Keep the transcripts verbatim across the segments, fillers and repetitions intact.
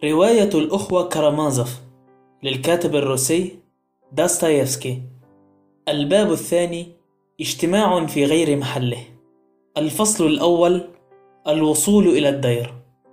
رواية الأخوة كارامازوف للكاتب الروسي داستايفسكي. الباب الثاني: اجتماع في غير محله. الفصل الأول: الوصول إلى الدير.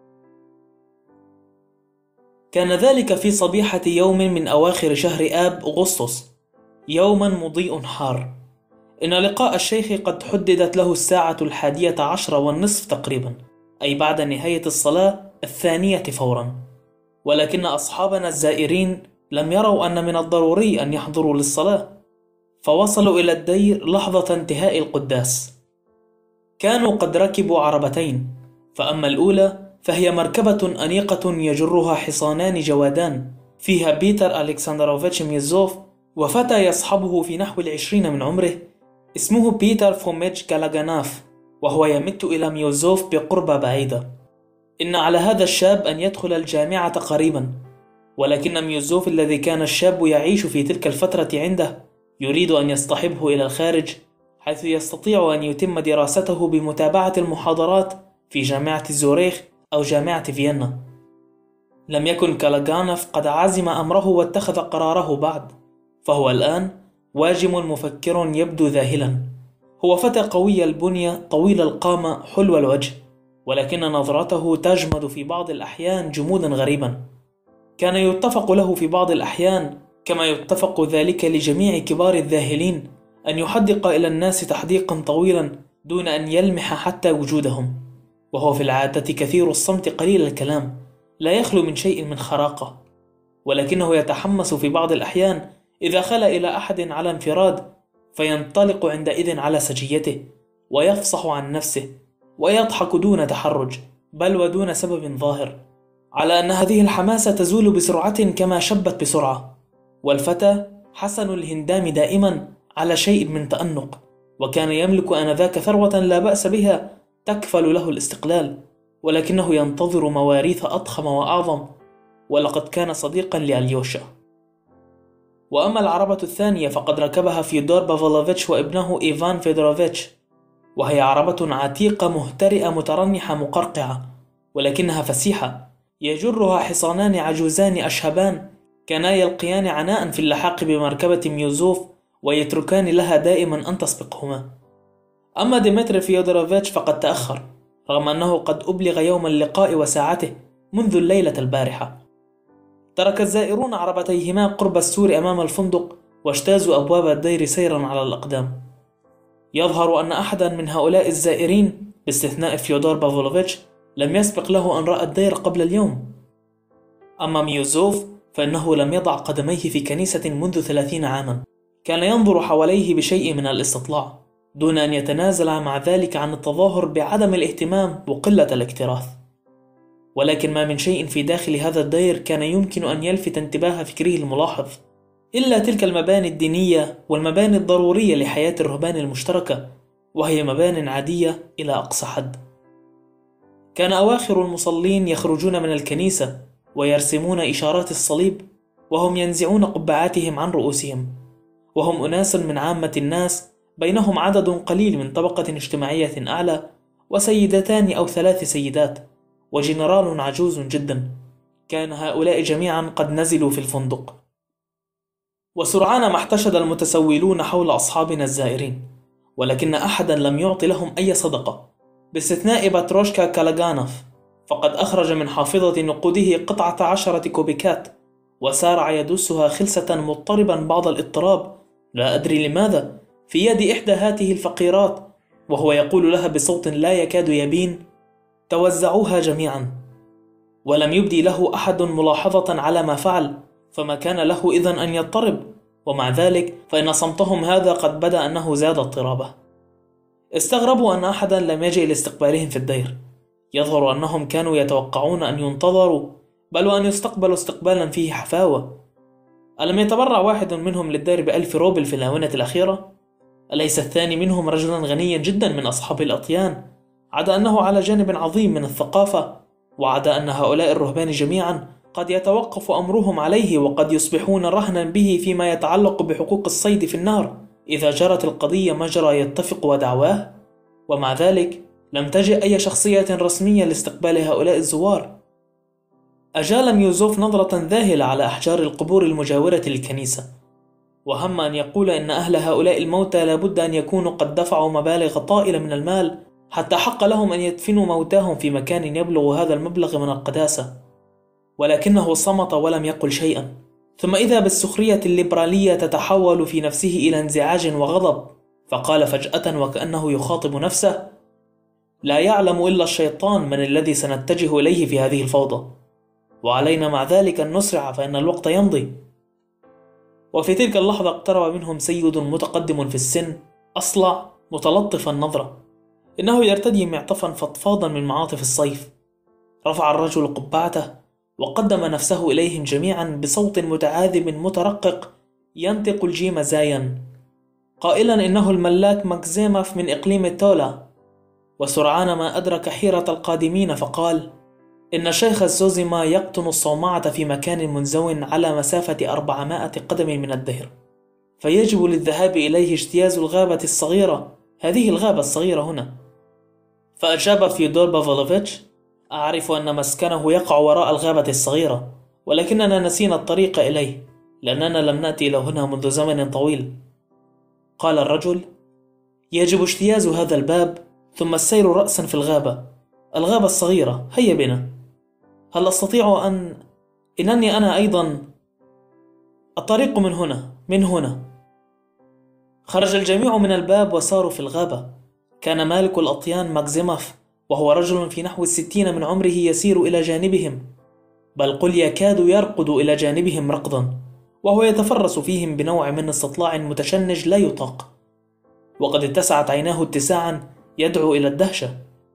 كان ذلك في صبيحة يوم من أواخر شهر آب أغسطس، يوما مضيء حار. إن لقاء الشيخ قد حددت له الساعة الحادية عشر والنصف تقريبا، أي بعد نهاية الصلاة الثانية فورا. ولكن أصحابنا الزائرين لم يروا أن من الضروري أن يحضروا للصلاة، فوصلوا إلى الدير لحظة انتهاء القداس. كانوا قد ركبوا عربتين، فأما الأولى فهي مركبة أنيقة يجرها حصانان جوادان، فيها بيتر ألكسندروفيتش ميوزوف وفتى يصحبه في نحو العشرين من عمره اسمه بيتر فوميتش كالاغاناف، وهو يمت إلى ميوزوف بقربة بعيدة. إن على هذا الشاب أن يدخل الجامعة قريبا، ولكن ميوزوف الذي كان الشاب يعيش في تلك الفترة عنده يريد أن يصطحبه إلى الخارج، حيث يستطيع أن يتم دراسته بمتابعة المحاضرات في جامعة زوريخ أو جامعة فيينا. لم يكن كالاغاناف قد عزم أمره واتخذ قراره بعد، فهو الآن واجم مفكر يبدو ذاهلا. هو فتى قوي البنية طويل القامة حلو الوجه، ولكن نظرته تجمد في بعض الأحيان جمودا غريبا. كان يتفق له في بعض الأحيان، كما يتفق ذلك لجميع كبار الذاهلين، أن يحدق إلى الناس تحديقا طويلا دون أن يلمح حتى وجودهم. وهو في العادة كثير الصمت قليل الكلام، لا يخلو من شيء من خراقة، ولكنه يتحمس في بعض الأحيان إذا خلا إلى أحد على انفراد، فينطلق عندئذ على سجيته ويفصح عن نفسه ويضحك دون تحرج، بل ودون سبب ظاهر، على أن هذه الحماسة تزول بسرعة كما شبت بسرعة. والفتى حسن الهندام دائما على شيء من تأنق، وكان يملك آنذاك ثروة لا بأس بها تكفل له الاستقلال، ولكنه ينتظر مواريث أضخم وأعظم، ولقد كان صديقا لأليوشا. وأما العربة الثانية فقد ركبها فيودور بافلوفيتش وابنه إيفان فيدوروفيتش، وهي عربة عتيقة مهترئة مترنحة مقرقعة، ولكنها فسيحة، يجرها حصانان عجوزان أشهبان كانا يلقيان عناء في اللحاق بمركبة ميوزوف، ويتركان لها دائما أن تسبقهما. أما ديمتري فيودوروفيتش فقد تأخر، رغم أنه قد أبلغ يوم اللقاء وساعته منذ الليلة البارحة. ترك الزائرون عربتيهما قرب السور أمام الفندق، واجتازوا أبواب الدير سيرا على الأقدام. يظهر أن أحدا من هؤلاء الزائرين باستثناء فيودور بافلوفيتش لم يسبق له أن رأى الدير قبل اليوم. أما ميوزوف فإنه لم يضع قدميه في كنيسة منذ ثلاثين عاما. كان ينظر حواليه بشيء من الاستطلاع، دون أن يتنازل مع ذلك عن التظاهر بعدم الاهتمام وقلة الاكتراث. ولكن ما من شيء في داخل هذا الدير كان يمكن أن يلفت انتباه فكره الملاحظ، إلا تلك المباني الدينية والمباني الضرورية لحياة الرهبان المشتركة، وهي مبان عادية إلى أقصى حد. كان أواخر المصلين يخرجون من الكنيسة ويرسمون إشارات الصليب، وهم ينزعون قبعاتهم عن رؤوسهم، وهم أناس من عامة الناس، بينهم عدد قليل من طبقة اجتماعية أعلى، وسيدتان أو ثلاث سيدات، وجنرال عجوز جدا. كان هؤلاء جميعا قد نزلوا في الفندق. وسرعان ما احتشد المتسولون حول أصحابنا الزائرين، ولكن أحدا لم يعطي لهم أي صدقة باستثناء باتروشكا كالاغاناف، فقد أخرج من حافظة نقوده قطعة عشرة كوبيكات، وسارع يدسها خلسة مضطربا بعض الاضطراب، لا أدري لماذا، في يد إحدى هاته الفقيرات، وهو يقول لها بصوت لا يكاد يبين: توزعوها جميعا. ولم يبدي له أحد ملاحظة على ما فعل، فما كان له إذن أن يضطرب، ومع ذلك فإن صمتهم هذا قد بدا أنه زاد اضطرابه. استغربوا أن أحدا لم يجئ لاستقبالهم في الدير. يظهر أنهم كانوا يتوقعون أن ينتظروا، بل وأن يستقبلوا استقبالا فيه حفاوة. ألم يتبرع واحد منهم للدير بألف روبل في الآونة الأخيرة؟ أليس الثاني منهم رجلا غنيا جدا من أصحاب الأطيان، عدا أنه على جانب عظيم من الثقافة، وعدا أن هؤلاء الرهبان جميعا قد يتوقف أمرهم عليه، وقد يصبحون رهنا به فيما يتعلق بحقوق الصيد في النهر إذا جرت القضية مجرى يتفق ودعواه؟ ومع ذلك لم تجئ أي شخصية رسمية لاستقبال هؤلاء الزوار. أجال ميوزوف نظرة ذاهلة على أحجار القبور المجاورة للكنيسة، وهم أن يقول إن أهل هؤلاء الموتى لابد أن يكونوا قد دفعوا مبالغ طائلة من المال حتى حق لهم أن يدفنوا موتاهم في مكان يبلغ هذا المبلغ من القداسة، ولكنه صمت ولم يقل شيئا. ثم إذا بالسخرية الليبرالية تتحول في نفسه إلى انزعاج وغضب، فقال فجأة وكأنه يخاطب نفسه: لا يعلم إلا الشيطان من الذي سنتجه إليه في هذه الفوضى، وعلينا مع ذلك أن نسرع فإن الوقت يمضي. وفي تلك اللحظة اقترب منهم سيد متقدم في السن، أصلع متلطف النظرة، إنه يرتدي معطفا فضفاضا من معاطف الصيف. رفع الرجل قبعته وقدم نفسه إليهم جميعا بصوت متعاذب مترقق ينطق الجيم زايا، قائلا إنه الملاك ماكزيموف من إقليم تولا. وسرعان ما أدرك حيرة القادمين فقال: إن الشيخ زوزيما يقطن الصومعة في مكان منزو على مسافة أربعمائة قدم من الدهر، فيجب للذهاب إليه اجتياز الغابة الصغيرة، هذه الغابة الصغيرة هنا. فأجاب فيودور بافلوفيتش: أعرف أن مسكنه يقع وراء الغابة الصغيرة، ولكننا نسينا الطريق إليه لأننا لم نأتي إلى هنا منذ زمن طويل. قال الرجل: يجب اجتياز هذا الباب ثم السير رأسا في الغابة، الغابة الصغيرة، هيا بنا. هل أستطيع أن... إنني أنا أيضا... الطريق من هنا، من هنا. خرج الجميع من الباب وساروا في الغابة. كان مالك الأطيان ماكزيموف وهو رجل في نحو الستين من عمره يسير إلى جانبهم، بل قل يكاد يرقد إلى جانبهم رقضا، وهو يتفرس فيهم بنوع من استطلاع متشنج لا يطاق، وقد اتسعت عيناه اتساعا يدعو إلى الدهشة.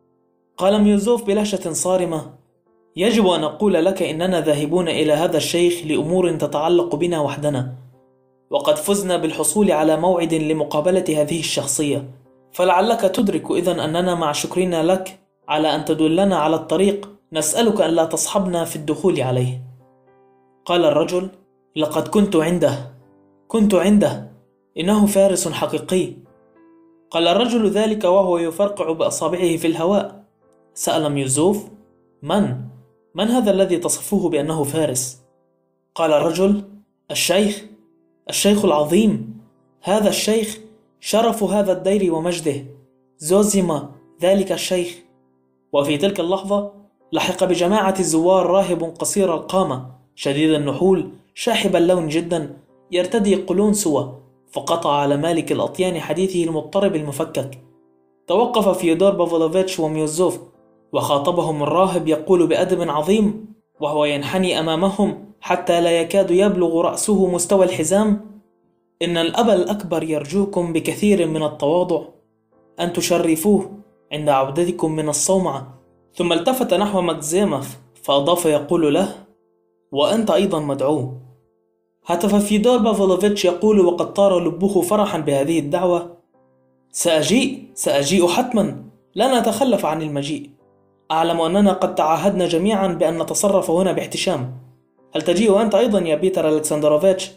قال ميوزوف بلهجة صارمة: يجب أن أقول لك إننا ذاهبون إلى هذا الشيخ لأمور تتعلق بنا وحدنا، وقد فزنا بالحصول على موعد لمقابلة هذه الشخصية، فلعلك تدرك إذن أننا مع شكرنا لك على أن تدلنا على الطريق نسألك أن لا تصحبنا في الدخول عليه. قال الرجل: لقد كنت عنده، كنت عنده، إنه فارس حقيقي. قال الرجل ذلك وهو يفرقع بأصابعه في الهواء. سأل ميوزوف: من؟ من هذا الذي تصفه بأنه فارس؟ قال الرجل: الشيخ، الشيخ العظيم، هذا الشيخ، شرف هذا الدير ومجده، زوزيما ذلك الشيخ. وفي تلك اللحظة لحق بجماعة الزوار راهب قصير القامة شديد النحول شاحب اللون جدا يرتدي قلونسوة، فقطع على مالك الأطيان حديثه المضطرب المفكك. توقف فيودور بافلوفيتش وميوزوف وخاطبهم الراهب يقول بأدب عظيم وهو ينحني أمامهم حتى لا يكاد يبلغ رأسه مستوى الحزام: إن الأب الأكبر يرجوكم بكثير من التواضع أن تشرفوه عند عودتكم من الصومعة. ثم التفت نحو ماكزيموف فأضاف يقول له: وأنت أيضا مدعو. هتف فيودور بافلوفيتش يقول وقد طار لبه فرحا بهذه الدعوة: سأجيء، سأجيء حتما، لا نتخلف عن المجيء. أعلم أننا قد تعاهدنا جميعا بأن نتصرف هنا باحتشام. هل تجيء أنت أيضا يا بيتر ألكسندروفيتش؟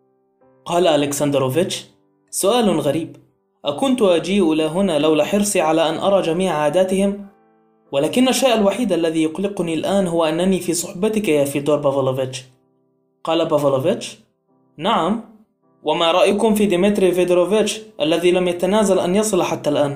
قال ألكسندروفيتش: سؤال غريب، أكنت أجيء إلى هنا لولا حرصي على أن أرى جميع عاداتهم؟ ولكن الشيء الوحيد الذي يقلقني الآن هو أنني في صحبتك يا فيودور بافلوفيتش. قال بافلوفيتش: نعم، وما رأيكم في ديمتري فيدروفيتش الذي لم يتنازل أن يصل حتى الآن؟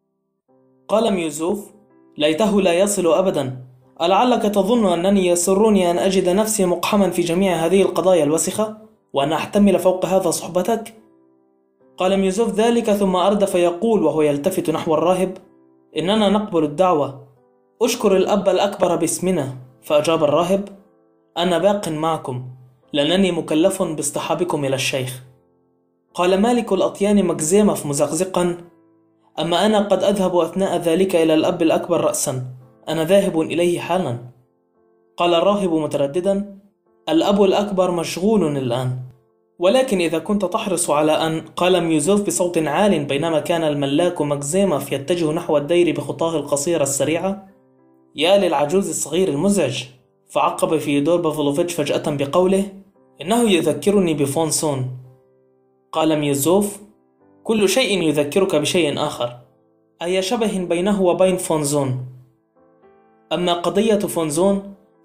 قال ميوزوف: ليته لا يصل أبدا، ألعلك تظن أنني يسرني أن أجد نفسي مقحما في جميع هذه القضايا الوسخة وأن أحتمل فوق هذا صحبتك؟ قال ميوزوف ذلك ثم أردف يقول وهو يلتفت نحو الراهب: إننا نقبل الدعوة، أشكر الأب الأكبر باسمنا. فأجاب الراهب: أنا باق معكم لأنني مكلف باصطحابكم إلى الشيخ. قال مالك الأطيان ماكزيموف مزقزقا: أما أنا قد أذهب أثناء ذلك إلى الأب الأكبر رأسا، أنا ذاهب إليه حالا. قال الراهب مترددا: الأب الأكبر مشغول الآن، ولكن إذا كنت تحرص على أن... قال ميوزوف بصوت عال بينما كان الملاك ماكزيموف يتجه نحو الدير بخطاه القصيرة السريعة: يا للعجوز الصغير المزعج. فعقب فيودور بافلوفيتش فجأة بقوله: إنه يذكرني بفونسون. قال ميوزوف: كل شيء يذكرك بشيء آخر، أي شبه بينه وبين فونزون. أما قضية فونزون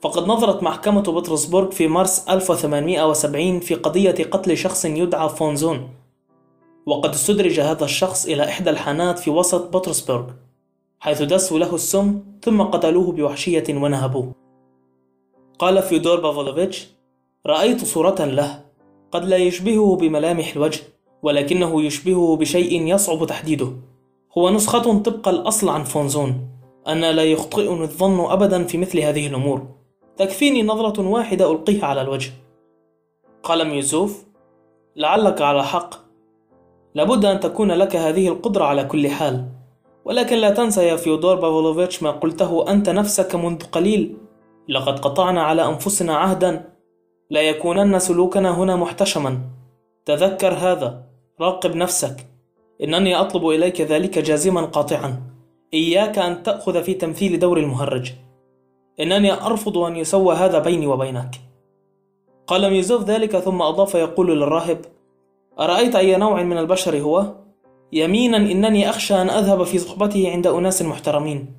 فقد نظرت محكمة بطرسبرغ في مارس ألف وثمانمائة وسبعين في قضية قتل شخص يدعى فونزون، وقد استدرج هذا الشخص إلى إحدى الحانات في وسط بطرسبرغ، حيث دسوا له السم ثم قتلوه بوحشية ونهبوه. قال فيودور بافلوفيتش: رأيت صورة له قد لا يشبهه بملامح الوجه، ولكنه يشبهه بشيء يصعب تحديده. هو نسخة طبق الأصل عن فونزون. أنا لا يخطئني الظن أبدا في مثل هذه الأمور، تكفيني نظرة واحدة ألقيها على الوجه. قال ميوزوف: لعلك على حق، لابد أن تكون لك هذه القدرة على كل حال، ولكن لا تنسى يا فيودور بافلوفيتش ما قلته أنت نفسك منذ قليل: لقد قطعنا على أنفسنا عهدا لا يكونن سلوكنا هنا محتشما. تذكر هذا، راقب نفسك. إنني أطلب إليك ذلك جازما قاطعا. إياك أن تأخذ في تمثيل دور المهرج. إنني أرفض أن يسوى هذا بيني وبينك. قال ميوزوف ذلك ثم أضاف يقول للراهب: أرأيت أي نوع من البشر هو؟ يمينا إنني أخشى أن أذهب في صحبته عند أناس محترمين.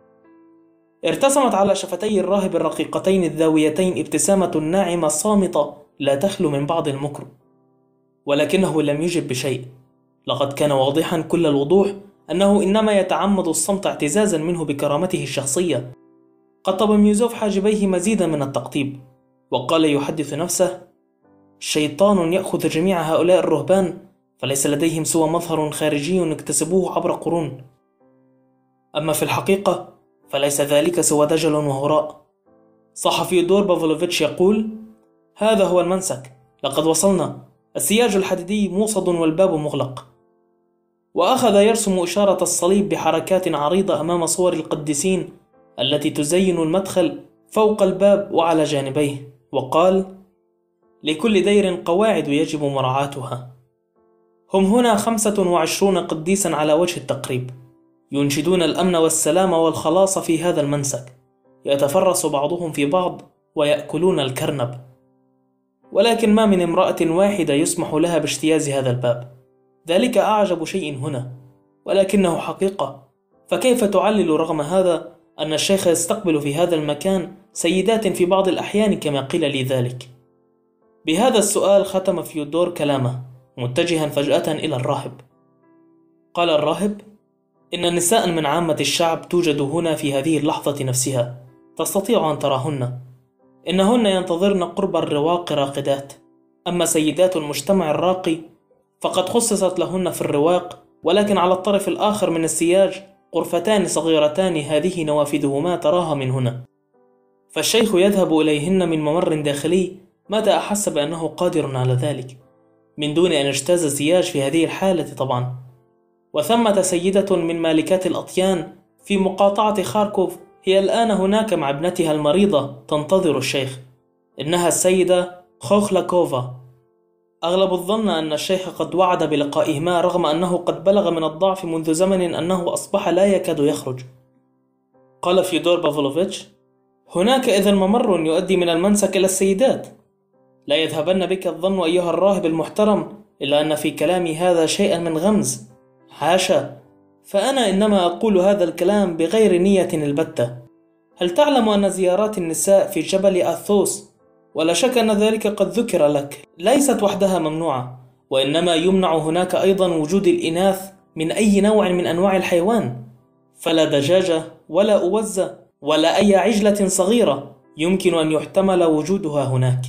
ارتسمت على شفتي الراهب الرقيقتين الذاويتين ابتسامة ناعمة صامتة لا تخلو من بعض المكر، ولكنه لم يجب بشيء. لقد كان واضحا كل الوضوح أنه إنما يتعمد الصمت اعتزازا منه بكرامته الشخصية. قطب ميوزوف حاجبيه مزيدا من التقطيب، وقال يحدث نفسه: شيطان يأخذ جميع هؤلاء الرهبان، فليس لديهم سوى مظهر خارجي اكتسبوه عبر قرون. أما في الحقيقة فليس ذلك سوى دجل وهراء. صح فيودور بافلوفيتش يقول: هذا هو المنسك، لقد وصلنا، السياج الحديدي موصد والباب مغلق. وأخذ يرسم إشارة الصليب بحركات عريضة أمام صور القديسين التي تزين المدخل فوق الباب وعلى جانبيه، وقال: لكل دير قواعد يجب مراعاتها. هم هنا خمسة وعشرون قديسا على وجه التقريب، ينشدون الأمن والسلام والخلاص في هذا المنسك، يتفرس بعضهم في بعض ويأكلون الكرنب، ولكن ما من امرأة واحدة يسمح لها باجتياز هذا الباب. ذلك أعجب شيء هنا، ولكنه حقيقة. فكيف تعلل رغم هذا أن الشيخ يستقبل في هذا المكان سيدات في بعض الأحيان كما قيل لي ذلك؟ بهذا السؤال ختم فيودور كلامه متجها فجأة إلى الراهب. قال الراهب: إن نساء من عامة الشعب توجد هنا في هذه اللحظة نفسها، تستطيع أن تراهن. إنهن ينتظرن قرب الرواق راقدات. أما سيدات المجتمع الراقي فقد خصصت لهن في الرواق، ولكن على الطرف الآخر من السياج غرفتان صغيرتان هذه نوافذهما تراها من هنا. فالشيخ يذهب إليهن من ممر داخلي متى أحس بأنه قادر على ذلك، من دون أن يجتاز السياج في هذه الحالة طبعا. وثمة سيدة من مالكات الأطيان في مقاطعة خاركوف هي الآن هناك مع ابنتها المريضة تنتظر الشيخ. إنها السيدة خوخلاكوفا. أغلب الظن أن الشيخ قد وعد بلقائهما، رغم أنه قد بلغ من الضعف منذ زمن أنه أصبح لا يكاد يخرج. قال فيودور بافلوفيتش: هناك إذن ممر يؤدي من المنسك إلى السيدات. لا يذهبن بك الظن أيها الراهب المحترم إلا أن في كلامي هذا شيئا من غمز. حاشا، فأنا إنما أقول هذا الكلام بغير نية البتة. هل تعلم أن زيارات النساء في جبل أثوس، ولا شك أن ذلك قد ذكر لك، ليست وحدها ممنوعة، وإنما يمنع هناك أيضا وجود الإناث من أي نوع من أنواع الحيوان، فلا دجاجة ولا أوزة ولا أي عجلة صغيرة يمكن أن يحتمل وجودها هناك.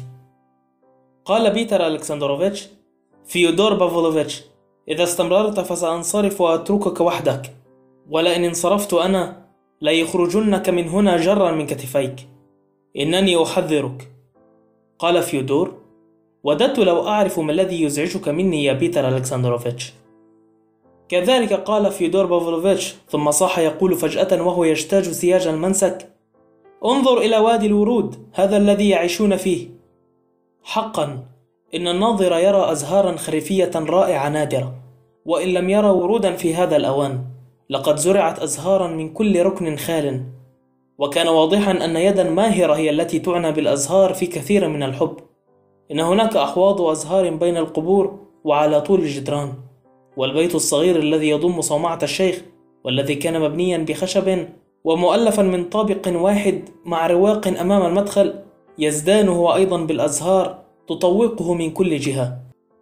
قال بيتر ألكسندروفيتش: فيودور بافلوفيتش، إذا استمررت فسأنصرف وأتركك وحدك، ولئن انصرفت أنا لا يخرجنك من هنا جرا من كتفيك. إنني أحذرك. قال فيودور: وددت لو أعرف ما الذي يزعجك مني يا بيتر ألكسندروفيتش. كذلك قال فيودور بافلوفيتش، ثم صاح يقول فجأة وهو يجتاز سياج المنسك: انظر إلى وادي الورود، هذا الذي يعيشون فيه. حقا إن الناظر يرى أزهارا خريفية رائعة نادرة، وإن لم يرى ورودا في هذا الأوان، لقد زرعت أزهارا من كل ركن خال. وكان واضحا أن يدا ماهرة هي التي تعنى بالأزهار في كثير من الحب. إن هناك أحواض أزهار بين القبور وعلى طول الجدران، والبيت الصغير الذي يضم صومعة الشيخ والذي كان مبنيا بخشب ومؤلفا من طابق واحد مع رواق أمام المدخل يزدان هو أيضا بالأزهار تطوقه من كل جهة.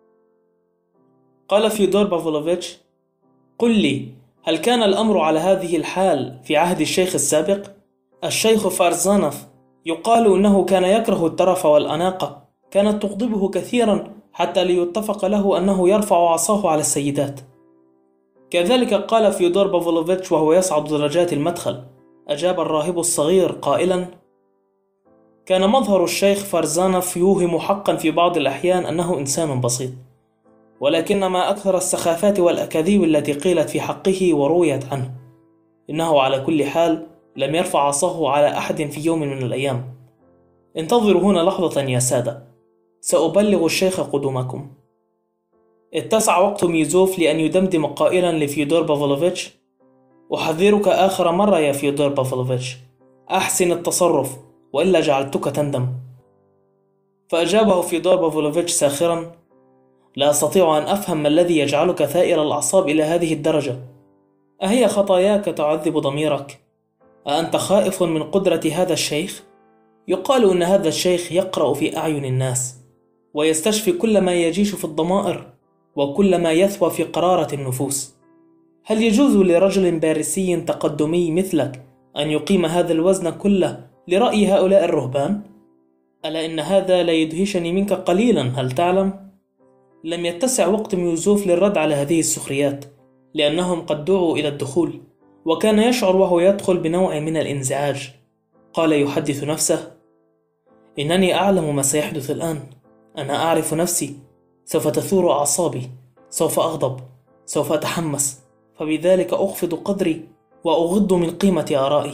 قال فيودور بافلوفيتش: قل لي، هل كان الأمر على هذه الحال في عهد الشيخ السابق؟ الشيخ فارزانف يقال إنه كان يكره الترف والأناقة، كانت تغضبه كثيرا حتى ليتفق له أنه يرفع عصاه على السيدات. كذلك قال فيودور بافلوفيتش وهو يصعد درجات المدخل. أجاب الراهب الصغير قائلا: كان مظهر الشيخ فارزانف يوهم حقا في بعض الأحيان أنه إنسان بسيط، ولكن ما أكثر السخافات والأكاذيب التي قيلت في حقه ورويت عنه. إنه على كل حال لم يرفع عصاه على أحد في يوم من الأيام. انتظروا هنا لحظة يا سادة، سأبلغ الشيخ قدومكم. اتسع وقت ميزوف لأن يدمدم قائلا لفيودور بافلوفيتش: أحذرك آخر مرة يا فيودور بافلوفيتش، أحسن التصرف وإلا جعلتك تندم. فأجابه فيودور بافلوفيتش ساخرا: لا أستطيع أن أفهم ما الذي يجعلك ثائر الأعصاب إلى هذه الدرجة. أهي خطاياك تعذب ضميرك؟ أأنت خائف من قدرة هذا الشيخ؟ يقال أن هذا الشيخ يقرأ في أعين الناس، ويستشفي كل ما يجيش في الضمائر وكل ما يثوى في قرارة النفوس. هل يجوز لرجل باريسي تقدمي مثلك أن يقيم هذا الوزن كله لرأي هؤلاء الرهبان؟ ألا إن هذا لا يدهشني منك قليلا، هل تعلم؟ لم يتسع وقت ميوزوف للرد على هذه السخريات، لأنهم قد دعوا إلى الدخول، وكان يشعر وهو يدخل بنوع من الانزعاج. قال يحدث نفسه: إنني أعلم ما سيحدث الآن، أنا أعرف نفسي، سوف تثور أعصابي، سوف أغضب، سوف أتحمس، فبذلك أخفض قدري وأغض من قيمة آرائي.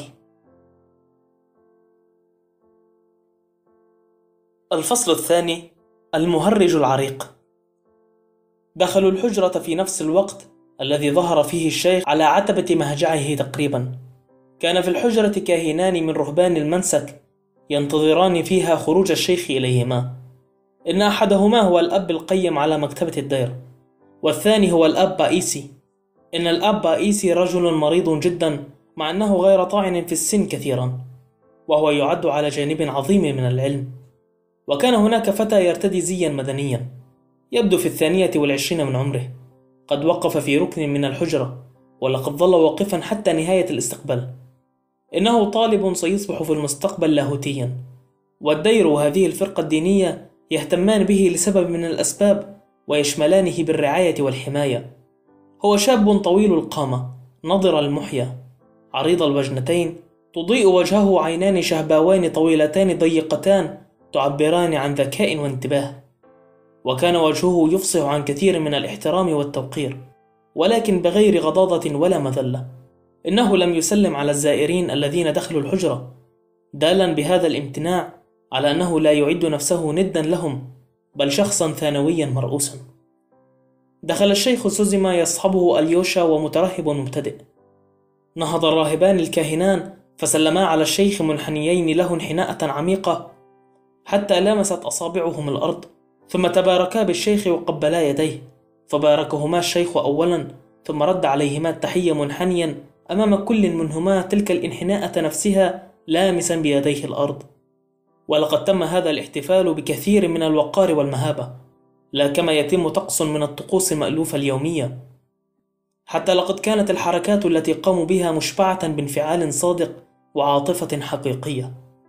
الفصل الثاني: المهرج العريق. دخلوا الحجرة في نفس الوقت الذي ظهر فيه الشيخ على عتبة مهجعه تقريبا. كان في الحجرة كاهنان من رهبان المنسك ينتظران فيها خروج الشيخ إليهما. إن أحدهما هو الأب القيم على مكتبة الدير، والثاني هو الأب بائيسي. إن الأب بائيسي رجل مريض جدا، مع أنه غير طاعن في السن كثيرا، وهو يعد على جانب عظيم من العلم. وكان هناك فتى يرتدي زيا مدنيا، يبدو في الثانية والعشرين من عمره، قد وقف في ركن من الحجرة، ولقد ظل واقفا حتى نهاية الاستقبال. إنه طالب سيصبح في المستقبل لاهوتيا، والدير وهذه الفرقة الدينية يهتمان به لسبب من الأسباب، ويشملانه بالرعاية والحماية. هو شاب طويل القامة، نضر المحيا، عريض الوجنتين، تضيء وجهه عينان شهباوان طويلتان ضيقتان تعبران عن ذكاء وانتباه. وكان وجهه يفصح عن كثير من الاحترام والتوقير، ولكن بغير غضاضة ولا مذلة. إنه لم يسلم على الزائرين الذين دخلوا الحجرة، دالا بهذا الامتناع على أنه لا يعد نفسه ندا لهم، بل شخصا ثانويا مرؤوسا. دخل الشيخ سوزيما يصحبه أليوشا ومترهب مبتدئ. نهض الراهبان الكاهنان فسلما على الشيخ منحنيين له انحناءة عميقة حتى لامست أصابعهم الأرض، ثم تباركا بالشيخ وقبلا يديه، فباركهما الشيخ أولا، ثم رد عليهما التحية منحنيا أمام كل منهما تلك الانحناءة نفسها لامسا بيديه الأرض. ولقد تم هذا الاحتفال بكثير من الوقار والمهابة، لا كما يتم طقس من الطقوس المألوفة اليومية. حتى لقد كانت الحركات التي قاموا بها مشبعة بانفعال صادق وعاطفة حقيقية.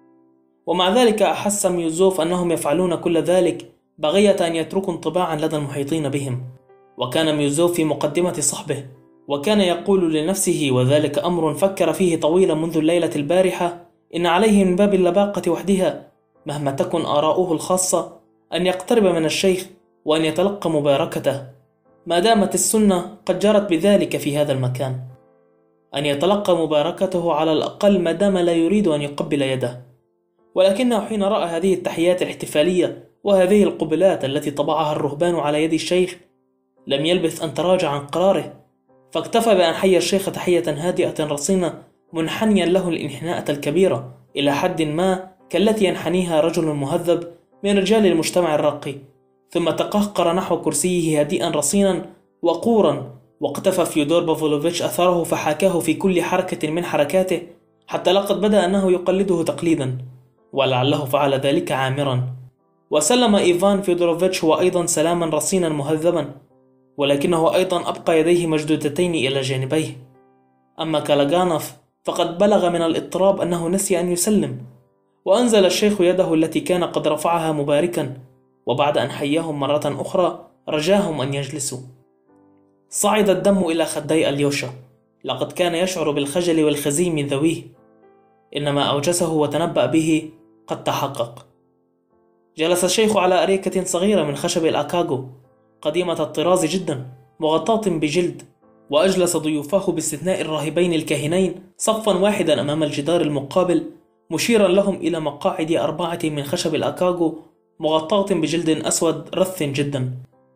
ومع ذلك أحس ميوزوف أنهم يفعلون كل ذلك بغية أن يتركوا انطباعا لدى المحيطين بهم. وكان ميوزوف في مقدمة صحبه، وكان يقول لنفسه، وذلك أمر فكر فيه طويلا منذ الليلة البارحة: إن عليه من باب اللباقة وحدها، مهما تكن آراؤه الخاصة، أن يقترب من الشيخ وأن يتلقى مباركته، ما دامت السنة قد جرت بذلك في هذا المكان، أن يتلقى مباركته على الأقل ما دام لا يريد أن يقبل يده. ولكنه حين رأى هذه التحيات الاحتفالية وهذه القبلات التي طبعها الرهبان على يد الشيخ، لم يلبث أن تراجع عن قراره، فاكتفى بأن حيا الشيخ تحية هادئة رصينة، منحنيا له الانحناءة الكبيرة إلى حد ما كالتي ينحنيها رجل مهذب من رجال المجتمع الراقي، ثم تقهقر نحو كرسيه هادئا رصينا وقورا، واقتفى فيودور بافلوفيتش أثره فحاكاه في كل حركة من حركاته حتى لقد بدأ أنه يقلده تقليدا، ولعله فعل ذلك عامرا. وسلم إيفان فيودوروفيتش هو أيضا سلاما رصينا مهذبا، ولكنه أيضا أبقى يديه مشدودتين إلى جانبيه. أما كالاغانوف فقد بلغ من الاضطراب أنه نسي أن يسلم، وأنزل الشيخ يده التي كان قد رفعها مباركا، وبعد أن حياهم مرة أخرى رجاهم أن يجلسوا. صعد الدم إلى خدي أليوشا، لقد كان يشعر بالخجل والخزي من ذويه، إنما أوجسه وتنبأ به قد تحقق. جلس الشيخ على أريكة صغيرة من خشب الأكاغو قديمة الطراز جدا مغطاة بجلد، وأجلس ضيوفه باستثناء الراهبين الكاهنين صفا واحدا أمام الجدار المقابل، مشيرا لهم إلى مقاعد أربعة من خشب الأكاغو مغطاة بجلد أسود رث جدا.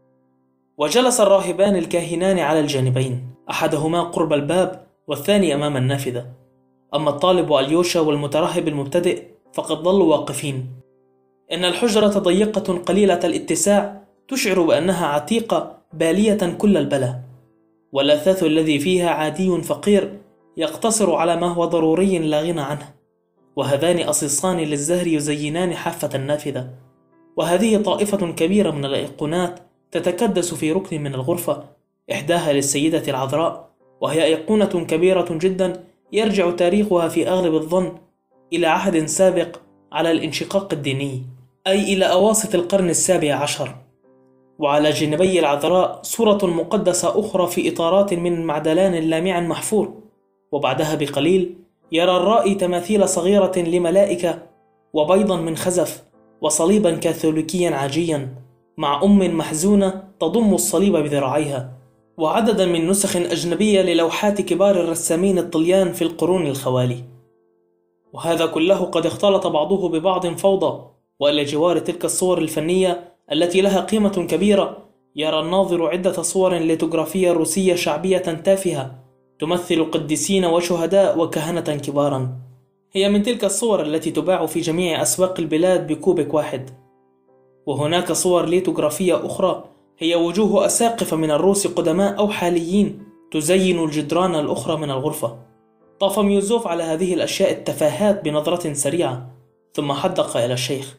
وجلس الراهبان الكاهنان على الجانبين، أحدهما قرب الباب والثاني أمام النافذة. أما الطالب أليوشا والمترهب المبتدئ فقد ظلوا واقفين. إن الحجرة ضيقة قليلة الاتساع، تشعر بأنها عتيقة بالية كل البلاء، والأثاث الذي فيها عادي فقير يقتصر على ما هو ضروري لا غنى عنه، وهذان أصيصان للزهر يزينان حافة النافذة. وهذه طائفة كبيرة من الأيقونات تتكدس في ركن من الغرفة، إحداها للسيدة العذراء، وهي أيقونة كبيرة جدا يرجع تاريخها في أغلب الظن إلى عهد سابق على الانشقاق الديني، أي إلى أواسط القرن السابع عشر. وعلى جانبي العذراء صورة مقدسة أخرى في إطارات من معدلان لامع محفور، وبعدها بقليل يرى الرائي تماثيل صغيرة لملائكة، وبيضا من خزف، وصليبا كاثوليكيا عاجيا، مع أم محزونة تضم الصليب بذراعيها، وعددا من نسخ أجنبية للوحات كبار الرسامين الطليان في القرون الخوالي. وهذا كله قد اختلط بعضه ببعض فوضى، وإلى جوار تلك الصور الفنية التي لها قيمة كبيرة يرى الناظر عدة صور ليتوغرافية روسية شعبية تافهة تمثل قديسين وشهداء وكهنة كبارا. هي من تلك الصور التي تباع في جميع أسواق البلاد بكوبك واحد. وهناك صور ليتوغرافية أخرى هي وجوه أساقفة من الروس قدماء أو حاليين تزين الجدران الأخرى من الغرفة. طاف ميوزوف على هذه الأشياء التفاهات بنظرة سريعة، ثم حدق إلى الشيخ.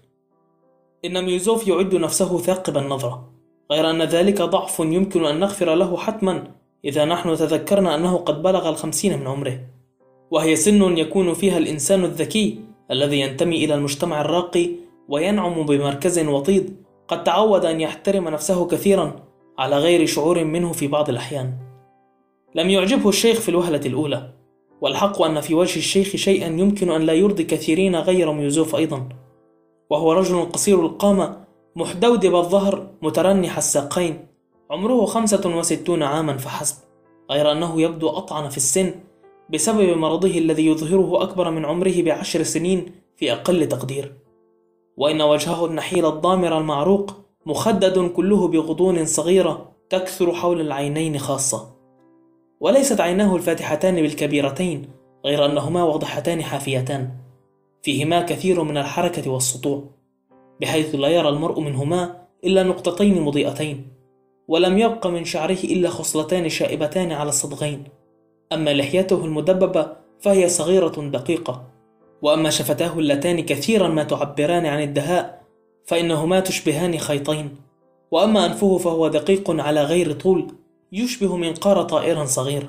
إن ميوزوف يعد نفسه ثاقب النظرة، غير أن ذلك ضعف يمكن أن نغفر له حتما إذا نحن تذكرنا أنه قد بلغ الخمسين من عمره، وهي سن يكون فيها الإنسان الذكي الذي ينتمي إلى المجتمع الراقي وينعم بمركز وطيد قد تعود أن يحترم نفسه كثيرا على غير شعور منه في بعض الأحيان. لم يعجبه الشيخ في الوهلة الأولى، والحق أن في وجه الشيخ شيئا يمكن أن لا يرضي كثيرين غير ميوزوف أيضا، وهو رجل قصير القامة محدودب الظهر مترنح الساقين، عمره خمسة وستون عاما فحسب، غير أنه يبدو أطعن في السن بسبب مرضه الذي يظهره أكبر من عمره بعشر سنين في أقل تقدير. وإن وجهه النحيل الضامر المعروق مخدد كله بغضون صغيرة تكثر حول العينين خاصة، وليست عيناه الفاتحتان بالكبيرتين، غير أنهما واضحتان حافيتان فيهما كثير من الحركة والسطوع، بحيث لا يرى المرء منهما إلا نقطتين مضيئتين، ولم يبق من شعره إلا خصلتان شائبتان على الصدغين. أما لحيته المدببة فهي صغيرة دقيقة، وأما شفتاه اللتان كثيرا ما تعبران عن الدهاء فإنهما تشبهان خيطين، وأما أنفه فهو دقيق على غير طول يشبه منقار طائر صغير.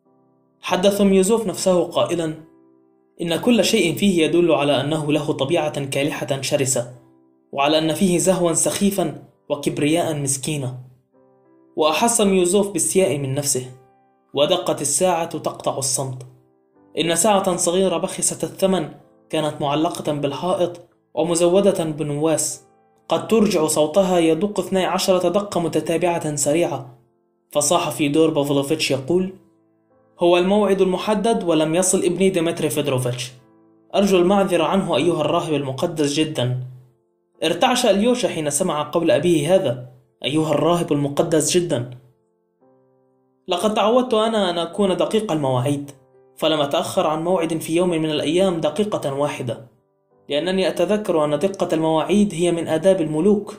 حدث ميوزوف نفسه قائلا إن كل شيء فيه يدل على أنه له طبيعة كالحة شرسة، وعلى أن فيه زهوا سخيفا وكبرياء مسكينة. وأحس ميوزوف بالسياء من نفسه، ودقت الساعة تقطع الصمت. إن ساعة صغيرة بخسة الثمن كانت معلقة بالحائط ومزودة بنواس، قد ترجع صوتها يدق اثني عشرة دقة متتابعة سريعة. فصاح فيدور بافلوفيتش يقول: هو الموعد المحدد ولم يصل ابني ديمتري فيدروفيتش، أرجو المعذرة عنه أيها الراهب المقدس جدا. ارتعش أليوشا حين سمع قول أبيه هذا: أيها الراهب المقدس جدا. لقد تعودت أنا أن أكون دقيق المواعيد، فلم أتأخر عن موعد في يوم من الأيام دقيقة واحدة، لأنني أتذكر أن دقة المواعيد هي من آداب الملوك.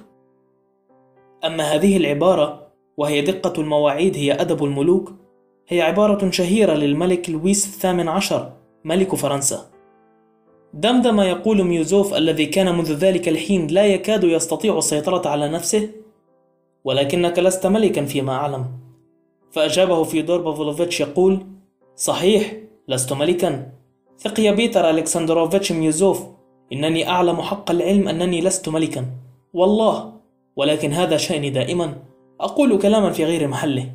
أما هذه العبارة وهي دقة المواعيد هي أدب الملوك، هي عبارة شهيرة للملك لويس الثامن عشر ملك فرنسا. دمدم يقول ميوزوف الذي كان منذ ذلك الحين لا يكاد يستطيع السيطرة على نفسه: ولكنك لست ملكا فيما أعلم. فأجابه فيودور بافلوفيتش يقول: صحيح، لست ملكا. ثق يا بيتر ألكسندروفيتش ميوزوف، إنني أعلم حق العلم أنني لست ملكا والله، ولكن هذا شأني دائما، أقول كلاما في غير محله.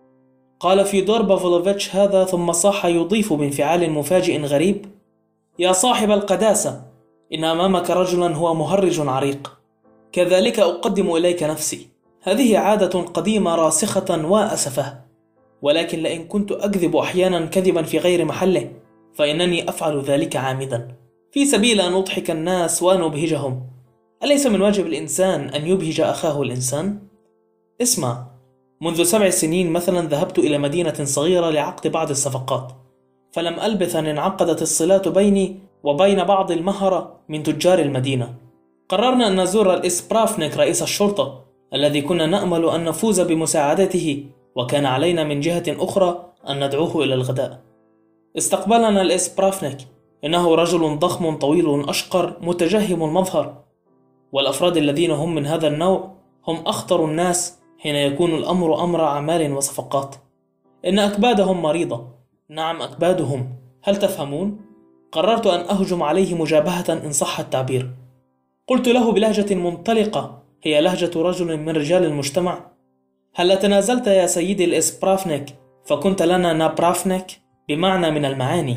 قال فيودور بافلوفيتش هذا ثم صاح يضيف بانفعال مفاجئ غريب: يا صاحب القداسة، إن أمامك رجلا هو مهرج عريق، كذلك أقدم إليك نفسي. هذه عادة قديمة راسخة وأسفة، ولكن لئن كنت أكذب أحيانا كذبا في غير محله فإنني أفعل ذلك عامدا في سبيل أن أضحك الناس وأن أبهجهم. أليس من واجب الإنسان أن يبهج أخاه الإنسان؟ اسمع، منذ سبع سنين مثلا ذهبت إلى مدينة صغيرة لعقد بعض الصفقات، فلم ألبث أن انعقدت الصلات بيني وبين بعض المهرة من تجار المدينة. قررنا أن نزور الإسبرافنيك رئيس الشرطة الذي كنا نأمل أن نفوز بمساعدته، وكان علينا من جهة أخرى أن ندعوه إلى الغداء. استقبلنا الإسبرافنيك، إنه رجل ضخم طويل أشقر متجهم المظهر، والأفراد الذين هم من هذا النوع هم أخطر الناس حين يكون الأمر أمر أعمال وصفقات. إن أكبادهم مريضة، نعم أكبادهم، هل تفهمون؟ قررت أن أهجم عليه مجابهة إن صح التعبير. قلت له بلهجة منطلقة هي لهجة رجل من رجال المجتمع: هل تنازلت يا سيدي الإسبرافنيك فكنت لنا نابرافنيك، بمعنى من المعاني.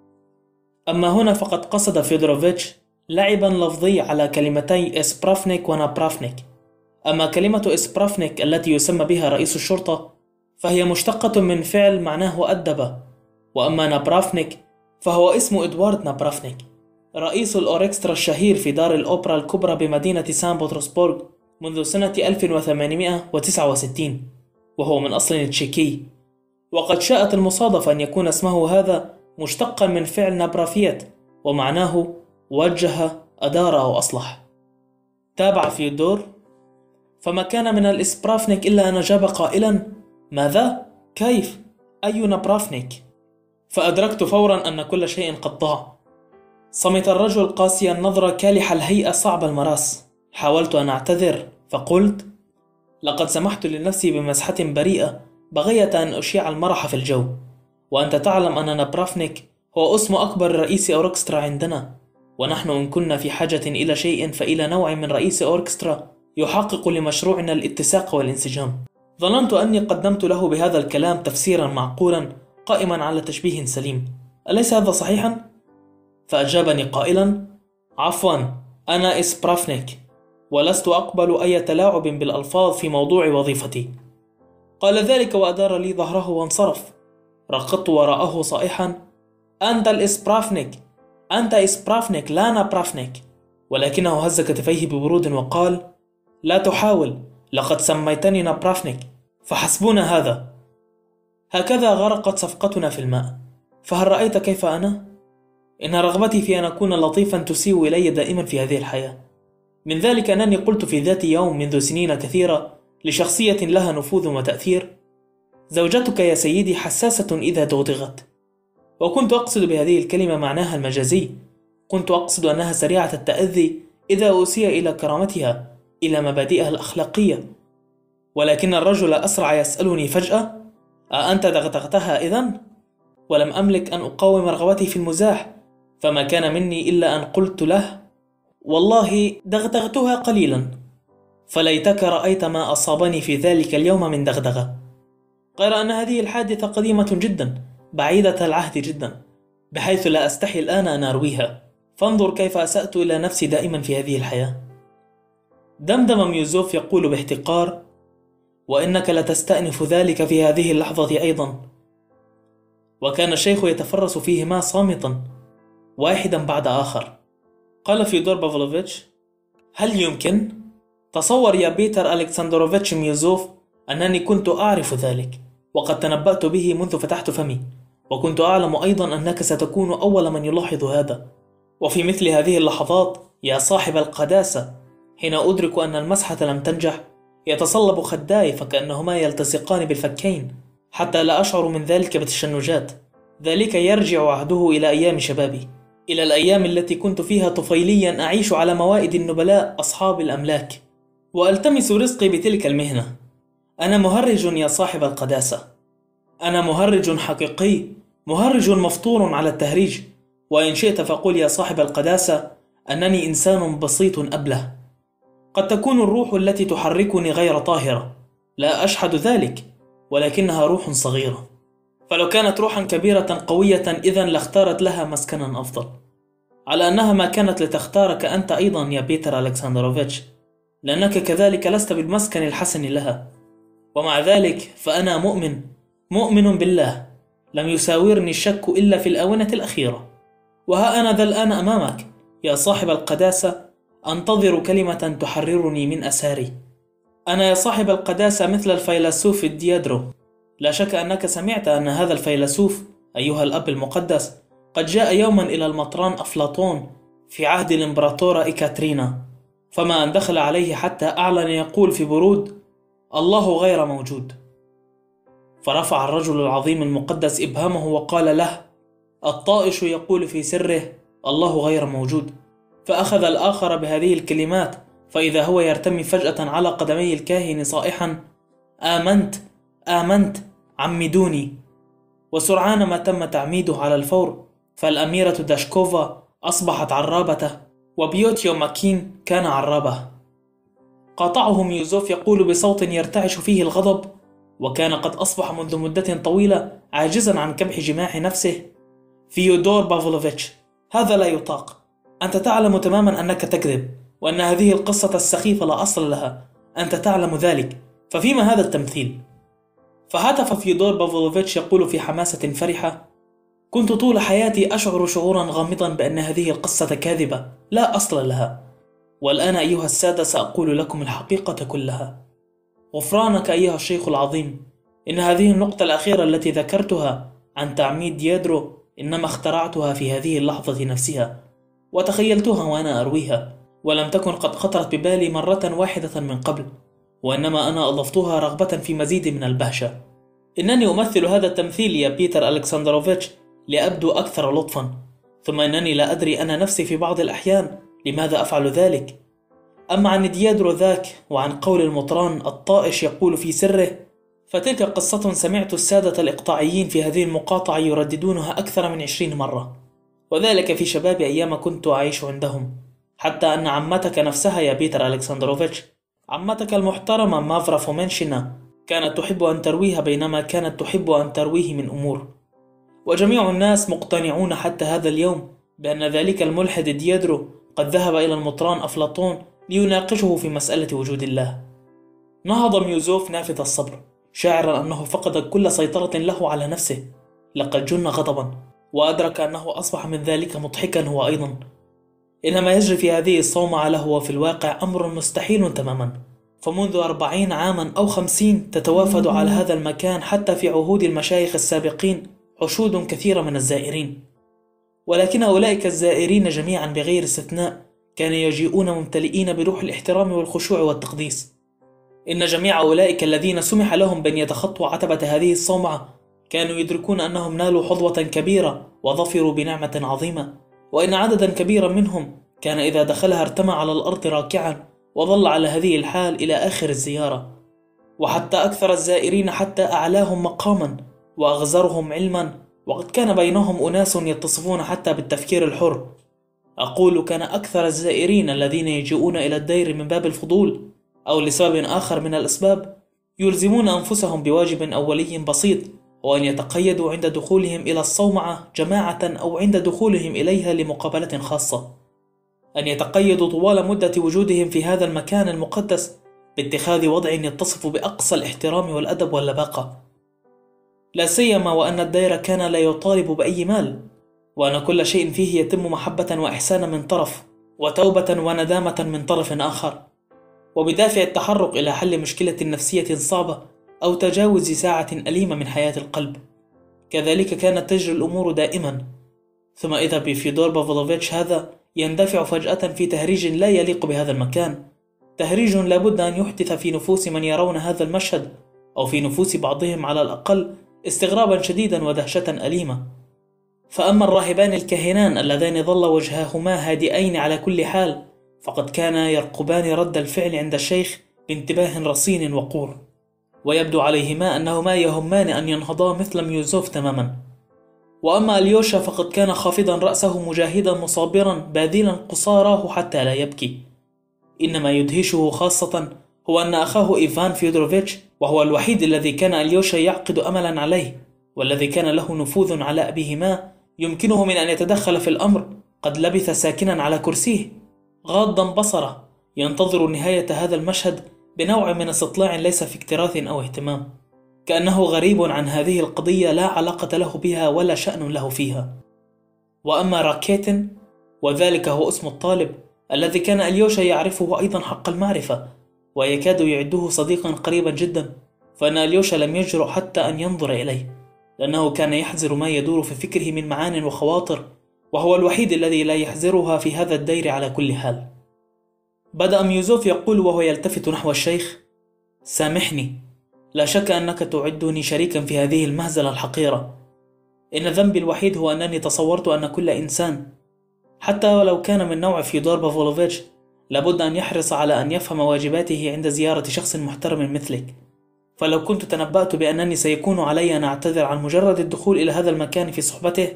أما هنا فقد قصد فيودوروفيتش لعبا لفظي على كلمتي إسبرافنيك ونابرافنيك. أما كلمة إسبرافنيك التي يسمى بها رئيس الشرطة فهي مشتقة من فعل معناه أدب، وأما نابرافنيك فهو اسم إدوارد نابرافنيك، رئيس الأوركسترا الشهير في دار الأوبرا الكبرى بمدينة سان بطرسبورغ منذ سنة ألف وثمانمائة وتسعة وستين، وهو من أصل تشيكي. وقد شاءت المصادفة أن يكون اسمه هذا مشتقا من فعل نابرافيت، ومعناه وجه، أدار أو أصلح. تابع فيودور: فما كان من الإسبرافنيك إلا أن أجاب قائلا: ماذا؟ كيف؟ أي نابرافنيك؟ فأدركت فورا أن كل شيء قد ضاع. صمت الرجل قاسي النظرة كالح الهيئة صعب المراس. حاولت أن أعتذر فقلت: لقد سمحت لنفسي بمسحة بريئة بغية أن أشيع المرح في الجو، وأنت تعلم أن نابرافنيك هو اسم أكبر رئيس أوركسترا عندنا، ونحن إن كنا في حاجة إلى شيء فإلى نوع من رئيس أوركسترا يحقق لمشروعنا الاتساق والانسجام. ظننت أني قدمت له بهذا الكلام تفسيرا معقولا قائما على تشبيه سليم، أليس هذا صحيحا؟ فأجابني قائلا: عفوا، أنا إسبرافنيك، ولست أقبل أي تلاعب بالألفاظ في موضوع وظيفتي. قال ذلك وأدار لي ظهره وانصرف. رقدت وراءه صائحا: أنت الإسبرافنيك، أنت إسبرافنيك لا نابرافنيك. ولكنه هز كتفيه ببرود وقال: لا تحاول، لقد سميتني نابرافنيك، فحسبنا هذا. هكذا غرقت صفقتنا في الماء. فهل رأيت كيف أنا؟ إن رغبتي في أن أكون لطيفا تسيء إلي دائما في هذه الحياة. من ذلك أنني قلت في ذات يوم منذ سنين كثيرة لشخصية لها نفوذ وتأثير: زوجتك يا سيدي حساسة إذا دغدغت. وكنت أقصد بهذه الكلمة معناها المجازي، كنت أقصد أنها سريعة التأذي إذا أسيء إلى كرامتها، إلى مبادئها الأخلاقية. ولكن الرجل أسرع يسألني فجأة: أأنت دغدغتها إذن؟ ولم أملك أن أقاوم رغبتي في المزاح، فما كان مني إلا أن قلت له: والله دغدغتها قليلا. فليتك رأيت ما أصابني في ذلك اليوم من دغدغة. غير أن هذه الحادثة قديمة جدا، بعيدة العهد جدا، بحيث لا أستحي الآن أن أرويها. فانظر كيف أسأت إلى نفسي دائما في هذه الحياة. دمدم ميوزوف يقول باحتقار: وإنك لتستأنف ذلك في هذه اللحظة أيضا. وكان الشيخ يتفرس فيهما صامتا، واحدا بعد آخر. قال فيودور بافلوفيتش: هل يمكن؟ تصور يا بيتر ألكسندروفيتش ميوزوف أنني كنت أعرف ذلك، وقد تنبأت به منذ فتحت فمي، وكنت أعلم أيضا أنك ستكون أول من يلاحظ هذا. وفي مثل هذه اللحظات يا صاحب القداسة، حين أدرك أن المسحة لم تنجح، يتصلب خداي فكأنهما يلتصقان بالفكين، حتى لا أشعر من ذلك بتشنجات، ذلك يرجع عهده إلى أيام شبابي، إلى الأيام التي كنت فيها طفيليا أعيش على موائد النبلاء أصحاب الأملاك، وألتمس رزقي بتلك المهنة. أنا مهرج يا صاحب القداسة، أنا مهرج حقيقي، مهرج مفطور على التهريج، وإن شئت فقل يا صاحب القداسة أنني إنسان بسيط أبله. قد تكون الروح التي تحركني غير طاهرة، لا أشحد ذلك، ولكنها روح صغيرة، فلو كانت روحا كبيرة قوية إذن لاختارت لها مسكنا أفضل، على أنها ما كانت لتختارك أنت أيضا يا بيتر ألكسندروفيتش، لأنك كذلك لست بالمسكن الحسن لها. ومع ذلك فأنا مؤمن مؤمن بالله، لم يساورني الشك إلا في الآونة الأخيرة، وها أنا ذا الآن أمامك يا صاحب القداسة أنتظر كلمة تحررني من أساري. أنا يا صاحب القداسة مثل الفيلسوف ديادرو، لا شك أنك سمعت أن هذا الفيلسوف أيها الأب المقدس قد جاء يوما إلى المطران أفلاطون في عهد الإمبراطورة إكاترينا، فما أن دخل عليه حتى أعلن يقول في برود: الله غير موجود. فرفع الرجل العظيم المقدس إبهامه وقال له: الطائش يقول في سره الله غير موجود. فأخذ الآخر بهذه الكلمات، فإذا هو يرتمي فجأة على قدمي الكاهن صائحا: آمنت آمنت عمدوني. وسرعان ما تم تعميده على الفور، فالأميرة داشكوفا أصبحت عرابته، وبيوتيو ماكين كان عرابه. قاطعه ميوزوف يقول بصوت يرتعش فيه الغضب، وكان قد أصبح منذ مدة طويلة عاجزا عن كبح جماح نفسه: فيودور بافلوفيتش، هذا لا يطاق. أنت تعلم تماما أنك تكذب، وأن هذه القصة السخيفة لا أصل لها، أنت تعلم ذلك، ففيما هذا التمثيل؟ فهتف فيودور بافلوفيتش يقول في حماسة فرحة: كنت طول حياتي أشعر شعورا غامضا بأن هذه القصة كاذبة لا أصل لها، والآن أيها السادة سأقول لكم الحقيقة كلها. غفرانك أيها الشيخ العظيم، إن هذه النقطة الأخيرة التي ذكرتها عن تعميد ديادرو إنما اخترعتها في هذه اللحظة نفسها، وتخيلتها وأنا أرويها، ولم تكن قد خطرت ببالي مرة واحدة من قبل، وإنما أنا أضفتها رغبة في مزيد من البهجة. إنني أمثل هذا التمثيل يا بيتر ألكسندروفيتش لأبدو أكثر لطفا، ثم إنني لا أدري أنا نفسي في بعض الأحيان لماذا أفعل ذلك. أما عن ديادرو ذاك وعن قول المطران الطائش يقول في سره، فتلك قصة سمعت السادة الإقطاعيين في هذه المقاطعة يرددونها أكثر من عشرين مرة، وذلك في شباب أيام كنت أعيش عندهم، حتى أن عمتك نفسها يا بيتر ألكسندروفيتش، عمتك المحترمة مافرا فومنشينا، كانت تحب أن ترويها بينما كانت تحب أن ترويه من أمور. وجميع الناس مقتنعون حتى هذا اليوم بأن ذلك الملحد ديادرو قد ذهب إلى المطران أفلاطون ليناقشه في مسألة وجود الله. نهض ميوزوف نافذ الصبر، شاعرا أنه فقد كل سيطرة له على نفسه، لقد جن غضبا، وأدرك أنه أصبح من ذلك مضحكا هو أيضا. إن ما يجري في هذه الصومعة له وفي الواقع أمر مستحيل تماما، فمنذ أربعين عاما أو خمسين تتوافد على هذا المكان حتى في عهود المشايخ السابقين حشود كثيرة من الزائرين، ولكن أولئك الزائرين جميعا بغير استثناء كانوا يجيئون ممتلئين بروح الاحترام والخشوع والتقديس. إن جميع أولئك الذين سمح لهم بأن يتخطوا عتبة هذه الصومعة كانوا يدركون أنهم نالوا حظوة كبيرة وظفروا بنعمة عظيمة، وإن عددا كبيرا منهم كان إذا دخلها ارتمى على الأرض راكعا وظل على هذه الحال إلى آخر الزيارة. وحتى أكثر الزائرين حتى أعلاهم مقاما وأغزرهم علما، وقد كان بينهم أناس يتصفون حتى بالتفكير الحر. أقول كان أكثر الزائرين الذين يجيئون إلى الدير من باب الفضول أو لسبب آخر من الأسباب يلزمون أنفسهم بواجب أولي بسيط، وأن يتقيدوا عند دخولهم إلى الصومعة جماعة أو عند دخولهم إليها لمقابلة خاصة، أن يتقيدوا طوال مدة وجودهم في هذا المكان المقدس باتخاذ وضع يتصف بأقصى الاحترام والأدب واللباقة، لا سيما وأن الدير كان لا يطالب بأي مال، وأن كل شيء فيه يتم محبة وإحسانا من طرف، وتوبة وندامة من طرف آخر، وبدافع التحرك إلى حل مشكلة نفسية صعبة أو تجاوز ساعة أليمة من حياة القلب. كذلك كانت تجري الأمور دائما. ثم إذا بفيودور بافلوفيتش هذا يندفع فجأة في تهريج لا يليق بهذا المكان، تهريج لابد أن يحدث في نفوس من يرون هذا المشهد، أو في نفوس بعضهم على الأقل، استغرابا شديدا ودهشة أليمة. فأما الراهبان الكاهنان اللذان ظل وجهاهما هادئين على كل حال فقد كانا يرقبان رد الفعل عند الشيخ بانتباه رصين وقور، ويبدو عليهما أنهما يهمان أن ينهضا مثل ميوزوف تماما. وأما أليوشا فقد كان خافضا رأسه مجاهدا مصابرا باذلا قصاراه حتى لا يبكي. إنما يدهشه خاصة هو أن أخاه إيفان فيودروفيتش، وهو الوحيد الذي كان أليوشا يعقد أملا عليه والذي كان له نفوذ على أبيهما يمكنه من أن يتدخل في الأمر، قد لبث ساكنا على كرسيه غاضا بصره ينتظر نهاية هذا المشهد بنوع من استطلاع ليس في اكتراث أو اهتمام، كأنه غريب عن هذه القضية لا علاقة له بها ولا شأن له فيها. وأما راكيتن، وذلك هو اسم الطالب الذي كان أليوشا يعرفه أيضا حق المعرفة ويكاد يعده صديقا قريبا جدا، فإن أليوشا لم يجرؤ حتى أن ينظر إليه، لأنه كان يحذر ما يدور في فكره من معان وخواطر، وهو الوحيد الذي لا يحذرها في هذا الدير على كل حال. بدأ ميوزوف يقول وهو يلتفت نحو الشيخ: سامحني، لا شك أنك تعدني شريكا في هذه المهزلة الحقيرة. إن ذنبي الوحيد هو أنني تصورت أن كل إنسان، حتى ولو كان من نوع فيودور بافولوفيتش، لابد أن يحرص على أن يفهم واجباته عند زيارة شخص محترم مثلك. فلو كنت تنبأت بأنني سيكون علي أن أعتذر عن مجرد الدخول إلى هذا المكان في صحبته،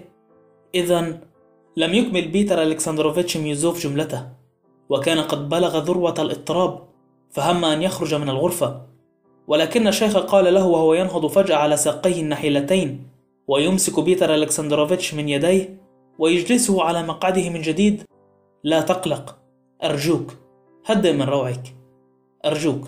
إذن لم يكمل بيتر ألكسندروفيتش ميوزوف جملته، وكان قد بلغ ذروة الاضطراب فهم أن يخرج من الغرفة، ولكن الشيخ قال له وهو ينهض فجأة على ساقيه النحيلتين ويمسك بيتر ألكسندروفيتش من يديه ويجلسه على مقعده من جديد: لا تقلق، أرجوك، هدئ من روعك، أرجوك،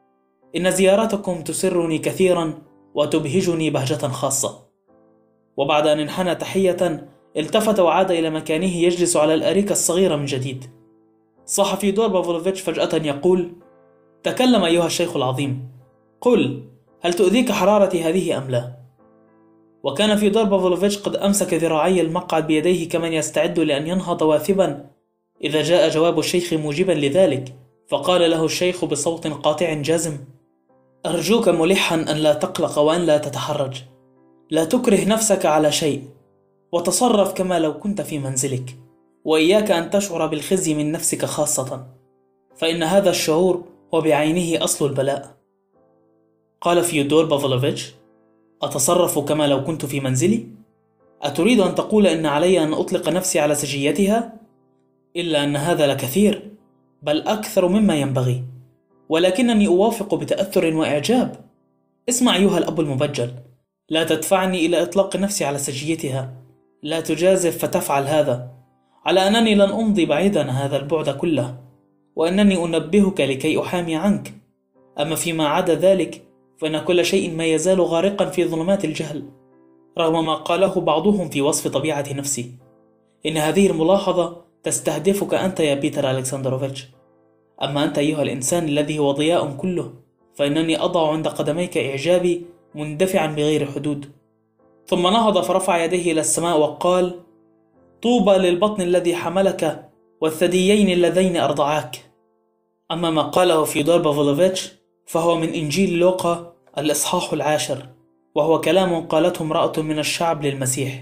إن زيارتكم تسرني كثيرا وتبهجني بهجة خاصة. وبعد أن انحنى تحية التفت وعاد إلى مكانه يجلس على الأريكة الصغيرة من جديد. صاح فيودور بافولوفيتش فجأة يقول: تكلم أيها الشيخ العظيم، قل، هل تؤذيك حرارتي هذه أم لا؟ وكان فيودور بافولوفيتش قد أمسك ذراعي المقعد بيديه كمن يستعد لأن ينهض واثبا إذا جاء جواب الشيخ موجبا لذلك، فقال له الشيخ بصوت قاطع جازم: أرجوك ملحا أن لا تقلق وأن لا تتحرج، لا تكره نفسك على شيء، وتصرف كما لو كنت في منزلك، وإياك أن تشعر بالخزي من نفسك خاصة، فإن هذا الشعور هو بعينه أصل البلاء. قال فيودور بافولوفيتش: أتصرف كما لو كنت في منزلي؟ أتريد أن تقول إن علي أن أطلق نفسي على سجيتها؟ إلا أن هذا لكثير، بل أكثر مما ينبغي، ولكنني أوافق بتأثر وإعجاب. اسمع أيها الأب المبجل، لا تدفعني إلى إطلاق نفسي على سجيتها، لا تجازف فتفعل هذا، على أنني لن أمضي بعيدا هذا البعد كله، وأنني أنبهك لكي أحامي عنك. أما فيما عدا ذلك فإن كل شيء ما يزال غارقا في ظلمات الجهل، رغم ما قاله بعضهم في وصف طبيعة نفسي. إن هذه الملاحظة تستهدفك أنت يا بيتر ألكسندروفيتش. أما أنت أيها الإنسان الذي هو ضياء كله، فإنني أضع عند قدميك إعجابي مندفعا بغير حدود. ثم نهض فرفع يديه إلى السماء وقال: طوبى للبطن الذي حملك والثديين اللذين أرضعاك. أما ما قاله فيودور بافولوفيتش فهو من إنجيل لوقا الإصحاح العاشر، وهو كلام قالته امرأة من الشعب للمسيح.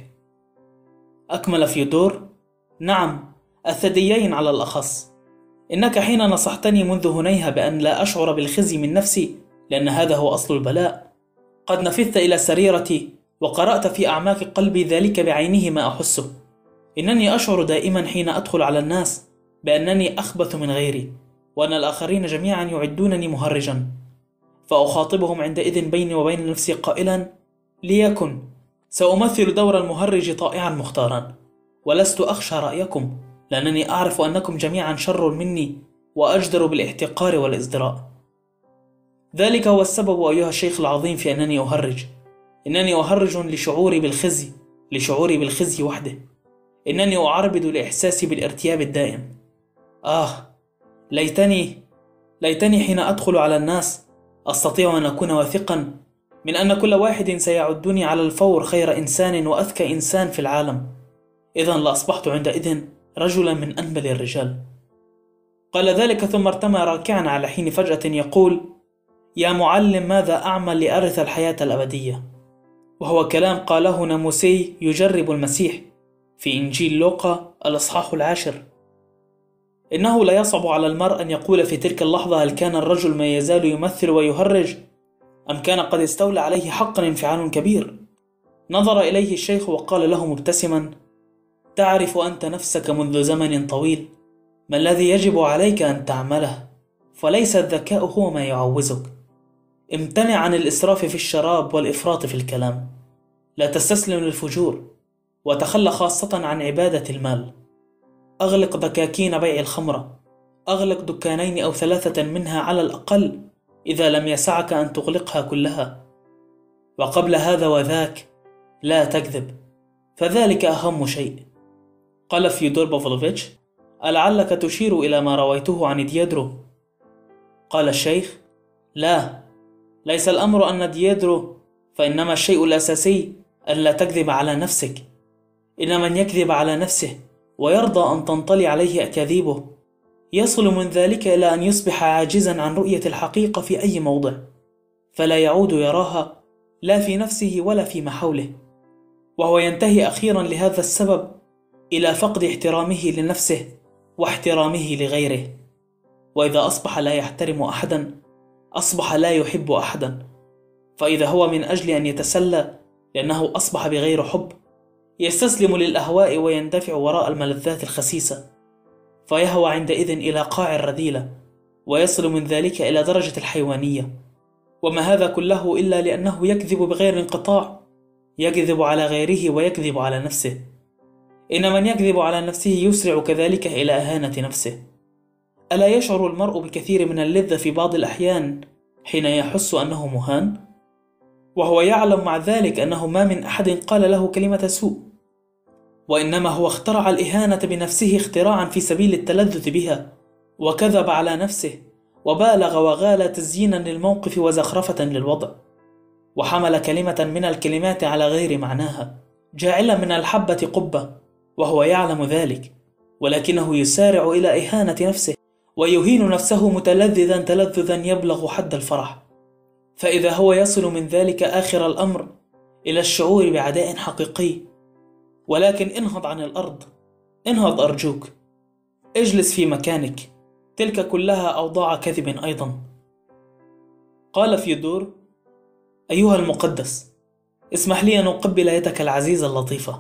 أكمل فيودور: نعم، الثديين على الأخص. إنك حين نصحتني منذ هنيها بأن لا أشعر بالخزي من نفسي لأن هذا هو أصل البلاء، قد نفذت إلى سريرتي وقرأت في أعماق قلبي ذلك بعينه ما أحسه. إنني أشعر دائما حين أدخل على الناس بأنني أخبث من غيري، وأن الآخرين جميعا يعدونني مهرجا، فأخاطبهم عندئذ بيني وبين نفسي قائلا: ليكن، سأمثل دور المهرج طائعا مختارا، ولست أخشى رأيكم، لأنني أعرف أنكم جميعا شر مني وأجدر بالاحتقار والازدراء. ذلك هو السبب أيها الشيخ العظيم في أنني أهرج. إنني أهرج لشعوري بالخزي، لشعوري بالخزي وحده. إنني أعربد لإحساسي بالارتياب الدائم. آه، ليتني ليتني حين أدخل على الناس أستطيع أن أكون واثقا من أن كل واحد سيعدني على الفور خير إنسان وأذكى إنسان في العالم. إذن لأصبحت عندئذ رجلا من أنبل الرجال. قال ذلك ثم ارتمى راكعا على حين فجأة يقول: يا معلم، ماذا أعمل لأرث الحياة الأبدية؟ وهو كلام قاله ناموسي يجرب المسيح في إنجيل لوقا الإصحاح العاشر. إنه لا يصعب على المرء أن يقول في تلك اللحظة هل كان الرجل ما يزال يمثل ويهرج أم كان قد استولى عليه حقا انفعال كبير. نظر إليه الشيخ وقال له مبتسما: تعرف أنت نفسك منذ زمن طويل ما الذي يجب عليك أن تعمله، فليس الذكاء هو ما يعوزك. امتنع عن الإسراف في الشراب والإفراط في الكلام، لا تستسلم للفجور، وتخلى خاصة عن عبادة المال. أغلق دكاكين بيع الخمرة، أغلق دكانين أو ثلاثة منها على الأقل إذا لم يسعك أن تغلقها كلها. وقبل هذا وذاك لا تكذب، فذلك أهم شيء. قال فيودور بافلوفيتش: ألعلك تشير إلى ما رويته عن دييدرو؟ قال الشيخ: لا، ليس الأمر أن دييدرو، فإنما الشيء الأساسي أن لا تكذب على نفسك. إن من يكذب على نفسه ويرضى أن تنطلي عليه أكاذيبه يصل من ذلك إلى أن يصبح عاجزا عن رؤية الحقيقة في أي موضع، فلا يعود يراها لا في نفسه ولا فيما حوله، وهو ينتهي أخيرا لهذا السبب إلى فقد احترامه لنفسه واحترامه لغيره. وإذا أصبح لا يحترم أحدا أصبح لا يحب أحدا، فإذا هو من أجل أن يتسلى لأنه أصبح بغير حب يستسلم للأهواء ويندفع وراء الملذات الخسيسة، فيهوى عندئذ إلى قاع الرذيلة، ويصل من ذلك إلى درجة الحيوانية. وما هذا كله إلا لأنه يكذب بغير انقطاع، يكذب على غيره ويكذب على نفسه. إن من يكذب على نفسه يسرع كذلك إلى إهانة نفسه. ألا يشعر المرء بكثير من اللذة في بعض الأحيان حين يحس أنه مهان، وهو يعلم مع ذلك أنه ما من أحد قال له كلمة سوء، وإنما هو اخترع الإهانة بنفسه اختراعا في سبيل التلذذ بها، وكذب على نفسه وبالغ وغال تزيينا للموقف وزخرفة للوضع، وحمل كلمة من الكلمات على غير معناها، جاعلا من الحبة قبة، وهو يعلم ذلك، ولكنه يسارع إلى إهانة نفسه ويهين نفسه متلذذا تلذذا يبلغ حد الفرح. فإذا هو يصل من ذلك آخر الأمر إلى الشعور بعداء حقيقي. ولكن انهض عن الأرض، انهض أرجوك، اجلس في مكانك، تلك كلها أوضاع كذب أيضا. قال فيودور: أيها المقدس، اسمح لي أن أقبل يدك العزيزة اللطيفة.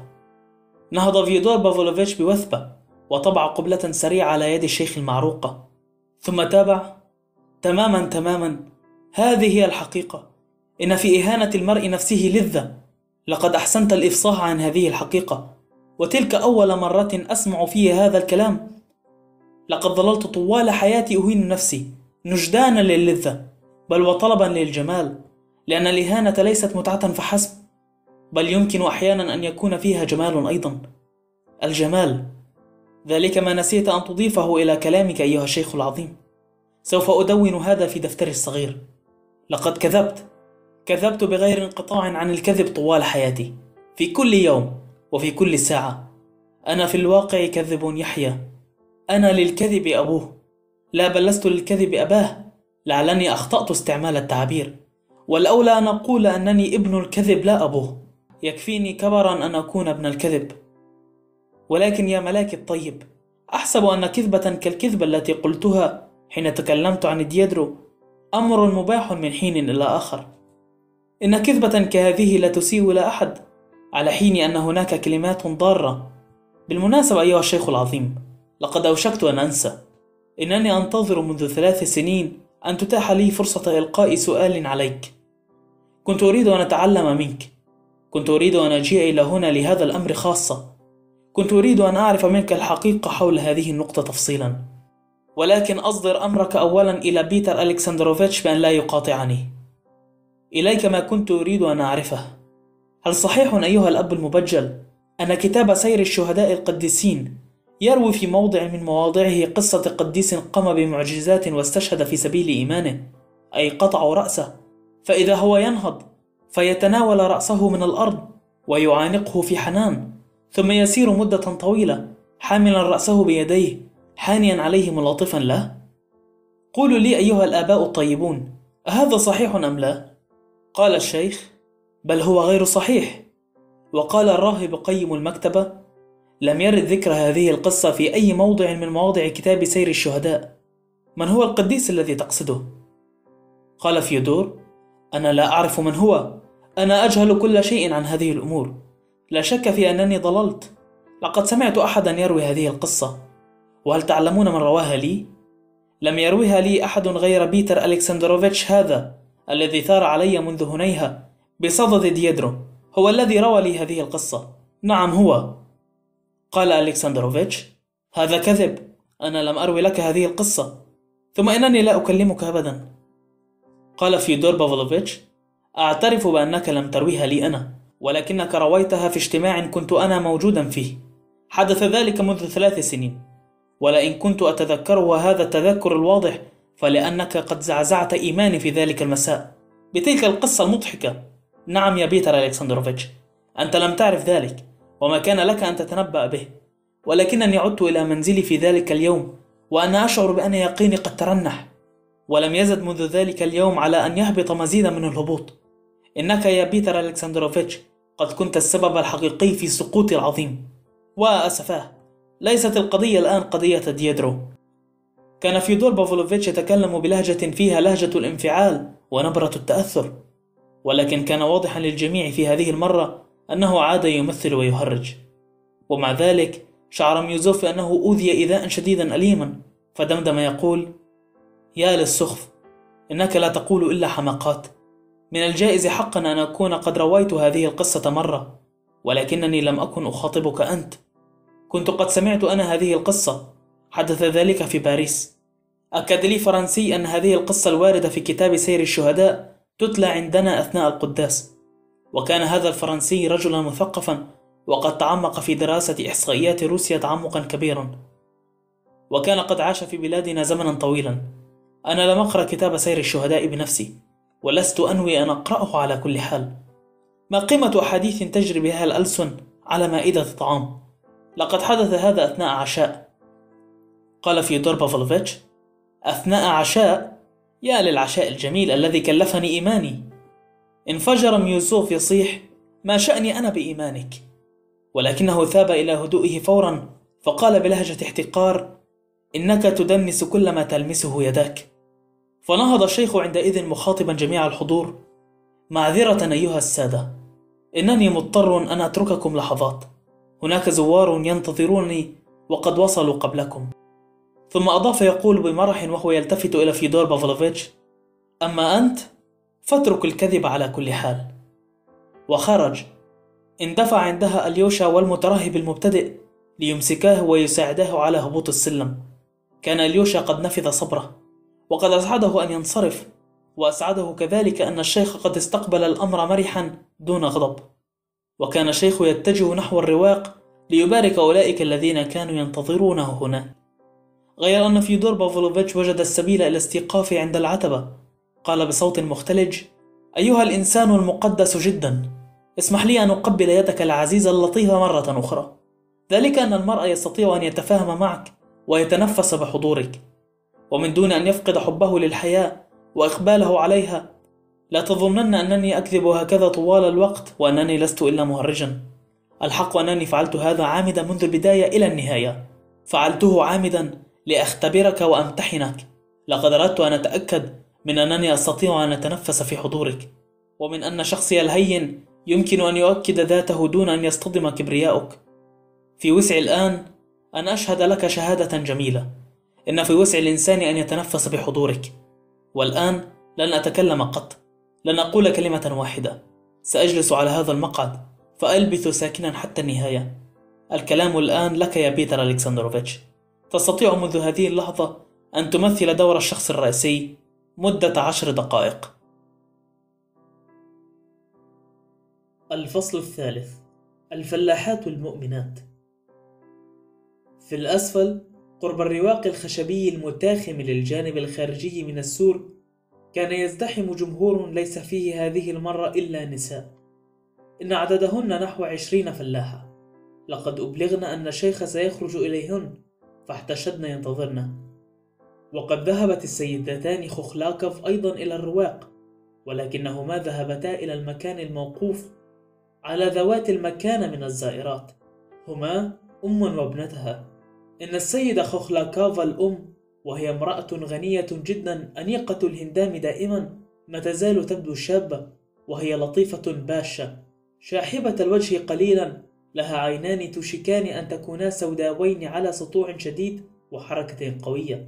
نهض فيودور بافلوفيتش بوثبة وطبع قبلة سريعة على يد الشيخ المعروقة، ثم تابع: تماما تماما، هذه هي الحقيقة. إن في إهانة المرء نفسه لذة. لقد أحسنت الإفصاح عن هذه الحقيقة، وتلك أول مرة أسمع فيه هذا الكلام. لقد ظللت طوال حياتي أهين نفسي نجدانا للذة، بل وطلبا للجمال، لأن الإهانة ليست متعة فحسب، بل يمكن أحيانا أن يكون فيها جمال أيضا. الجمال ذلك ما نسيت أن تضيفه إلى كلامك أيها الشيخ العظيم. سوف أدون هذا في دفتري الصغير. لقد كذبت كذبت بغير انقطاع عن الكذب طوال حياتي، في كل يوم وفي كل ساعة. أنا في الواقع كذب يحيى. أنا للكذب أبوه، لا بل لست للكذب أباه، لعلني أخطأت استعمال التعبير، والأولى أن أقول أنني ابن الكذب لا أبوه. يكفيني كبرا أن أكون ابن الكذب. ولكن يا ملاكي الطيب، أحسب أن كذبة كالكذبة التي قلتها حين تكلمت عن دييدرو أمر مباح من حين إلى آخر. إن كذبة كهذه لا تسيء إلى أحد، على حين أن هناك كلمات ضارة. بالمناسبة أيها الشيخ العظيم، لقد أوشكت أن أنسى. إنني أنتظر منذ ثلاث سنين أن تتاح لي فرصة إلقاء سؤال عليك. كنت أريد أن أتعلم منك، كنت أريد أن أجيء إلى هنا لهذا الأمر خاصة، كنت أريد أن أعرف منك الحقيقة حول هذه النقطة تفصيلا. ولكن أصدر أمرك أولا إلى بيتر ألكسندروفيتش بأن لا يقاطعني. إليك ما كنت أريد أن أعرفه. هل صحيح أيها الأب المبجل أن كتاب سير الشهداء القديسين يروي في موضع من مواضعه قصة قديس قام بمعجزات واستشهد في سبيل إيمانه، أي قطعوا رأسه، فإذا هو ينهض فيتناول رأسه من الأرض ويعانقه في حنان، ثم يسير مدة طويلة حاملا رأسه بيديه حانيا عليه ملاطفا له؟ قولوا لي أيها الآباء الطيبون، أهذا صحيح أم لا؟ قال الشيخ: بل هو غير صحيح. وقال الراهب قيم المكتبة: لم يرد ذكر هذه القصة في أي موضع من مواضع كتاب سير الشهداء. من هو القديس الذي تقصده؟ قال فيودور: أنا لا أعرف من هو، أنا أجهل كل شيء عن هذه الأمور، لا شك في أنني ضللت. لقد سمعت أحدا يروي هذه القصة، وهل تعلمون من رواها لي؟ لم يرويها لي أحد غير بيتر ألكسندروفيتش هذا الذي ثار علي منذ هنيهة بصدد دييدرو، هو الذي روى لي هذه القصة. نعم هو. قال ألكسندروفيتش: هذا كذب، أنا لم أروي لك هذه القصة، ثم إنني لا أكلمك أبدا. قال فيودور بافلوفيتش: أعترف بأنك لم ترويها لي أنا، ولكنك رويتها في اجتماع كنت أنا موجودا فيه، حدث ذلك منذ ثلاث سنين، ولئن كنت أتذكره هذا التذكر الواضح فلأنك قد زعزعت إيماني في ذلك المساء بتلك القصة المضحكة. نعم يا بيتر ألكسندروفيتش، أنت لم تعرف ذلك، وما كان لك أن تتنبأ به، ولكنني عدت إلى منزلي في ذلك اليوم وأنا أشعر بأن يقيني قد ترنح، ولم يزد منذ ذلك اليوم على أن يهبط مزيدا من الهبوط. إنك يا بيتر ألكسندروفيتش قد كنت السبب الحقيقي في سقوطي العظيم. وأسفاه، ليست القضية الآن قضية دييدرو. كان فيودور بافلوفيتش يتكلم بلهجة فيها لهجة الانفعال ونبرة التأثر، ولكن كان واضحا للجميع في هذه المرة أنه عاد يمثل ويهرج. ومع ذلك شعر ميوزوف أنه أوذي إيذاء شديدا أليما، فدمدم يقول: يا للسخف، إنك لا تقول إلا حماقات. من الجائز حقا أن أكون قد رويت هذه القصة مرة، ولكنني لم أكن أخاطبك أنت. كنت قد سمعت أنا هذه القصة، حدث ذلك في باريس. أكد لي فرنسي أن هذه القصة الواردة في كتاب سير الشهداء تتلى عندنا أثناء القداس، وكان هذا الفرنسي رجلا مثقفا وقد تعمق في دراسة إحصائيات روسيا تعمقا كبيرا، وكان قد عاش في بلادنا زمنا طويلا. أنا لم أقرأ كتاب سير الشهداء بنفسي، ولست أنوي أن أقرأه على كل حال. ما قيمة أحاديث تجري بها الألسن على مائدة طعام؟ لقد حدث هذا أثناء عشاء. قال فيودور بافلوفيتش: أثناء عشاء؟ يا للعشاء الجميل الذي كلفني إيماني. انفجر ميوزوف يصيح: ما شأني أنا بإيمانك؟ ولكنه ثاب إلى هدوئه فورا فقال بلهجة احتقار: إنك تدنس كل ما تلمسه يداك. فنهض الشيخ عندئذ مخاطبا جميع الحضور: معذرة أيها السادة، إنني مضطر أن أترككم لحظات، هناك زوار ينتظرونني وقد وصلوا قبلكم. ثم أضاف يقول بمرح وهو يلتفت إلى فيودور بافلوفيتش: أما أنت فاترك الكذب على كل حال. وخرج. اندفع عندها أليوشا والمترهب المبتدئ ليمسكاه ويساعداه على هبوط السلم. كان أليوشا قد نفذ صبره، وقد أسعده أن ينصرف، وأسعده كذلك أن الشيخ قد استقبل الأمر مرحا دون غضب. وكان الشيخ يتجه نحو الرواق ليبارك أولئك الذين كانوا ينتظرونه هنا، غير أن فيودور بافلوفيتش وجد السبيل إلى استيقافه عند العتبة. قال بصوت مختلج: أيها الإنسان المقدس جدا، اسمح لي أن أقبل يدك العزيزة اللطيفة مرة أخرى. ذلك أن المرء يستطيع أن يتفاهم معك ويتنفس بحضورك، ومن دون أن يفقد حبه للحياة وإقباله عليها. لا تظنن أنني أكذب هكذا طوال الوقت وأنني لست إلا مهرجا. الحق أنني فعلت هذا عامدا منذ البداية إلى النهاية، فعلته عامدا لأختبرك وأمتحنك. لقد أردت أن أتأكد من أنني أستطيع أن أتنفس في حضورك، ومن أن شخصي الهين يمكن أن يؤكد ذاته دون أن يصطدم كبرياؤك. في وسع الآن أن أشهد لك شهادة جميلة، إن في وسع الإنسان أن يتنفس بحضورك. والآن لن أتكلم قط، لن أقول كلمة واحدة. سأجلس على هذا المقعد فألبث ساكنا حتى النهاية. الكلام الآن لك يا بيتر ألكسندروفيتش. تستطيع منذ هذه اللحظة أن تمثل دور الشخص الرئيسي مدة عشر دقائق. الفصل الثالث: الفلاحات المؤمنات. في الأسفل قرب الرواق الخشبي المتاخم للجانب الخارجي من السور كان يزدحم جمهور ليس فيه هذه المرة إلا نساء، إن عددهن نحو عشرين فلاحة. لقد أبلغنا أن الشيخ سيخرج إليهن فاحتشدن ينتظرنا. وقد ذهبت السيدتان خوخلاكوف أيضا إلى الرواق، ولكنهما ذهبتا إلى المكان الموقوف على ذوات المكان من الزائرات، هما أم وابنتها. إن السيدة خوخلاكافا الأم، وهي امرأة غنية جدا أنيقة الهندام دائما، ما تزال تبدو شابة، وهي لطيفة باشة شاحبة الوجه قليلا، لها عينان توشكان أن تكونا سوداوين على سطوع شديد وحركة قوية.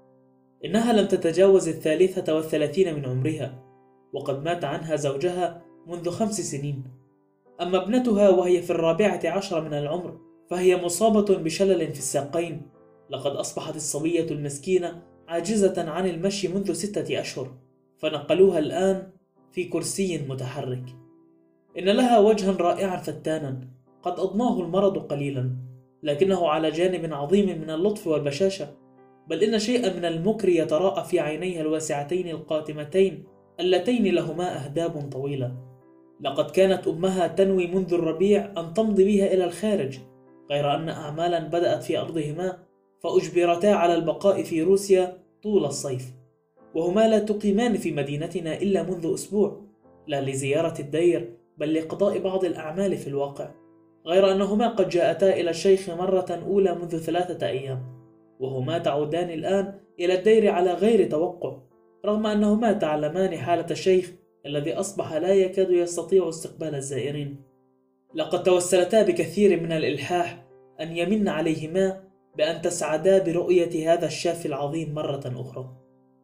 إنها لم تتجاوز الثالثة والثلاثين من عمرها، وقد مات عنها زوجها منذ خمس سنين. أما ابنتها وهي في الرابعة عشر من العمر فهي مصابة بشلل في الساقين، لقد أصبحت الصبية المسكينة عاجزة عن المشي منذ ستة أشهر، فنقلوها الآن في كرسي متحرك. إن لها وجها رائعا فتانا قد أضناه المرض قليلا، لكنه على جانب عظيم من اللطف والبشاشة، بل إن شيئا من المكر يتراءى في عينيها الواسعتين القاتمتين اللتين لهما أهداب طويلة. لقد كانت أمها تنوي منذ الربيع أن تمضي بها إلى الخارج، غير أن أعمالا بدأت في أرضهما فأجبرتا على البقاء في روسيا طول الصيف، وهما لا تقيمان في مدينتنا إلا منذ أسبوع، لا لزيارة الدير بل لقضاء بعض الأعمال في الواقع، غير أنهما قد جاءتا إلى الشيخ مرة أولى منذ ثلاثة أيام، وهما تعودان الآن إلى الدير على غير توقع، رغم أنهما تعلمان حالة الشيخ الذي أصبح لا يكاد يستطيع استقبال الزائرين. لقد توسلتا بكثير من الإلحاح أن يمن عليهما بأن تسعدا برؤية هذا الشاف العظيم مرة أخرى.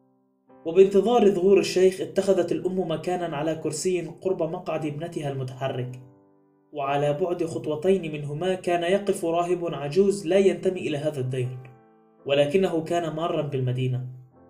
وبانتظار ظهور الشيخ اتخذت الأم مكانا على كرسي قرب مقعد ابنتها المتحرك، وعلى بعد خطوتين منهما كان يقف راهب عجوز لا ينتمي إلى هذا الدير، ولكنه كان مارا بالمدينة.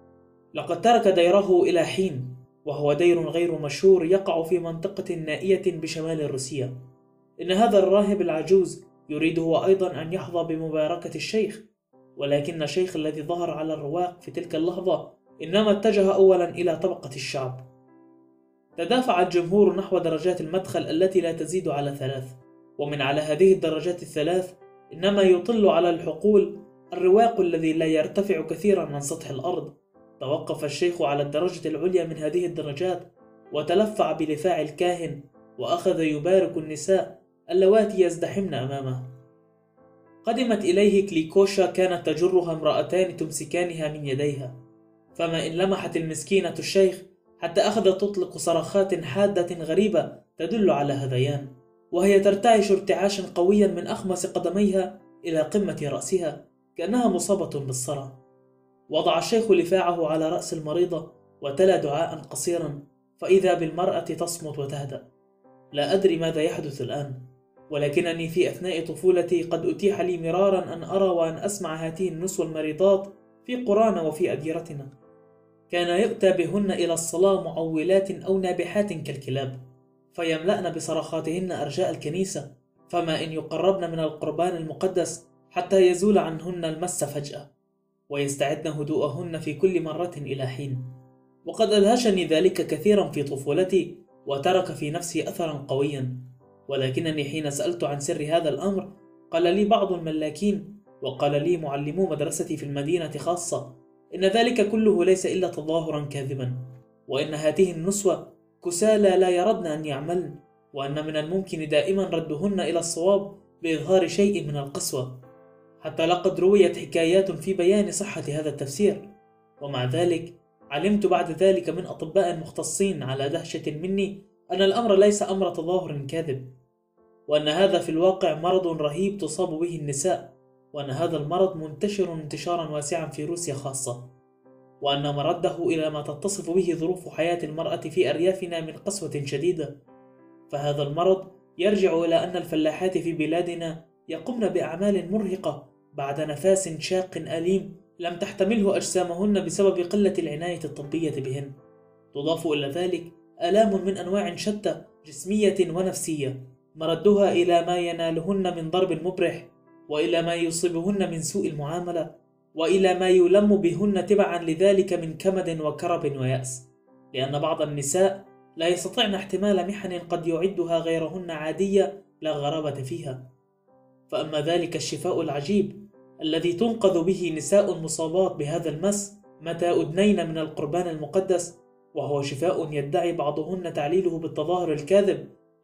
لقد ترك ديره إلى حين، وهو دير غير مشهور يقع في منطقة نائية بشمال روسيا. إن هذا الراهب العجوز يريد هو أيضا أن يحظى بمباركة الشيخ، ولكن الشيخ الذي ظهر على الرواق في تلك اللحظة إنما اتجه أولا إلى طبقة الشعب. تدافع الجمهور نحو درجات المدخل التي لا تزيد على ثلاث، ومن على هذه الدرجات الثلاث إنما يطل على الحقول الرواق الذي لا يرتفع كثيرا عن سطح الأرض. توقف الشيخ على الدرجة العليا من هذه الدرجات وتلفع بلفاع الكاهن، وأخذ يبارك النساء اللواتي يزدحمن أمامه. قدمت إليه كليكوشا كانت تجرها امرأتان تمسكانها من يديها، فما إن لمحت المسكينة الشيخ حتى أخذت تطلق صرخات حادة غريبة تدل على هذيان، وهي ترتعش ارتعاشا قويا من أخمص قدميها إلى قمة رأسها كأنها مصابة بالصرع. وضع الشيخ لفاعه على رأس المريضة وتلا دعاء قصيرا، فإذا بالمرأة تصمت وتهدأ. لا أدري ماذا يحدث الآن، ولكنني في أثناء طفولتي قد أتيح لي مرارا أن أرى وأن أسمع هذه النسوة المريضات في قرانا وفي أديرتنا. كان يؤتى بهن إلى الصلاة معولات أو نابحات كالكلاب، فيملأن بصرخاتهن أرجاء الكنيسة، فما إن يقربن من القربان المقدس حتى يزول عنهن المس فجأة، ويستعدن هدوءهن في كل مرة إلى حين. وقد أدهشني ذلك كثيرا في طفولتي وترك في نفسي أثرا قويا، ولكنني حين سألت عن سر هذا الأمر قال لي بعض الملاكين، وقال لي معلمو مدرستي في المدينة خاصة، إن ذلك كله ليس إلا تظاهرا كاذبا، وإن هذه النسوة كسالى لا يردن أن يعملن، وأن من الممكن دائما ردهن إلى الصواب بإظهار شيء من القسوة، حتى لقد رويت حكايات في بيان صحة هذا التفسير. ومع ذلك علمت بعد ذلك من أطباء مختصين على دهشة مني أن الأمر ليس أمر تظاهر كاذب، وأن هذا في الواقع مرض رهيب تصاب به النساء، وأن هذا المرض منتشر انتشارا واسعا في روسيا خاصة، وأن مرده إلى ما تتصف به ظروف حياة المرأة في أريافنا من قسوة شديدة. فهذا المرض يرجع إلى أن الفلاحات في بلادنا يقمن بأعمال مرهقة بعد نفاس شاق أليم لم تحتمله أجسامهن بسبب قلة العناية الطبية بهن، تضاف إلى ذلك آلام من أنواع شتى جسمية ونفسية مردها إلى ما ينالهن من ضرب مبرح، وإلى ما يصيبهن من سوء المعاملة، وإلى ما يلم بهن تبعا لذلك من كمد وكرب ويأس، لأن بعض النساء لا يستطيعن احتمال محن قد يعدها غيرهن عادية لا غرابة فيها. فأما ذلك الشفاء العجيب الذي تنقذ به نساء مصابات بهذا المس متى أدنين من القربان المقدس، وهو شفاء يدعي بعضهن تعليله بالتظاهر الكاذب،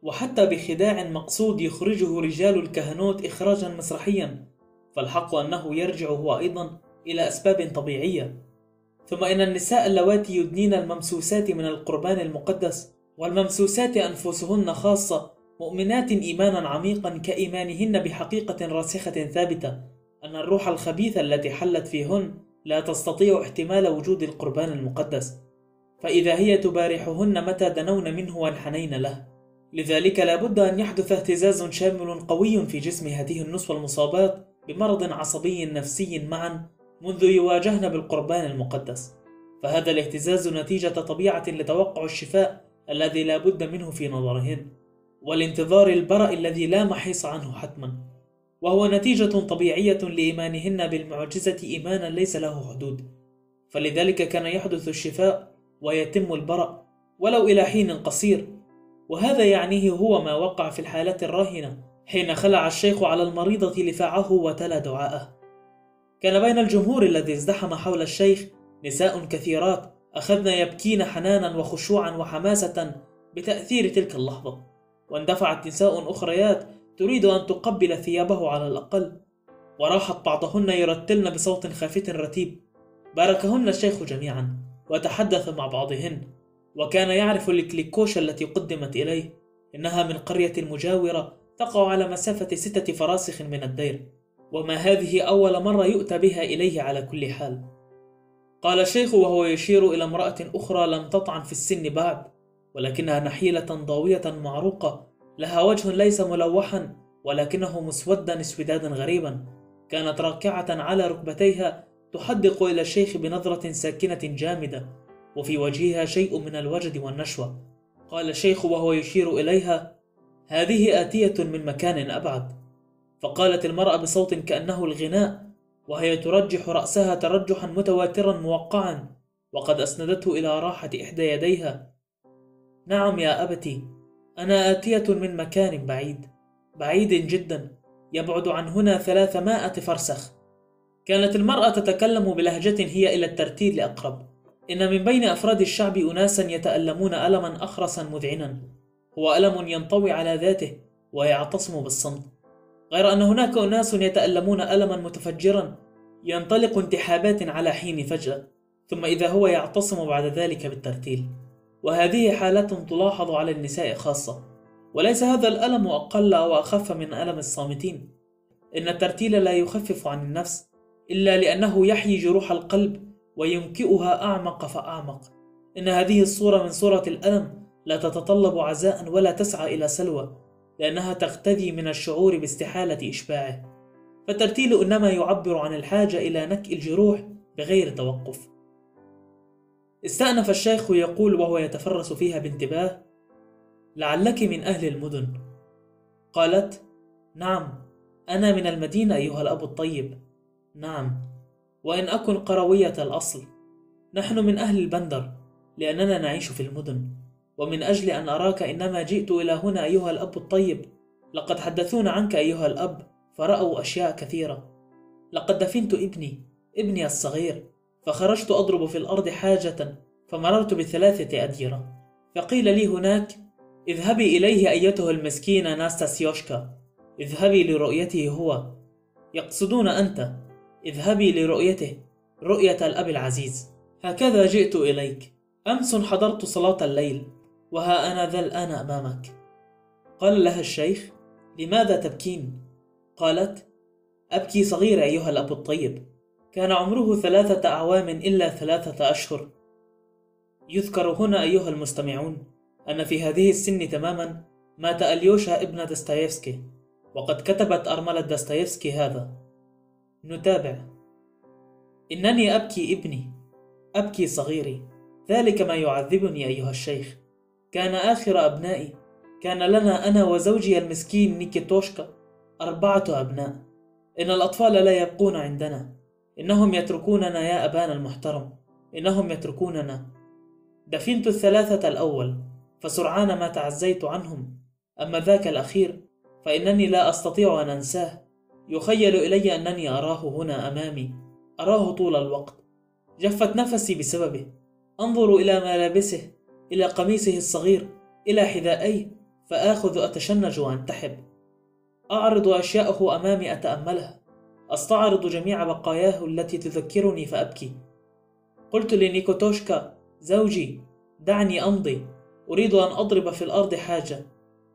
وحتى بخداع مقصود يخرجه رجال الكهنوت إخراجا مسرحيا، فالحق أنه يرجع هو أيضا إلى أسباب طبيعية. ثم إن النساء اللواتي يدنين الممسوسات من القربان المقدس، والممسوسات أنفسهن خاصة مؤمنات إيمانا عميقا كإيمانهن بحقيقة راسخة ثابتة أن الروح الخبيثة التي حلت فيهن لا تستطيع احتمال وجود القربان المقدس، فإذا هي تبارحهن متى دنون منه وانحنين له. لذلك لا بد أن يحدث اهتزاز شامل قوي في جسم هذه النسوة المصابات بمرض عصبي نفسي معا منذ يواجهن بالقربان المقدس، فهذا الاهتزاز نتيجة طبيعة لتوقع الشفاء الذي لا بد منه في نظرهن، والانتظار البرأ الذي لا محيص عنه حتما، وهو نتيجة طبيعية لإيمانهن بالمعجزة إيمانا ليس له حدود. فلذلك كان يحدث الشفاء ويتم البرأ ولو إلى حين قصير، وهذا يعنيه هو ما وقع في الحالة الراهنة حين خلع الشيخ على المريضة لفاعه وتلا دعاءه. كان بين الجمهور الذي ازدحم حول الشيخ نساء كثيرات أخذن يبكين حنانا وخشوعا وحماسة بتأثير تلك اللحظة، واندفعت نساء أخريات تريد أن تقبل ثيابه على الأقل، وراحت بعضهن يرتلن بصوت خافت رتيب. باركهن الشيخ جميعا وتحدث مع بعضهن، وكان يعرف الكليكوش التي قدمت إليه إنها من قرية مجاورة تقع على مسافة ستة فراسخ من الدير، وما هذه أول مرة يؤتى بها إليه على كل حال. قال الشيخ وهو يشير إلى امرأة أخرى لم تطعن في السن بعد، ولكنها نحيلة ضاوية معروقة، لها وجه ليس ملوحا ولكنه مسودا اسودادا غريبا، كانت راكعة على ركبتيها تحدق إلى الشيخ بنظرة ساكنة جامدة، وفي وجهها شيء من الوجد والنشوة. قال الشيخ وهو يشير إليها: هذه آتية من مكان أبعد. فقالت المرأة بصوت كأنه الغناء وهي ترجح رأسها ترجحا متواترا موقعا، وقد أسندته إلى راحة إحدى يديها: نعم يا أبتي، أنا آتية من مكان بعيد بعيد جدا، يبعد عن هنا ثلاثمائة فرسخ. كانت المرأة تتكلم بلهجة هي إلى الترتيل أقرب. إن من بين أفراد الشعب أناسا يتألمون ألما أخرسا مذعنا، هو ألم ينطوي على ذاته ويعتصم بالصمت، غير أن هناك أناس يتألمون ألما متفجرا ينطلق انتحابات على حين فجأة، ثم إذا هو يعتصم بعد ذلك بالترتيل. وهذه حالات تلاحظ على النساء خاصة، وليس هذا الألم أقل أو أخف من ألم الصامتين. إن الترتيل لا يخفف عن النفس إلا لأنه يحيي جروح القلب وينكئها أعمق فأعمق. إن هذه الصورة من صورة الألم لا تتطلب عزاء ولا تسعى إلى سلوى، لأنها تقتدي من الشعور باستحالة إشباعه، فالترتيل إنما يعبر عن الحاجة إلى نكء الجروح بغير توقف. استأنف الشيخ يقول وهو يتفرس فيها بانتباه: لعلك من أهل المدن. قالت: نعم، أنا من المدينة أيها الأب الطيب. نعم، وإن أكن قروية الأصل. نحن من أهل البندر لأننا نعيش في المدن، ومن أجل أن أراك إنما جئت إلى هنا أيها الأب الطيب. لقد حدثونا عنك أيها الأب فرأوا أشياء كثيرة. لقد دفنت ابني ابني الصغير، فخرجت أضرب في الأرض حاجة فمررت بثلاثة أديرة، فقيل لي هناك: اذهبي إليه أيتها المسكينة ناستاسيوشكا، اذهبي لرؤيته هو. يقصدون أنت، اذهبي لرؤيته، رؤية الأب العزيز. هكذا جئت إليك. أمس حضرت صلاة الليل، وها أنا ذا الآن أمامك. قال لها الشيخ: لماذا تبكين؟ قالت: أبكي صغير أيها الأب الطيب، كان عمره ثلاثة أعوام إلا ثلاثة أشهر. يذكر هنا أيها المستمعون أن في هذه السن تماما مات أليوشا ابن داستايفسكي، وقد كتبت أرملة داستايفسكي هذا. نتابع: إنني أبكي ابني، أبكي صغيري، ذلك ما يعذبني أيها الشيخ. كان آخر أبنائي، كان لنا أنا وزوجي المسكين نيكيتوشكا أربعة أبناء. إن الأطفال لا يبقون عندنا، إنهم يتركوننا يا أبانا المحترم، إنهم يتركوننا. دفنت الثلاثة الأول فسرعان ما تعزيت عنهم، أما ذاك الأخير فإنني لا أستطيع أن أنساه. يخيل إلي أنني أراه هنا أمامي، أراه طول الوقت. جفت نفسي بسببه. أنظر إلى ملابسه، إلى قميصه الصغير، إلى حذائيه، فآخذ أتشنج وأنتحب، أعرض أشياءه أمامي أتأملها، أستعرض جميع بقاياه التي تذكرني فأبكي. قلت لنيكوتوشكا زوجي: دعني أمضي، أريد أن أضرب في الأرض حاجة.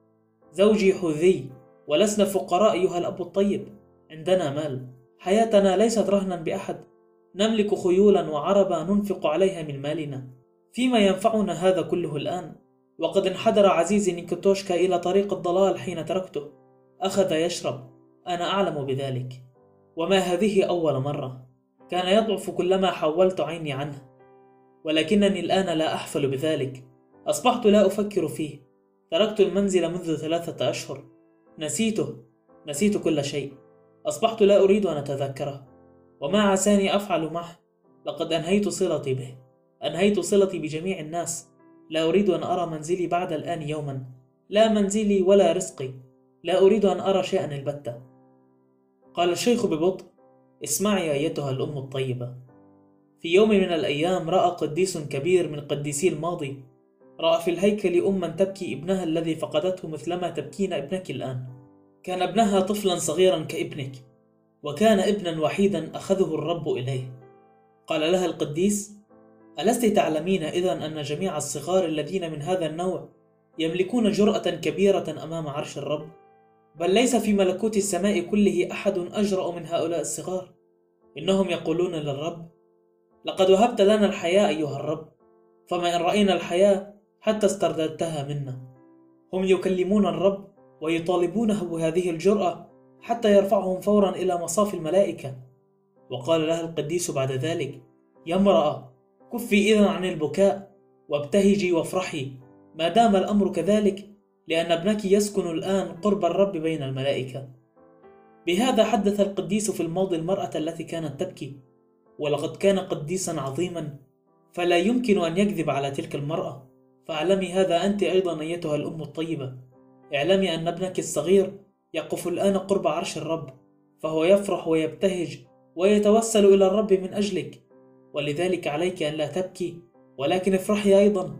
زوجي حوذي، ولسنا فقراء أيها الأب الطيب، عندنا مال، حياتنا ليست رهنا بأحد، نملك خيولا وعربا ننفق عليها من مالنا، فيما ينفعنا هذا كله الآن؟ وقد انحدر عزيزي نيكوتوشكا إلى طريق الضلال حين تركته، أخذ يشرب، أنا أعلم بذلك، وما هذه أول مرة، كان يضعف كلما حولت عيني عنه، ولكنني الآن لا أحفل بذلك، أصبحت لا أفكر فيه، تركت المنزل منذ ثلاثة أشهر، نسيته، نسيت كل شيء، أصبحت لا أريد أن أتذكره، وما عساني أفعل معه، لقد أنهيت صلتي به، أنهيت صلتي بجميع الناس، لا أريد أن أرى منزلي بعد الآن يوما، لا منزلي ولا رزقي، لا أريد أن أرى شيئا البتة. قال الشيخ ببطء: اسمعي أيتها الأم الطيبة، في يوم من الأيام رأى قديس كبير من قديسي الماضي، رأى في الهيكل أما تبكي ابنها الذي فقدته مثلما تبكين ابنك الآن. كان ابنها طفلا صغيرا كابنك، وكان ابنا وحيدا أخذه الرب إليه. قال لها القديس: ألست تعلمين إذن أن جميع الصغار الذين من هذا النوع يملكون جرأة كبيرة أمام عرش الرب؟ بل ليس في ملكوت السماء كله أحد أجرأ من هؤلاء الصغار. إنهم يقولون للرب: لقد وهبت لنا الحياة أيها الرب، فما إن رأينا الحياة حتى استرددتها منا. هم يكلمون الرب ويطالبونه بهذه الجرأة حتى يرفعهم فورا إلى مصاف الملائكة. وقال لها القديس بعد ذلك: يا امرأة، كفي إذن عن البكاء وابتهجي وافرحي ما دام الأمر كذلك، لأن ابنك يسكن الآن قرب الرب بين الملائكة. بهذا حدث القديس في الماضي المرأة التي كانت تبكي، ولقد كان قديسا عظيما، فلا يمكن أن يكذب على تلك المرأة. فاعلمي هذا أنت أيضا أيتها الأم الطيبة، اعلمي أن ابنك الصغير يقف الآن قرب عرش الرب، فهو يفرح ويبتهج ويتوسل إلى الرب من أجلك، ولذلك عليك أن لا تبكي، ولكن افرحي أيضا.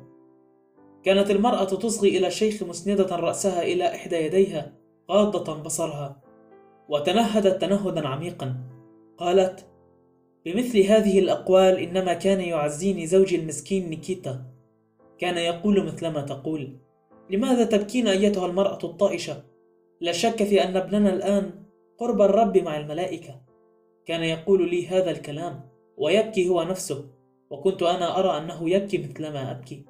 كانت المرأة تصغي إلى الشيخ مسندة رأسها إلى إحدى يديها غاضة بصرها، وتنهدت تنهدا عميقا. قالت: بمثل هذه الأقوال إنما كان يعزيني زوجي المسكين نيكيتا، كان يقول مثلما تقول: لماذا تبكين أيتها المرأة الطائشة؟ لا شك في أن ابننا الآن قرب الرب مع الملائكة. كان يقول لي هذا الكلام ويبكي هو نفسه، وكنت أنا أرى أنه يبكي مثلما أبكي.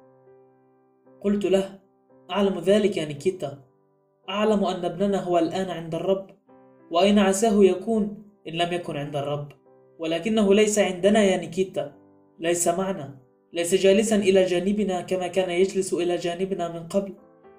قلت له: أعلم ذلك يا نيكيتا، أعلم أن ابننا هو الآن عند الرب، وأين عساه يكون إن لم يكن عند الرب، ولكنه ليس عندنا يا نيكيتا، ليس معنا، ليس جالسا إلى جانبنا كما كان يجلس إلى جانبنا من قبل.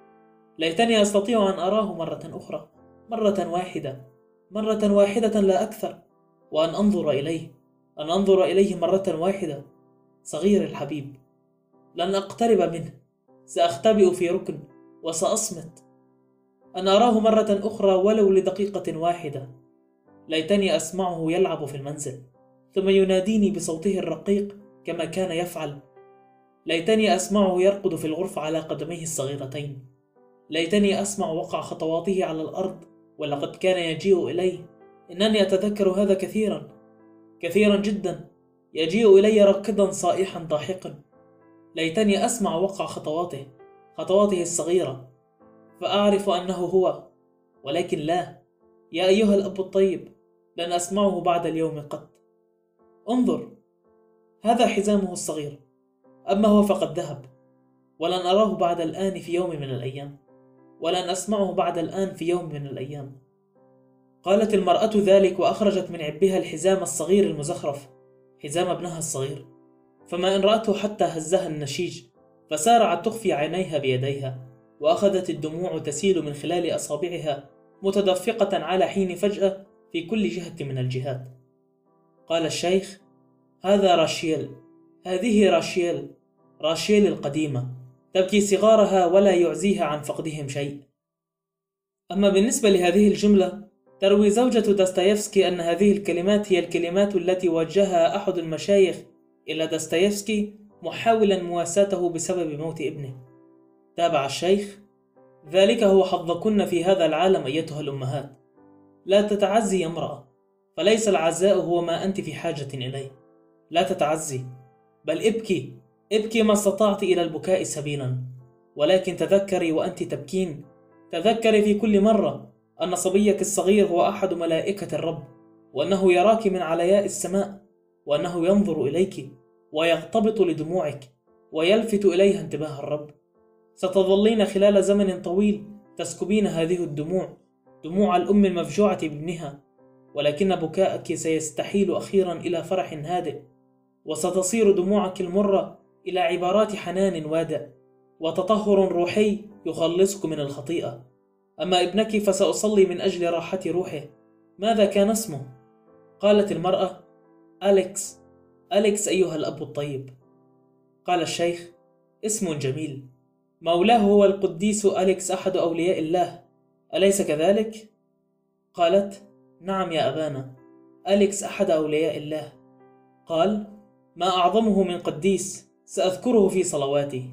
ليتني أستطيع أن أراه مرة أخرى، مرة واحدة، مرة واحدة لا أكثر، وأن أنظر إليه، أن أنظر إليه مرة واحدة. صغير الحبيب، لن أقترب منه، سأختبئ في ركن وسأصمت. أن أراه مرة أخرى ولو لدقيقة واحدة. ليتني أسمعه يلعب في المنزل، ثم يناديني بصوته الرقيق كما كان يفعل. ليتني أسمعه يرقد في الغرفة على قدميه الصغيرتين. ليتني أسمع وقع خطواته على الأرض ولقد كان يجيء إلي. إنني أتذكر هذا كثيرا، كثيرا جدا، يجيء إلي راكدا صائحا ضاحكا. ليتني أسمع وقع خطواته، خطواته الصغيرة، فأعرف أنه هو، ولكن لا، يا أيها الأب الطيب، لن أسمعه بعد اليوم قط. انظر، هذا حزامه الصغير، أما هو فقد ذهب، ولن أراه بعد الآن في يوم من الأيام، ولن أسمعه بعد الآن في يوم من الأيام. قالت المرأة ذلك وأخرجت من عبها الحزام الصغير المزخرف، حزام ابنها الصغير، فما إن رأته حتى هزها النشيج، فسارعت تخفي عينيها بيديها، وأخذت الدموع تسيل من خلال أصابعها متدفقة على حين فجأة في كل جهة من الجهات. قال الشيخ: هذا راشيل، هذه راشيل، راشيل القديمة، تبكي صغارها ولا يعزيها عن فقدهم شيء. أما بالنسبة لهذه الجملة، تروي زوجة داستايفسكي أن هذه الكلمات هي الكلمات التي وجهها أحد المشايخ إلى داستايفسكي محاولا مواساته بسبب موت ابنه. تابع الشيخ: ذلك هو حظكن في هذا العالم أيتها الأمهات. لا تتعزي يا امرأة، فليس العزاء هو ما أنت في حاجة إليه. لا تتعزي، بل ابكي، ابكي ما استطعت إلى البكاء سبيلا، ولكن تذكري وأنت تبكين، تذكري في كل مرة أن صبيك الصغير هو أحد ملائكة الرب، وأنه يراك من علياء السماء، وأنه ينظر إليك ويغتبط لدموعك ويلفت إليها انتباه الرب. ستظلين خلال زمن طويل تسكبين هذه الدموع، دموع الأم المفجوعة بابنها، ولكن بكاءك سيستحيل أخيرا إلى فرح هادئ، وستصير دموعك المرة إلى عبارات حنان وادئ وتطهر روحي يخلصك من الخطيئة. أما ابنك فسأصلي من أجل راحة روحه. ماذا كان اسمه؟ قالت المرأة: أليكس. أليكس أيها الأب الطيب. قال الشيخ: اسم جميل، مولاه هو القديس أليكس أحد أولياء الله، أليس كذلك؟ قالت: نعم يا أبانا، أليكس أحد أولياء الله. قال: ما أعظمه من قديس، سأذكره في صلواتي،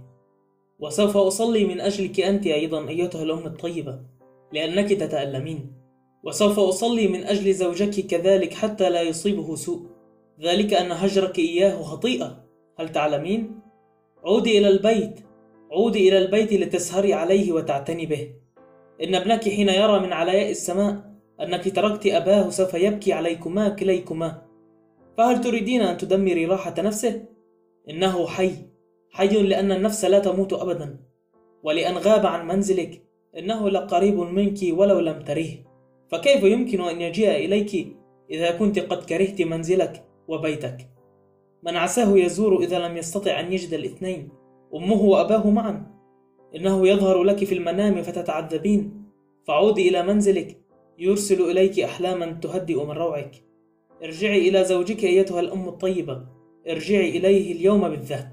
وسوف أصلي من أجلك أنت أيضا أيتها الأم الطيبة، لأنك تتألمين، وسوف أصلي من أجل زوجك كذلك حتى لا يصيبه سوء، ذلك أن هجرك إياه خطيئة، هل تعلمين؟ عودي إلى البيت، عودي إلى البيت لتسهري عليه وتعتني به. إن ابنك حين يرى من علياء السماء أنك تركت أباه سوف يبكي عليكما كليكما. فهل تريدين أن تدمري راحة نفسه؟ إنه حي، حي لأن النفس لا تموت أبدا، ولأن غاب عن منزلك إنه لقريب منك ولو لم تريه، فكيف يمكن أن يجيء إليك إذا كنت قد كرهت منزلك وبيتك؟ من عساه يزور إذا لم يستطع أن يجد الاثنين، أمه وأباه معا. إنه يظهر لك في المنام فتتعذبين، فعودي إلى منزلك، يرسل إليك أحلاما تهدئ من روعك. ارجعي إلى زوجك أيتها الأم الطيبة، ارجعي إليه اليوم بالذات.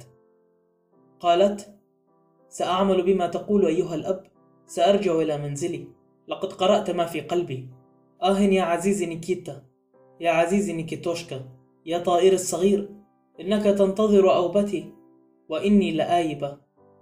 قالت: سأعمل بما تقول أيها الأب، سأرجع إلى منزلي، لقد قرأت ما في قلبي. آه يا عزيزي نيكيتا، يا عزيزي نيكيتوشكا، يا طائر الصغير، إنك تنتظر أوبتي وإني لآيبة.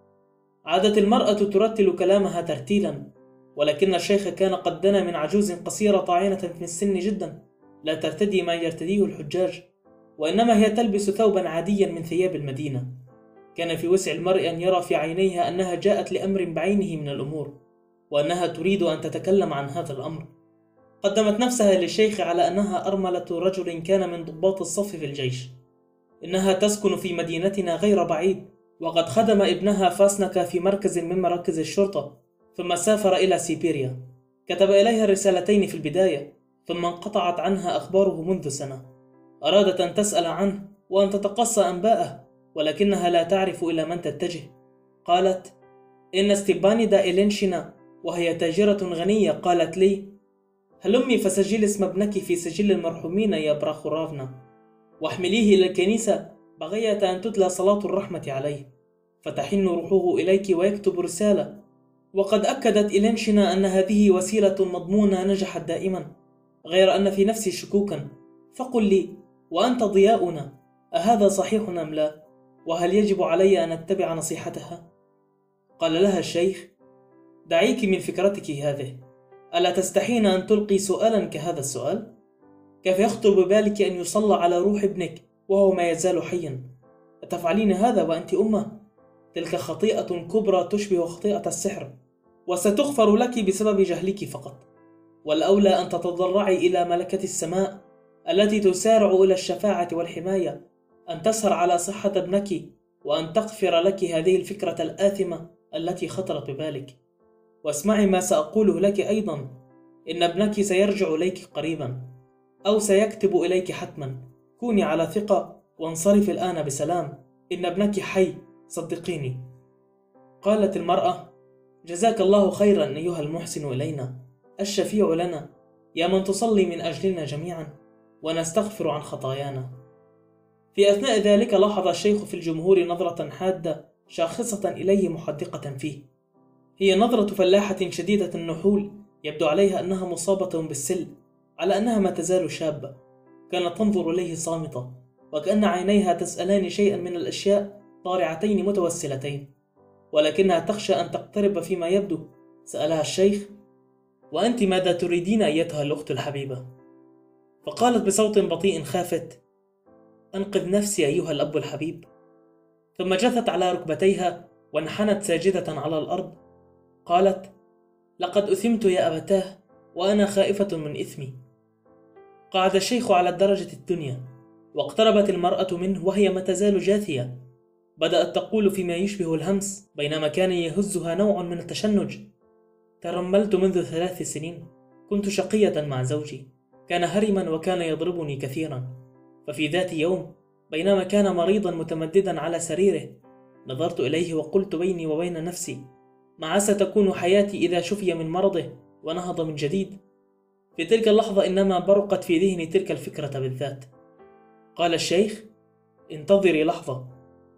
عادت المرأة ترتل كلامها ترتيلا، ولكن الشيخ كان قد دنا من عجوز قصيرة طاعنة في السن جدا، لا ترتدي ما يرتديه الحجاج، وإنما هي تلبس ثوبا عاديا من ثياب المدينة. كان في وسع المرء أن يرى في عينيها أنها جاءت لأمر بعينه من الأمور، وأنها تريد أن تتكلم عن هذا الأمر. قدمت نفسها للشيخ على أنها أرملة رجل كان من ضباط الصف في الجيش. إنها تسكن في مدينتنا غير بعيد، وقد خدم ابنها فاسنكا في مركز من مراكز الشرطة، ثم سافر إلى سيبيريا. كتب إليها الرسالتين في البداية، ثم انقطعت عنها أخباره منذ سنة. أرادت أن تسأل عنه وأن تتقصى أنباءه، ولكنها لا تعرف إلى من تتجه. قالت: إن ستيبانيدا إلينشينا، وهي تاجرة غنية، قالت لي: هلمي فسجلي اسم ابنك في سجل المرحومين يا براخورافنا، واحمليه إلى الكنيسة بغية أن تتلى صلاة الرحمة عليه، فتحن روحه إليك ويكتب رسالة. وقد أكدت إلينشينا أن هذه وسيلة مضمونة نجحت دائما، غير أن في نفسي شكوكا، فقل لي وأنت ضياؤنا، أهذا صحيح أم لا؟ وهل يجب علي أن أتبع نصيحتها؟ قال لها الشيخ: دعيك من فكرتك هذه، ألا تستحين أن تلقي سؤالا كهذا السؤال؟ كيف يخطر ببالك أن يصلى على روح ابنك وهو ما يزال حيا؟ أتفعلين هذا وأنت أمه؟ تلك خطيئة كبرى تشبه خطيئة السحر، وستغفر لك بسبب جهلك فقط. والأولى أن تتضرعي إلى ملكة السماء التي تسارع إلى الشفاعة والحماية، أن تسهر على صحة ابنك، وأن تغفر لك هذه الفكرة الآثمة التي خطرت ببالك. واسمعي ما سأقوله لك أيضا، إن ابنك سيرجع إليك قريبا، أو سيكتب إليك حتما. كوني على ثقة وانصرفي الآن بسلام، إن ابنك حي، صدقيني. قالت المرأة: جزاك الله خيرا أيها المحسن إلينا، الشفيع لنا، يا من تصلي من أجلنا جميعا ونستغفر عن خطايانا. في أثناء ذلك لاحظ الشيخ في الجمهور نظرة حادة شاخصة إليه محدقة فيه. هي نظرة فلاحة شديدة النحول، يبدو عليها أنها مصابة بالسل، على أنها ما تزال شابة. كانت تنظر إليه صامتة، وكأن عينيها تسألان شيئا من الأشياء طارعتين متوسلتين، ولكنها تخشى أن تقترب فيما يبدو سألها الشيخ: وأنت ماذا تريدين أيتها الأخت الحبيبة؟ فقالت بصوت بطيء خافت: أنقذ نفسي أيها الأب الحبيب. ثم جثت على ركبتيها وانحنت ساجدة على الأرض. قالت: لقد أثمت يا أبتاه، وأنا خائفة من إثمي. قعد الشيخ على الدرجة الدنيا، واقتربت المرأة منه وهي ما تزال جاثية. بدأت تقول فيما يشبه الهمس بينما كان يهزها نوع من التشنج: ترملت منذ ثلاث سنين، كنت شقية مع زوجي، كان هرما وكان يضربني كثيرا. ففي ذات يوم بينما كان مريضا متمددا على سريره، نظرت إليه وقلت بيني وبين نفسي: ما عسى تكون حياتي إذا شفي من مرضه ونهض من جديد. في تلك اللحظة إنما برقت في ذهني تلك الفكرة بالذات. قال الشيخ: انتظري لحظة.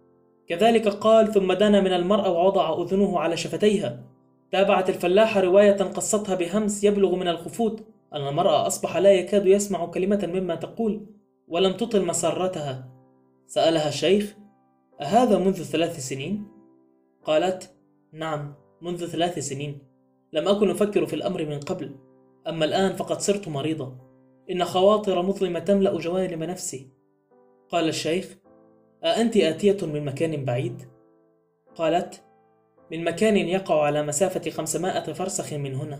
كذلك قال، ثم دنا من المرأة ووضع أذنه على شفتيها. تابعت الفلاحة رواية قصتها بهمس يبلغ من الخفوت أن المرأة أصبح لا يكاد يسمع كلمة مما تقول، ولم تطل مسرتها. سألها الشيخ: أهذا منذ ثلاث سنين؟ قالت: نعم، منذ ثلاث سنين. لم أكن أفكر في الأمر من قبل، أما الآن فقد صرت مريضة. إن خواطر مظلمة تملأ جوانب نفسي. قال الشيخ: أأنت آتية من مكان بعيد؟ قالت: من مكان يقع على مسافة خمسمائة فرسخ من هنا.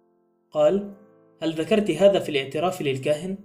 قال: هل ذكرت هذا في الاعتراف للكاهن؟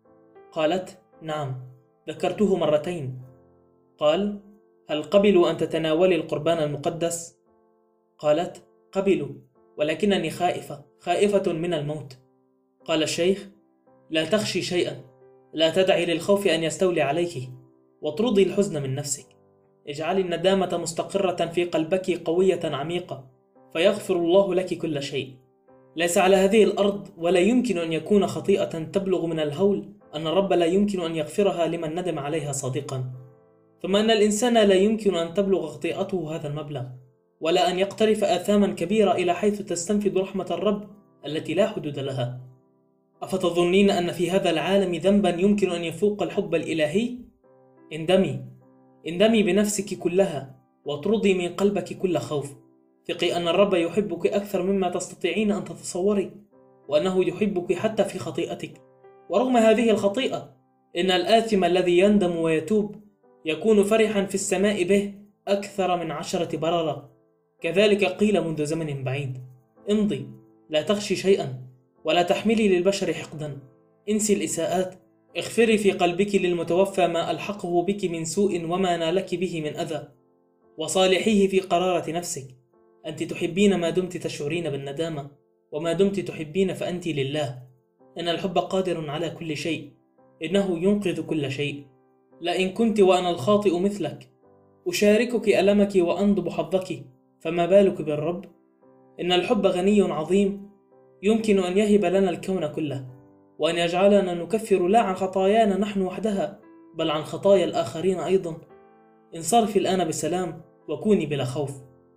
قالت: نعم، ذكرته مرتين. قال: هل قبلوا أن تتناولي القربان المقدس؟ قالت: قبلوا، ولكنني خائفة خائفة من الموت. قال الشيخ: لا تخشي شيئا، لا تدعي للخوف أن يستولي عليك، واطردي الحزن من نفسك. اجعلي الندامة مستقرة في قلبك قوية عميقة، فيغفر الله لك كل شيء. ليس على هذه الأرض ولا يمكن أن يكون خطيئة تبلغ من الهول أن الرب لا يمكن أن يغفرها لمن ندم عليها صادقا، ثم أن الإنسان لا يمكن أن تبلغ خطيئته هذا المبلغ، ولا أن يقترف آثاما كبيرة إلى حيث تستنفذ رحمة الرب التي لا حدود لها. أفتظنين أن في هذا العالم ذنبا يمكن أن يفوق الحب الإلهي؟ اندمي اندمي بنفسك كلها، واطردي من قلبك كل خوف. ثقي أن الرب يحبك أكثر مما تستطيعين أن تتصوري، وأنه يحبك حتى في خطيئتك. ورغم هذه الخطيئة، إن الآثم الذي يندم ويتوب يكون فرحا في السماء به أكثر من عشرة بررة. كذلك قيل منذ زمن بعيد. امضي، لا تخشي شيئا، ولا تحملي للبشر حقدا. انسي الإساءات، اغفري في قلبك للمتوفى ما ألحقه بك من سوء وما نالك به من أذى، وصالحيه في قرارة نفسك. أنت تحبين ما دمت تشعرين بالندامة، وما دمت تحبين فأنت لله. إن الحب قادر على كل شيء، إنه ينقذ كل شيء. لئن كنت وأنا الخاطئ مثلك أشاركك ألمك وأنضب حظك، فما بالك بالرب؟ إن الحب غني عظيم، يمكن أن يهب لنا الكون كله، وأن يجعلنا نكفر لا عن خطايانا نحن وحدها، بل عن خطايا الآخرين أيضا. انصرفي الآن بسلام، وكوني بلا خوف.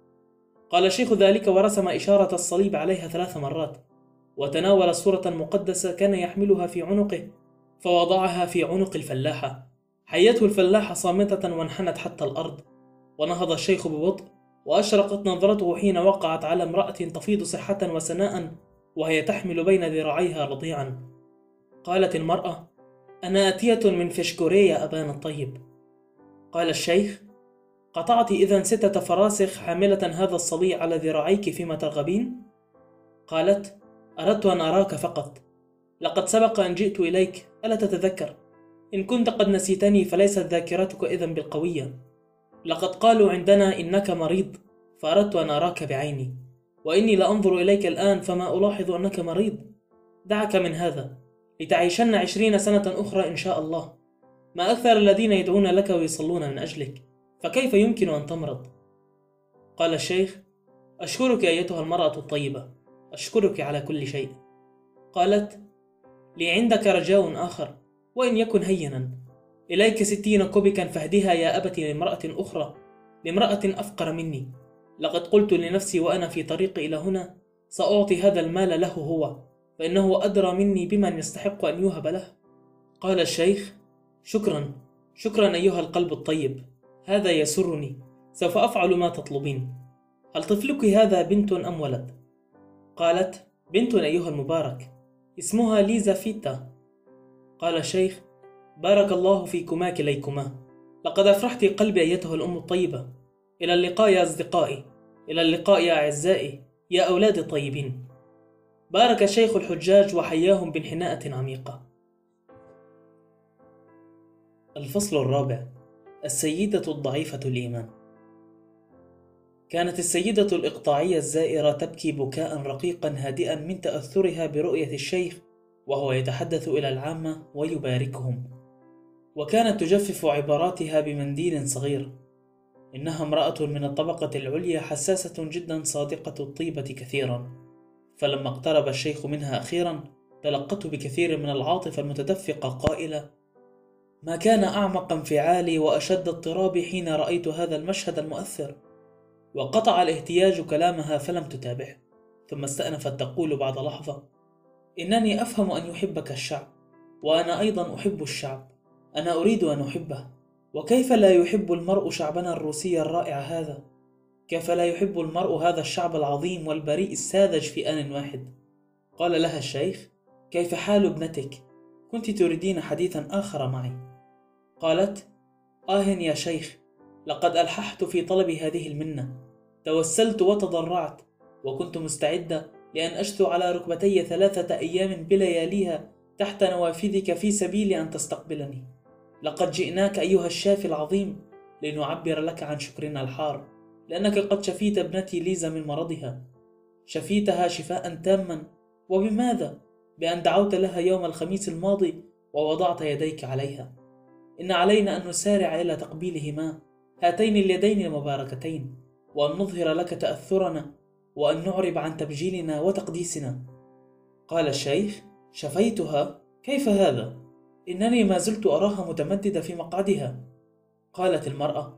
قال الشيخ ذلك ورسم إشارة الصليب عليها ثلاث مرات، وتناول صورة مقدسة كان يحملها في عنقه، فوضعها في عنق الفلاحة. حيته الفلاحة صامتة وانحنت حتى الأرض. ونهض الشيخ ببطء، وأشرقت نظرته حين وقعت على امرأة تفيض صحة وسناء وهي تحمل بين ذراعيها رضيعا. قالت المرأة: أنا آتية من فشكورية أبانا الطيب. قال الشيخ: قطعت إذن ستة فراسخ حاملة هذا الصبي على ذراعيك فيما ترغبين؟ قالت: أردت أن أراك فقط، لقد سبق أن جئت إليك، ألا تتذكر؟ إن كنت قد نسيتني فليست ذاكرتك إذن بالقوية. لقد قالوا عندنا إنك مريض، فأردت أن أراك بعيني، وإني لأنظر إليك الآن فما ألاحظ أنك مريض. دعك من هذا، لتعيشن عشرين سنة أخرى إن شاء الله. ما أكثر الذين يدعون لك ويصلون من أجلك، فكيف يمكن أن تمرض؟ قال الشيخ: أشكرك أيتها المرأة الطيبة، أشكرك على كل شيء. قالت: لي عندك رجاء آخر، وإن يكن هينا. إليك ستين كوبكا فاهدها يا أبتي لامرأة أخرى، لامرأة أفقر مني. لقد قلت لنفسي وأنا في طريقي إلى هنا: سأعطي هذا المال له هو، فإنه أدرى مني بمن يستحق أن يوهب له. قال الشيخ: شكرا شكرا أيها القلب الطيب، هذا يسرني، سوف أفعل ما تطلبين. هل طفلك هذا بنت أم ولد؟ قالت: بنت أيها المبارك، اسمها ليزا فيتا. قال الشيخ: بارك الله فيكما كليكما، لقد أفرحت قلبي أيتها الأم الطيبة. إلى اللقاء يا أصدقائي، إلى اللقاء يا أعزائي، يا أولاد الطيبين. بارك الشيخ الحجاج وحياهم بانحناءة عميقة. الفصل الرابع: السيدة الضعيفة الإيمان. كانت السيدة الإقطاعية الزائرة تبكي بكاء رقيقا هادئا من تأثرها برؤية الشيخ وهو يتحدث إلى العامة ويباركهم، وكانت تجفف عباراتها بمنديل صغير. إنها امرأة من الطبقة العليا حساسة جدا صادقة الطيبة كثيرا، فلما اقترب الشيخ منها أخيرا تلقته بكثير من العاطفة المتدفقة قائلة: ما كان أعمق انفعالي وأشد اضطرابي حين رأيت هذا المشهد المؤثر. وقطع الاهتياج كلامها فلم تتابعه، ثم استأنفت تقول بعد لحظة: إنني أفهم أن يحبك الشعب، وأنا أيضا أحب الشعب، أنا أريد أن أحبه، وكيف لا يحب المرء شعبنا الروسي الرائع هذا؟ كيف لا يحب المرء هذا الشعب العظيم والبريء الساذج في آن واحد؟ قال لها الشيخ: كيف حال ابنتك؟ كنت تريدين حديثا آخر معي. قالت: آه يا شيخ، لقد ألححت في طلب هذه المنة، توسلت وتضرعت، وكنت مستعدة لأن أشثو على ركبتي ثلاثة أيام بلياليها تحت نوافذك في سبيل أن تستقبلني. لقد جئناك أيها الشافي العظيم لنعبر لك عن شكرنا الحار، لأنك قد شفيت ابنتي ليزا من مرضها، شفيتها شفاء تاما. وبماذا؟ بأن دعوت لها يوم الخميس الماضي ووضعت يديك عليها. إن علينا أن نسارع إلى تقبيلهما، هاتين اليدين المباركتين، وأن نظهر لك تأثرنا، وأن نعرب عن تبجيلنا وتقديسنا. قال الشيخ: شفيتها؟ كيف هذا؟ إنني ما زلت أراها متمددة في مقعدها. قالت المرأة: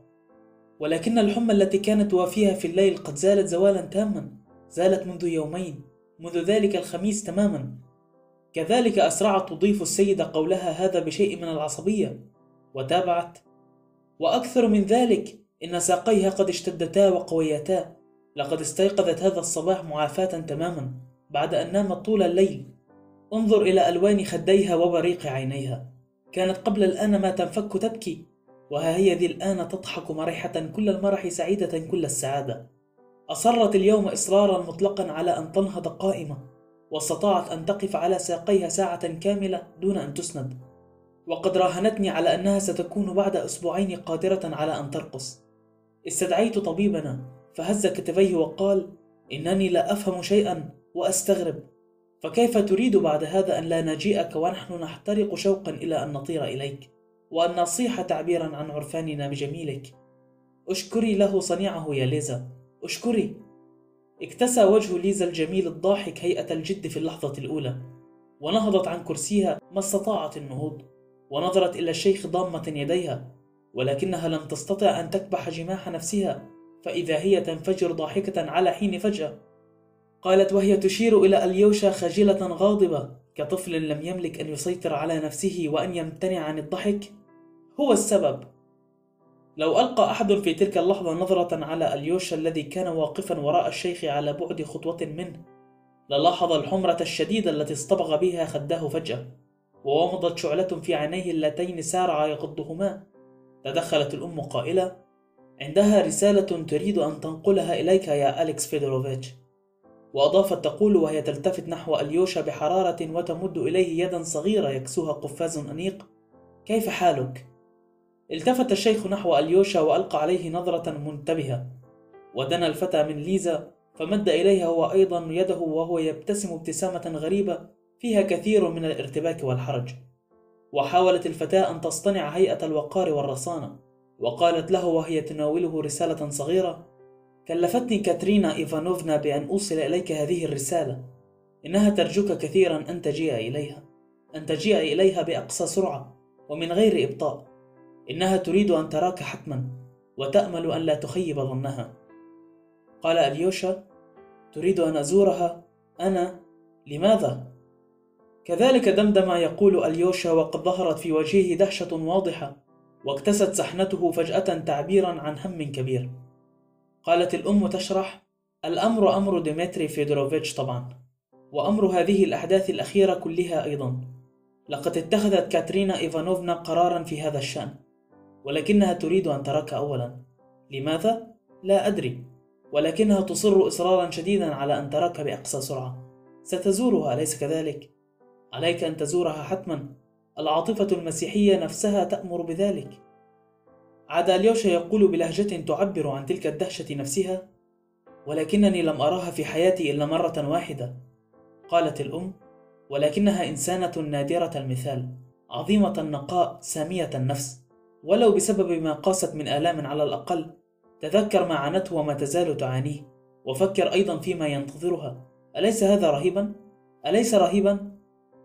ولكن الحمى التي كانت توافيها في الليل قد زالت زوالا تاما، زالت منذ يومين، منذ ذلك الخميس تماما. كذلك أسرعت تضيف السيدة قولها هذا بشيء من العصبية، وتابعت: وأكثر من ذلك، إن ساقيها قد اشتدتا وقويتا، لقد استيقظت هذا الصباح معافاة تماما بعد أن نامت طول الليل. انظر إلى ألوان خديها وبريق عينيها، كانت قبل الآن ما تنفك تبكي، وها هي ذي الآن تضحك مرحة كل المرح، سعيدة كل السعادة. أصرت اليوم إصرارا مطلقا على أن تنهض قائمة، واستطاعت أن تقف على ساقيها ساعة كاملة دون أن تسند، وقد راهنتني على أنها ستكون بعد أسبوعين قادرة على أن ترقص. استدعيت طبيبنا فهز كتفيه وقال: إنني لا أفهم شيئا وأستغرب، فكيف تريد بعد هذا أن لا نجيئك ونحن نحترق شوقا إلى أن نطير إليك، وأن نصيح تعبيرا عن عرفاننا بجميلك؟ أشكري له صنيعه يا ليزا، أشكري. اكتسى وجه ليزا الجميل الضاحك هيئة الجد في اللحظة الأولى، ونهضت عن كرسيها ما استطاعت النهوض، ونظرت إلى الشيخ ضامة يديها، ولكنها لم تستطع أن تكبح جماح نفسها، فإذا هي تنفجر ضاحكة على حين فجأة. قالت وهي تشير إلى أليوشا خجلة غاضبة كطفل لم يملك أن يسيطر على نفسه وأن يمتنع عن الضحك: هو السبب. لو ألقى أحد في تلك اللحظة نظرة على أليوشا الذي كان واقفا وراء الشيخ على بعد خطوة منه، للاحظ الحمرة الشديدة التي اصطبغ بها خداه فجأة، وومضت شعلة في عينيه اللتين سارع يغضهما. تدخلت الأم قائلة: عندها رسالة تريد أن تنقلها إليك يا أليكس فيدوروفيتش. وأضافت تقول وهي تلتفت نحو أليوشا بحرارة وتمد إليه يدا صغيرة يكسوها قفاز أنيق: كيف حالك؟ التفت الشيخ نحو أليوشا وألقى عليه نظرة منتبهة، ودنا الفتى من ليزا فمد إليها هو أيضا يده وهو يبتسم ابتسامة غريبة فيها كثير من الارتباك والحرج. وحاولت الفتاة أن تصطنع هيئة الوقار والرصانة، وقالت له وهي تناوله رسالة صغيرة: كلفتني كاترينا إيفانوفنا بأن أوصل إليك هذه الرسالة، إنها ترجوك كثيرا أن تجيء إليها، أن تجيء إليها بأقصى سرعة ومن غير إبطاء. إنها تريد أن تراك حتما، وتأمل أن لا تخيب ظنها. قال أليوشا: تريد أن أزورها؟ أنا؟ لماذا؟ كذلك دمدم يقول أليوشا، وقد ظهرت في وجهه دهشة واضحة، واكتست سحنته فجأة تعبيرا عن هم كبير. قالت الأم تشرح: الأمر أمر ديمتري فيدوروفيتش طبعا، وأمر هذه الأحداث الأخيرة كلها أيضا. لقد اتخذت كاترينا إيفانوفنا قرارا في هذا الشأن، ولكنها تريد أن تراك أولا. لماذا؟ لا أدري، ولكنها تصر إصرارا شديدا على أن تراك بأقصى سرعة. ستزورها أليس كذلك؟ عليك أن تزورها حتما، العاطفة المسيحية نفسها تأمر بذلك. عاد أليوشا يقول بلهجة تعبر عن تلك الدهشة نفسها: ولكنني لم أراها في حياتي إلا مرة واحدة. قالت الأم: ولكنها إنسانة نادرة المثال، عظيمة النقاء، سامية النفس، ولو بسبب ما قاست من آلام على الأقل. تذكر ما عانته وما تزال تعانيه، وفكر أيضا فيما ينتظرها. أليس هذا رهيبا؟ أليس رهيبا؟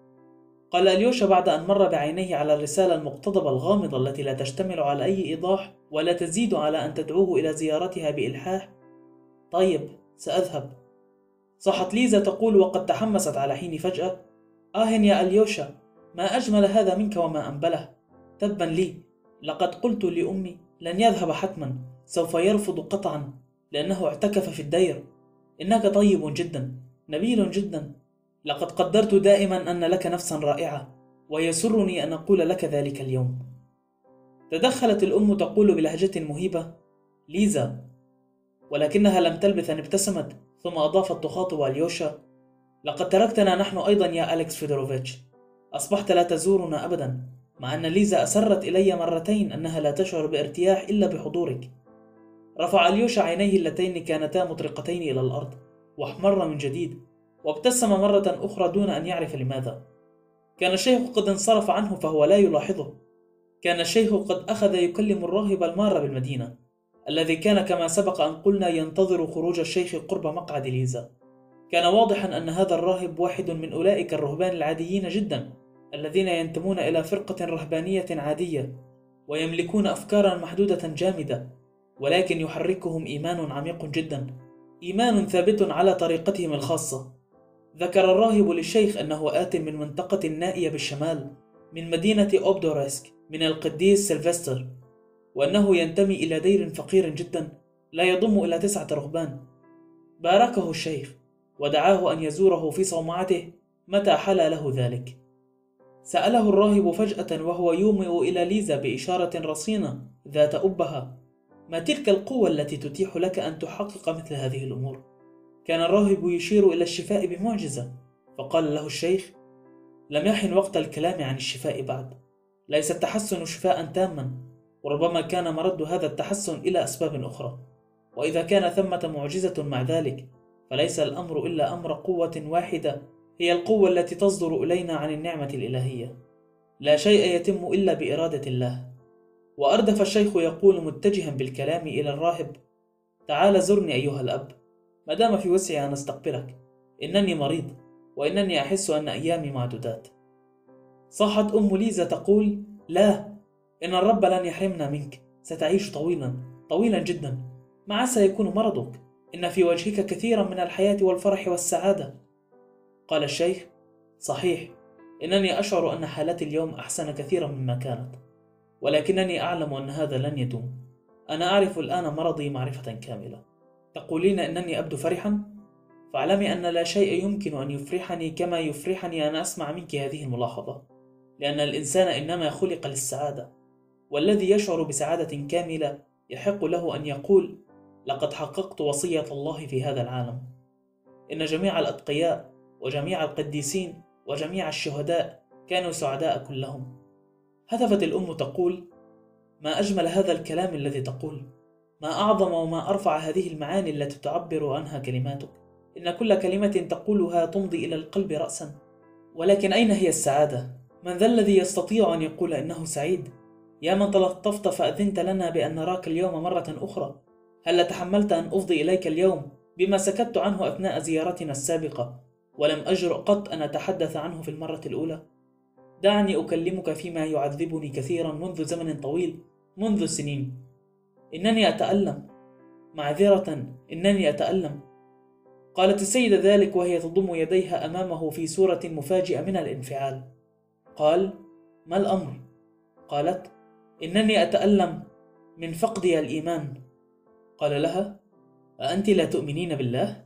قال أليوشا بعد أن مر بعينيه على الرسالة المقتضبة الغامضة التي لا تشتمل على أي إيضاح ولا تزيد على أن تدعوه إلى زيارتها بإلحاح: طيب، سأذهب. صحت ليزا تقول وقد تحمست على حين فجأة: آه يا أليوشا، ما أجمل هذا منك وما أنبله. تبا لي، لقد قلت لأمي لن يذهب حتما، سوف يرفض قطعا، لأنه اعتكف في الدير. إنك طيب جدا، نبيل جدا، لقد قدرت دائما أن لك نفسا رائعة، ويسرني أن أقول لك ذلك اليوم. تدخلت الأم تقول بلهجة مهيبة: ليزا. ولكنها لم تلبث أن ابتسمت، ثم أضافت تخاطب أليوشا: لقد تركتنا نحن أيضا يا أليكس فيدوروفيتش، أصبحت لا تزورنا أبدا، مع أن ليزا أسرت إلي مرتين أنها لا تشعر بارتياح إلا بحضورك. رفع أليوشا عينيه اللتين كانتا مطرقتين إلى الأرض، واحمر من جديد، وابتسم مرة أخرى دون أن يعرف لماذا. كان الشيخ قد انصرف عنه فهو لا يلاحظه. كان الشيخ قد أخذ يكلم الراهب المار بالمدينة، الذي كان كما سبق أن قلنا ينتظر خروج الشيخ قرب مقعد ليزا. كان واضحا أن هذا الراهب واحد من أولئك الرهبان العاديين جدا، الذين ينتمون إلى فرقة رهبانية عادية، ويملكون أفكارا محدودة جامدة، ولكن يحركهم إيمان عميق جدا، إيمان ثابت على طريقتهم الخاصة. ذكر الراهب للشيخ أنه آت من منطقة نائية بالشمال، من مدينة أوبدوريسك، من القديس سيلفستر، وأنه ينتمي إلى دير فقير جدا لا يضم إلى تسعة رهبان. باركه الشيخ ودعاه أن يزوره في صومعته متى حلا له ذلك. سأله الراهب فجأة وهو يومئ إلى ليزا بإشارة رصينة ذات أبهة: ما تلك القوة التي تتيح لك أن تحقق مثل هذه الأمور؟ كان الراهب يشير إلى الشفاء بمعجزة، فقال له الشيخ: لم يحن وقت الكلام عن الشفاء بعد. ليس التحسن شفاء تاما، وربما كان مرد هذا التحسن إلى أسباب أخرى، وإذا كان ثمة معجزة مع ذلك، فليس الأمر إلا أمر قوة واحدة، هي القوة التي تصدر إلينا عن النعمة الإلهية. لا شيء يتم إلا بإرادة الله. وأردف الشيخ يقول متجها بالكلام إلى الراهب: تعال زرني أيها الأب، ما دام في وسعي أن أستقبلك، إنني مريض، وإنني أحس أن أيامي معدودات. صاحت أم ليزا تقول: لا، إن الرب لن يحرمنا منك، ستعيش طويلا طويلا جدا. ما عسى يكون مرضك؟ إن في وجهك كثيرا من الحياة والفرح والسعادة. قال الشيخ: صحيح، إنني أشعر أن حالتي اليوم أحسن كثيرا مما كانت، ولكنني أعلم أن هذا لن يدوم. أنا أعرف الآن مرضي معرفة كاملة. تقولين أنني أبدو فرحا؟ فاعلمي أن لا شيء يمكن أن يفرحني كما يفرحني أن أسمع منك هذه الملاحظة، لأن الإنسان إنما خلق للسعادة، والذي يشعر بسعادة كاملة يحق له أن يقول: لقد حققت وصية الله في هذا العالم. إن جميع الأتقياء وجميع القديسين وجميع الشهداء كانوا سعداء كلهم. هتفت الأم تقول: ما أجمل هذا الكلام الذي تقول، ما أعظم وما أرفع هذه المعاني التي تعبر عنها كلماتك. إن كل كلمة تقولها تمضي إلى القلب رأسا. ولكن أين هي السعادة؟ من ذا الذي يستطيع أن يقول إنه سعيد؟ يا من تلطفت فأذنت لنا بأن نراك اليوم مرة أخرى، هل تحملت أن أفضي إليك اليوم بما سكت عنه أثناء زيارتنا السابقة، ولم أجرؤ قط أن أتحدث عنه في المرة الأولى؟ دعني أكلمك فيما يعذبني كثيرا منذ زمن طويل، منذ سنين. إنني أتألم، معذرة، إنني أتألم. قالت السيدة ذلك وهي تضم يديها أمامه في صورة مفاجئة من الانفعال. قال: ما الأمر؟ قالت: إنني أتألم من فقدي الإيمان. قال لها: أأنت لا تؤمنين بالله؟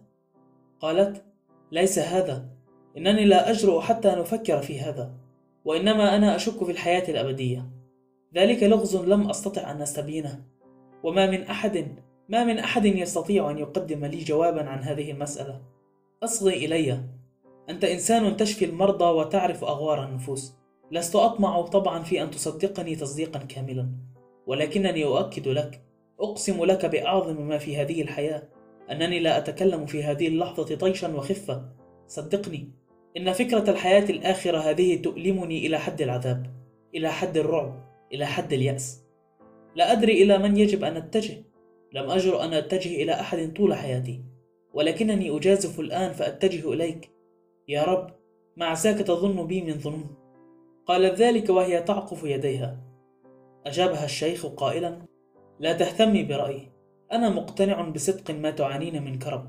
قالت: ليس هذا، إنني لا أجرؤ حتى أن أفكر في هذا، وإنما أنا أشك في الحياة الأبدية. ذلك لغز لم أستطع أن أستبينه، وما من أحد ما من أحد يستطيع أن يقدم لي جوابا عن هذه المسألة. أصغي إلي، أنت إنسان تشفي المرضى وتعرف أغوار النفوس. لست أطمع طبعا في أن تصدقني تصديقا كاملا، ولكنني أؤكد لك، أقسم لك بأعظم ما في هذه الحياة، أنني لا أتكلم في هذه اللحظة طيشا وخفة. صدقني، إن فكرة الحياة الآخرة هذه تؤلمني إلى حد العذاب، إلى حد الرعب، إلى حد اليأس. لا أدري إلى من يجب أن أتجه. لم أجرؤ أن أتجه إلى أحد طول حياتي، ولكنني أجازف الآن فأتجه إليك. يا رب، ما عساك تظن بي من ظنون؟ قالت ذلك وهي تعقف يديها. أجابها الشيخ قائلا: لا تهتمي برأيي، أنا مقتنع بصدق ما تعانين من كرب.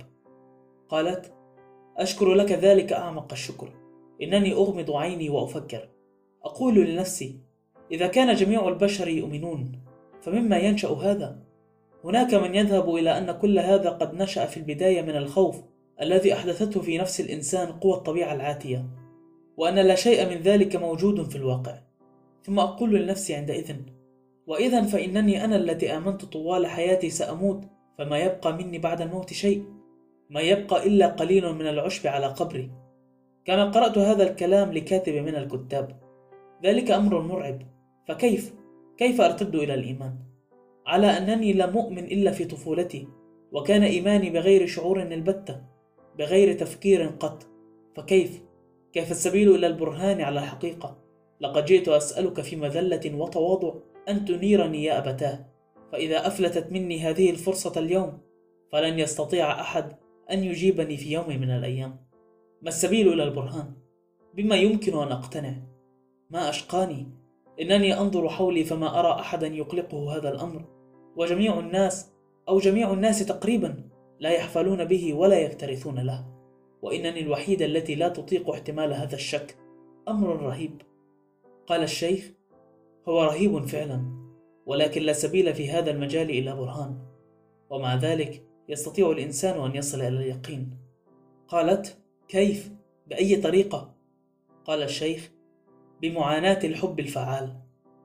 قالت: أشكر لك ذلك أعمق الشكر. إنني أغمض عيني وأفكر، أقول لنفسي: إذا كان جميع البشر يؤمنون، فمما ينشأ هذا؟ هناك من يذهب إلى أن كل هذا قد نشأ في البداية من الخوف الذي أحدثته في نفس الإنسان قوى الطبيعة العاتية، وأن لا شيء من ذلك موجود في الواقع. ثم أقول لنفسي عندئذ: وإذا فإنني أنا التي آمنت طوال حياتي سأموت، فما يبقى مني بعد الموت شيء، ما يبقى إلا قليل من العشب على قبري. كما قرأت هذا الكلام لكاتب من الكتاب. ذلك أمر مرعب، فكيف كيف أرتد إلى الإيمان؟ على أنني لم أؤمن إلا في طفولتي، وكان إيماني بغير شعور البتة، بغير تفكير قط. فكيف كيف السبيل إلى البرهان على الحقيقة؟ لقد جئت أسألك في مذلة وتواضع أن تنيرني يا أبتاه، فإذا أفلتت مني هذه الفرصة اليوم، فلن يستطيع أحد أن يجيبني في يوم من الأيام. ما السبيل إلى البرهان؟ بما يمكن أن أقتنع؟ ما أشقاني، إنني أنظر حولي فما أرى أحدا يقلقه هذا الأمر، وجميع الناس أو جميع الناس تقريبا لا يحفلون به ولا يكترثون له، وإنني الوحيدة التي لا تطيق احتمال هذا الشك. أمر رهيب. قال الشيخ: هو رهيب فعلا، ولكن لا سبيل في هذا المجال إلى برهان، ومع ذلك يستطيع الإنسان أن يصل إلى اليقين. قالت: كيف؟ بأي طريقة؟ قال الشيخ: بمعاناة الحب الفعال.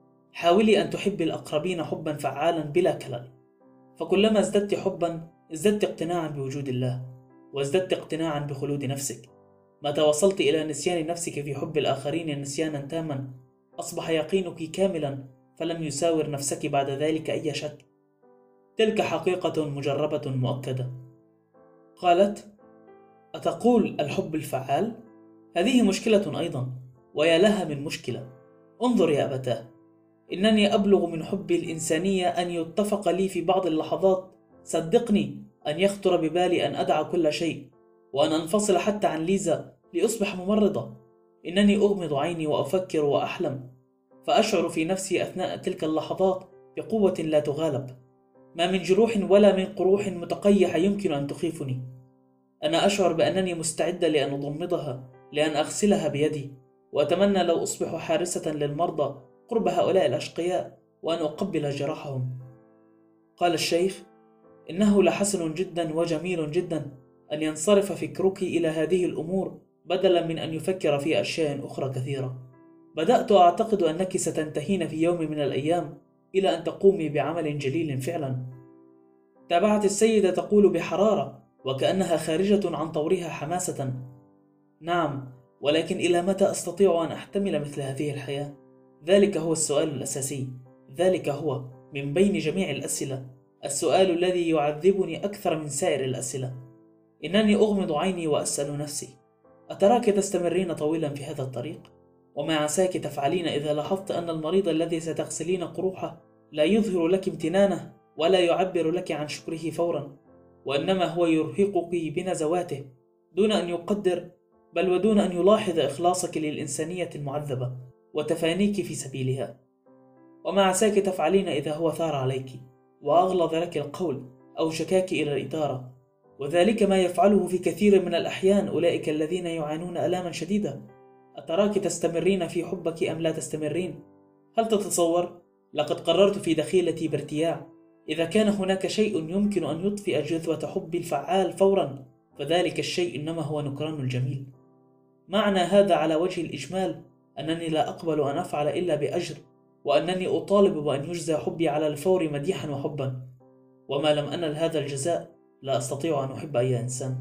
حاولي أن تحبي الأقربين حبا فعالا بلا كلل، فكلما ازددت حبا ازددت اقتناعا بوجود الله، وازددت اقتناعا بخلود نفسك. متى وصلت إلى نسيان نفسك في حب الآخرين نسيانا تاما، أصبح يقينك كاملا، فلم يساور نفسك بعد ذلك أي شك. تلك حقيقة مجربة مؤكدة. قالت: أتقول الحب الفعال؟ هذه مشكلة أيضا، ويا لها من مشكلة. انظر يا أبتاه، إنني أبلغ من حبي الإنسانية أن يتفق لي في بعض اللحظات، صدقني، أن يخطر ببالي أن أدع كل شيء، وأن أنفصل حتى عن ليزا لأصبح ممرضة. إنني أغمض عيني وأفكر وأحلم، فأشعر في نفسي أثناء تلك اللحظات بقوة لا تغالب. ما من جروح ولا من قروح متقيحة يمكن أن تخيفني. أنا أشعر بأنني مستعدة لأن أضمدها، لأن أغسلها بيدي، وأتمنى لو أصبح حارسة للمرضى قرب هؤلاء الأشقياء، وأن أقبل جراحهم. قال الشيخ: إنه لحسن جدا وجميل جدا أن ينصرف فكرك إلى هذه الأمور بدلا من أن يفكر في أشياء أخرى كثيرة. بدأت أعتقد أنك ستنتهين في يوم من الأيام إلى أن تقومي بعمل جليل فعلا. تابعت السيدة تقول بحرارة وكأنها خارجة عن طورها حماسة: نعم، ولكن إلى متى أستطيع أن أحتمل مثل هذه الحياة؟ ذلك هو السؤال الأساسي، ذلك هو من بين جميع الأسئلة السؤال الذي يعذبني أكثر من سائر الأسئلة. إنني أغمض عيني وأسأل نفسي: أتراك تستمرين طويلا في هذا الطريق؟ وما عساك تفعلين إذا لاحظت أن المريض الذي ستغسلين قروحه لا يظهر لك امتنانه ولا يعبر لك عن شكره فورا، وإنما هو يرهقك بنزواته دون أن يقدر، بل ودون أن يلاحظ إخلاصك للإنسانية المعذبة وتفانيك في سبيلها؟ وما عساك تفعلين إذا هو ثار عليك وأغلظ لك القول أو شكاك إلى الإدارة، وذلك ما يفعله في كثير من الأحيان أولئك الذين يعانون ألاما شديدة؟ أتراك تستمرين في حبك أم لا تستمرين؟ هل تتصور؟ لقد قررت في دخيلتي بارتياع إذا كان هناك شيء يمكن أن يطفئ جذوة حب الفعال فورا فذلك الشيء إنما هو نكران الجميل. معنى هذا على وجه الإجمال أنني لا أقبل أن أفعل إلا بأجر، وأنني أطالب بأن يجزى حبي على الفور مديحا وحبا، وما لم أنل هذا الجزاء لا أستطيع أن أحب أي إنسان.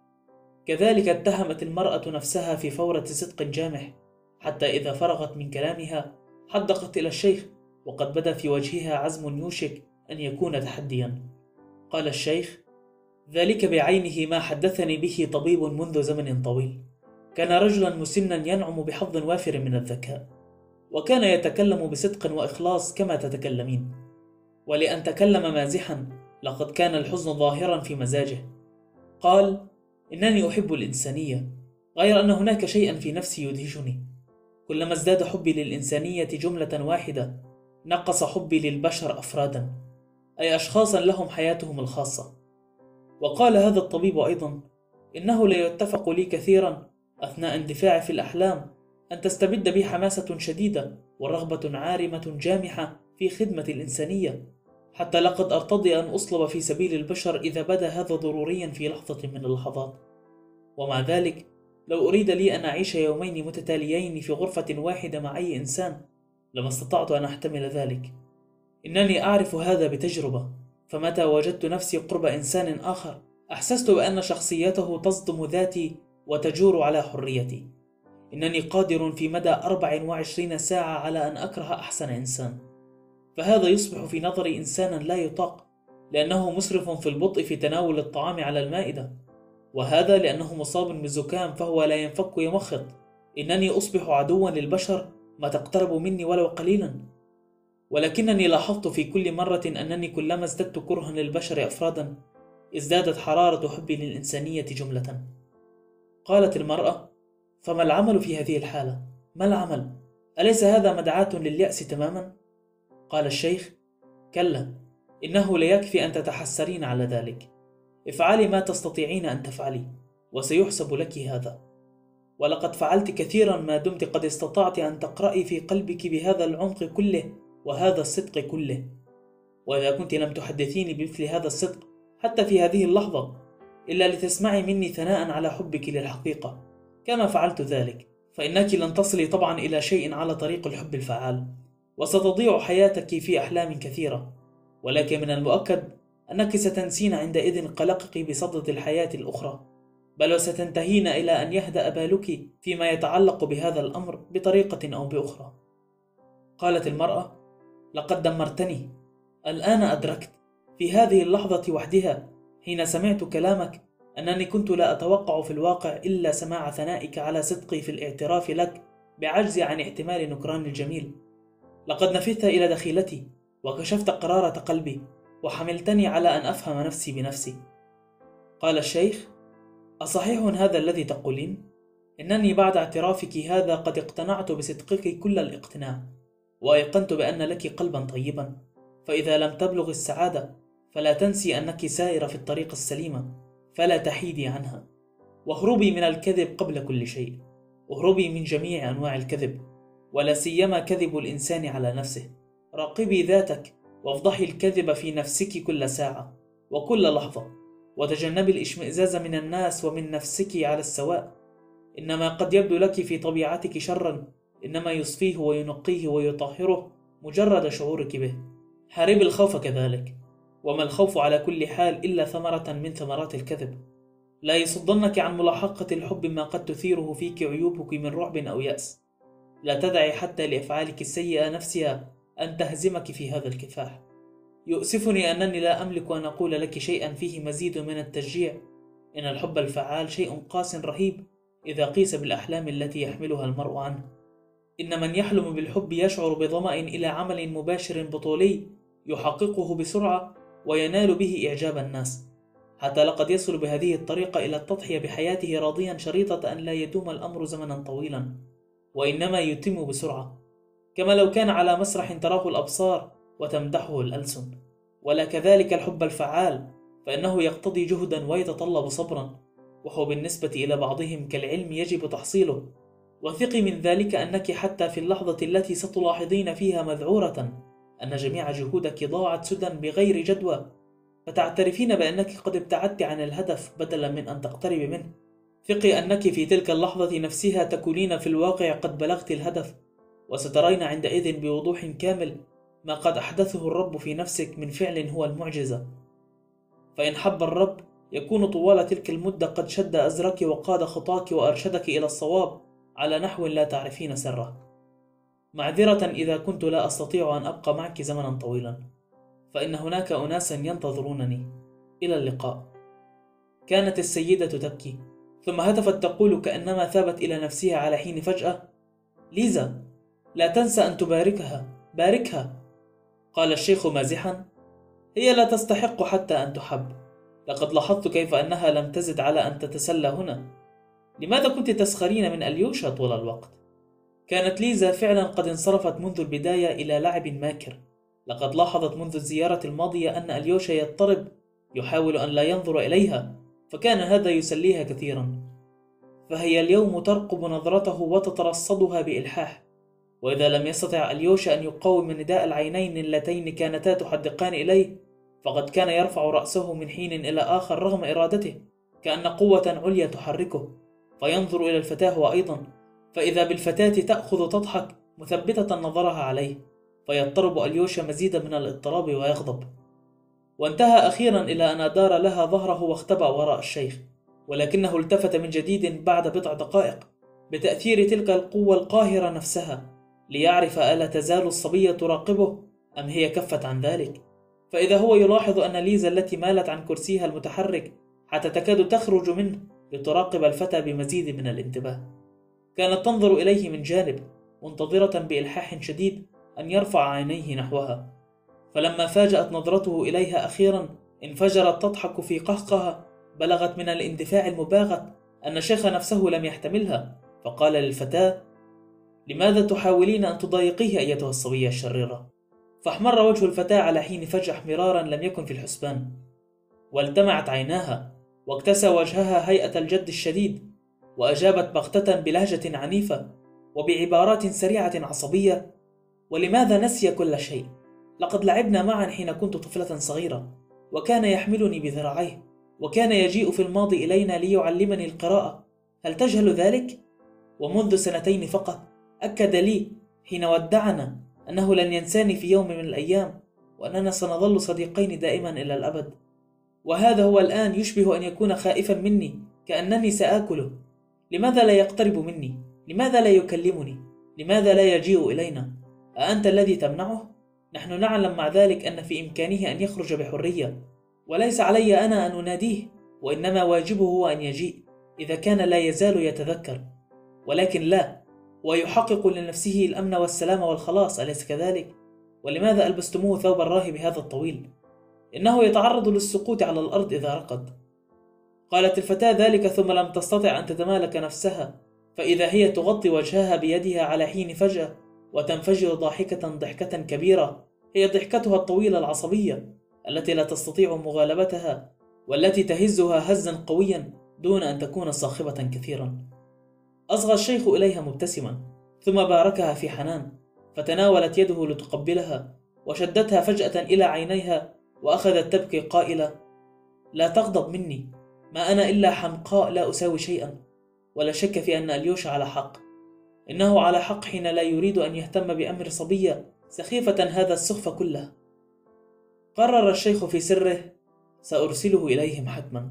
كذلك اتهمت المرأة نفسها في فورة صدق جامح، حتى إذا فرغت من كلامها حدقت إلى الشيخ وقد بدا في وجهها عزم يوشك أن يكون تحديا. قال الشيخ: ذلك بعينه ما حدثني به طبيب منذ زمن طويل، كان رجلا مسنا ينعم بحظ وافر من الذكاء، وكان يتكلم بصدق وإخلاص كما تتكلمين، ولأن تكلم مازحا لقد كان الحزن ظاهرا في مزاجه. قال: إنني أحب الإنسانية، غير أن هناك شيئا في نفسي يدهشني، كلما ازداد حبي للإنسانية جملة واحدة نقص حبي للبشر أفرادا، أي أشخاصا لهم حياتهم الخاصة. وقال هذا الطبيب أيضا: إنه لا يتفق لي كثيرا أثناء اندفاعي في الأحلام أن تستبد بي حماسة شديدة ورغبة عارمة جامحة في خدمة الإنسانية، حتى لقد أرتضي أن أصلب في سبيل البشر إذا بدا هذا ضروريا في لحظة من اللحظات. ومع ذلك لو أريد لي أن أعيش يومين متتاليين في غرفة واحدة مع أي إنسان لما استطعت أن أحتمل ذلك. إنني أعرف هذا بتجربة، فمتى وجدت نفسي قرب إنسان آخر أحسست بأن شخصيته تصدم ذاتي وتجور على حريتي. إنني قادر في مدى أربع وعشرين ساعة على أن أكره أحسن إنسان، فهذا يصبح في نظري إنسانا لا يطاق، لأنه مسرف في البطء في تناول الطعام على المائدة، وهذا لأنه مصاب بزكام فهو لا ينفك يمخط. إنني أصبح عدوا للبشر ما تقتربوا مني ولو قليلا، ولكنني لاحظت في كل مرة أنني كلما ازددت كرها للبشر أفرادا ازدادت حرارة حبي للإنسانية جملة. قالت المرأة: فما العمل في هذه الحالة؟ ما العمل؟ أليس هذا مدعاة لليأس تماما؟ قال الشيخ: كلا، إنه لا يكفي أن تتحسرين على ذلك، افعلي ما تستطيعين أن تفعلي وسيحسب لك هذا، ولقد فعلت كثيرا ما دمت قد استطعت أن تقرأي في قلبك بهذا العمق كله وهذا الصدق كله. وإذا كنت لم تحدثيني بمثل هذا الصدق حتى في هذه اللحظة إلا لتسمعي مني ثناء على حبك للحقيقة كما فعلت ذلك، فإنك لن تصلي طبعا إلى شيء على طريق الحب الفعال، وستضيع حياتك في أحلام كثيرة، ولكن من المؤكد أنك ستنسين عندئذ قلقك بصدد الحياة الأخرى، بل وستنتهين إلى أن يهدأ بالك فيما يتعلق بهذا الأمر بطريقة أو بأخرى. قالت المرأة: لقد دمرتني، الآن أدركت في هذه اللحظة وحدها حين سمعت كلامك أنني كنت لا أتوقع في الواقع إلا سماع ثنائك على صدقي في الاعتراف لك بعجزي عن احتمال نكران الجميل. لقد نفذت إلى دخيلتي وكشفت قرارة قلبي وحملتني على أن أفهم نفسي بنفسي. قال الشيخ: أصحيح هذا الذي تقولين؟ إنني بعد اعترافك هذا قد اقتنعت بصدقك كل الاقتناع، وأيقنت بأن لك قلبا طيبا، فإذا لم تبلغ السعادة فلا تنسي أنك سائرة في الطريق السليمة، فلا تحيدي عنها، واهربي من الكذب قبل كل شيء، اهربي من جميع أنواع الكذب، ولا سيما كذب الإنسان على نفسه. راقبي ذاتك وافضحي الكذب في نفسك كل ساعة وكل لحظة، وتجنبي الاشمئزاز من الناس ومن نفسك على السواء، إنما قد يبدو لك في طبيعتك شرا، إنما يصفيه وينقيه ويطهره مجرد شعورك به. حاربي الخوف كذلك، وما الخوف على كل حال إلا ثمرة من ثمرات الكذب. لا يصدنك عن ملاحقة الحب ما قد تثيره فيك عيوبك من رعب أو يأس. لا تدعي حتى لأفعالك السيئة نفسها أن تهزمك في هذا الكفاح. يؤسفني أنني لا أملك أن أقول لك شيئا فيه مزيد من التشجيع، إن الحب الفعال شيء قاس رهيب إذا قيس بالأحلام التي يحملها المرء عنه. إن من يحلم بالحب يشعر بظمأ إلى عمل مباشر بطولي يحققه بسرعة وينال به إعجاب الناس، حتى لقد يصل بهذه الطريقة إلى التضحية بحياته راضيا شريطة أن لا يدوم الأمر زمنا طويلا، وإنما يتم بسرعة، كما لو كان على مسرح تراه الأبصار وتمدحه الألسن. ولا كذلك الحب الفعال، فإنه يقتضي جهدا ويتطلب صبرا، وهو بالنسبة إلى بعضهم كالعلم يجب تحصيله. وثقي من ذلك أنك حتى في اللحظة التي ستلاحظين فيها مذعورة أن جميع جهودك ضاعت سدى بغير جدوى، فتعترفين بأنك قد ابتعدت عن الهدف بدلا من أن تقتربي منه. ثقي أنك في تلك اللحظة نفسها تكونين في الواقع قد بلغت الهدف، وسترين عندئذ بوضوح كامل ما قد أحدثه الرب في نفسك من فعل هو المعجزة. فإن حب الرب يكون طوال تلك المدة قد شد أزرك وقاد خطاك وأرشدك إلى الصواب على نحو لا تعرفين سره. معذرة إذا كنت لا أستطيع أن أبقى معك زمنا طويلا، فإن هناك أناسا ينتظرونني. إلى اللقاء. كانت السيدة تبكي، ثم هتفت تقول كأنما ثابت إلى نفسها على حين فجأة: ليزا، لا تنسى أن تباركها، باركها. قال الشيخ مازحا: هي لا تستحق حتى أن تحب، لقد لاحظت كيف أنها لم تزد على أن تتسلى هنا. لماذا كنت تسخرين من أليوشا طول الوقت؟ كانت ليزا فعلا قد انصرفت منذ البداية إلى لعب ماكر. لقد لاحظت منذ الزيارة الماضية أن أليوشا يضطرب، يحاول أن لا ينظر إليها، فكان هذا يسليها كثيرا. فهي اليوم ترقب نظرته وتترصدها بإلحاح، وإذا لم يستطع أليوشا أن يقاوم نداء العينين اللتين كانتا تحدقان إليه، فقد كان يرفع رأسه من حين إلى آخر رغم إرادته، كأن قوة عليا تحركه، فينظر إلى الفتاة هو أيضا، فإذا بالفتاة تأخذ تضحك مثبتة نظرها عليه، فيضطرب أليوشا مزيدا من الاضطراب ويغضب. وانتهى أخيرا إلى أن أدار لها ظهره واختبأ وراء الشيخ، ولكنه التفت من جديد بعد بضع دقائق بتأثير تلك القوة القاهرة نفسها، ليعرف ألا تزال الصبية تراقبه أم هي كفت عن ذلك. فإذا هو يلاحظ أن ليزا التي مالت عن كرسيها المتحرك حتى تكاد تخرج منه لتراقب الفتى بمزيد من الانتباه، كانت تنظر إليه من جانب منتظرة بإلحاح شديد أن يرفع عينيه نحوها. فلما فاجأت نظرته إليها أخيرا انفجرت تضحك في قهقهة بلغت من الاندفاع المباغت أن الشيخ نفسه لم يحتملها، فقال للفتاة: لماذا تحاولين أن تضايقيه أيتها الصبية الشريرة؟ فاحمر وجه الفتاة على حين فجأة احمرارا لم يكن في الحسبان، والتمعت عيناها، واكتسى وجهها هيئة الجد الشديد، وأجابت بغتة بلهجة عنيفة وبعبارات سريعة عصبية: ولماذا نسي كل شيء؟ لقد لعبنا معا حين كنت طفلة صغيرة، وكان يحملني بذراعيه، وكان يجيء في الماضي إلينا ليعلمني القراءة، هل تجهل ذلك؟ ومنذ سنتين فقط أكد لي حين ودعنا أنه لن ينساني في يوم من الأيام، وأننا سنظل صديقين دائما إلى الأبد. وهذا هو الآن يشبه أن يكون خائفا مني كأنني سآكله. لماذا لا يقترب مني؟ لماذا لا يكلمني؟ لماذا لا يجيء إلينا؟ أأنت الذي تمنعه؟ نحن نعلم مع ذلك أن في إمكانه أن يخرج بحرية، وليس علي أنا أن أناديه، وإنما واجبه هو أن يجيء إذا كان لا يزال يتذكر. ولكن لا، ويحقق لنفسه الأمن والسلام والخلاص، أليس كذلك؟ ولماذا ألبستموه ثوب الراهب هذا الطويل؟ إنه يتعرض للسقوط على الأرض إذا رقد. قالت الفتاة ذلك ثم لم تستطع أن تتمالك نفسها، فإذا هي تغطي وجهها بيدها على حين فجأة وتنفجر ضاحكة ضحكة كبيرة، هي ضحكتها الطويلة العصبية التي لا تستطيع مغالبتها، والتي تهزها هزا قويا دون أن تكون صاخبة كثيرا. أصغى الشيخ إليها مبتسما، ثم باركها في حنان، فتناولت يده لتقبلها، وشدتها فجأة إلى عينيها وأخذت تبكي قائلة: لا تغضب مني، ما أنا إلا حمقاء لا أساوي شيئا، ولا شك في أن أليوشا على حق. إنه على حق حين لا يريد أن يهتم بأمر صبية سخيفة هذا السخف كله. قرر الشيخ في سره: سأرسله إليهم حتما.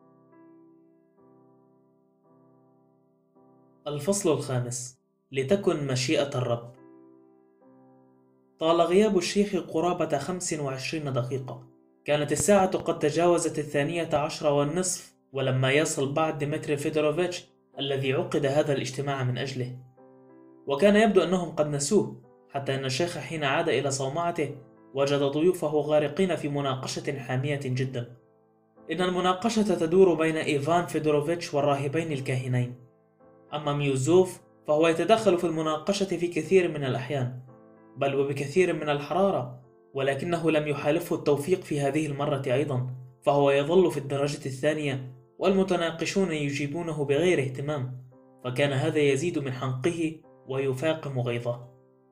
الفصل الخامس: لتكن مشيئة الرب. طال غياب الشيخ قرابة خمس وعشرين دقيقة. كانت الساعة قد تجاوزت الثانية عشر والنصف، ولما يصل بعد ديمتري فيدوروفيتش الذي عقد هذا الاجتماع من أجله، وكان يبدو أنهم قد نسوه، حتى أن الشيخ حين عاد إلى صومعته وجد ضيوفه غارقين في مناقشة حامية جدا. إن المناقشة تدور بين إيفان فيدوروفيتش والراهبين الكاهنين، أما ميوزوف فهو يتدخل في المناقشة في كثير من الأحيان، بل وبكثير من الحرارة، ولكنه لم يحالفه التوفيق في هذه المرة أيضا، فهو يظل في الدرجة الثانية، والمتناقشون يجيبونه بغير اهتمام، فكان هذا يزيد من حنقه ويفاقم غيظه.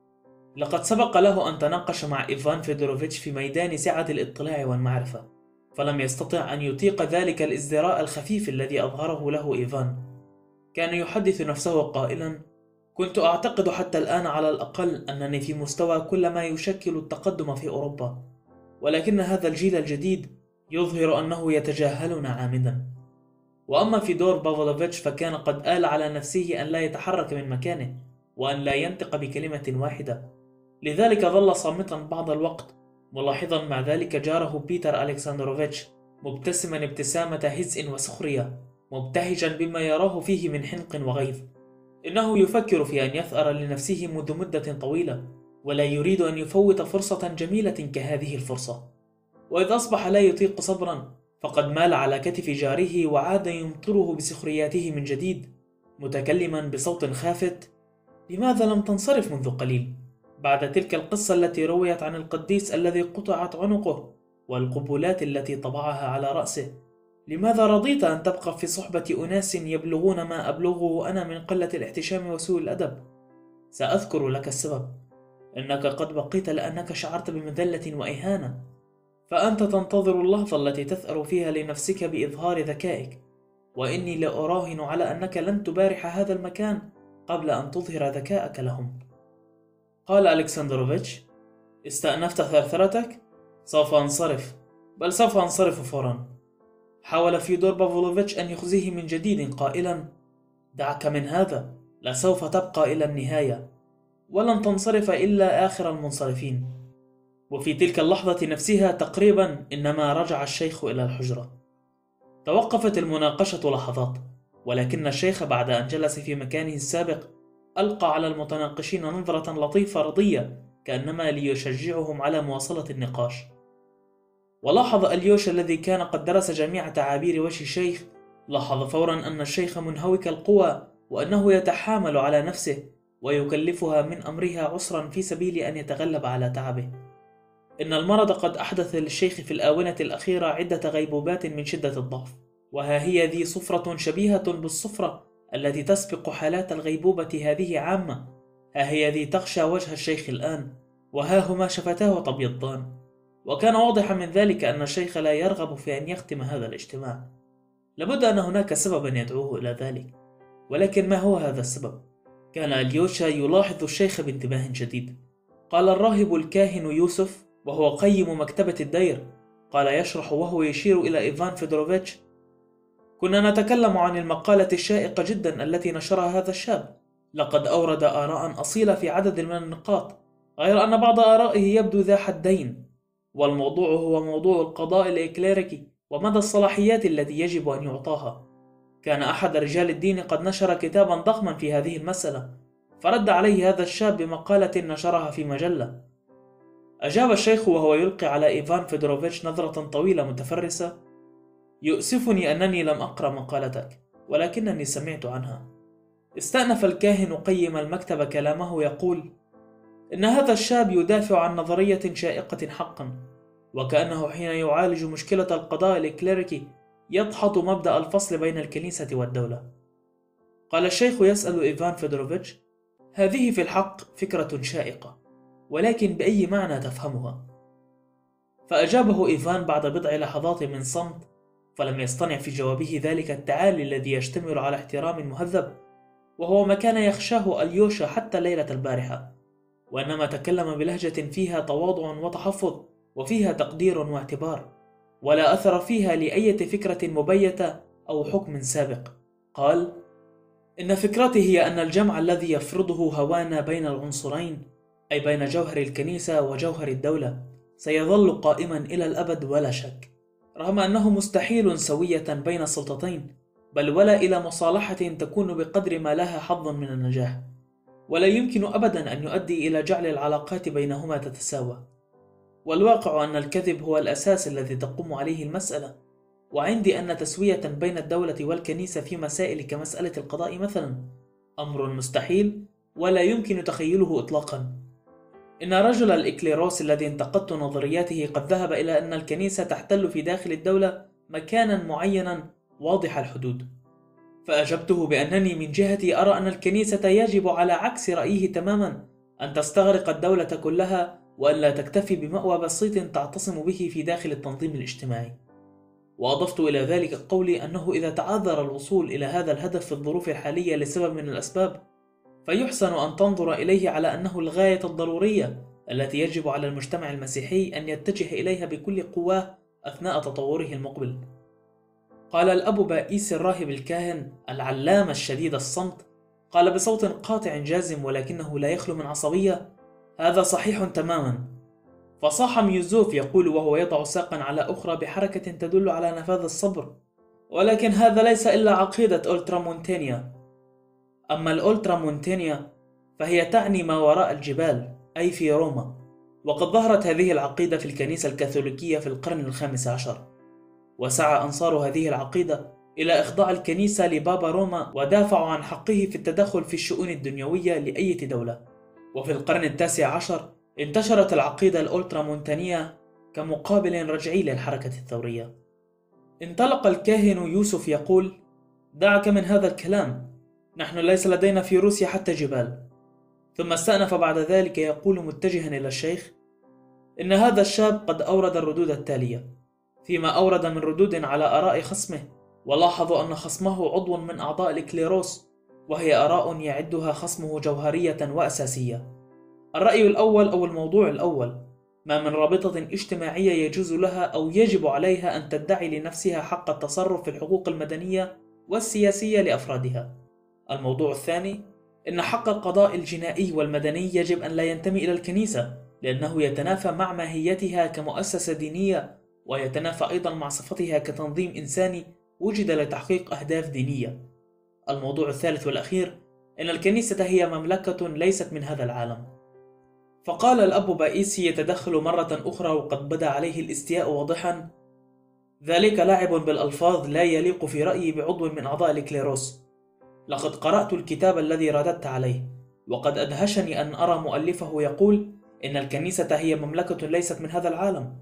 لقد سبق له أن تناقش مع إيفان فيدوروفيتش في ميدان سعة الاطلاع والمعرفة، فلم يستطع أن يطيق ذلك الازدراء الخفيف الذي أظهره له إيفان. كان يحدث نفسه قائلا: كنت أعتقد حتى الآن على الأقل أنني في مستوى كل ما يشكل التقدم في أوروبا، ولكن هذا الجيل الجديد يظهر أنه يتجاهلنا عامدا. وأما فيدور بافلوفيتش فكان قد آل على نفسه أن لا يتحرك من مكانه وأن لا ينطق بكلمة واحدة، لذلك ظل صامتا بعض الوقت، ملاحظا مع ذلك جاره بيتر ألكسندروفيتش مبتسما ابتسامة هزء وسخرية، مبتهجا بما يراه فيه من حنق وغيظ. إنه يفكر في أن يثأر لنفسه منذ مدة طويلة، ولا يريد أن يفوت فرصة جميلة كهذه الفرصة. وإذ أصبح لا يطيق صبرا فقد مال على كتف جاره وعاد يمطره بسخرياته من جديد، متكلما بصوت خافت: لماذا لم تنصرف منذ قليل؟ بعد تلك القصة التي رويت عن القديس الذي قطعت عنقه والقبلات التي طبعها على رأسه، لماذا رضيت أن تبقى في صحبة أناس يبلغون ما أبلغه أنا من قلة الاحتشام وسوء الأدب؟ سأذكر لك السبب، إنك قد بقيت لأنك شعرت بمذلة وإهانة، فأنت تنتظر اللحظة التي تثأر فيها لنفسك بإظهار ذكائك، وإني لأراهن على أنك لن تبارح هذا المكان قبل أن تظهر ذكاءك لهم. قال ألكسندروفيتش: استأنفت ثرثرتك؟ سوف أنصرف، بل سوف أنصرف فورا. حاول فيودور بافلوفيتش أن يخزيه من جديد قائلا: دعك من هذا، لسوف تبقى إلى النهاية، ولن تنصرف إلا آخر المنصرفين. وفي تلك اللحظة نفسها تقريبا إنما رجع الشيخ إلى الحجرة. توقفت المناقشة لحظات، ولكن الشيخ بعد أن جلس في مكانه السابق ألقى على المتناقشين نظرة لطيفة رضية كأنما ليشجعهم على مواصلة النقاش. ولاحظ أليوشا الذي كان قد درس جميع تعابير وجه الشيخ، لاحظ فورا أن الشيخ منهوك القوى، وأنه يتحامل على نفسه ويكلفها من أمرها عسرا في سبيل أن يتغلب على تعبه. إن المرض قد أحدث للشيخ في الآونة الأخيرة عدة غيبوبات من شدة الضعف، وها هي ذي صفرة شبيهة بالصفرة التي تسبق حالات الغيبوبة هذه عامة، ها هي ذي تغشى وجه الشيخ الآن، وها هما شفتاه تبيضان. وكان واضحا من ذلك أن الشيخ لا يرغب في أن يختم هذا الاجتماع. لابد أن هناك سببا يدعوه إلى ذلك، ولكن ما هو هذا السبب؟ كان أليوشا يلاحظ الشيخ بانتباه شديد. قال الراهب الكاهن يوسف وهو قيم مكتبة الدير، قال يشرح وهو يشير إلى إيفان فيدوروفيتش: كنا نتكلم عن المقالة الشائقة جدا التي نشرها هذا الشاب. لقد أورد آراء أصيلة في عدد من النقاط، غير أن بعض آرائه يبدو ذا حدين، والموضوع هو موضوع القضاء الإكليريكي ومدى الصلاحيات التي يجب أن يعطاها. كان أحد رجال الدين قد نشر كتابا ضخما في هذه المسألة، فرد عليه هذا الشاب بمقالة نشرها في مجلة. أجاب الشيخ وهو يلقي على إيفان فيدوروفيتش نظرة طويلة متفرسة: يؤسفني أنني لم أقرأ مقالتك، ولكنني سمعت عنها. استأنف الكاهن قيم المكتب كلامه يقول: إن هذا الشاب يدافع عن نظرية شائقة حقا، وكأنه حين يعالج مشكلة القضاء الإكليريكي يدحض مبدأ الفصل بين الكنيسة والدولة. قال الشيخ يسأل إيفان فيدوروفيتش: هذه في الحق فكرة شائقة، ولكن بأي معنى تفهمها؟ فأجابه إيفان بعد بضع لحظات من صمت، فلم يصطنع في جوابه ذلك التعالي الذي يشتمل على احترام مهذب، وهو ما كان يخشاه أليوشا حتى ليلة البارحة، وإنما تكلم بلهجة فيها تواضع وتحفظ، وفيها تقدير واعتبار، ولا أثر فيها لأي فكرة مبيتة أو حكم سابق. قال: إن فكرتي هي أن الجمع الذي يفرضه هوانا بين العنصرين، أي بين جوهر الكنيسة وجوهر الدولة، سيظل قائما إلى الأبد ولا شك، رغم أنه مستحيل سوية بين السلطتين، بل ولا إلى مصالحة تكون بقدر ما لها حظ من النجاح، ولا يمكن أبدا أن يؤدي إلى جعل العلاقات بينهما تتساوى. والواقع أن الكذب هو الأساس الذي تقوم عليه المسألة، وعندي أن تسوية بين الدولة والكنيسة في مسائل كمسألة القضاء مثلا أمر مستحيل ولا يمكن تخيله إطلاقا. إن رجل الإكليروس الذي انتقدت نظرياته قد ذهب إلى أن الكنيسة تحتل في داخل الدولة مكانا معينا واضح الحدود، فأجبته بأنني من جهتي أرى أن الكنيسة يجب على عكس رأيه تماما أن تستغرق الدولة كلها وأن لا تكتفي بمأوى بسيط تعتصم به في داخل التنظيم الاجتماعي. وأضفت إلى ذلك قولي أنه إذا تعذر الوصول إلى هذا الهدف في الظروف الحالية لسبب من الأسباب، فيحسن أن تنظر إليه على أنه الغاية الضرورية التي يجب على المجتمع المسيحي أن يتجه إليها بكل قواه أثناء تطوره المقبل. قال الأب بائيس الراهب الكاهن العلامة الشديد الصمت، قال بصوت قاطع جازم ولكنه لا يخلو من عصبية: هذا صحيح تماما. فصاح ميوزوف يقول وهو يضع ساقا على أخرى بحركة تدل على نفاذ الصبر: ولكن هذا ليس إلا عقيدة أولترامونتانيا. أما الأولترامونتانيا فهي تعني ما وراء الجبال، أي في روما، وقد ظهرت هذه العقيدة في الكنيسة الكاثوليكية في القرن الخامس عشر، وسعى أنصار هذه العقيدة إلى إخضاع الكنيسة لبابا روما ودافعوا عن حقه في التدخل في الشؤون الدنيوية لأي دولة. وفي القرن التاسع عشر انتشرت العقيدة الأولترامونتانية كمقابل رجعي للحركة الثورية. انطلق الكاهن يوسف يقول: دعك من هذا الكلام، نحن ليس لدينا في روسيا حتى جبال. ثم استأنف بعد ذلك يقول متجها إلى الشيخ: إن هذا الشاب قد أورد الردود التالية، فيما أورد من ردود على آراء خصمه، ولاحظوا أن خصمه عضو من أعضاء الإكليروس، وهي آراء يعدها خصمه جوهرية وأساسية. الرأي الأول أو الموضوع الأول: ما من رابطة اجتماعية يجوز لها أو يجب عليها أن تدعي لنفسها حق التصرف في الحقوق المدنية والسياسية لأفرادها. الموضوع الثاني: إن حق القضاء الجنائي والمدني يجب أن لا ينتمي إلى الكنيسة، لأنه يتنافى مع ماهيتها كمؤسسة دينية، ويتنافى أيضا مع صفتها كتنظيم إنساني وجد لتحقيق أهداف دينية. الموضوع الثالث والأخير: إن الكنيسة هي مملكة ليست من هذا العالم. فقال الأب بائيسي يتدخل مرة أخرى وقد بدا عليه الاستياء واضحا: ذلك لعب بالألفاظ لا يليق في رأيي بعضو من أعضاء الإكليروس. لقد قرأت الكتاب الذي رددت عليه، وقد أدهشني أن أرى مؤلفه يقول إن الكنيسة هي مملكة ليست من هذا العالم،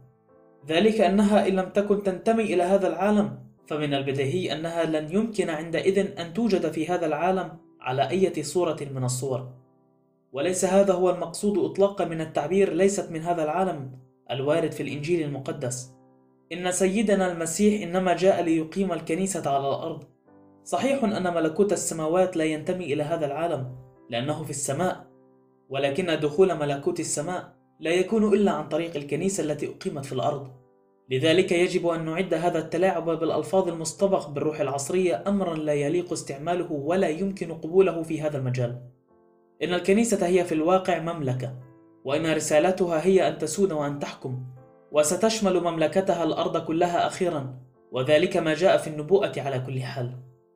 ذلك أنها إن لم تكن تنتمي إلى هذا العالم فمن البديهي أنها لن يمكن عندئذ أن توجد في هذا العالم على أي صورة من الصور. وليس هذا هو المقصود إطلاقا من التعبير ليست من هذا العالم الوارد في الإنجيل المقدس. إن سيدنا المسيح إنما جاء ليقيم الكنيسة على الأرض. صحيح أن ملكوت السماوات لا ينتمي إلى هذا العالم لأنه في السماء، ولكن دخول ملكوت السماء لا يكون إلا عن طريق الكنيسة التي أقيمت في الأرض. لذلك يجب أن نعد هذا التلاعب بالألفاظ المصطبغ بالروح العصرية أمرا لا يليق استعماله ولا يمكن قبوله في هذا المجال. إن الكنيسة هي في الواقع مملكة، وإن رسالتها هي أن تسود وأن تحكم، وستشمل مملكتها الأرض كلها أخيرا، وذلك ما جاء في النبوءة على كل حال.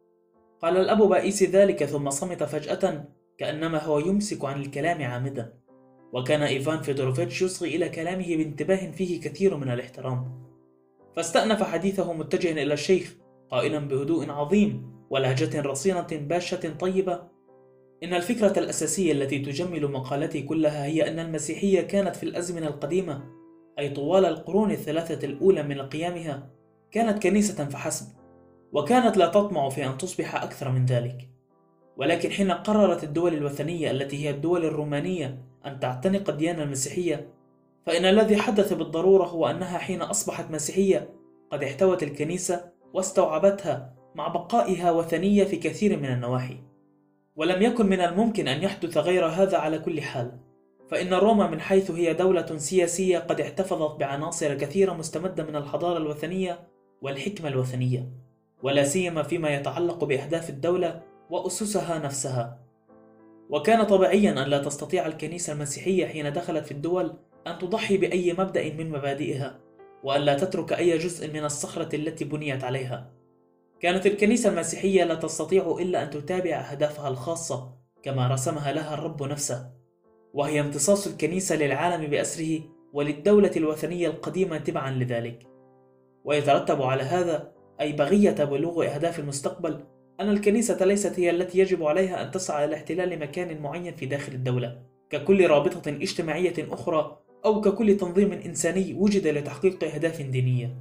قال الأب بائيس ذلك ثم صمت فجأة كأنما هو يمسك عن الكلام عامدا، وكان إيفان فيدوروفيتش يصغي إلى كلامه بانتباه فيه كثير من الاحترام. فاستأنف حديثه متجها إلى الشيخ قائلا بهدوء عظيم ولهجة رصينة باشة طيبة: إن الفكرة الأساسية التي تجمل مقالتي كلها هي أن المسيحية كانت في الأزمنة القديمة، أي طوال القرون الثلاثة الأولى من قيامها، كانت كنيسة فحسب، وكانت لا تطمع في أن تصبح أكثر من ذلك. ولكن حين قررت الدول الوثنية التي هي الدول الرومانية أن تعتنق الديانة المسيحية، فإن الذي حدث بالضرورة هو أنها حين أصبحت مسيحية قد احتوت الكنيسة واستوعبتها مع بقائها وثنية في كثير من النواحي. ولم يكن من الممكن أن يحدث غير هذا على كل حال، فإن روما من حيث هي دولة سياسية قد احتفظت بعناصر كثيرة مستمدة من الحضارة الوثنية والحكمة الوثنية، ولا سيما فيما يتعلق بأهداف الدولة وأسسها نفسها. وكان طبيعيا أن لا تستطيع الكنيسة المسيحية حين دخلت في الدول أن تضحي بأي مبدأ من مبادئها، وأن لا تترك أي جزء من الصخرة التي بنيت عليها. كانت الكنيسة المسيحية لا تستطيع إلا أن تتابع أهدافها الخاصة كما رسمها لها الرب نفسه، وهي امتصاص الكنيسة للعالم بأسره وللدولة الوثنية القديمة تبعا لذلك. ويترتب على هذا، أي بغية بلوغ أهداف المستقبل، أن الكنيسة ليست هي التي يجب عليها أن تسعى إلى احتلال مكان معين في داخل الدولة ككل رابطة اجتماعية أخرى أو ككل تنظيم إنساني وجد لتحقيق أهداف دينية.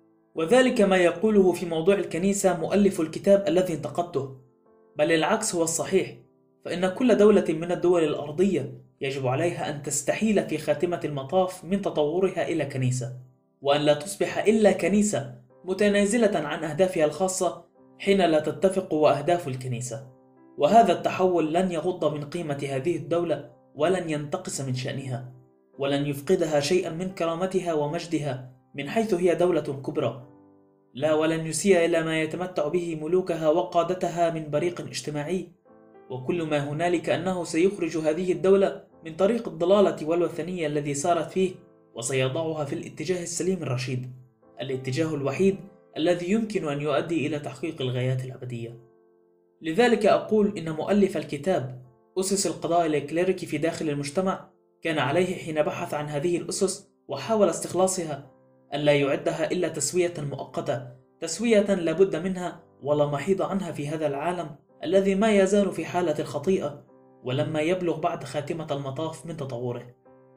وذلك ما يقوله في موضوع الكنيسة مؤلف الكتاب الذي انتقدته، بل العكس هو الصحيح، فإن كل دولة من الدول الأرضية يجب عليها أن تستحيل في خاتمة المطاف من تطورها إلى كنيسة، وأن لا تصبح إلا كنيسة متنازلة عن أهدافها الخاصة حين لا تتفق أهداف الكنيسة. وهذا التحول لن يغض من قيمة هذه الدولة، ولن ينتقص من شأنها، ولن يفقدها شيئا من كرامتها ومجدها من حيث هي دولة كبرى، لا ولن يسيء إلى ما يتمتع به ملوكها وقادتها من بريق اجتماعي. وكل ما هنالك أنه سيخرج هذه الدولة من طريق الضلالة والوثنية الذي سارت فيه، وسيضعها في الاتجاه السليم الرشيد، الاتجاه الوحيد الذي يمكن أن يؤدي إلى تحقيق الغايات الأبدية. لذلك أقول إن مؤلف الكتاب أسس القضاء الإكليريكي في داخل المجتمع كان عليه حين بحث عن هذه الأسس وحاول استخلاصها أن لا يعدها إلا تسوية مؤقتة، تسوية لابد منها ولا محيط عنها في هذا العالم الذي ما يزال في حالة الخطيئة ولما يبلغ بعد خاتمة المطاف من تطوره.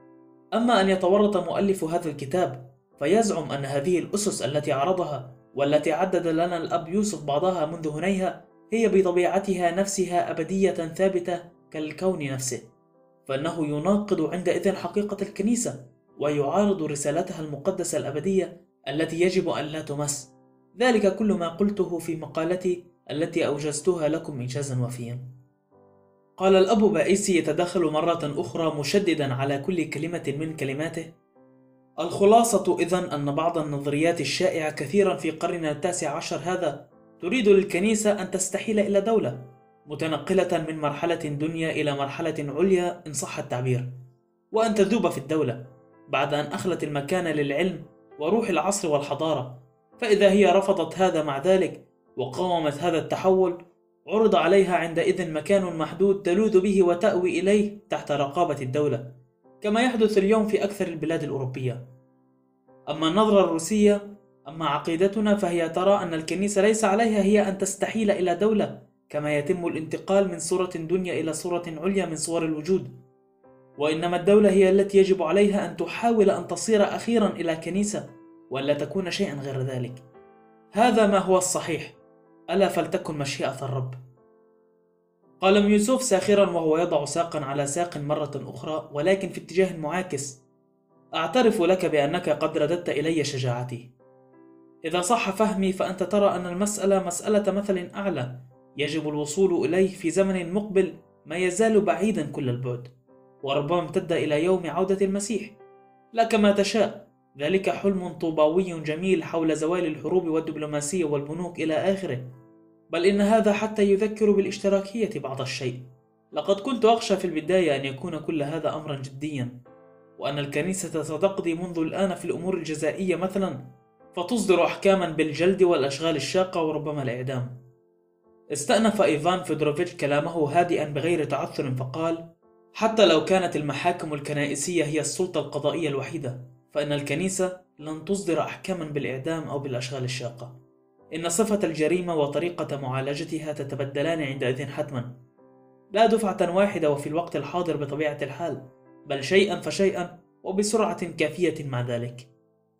أما أن يتورط مؤلف هذا الكتاب فيزعم أن هذه الأسس التي عرضها والتي عدد لنا الأب يوسف بعضها منذ هنيها هي بطبيعتها نفسها أبدية ثابتة كالكون نفسه، فإنه يناقض عندئذ حقيقة الكنيسة ويعارض رسالتها المقدسة الأبدية التي يجب أن لا تمس. ذلك كل ما قلته في مقالتي التي أوجزتها لكم إنجازا وفيا. قال الأب بائسي يتدخل مرة أخرى مشددا على كل كلمة من كلماته: الخلاصة إذن أن بعض النظريات الشائعة كثيرا في قرننا التاسع عشر هذا تريد للكنيسة أن تستحيل إلى دولة متنقلة من مرحلة دنيا إلى مرحلة عليا إن صح التعبير، وأن تذوب في الدولة بعد أن أخلت المكان للعلم وروح العصر والحضارة. فإذا هي رفضت هذا مع ذلك وقاومت هذا التحول، عرض عليها عندئذ مكان محدود تلوذ به وتأوي إليه تحت رقابة الدولة، كما يحدث اليوم في أكثر البلاد الأوروبية. أما النظرة الروسية، أما عقيدتنا، فهي ترى أن الكنيسة ليس عليها هي أن تستحيل إلى دولة، كما يتم الانتقال من صورة دنيا إلى صورة عليا من صور الوجود، وإنما الدولة هي التي يجب عليها أن تحاول أن تصير أخيرا إلى كنيسة ولا تكون شيئا غير ذلك. هذا ما هو الصحيح، ألا فلتكن مشيئة الرب. قال ميوسوف ساخرا وهو يضع ساقا على ساق مرة أخرى ولكن في اتجاه معاكس: أعترف لك بأنك قد رددت إلي شجاعتي. إذا صح فهمي فأنت ترى أن المسألة مسألة مثل أعلى يجب الوصول إليه في زمن مقبل ما يزال بعيدا كل البعد، وربما امتد إلى يوم عودة المسيح. لا كما تشاء، ذلك حلم طوباوي جميل حول زوال الحروب والدبلوماسية والبنوك إلى آخره، بل إن هذا حتى يذكر بالاشتراكية بعض الشيء. لقد كنت أخشى في البداية أن يكون كل هذا أمرا جديا، وأن الكنيسة ستقضي منذ الآن في الأمور الجزائية مثلا، فتصدر أحكاما بالجلد والأشغال الشاقة وربما الإعدام. استأنف إيفان فيدروفيتش كلامه هادئا بغير تعثر فقال: حتى لو كانت المحاكم الكنائسية هي السلطة القضائية الوحيدة، فإن الكنيسة لن تصدر أحكاما بالإعدام أو بالأشغال الشاقة. إن صفة الجريمة وطريقة معالجتها تتبدلان عندئذ حتما، لا دفعة واحدة وفي الوقت الحاضر بطبيعة الحال، بل شيئا فشيئا وبسرعة كافية مع ذلك.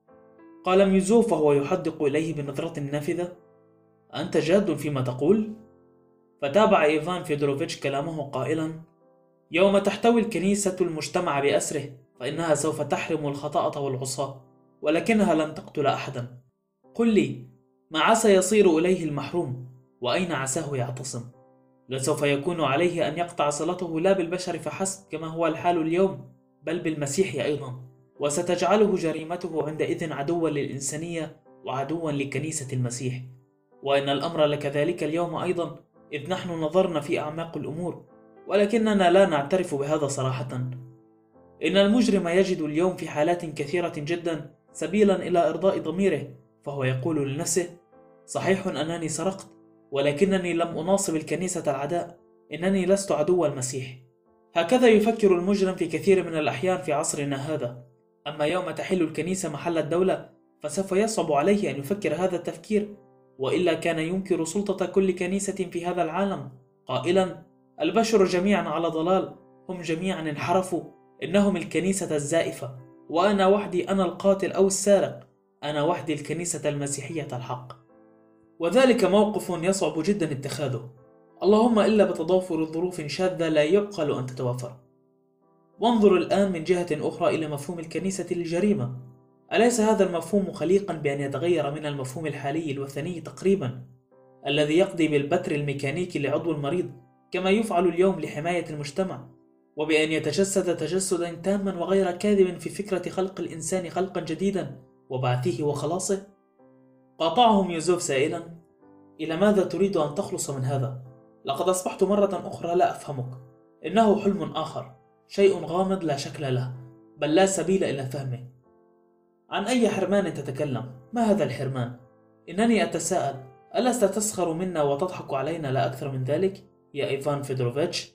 قال ميوزوف وهو يحدق إليه بنظرة نافذة: أنت جاد فيما تقول؟ فتابع إيفان فيدروفيتش كلامه قائلا: يوم تحتوي الكنيسة المجتمع بأسره فإنها سوف تحرم الخطاءة والعصاة، ولكنها لن تقتل أحدا. قل لي، ما عسى يصير إليه المحروم؟ وأين عساه يعتصم؟ لسوف يكون عليه أن يقطع صلته لا بالبشر فحسب كما هو الحال اليوم، بل بالمسيح أيضا، وستجعله جريمته عندئذ عدوا للإنسانية وعدوا لكنيسة المسيح. وإن الأمر لكذلك اليوم أيضا، إذ نحن نظرنا في أعماق الأمور ولكننا لا نعترف بهذا صراحة. إن المجرم يجد اليوم في حالات كثيرة جدا سبيلا إلى إرضاء ضميره، فهو يقول لنفسه: صحيح أنني سرقت، ولكنني لم أناصب الكنيسة العداء، إنني لست عدو المسيح. هكذا يفكر المجرم في كثير من الأحيان في عصرنا هذا. أما يوم تحل الكنيسة محل الدولة فسوف يصعب عليه أن يفكر هذا التفكير، وإلا كان ينكر سلطة كل كنيسة في هذا العالم قائلا: البشر جميعا على ضلال، هم جميعا انحرفوا، إنهم الكنيسة الزائفة، وأنا وحدي أنا القاتل أو السارق، أنا وحدي الكنيسة المسيحية الحق. وذلك موقف يصعب جدا اتخاذه، اللهم إلا بتضافر ظروف شاذة لا يعقل أن تتوافر. وانظر الآن من جهة أخرى إلى مفهوم الكنيسة للجريمة. أليس هذا المفهوم خليقا بأن يتغير من المفهوم الحالي الوثني تقريبا الذي يقضي بالبتر الميكانيكي لعضو المريض كما يفعل اليوم لحماية المجتمع، وبأن يتجسد تجسدا تاما وغير كاذب في فكرة خلق الإنسان خلقا جديدا وبعثه وخلاصه؟ قاطعهم يوزوف سائلا: إلى ماذا تريد أن تخلص من هذا؟ لقد أصبحت مرة أخرى لا أفهمك. إنه حلم آخر، شيء غامض لا شكل له، بل لا سبيل إلى فهمه. عن أي حرمان تتكلم؟ ما هذا الحرمان؟ إنني أتساءل، ألست تسخر منا وتضحك علينا لا أكثر من ذلك يا إيفان فيدروفيتش؟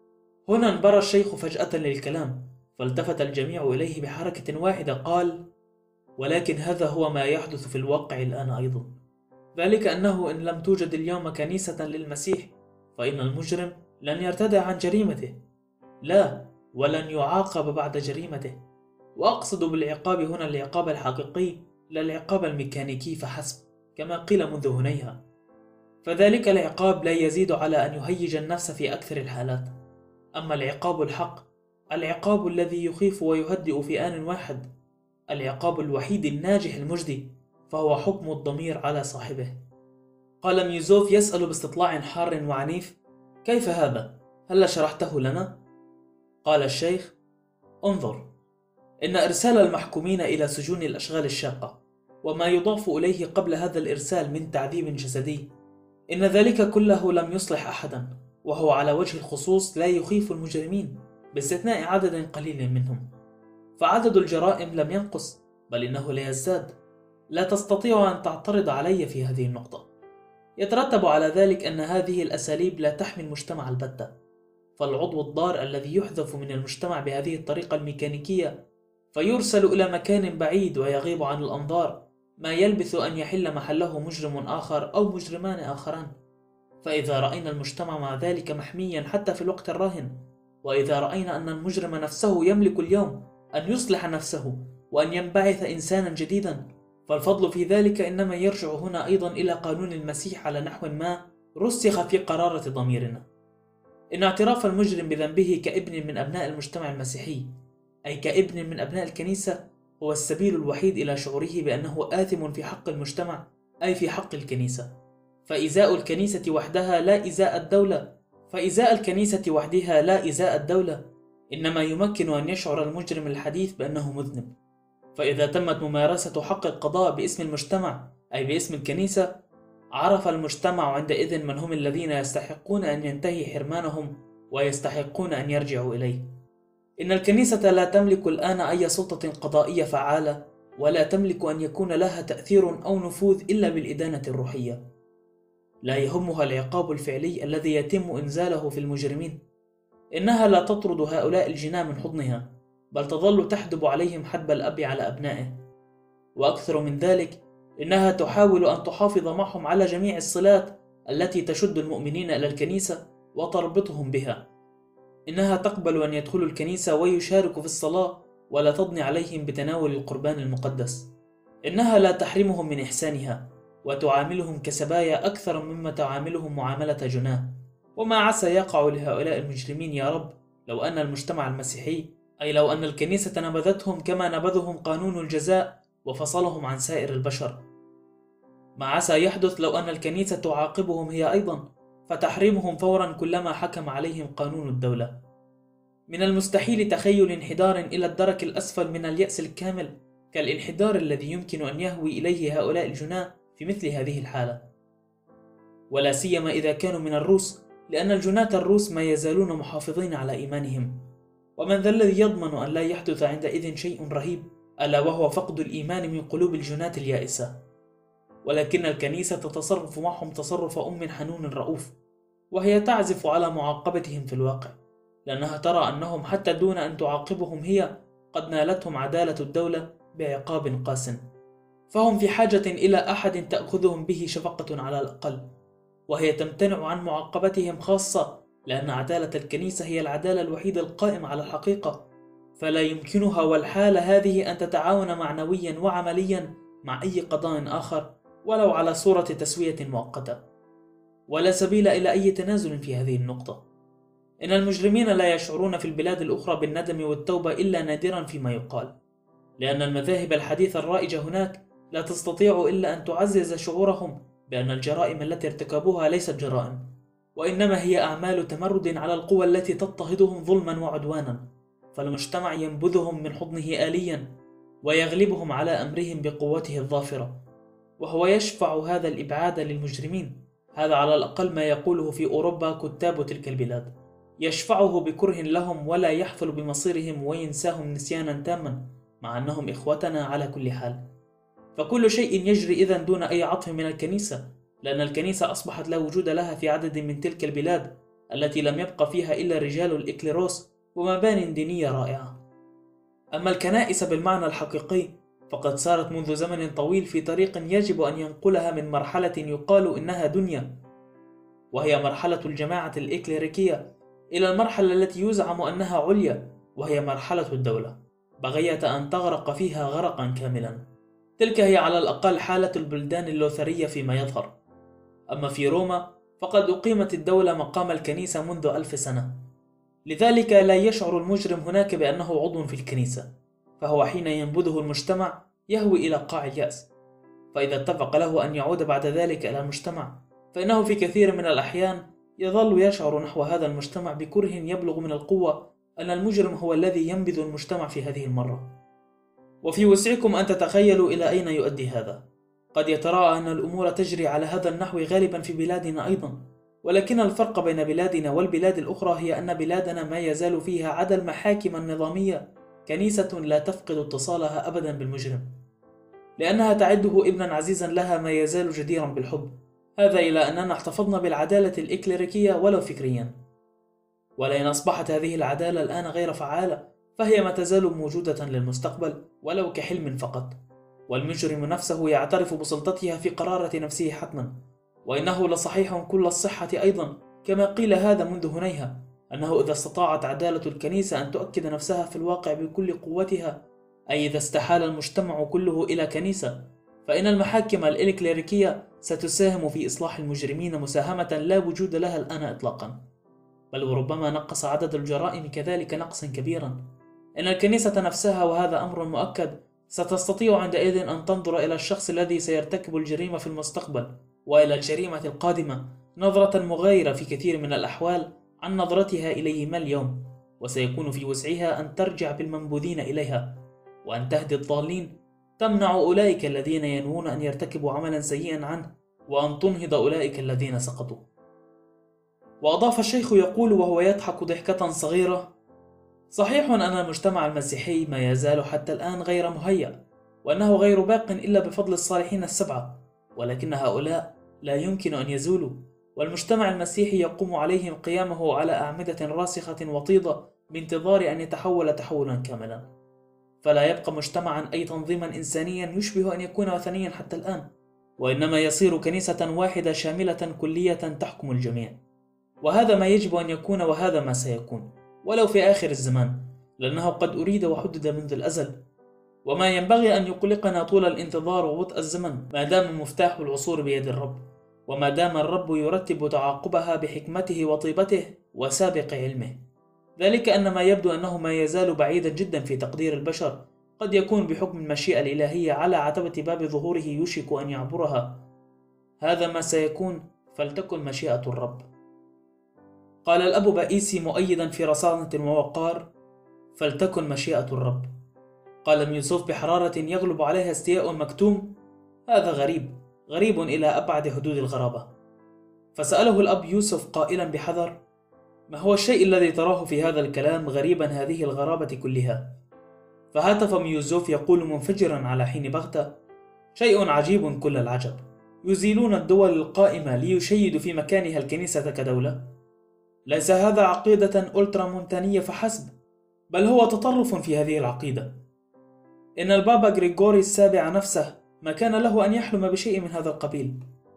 هنا انبرى الشيخ فجأة للكلام، فالتفت الجميع إليه بحركة واحدة. قال: ولكن هذا هو ما يحدث في الواقع الآن أيضا، ذلك أنه إن لم توجد اليوم كنيسة للمسيح فإن المجرم لن يرتدع عن جريمته، لا، ولن يعاقب بعد جريمته. وأقصد بالعقاب هنا العقاب الحقيقي لا العقاب الميكانيكي فحسب كما قيل منذ هنيها، فذلك العقاب لا يزيد على أن يهيج النفس في أكثر الحالات. أما العقاب الحق، العقاب الذي يخيف ويهدئ في آن واحد، العقاب الوحيد الناجح المجدي، فهو حكم الضمير على صاحبه. قال ميوزوف يسأل باستطلاع حار وعنيف: كيف هذا؟ هل شرحته لنا؟ قال الشيخ: انظر، إن إرسال المحكومين إلى سجون الأشغال الشاقة وما يضاف إليه قبل هذا الإرسال من تعذيب جسدي، إن ذلك كله لم يصلح أحدا، وهو على وجه الخصوص لا يخيف المجرمين باستثناء عدد قليل منهم، فعدد الجرائم لم ينقص بل إنه لا يزداد. لا تستطيع أن تعترض علي في هذه النقطة. يترتب على ذلك أن هذه الأساليب لا تحمي المجتمع البتة، فالعضو الضار الذي يحذف من المجتمع بهذه الطريقة الميكانيكية فيرسل إلى مكان بعيد ويغيب عن الأنظار، ما يلبث أن يحل محله مجرم آخر أو مجرمان آخران. فإذا رأينا المجتمع مع ذلك محميا حتى في الوقت الراهن، وإذا رأينا أن المجرم نفسه يملك اليوم أن يصلح نفسه وأن ينبعث إنسانا جديدا، فالفضل في ذلك إنما يرجع هنا أيضا إلى قانون المسيح على نحو ما رسخ في قرارة ضميرنا. إن اعتراف المجرم بذنبه كابن من أبناء المجتمع المسيحي، أي كابن من أبناء الكنيسة، هو السبيل الوحيد إلى شعوره بأنه آثم في حق المجتمع، أي في حق الكنيسة. فإزاء الكنيسة وحدها لا إزاء الدولة فإزاء الكنيسة وحدها لا إزاء الدولة إنما يمكن أن يشعر المجرم الحديث بأنه مذنب. فإذا تمت ممارسة حق القضاء باسم المجتمع، أي باسم الكنيسة، عرف المجتمع عندئذ من هم الذين يستحقون أن ينتهي حرمانهم ويستحقون أن يرجعوا إليه. إن الكنيسة لا تملك الآن أي سلطة قضائية فعالة، ولا تملك أن يكون لها تأثير أو نفوذ إلا بالإدانة الروحية. لا يهمها العقاب الفعلي الذي يتم إنزاله في المجرمين. إنها لا تطرد هؤلاء الجناة من حضنها، بل تظل تحدب عليهم حدب الأب على أبنائه. وأكثر من ذلك، إنها تحاول أن تحافظ معهم على جميع الصلات التي تشد المؤمنين إلى الكنيسة وتربطهم بها. إنها تقبل أن يدخلوا الكنيسة ويشاركوا في الصلاة، ولا تضني عليهم بتناول القربان المقدس. إنها لا تحرمهم من إحسانها، وتعاملهم كسبايا أكثر مما تعاملهم معاملة جناه. وما عسى يقع لهؤلاء المجرمين يا رب لو أن المجتمع المسيحي، أي لو أن الكنيسة نبذتهم كما نبذهم قانون الجزاء وفصلهم عن سائر البشر. ما عسى يحدث لو أن الكنيسة تعاقبهم هي أيضا، فتحرمهم فورا كلما حكم عليهم قانون الدولة. من المستحيل تخيل انحدار إلى الدرك الأسفل من اليأس الكامل كالانحدار الذي يمكن أن يهوي إليه هؤلاء الجناة في مثل هذه الحالة، ولا سيما إذا كانوا من الروس، لأن الجناة الروس ما يزالون محافظين على إيمانهم. ومن ذا الذي يضمن أن لا يحدث عندئذ شيء رهيب، ألا وهو فقد الإيمان من قلوب الجناة اليائسة؟ ولكن الكنيسة تتصرف معهم تصرف أم حنون رؤوف، وهي تعزف على معاقبتهم في الواقع، لأنها ترى أنهم حتى دون أن تعاقبهم هي قد نالتهم عدالة الدولة بعقاب قاس، فهم في حاجة إلى أحد تأخذهم به شفقة على الأقل، وهي تمتنع عن معاقبتهم خاصة، لأن عدالة الكنيسة هي العدالة الوحيدة القائمة على الحقيقة، فلا يمكنها والحالة هذه أن تتعاون معنويا وعمليا مع أي قضاء آخر ولو على صورة تسوية مؤقتة، ولا سبيل إلى أي تنازل في هذه النقطة. إن المجرمين لا يشعرون في البلاد الأخرى بالندم والتوبة إلا نادرا فيما يقال، لأن المذاهب الحديثة الرائجة هناك لا تستطيع إلا أن تعزز شعورهم بأن الجرائم التي ارتكبوها ليست جرائم، وإنما هي أعمال تمرد على القوى التي تضطهدهم ظلما وعدوانا، فالمجتمع ينبذهم من حضنه آليا ويغلبهم على أمرهم بقوته الظافرة، وهو يشفع هذا الإبعاد للمجرمين. هذا على الأقل ما يقوله في أوروبا كتاب تلك البلاد، يشفعه بكره لهم ولا يحفل بمصيرهم وينساهم نسيانا تاما، مع أنهم إخوتنا على كل حال. فكل شيء يجري إذن دون أي عطف من الكنيسة، لأن الكنيسة أصبحت لا وجود لها في عدد من تلك البلاد التي لم يبقى فيها إلا رجال الإكليروس ومبان دينية رائعة. أما الكنائس بالمعنى الحقيقي فقد سارت منذ زمن طويل في طريق يجب أن ينقلها من مرحلة يقال إنها دنيا، وهي مرحلة الجماعة الإكليريكية، إلى المرحلة التي يزعم أنها عليا، وهي مرحلة الدولة، بغية أن تغرق فيها غرقا كاملا. تلك هي على الأقل حالة البلدان اللوثرية فيما يظهر. أما في روما فقد أقيمت الدولة مقام الكنيسة منذ ألف سنة، لذلك لا يشعر المجرم هناك بأنه عضو في الكنيسة، فهو حين ينبذه المجتمع يهوي إلى قاع اليأس. فإذا اتفق له أن يعود بعد ذلك إلى المجتمع، فإنه في كثير من الأحيان يظل يشعر نحو هذا المجتمع بكره يبلغ من القوة أن المجرم هو الذي ينبذ المجتمع في هذه المرة. وفي وسعكم أن تتخيلوا إلى أين يؤدي هذا. قد يتراءى أن الأمور تجري على هذا النحو غالبا في بلادنا أيضا، ولكن الفرق بين بلادنا والبلاد الأخرى هي أن بلادنا ما يزال فيها عدا المحاكم النظامية كنيسة لا تفقد اتصالها أبدا بالمجرم، لأنها تعده ابنا عزيزا لها ما يزال جديرا بالحب، هذا إلى أننا احتفظنا بالعدالة الإكليريكية ولو فكريا. ولئن أصبحت هذه العدالة الآن غير فعالة فهي ما تزال موجودة للمستقبل ولو كحلم فقط، والمجرم نفسه يعترف بسلطتها في قرارة نفسه حتما. وإنه لصحيح كل الصحة أيضا كما قيل هذا منذ هنيها، أنه إذا استطاعت عدالة الكنيسة أن تؤكد نفسها في الواقع بكل قوتها، أي إذا استحال المجتمع كله إلى كنيسة، فإن المحاكم الإكليريكية ستساهم في إصلاح المجرمين مساهمة لا وجود لها الآن إطلاقا، بل وربما نقص عدد الجرائم كذلك نقصا كبيرا. إن الكنيسة نفسها، وهذا أمر مؤكد، ستستطيع عندئذ أن تنظر إلى الشخص الذي سيرتكب الجريمة في المستقبل وإلى الجريمة القادمة نظرة مغايرة في كثير من الأحوال عن نظرتها إليهما اليوم، وسيكون في وسعها أن ترجع بالمنبوذين إليها، وأن تهدي الضالين، تمنع أولئك الذين ينوون أن يرتكبوا عملا سيئا عنه، وأن تنهض أولئك الذين سقطوا. وأضاف الشيخ يقول وهو يضحك ضحكة صغيرة: صحيح أن المجتمع المسيحي ما يزال حتى الآن غير مهيأ، وأنه غير باق إلا بفضل الصالحين السبعة، ولكن هؤلاء لا يمكن أن يزولوا، والمجتمع المسيحي يقوم عليهم قيامه على أعمدة راسخة وطيدة بانتظار أن يتحول تحولا كاملا. فلا يبقى مجتمعا أي تنظيما إنسانيا يشبه أن يكون وثنيا حتى الآن، وإنما يصير كنيسة واحدة شاملة كلية تحكم الجميع. وهذا ما يجب أن يكون، وهذا ما سيكون ولو في آخر الزمان، لأنه قد أريد وحدد منذ الأزل. وما ينبغي أن يقلقنا طول الانتظار وبطء الزمن ما دام مفتاح العصور بيد الرب، وما دام الرب يرتب تعاقبها بحكمته وطيبته وسابق علمه. ذلك أن ما يبدو أنه ما يزال بعيدا جدا في تقدير البشر قد يكون بحكم المشيئة الإلهية على عتبة باب ظهوره يوشك أن يعبرها. هذا ما سيكون، فلتكن مشيئة الرب. قال الأب بائيسي مؤيدا في رصانة ووقار: فلتكن مشيئة الرب. قال ميوسوف بحرارة يغلب عليها استياء مكتوم: هذا غريب، غريب إلى أبعد حدود الغرابة. فسأله الأب يوسف قائلا بحذر: ما هو الشيء الذي تراه في هذا الكلام غريبا هذه الغرابة كلها؟ فهاتف ميوسوف يقول منفجرا على حين بغتة: شيء عجيب كل العجب، يزيلون الدول القائمة ليشيدوا في مكانها الكنيسة كدولة. ليس هذا عقيدة ألترامونتانية فحسب، بل هو تطرف في هذه العقيدة. إن البابا غريغوري السابع نفسه ما كان له أن يحلم بشيء من هذا القبيل.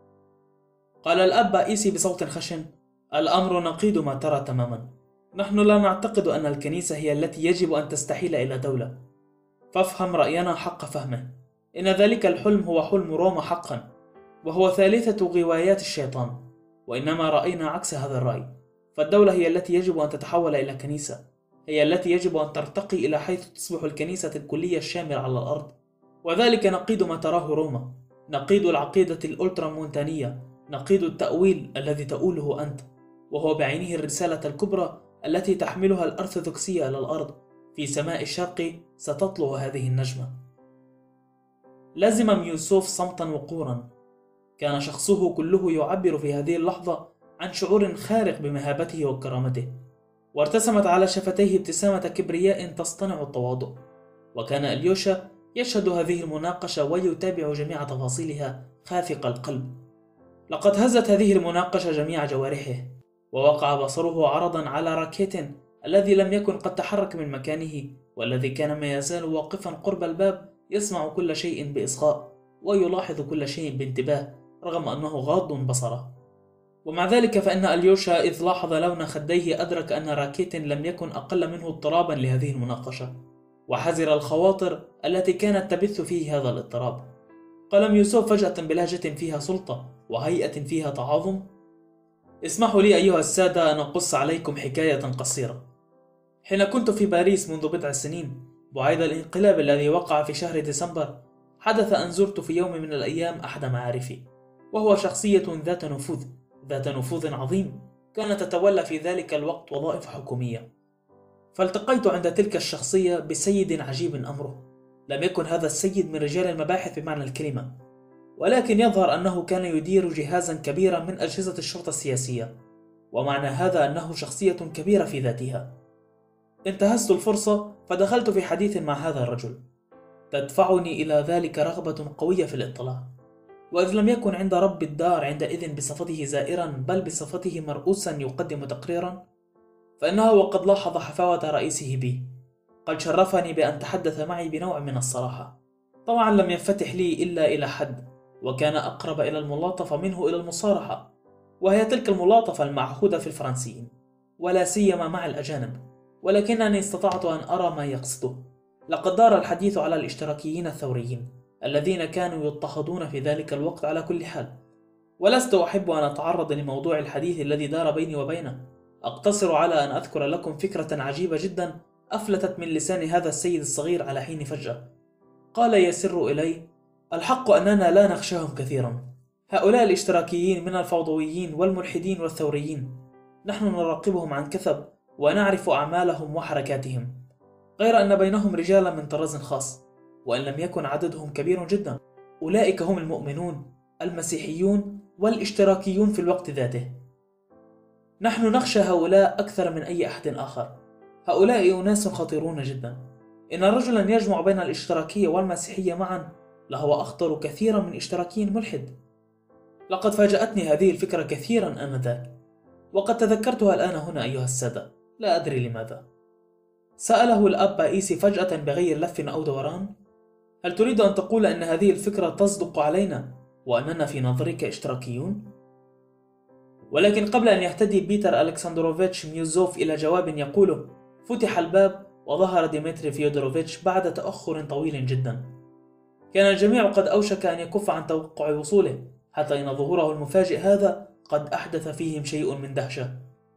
قال الأب بائيسي بصوت خشن: الأمر نقيض ما ترى تماما. نحن لا نعتقد أن الكنيسة هي التي يجب أن تستحيل إلى دولة، فافهم رأينا حق فهمه. إن ذلك الحلم هو حلم روما حقا، وهو ثالثة غوايات الشيطان، وإنما رأينا عكس هذا الرأي. فالدولة هي التي يجب أن تتحول إلى كنيسة، هي التي يجب أن ترتقي إلى حيث تصبح الكنيسة الكلية الشاملة على الأرض. وذلك نقيض ما تراه روما، نقيض العقيدة الأولترامونتانية، نقيض التأويل الذي تؤوله أنت، وهو بعينه الرسالة الكبرى التي تحملها الأرثوذكسية إلى الأرض. في سماء الشرق ستطلع هذه النجمة. لزم ميوسوف صمتا وقورا. كان شخصه كله يعبر في هذه اللحظة عن شعور خارق بمهابته وكرامته، وارتسمت على شفتيه ابتسامة كبرياء تصطنع التواضع. وكان أليوشا يشهد هذه المناقشة ويتابع جميع تفاصيلها خافق القلب. لقد هزت هذه المناقشة جميع جوارحه، ووقع بصره عرضا على راكيت الذي لم يكن قد تحرك من مكانه، والذي كان ما يزال واقفا قرب الباب يسمع كل شيء بإصغاء ويلاحظ كل شيء بانتباه رغم أنه غاض بصره. ومع ذلك فإن أليوشا إذ لاحظ لون خديه أدرك أن راكيت لم يكن أقل منه اضطرابا لهذه المناقشة، وحذر الخواطر التي كانت تبث فيه هذا الاضطراب. قال ميوسوف فجأة بلهجة فيها سلطة وهيئة فيها تعاظم: اسمحوا لي أيها السادة أن أقص عليكم حكاية قصيرة. حين كنت في باريس منذ بضع سنين بعيد الانقلاب الذي وقع في شهر ديسمبر، حدث أن زرت في يوم من الأيام أحد معارفي، وهو شخصية ذات نفوذ ذات نفوذ عظيم كانت تتولى في ذلك الوقت وظائف حكومية. فالتقيت عند تلك الشخصية بسيد عجيب أمره. لم يكن هذا السيد من رجال المباحث بمعنى الكلمة، ولكن يظهر أنه كان يدير جهازا كبيرا من أجهزة الشرطة السياسية، ومعنى هذا أنه شخصية كبيرة في ذاتها. انتهزت الفرصة فدخلت في حديث مع هذا الرجل، تدفعني إلى ذلك رغبة قوية في الاطلاع. وإذ لم يكن عند رب الدار عندئذ بصفته زائرا بل بصفته مرؤوسا يقدم تقريرا، فإنه وقد لاحظ حفاوة رئيسه بي. قد شرفني بأن تحدث معي بنوع من الصراحة. طبعا لم ينفتح لي إلا إلى حد، وكان أقرب إلى الملاطفة منه إلى المصارحة، وهي تلك الملاطفة المعهودة في الفرنسيين ولا سيما مع الأجانب، ولكنني استطعت أن أرى ما يقصده. لقد دار الحديث على الاشتراكيين الثوريين الذين كانوا يضطهدون في ذلك الوقت على كل حال، ولست أحب أن أتعرض لموضوع الحديث الذي دار بيني وبينه. أقتصر على أن أذكر لكم فكرة عجيبة جدا أفلتت من لسان هذا السيد الصغير على حين فجأة. قال يسر إلي: الحق أننا لا نخشاهم كثيرا، هؤلاء الاشتراكيين من الفوضويين والملحدين والثوريين، نحن نراقبهم عن كثب ونعرف أعمالهم وحركاتهم، غير أن بينهم رجالا من طراز خاص، وإن لم يكن عددهم كبير جدا. أولئك هم المؤمنون، المسيحيون والاشتراكيون في الوقت ذاته. نحن نخشى هؤلاء أكثر من أي أحد آخر. هؤلاء أناس خطيرون جدا. إن رجلا يجمع بين الاشتراكية والمسيحية معا لهو أخطر كثيرا من اشتراكي ملحد. لقد فاجأتني هذه الفكرة كثيرا آنذاك، وقد تذكرتها الآن هنا أيها السادة، لا أدري لماذا. سأله الأب بائيسي فجأة بغير لف أو دوران: هل تريد أن تقول أن هذه الفكرة تصدق علينا وأننا في نظرك اشتراكيون؟ ولكن قبل أن يهتدي بيتر ألكسندروفيتش ميوزوف إلى جواب يقوله، فتح الباب وظهر ديمتري فيودوروفيتش بعد تأخر طويل جدا. كان الجميع قد أوشك أن يكف عن توقع وصوله، حتى إن ظهوره المفاجئ هذا قد أحدث فيهم شيء من دهشة.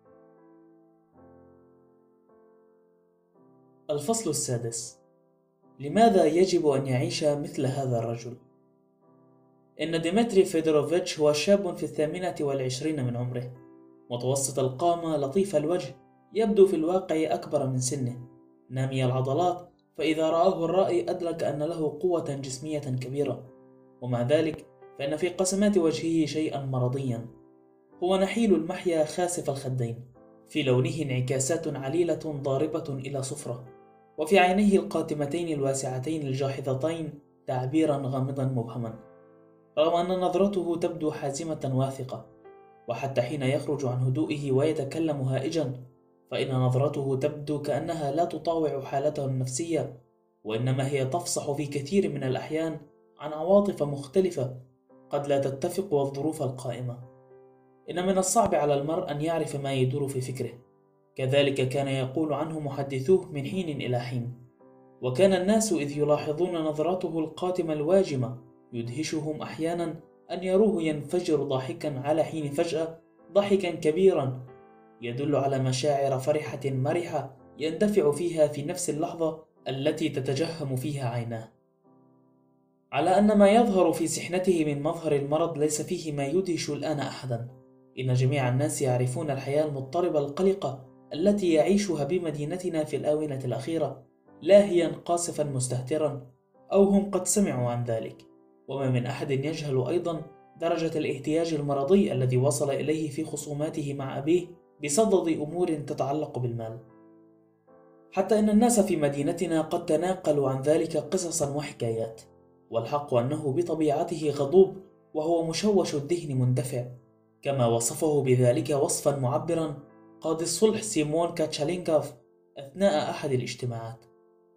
الفصل السادس: لماذا يجب أن يعيش مثل هذا الرجل؟ إن ديمتري فيودوروفيتش هو شاب في الثامنة والعشرين من عمره، متوسط القامة، لطيف الوجه، يبدو في الواقع أكبر من سنه، نامي العضلات، فإذا رآه الرائي أدرك أن له قوة جسمية كبيرة، ومع ذلك فإن في قسمات وجهه شيئا مرضيا. هو نحيل المحيا خاسف الخدين، في لونه انعكاسات عليلة ضاربة إلى صفرة، وفي عينيه القاتمتين الواسعتين الجاحظتين تعبيرا غامضا مبهما، رغم أن نظرته تبدو حازمة واثقة، وحتى حين يخرج عن هدوئه ويتكلم هائجا فإن نظرته تبدو كأنها لا تطاوع حالته النفسية، وإنما هي تفصح في كثير من الأحيان عن عواطف مختلفة قد لا تتفق والظروف القائمة. إن من الصعب على المرء أن يعرف ما يدور في فكره، كذلك كان يقول عنه محدثوه من حين إلى حين. وكان الناس إذ يلاحظون نظرته القاتمة الواجمة يدهشهم أحيانا أن يروه ينفجر ضاحكا على حين فجأة ضحكا كبيرا يدل على مشاعر فرحة مرحة يندفع فيها في نفس اللحظة التي تتجهم فيها عيناه، على أن ما يظهر في سحنته من مظهر المرض ليس فيه ما يدهش الآن أحدا. إن جميع الناس يعرفون الحياة المضطربة القلقة التي يعيشها بمدينتنا في الآونة الأخيرة، لاهيا قاصفا مستهترا، أو هم قد سمعوا عن ذلك. وما من أحد يجهل أيضا درجة الاحتياج المرضي الذي وصل إليه في خصوماته مع أبيه بصدد أمور تتعلق بالمال، حتى إن الناس في مدينتنا قد تناقلوا عن ذلك قصصا وحكايات. والحق أنه بطبيعته غضوب وهو مشوش الذهن مندفع، كما وصفه بذلك وصفا معبرا قاضي الصلح سيمون كاتشالينكوف أثناء أحد الاجتماعات.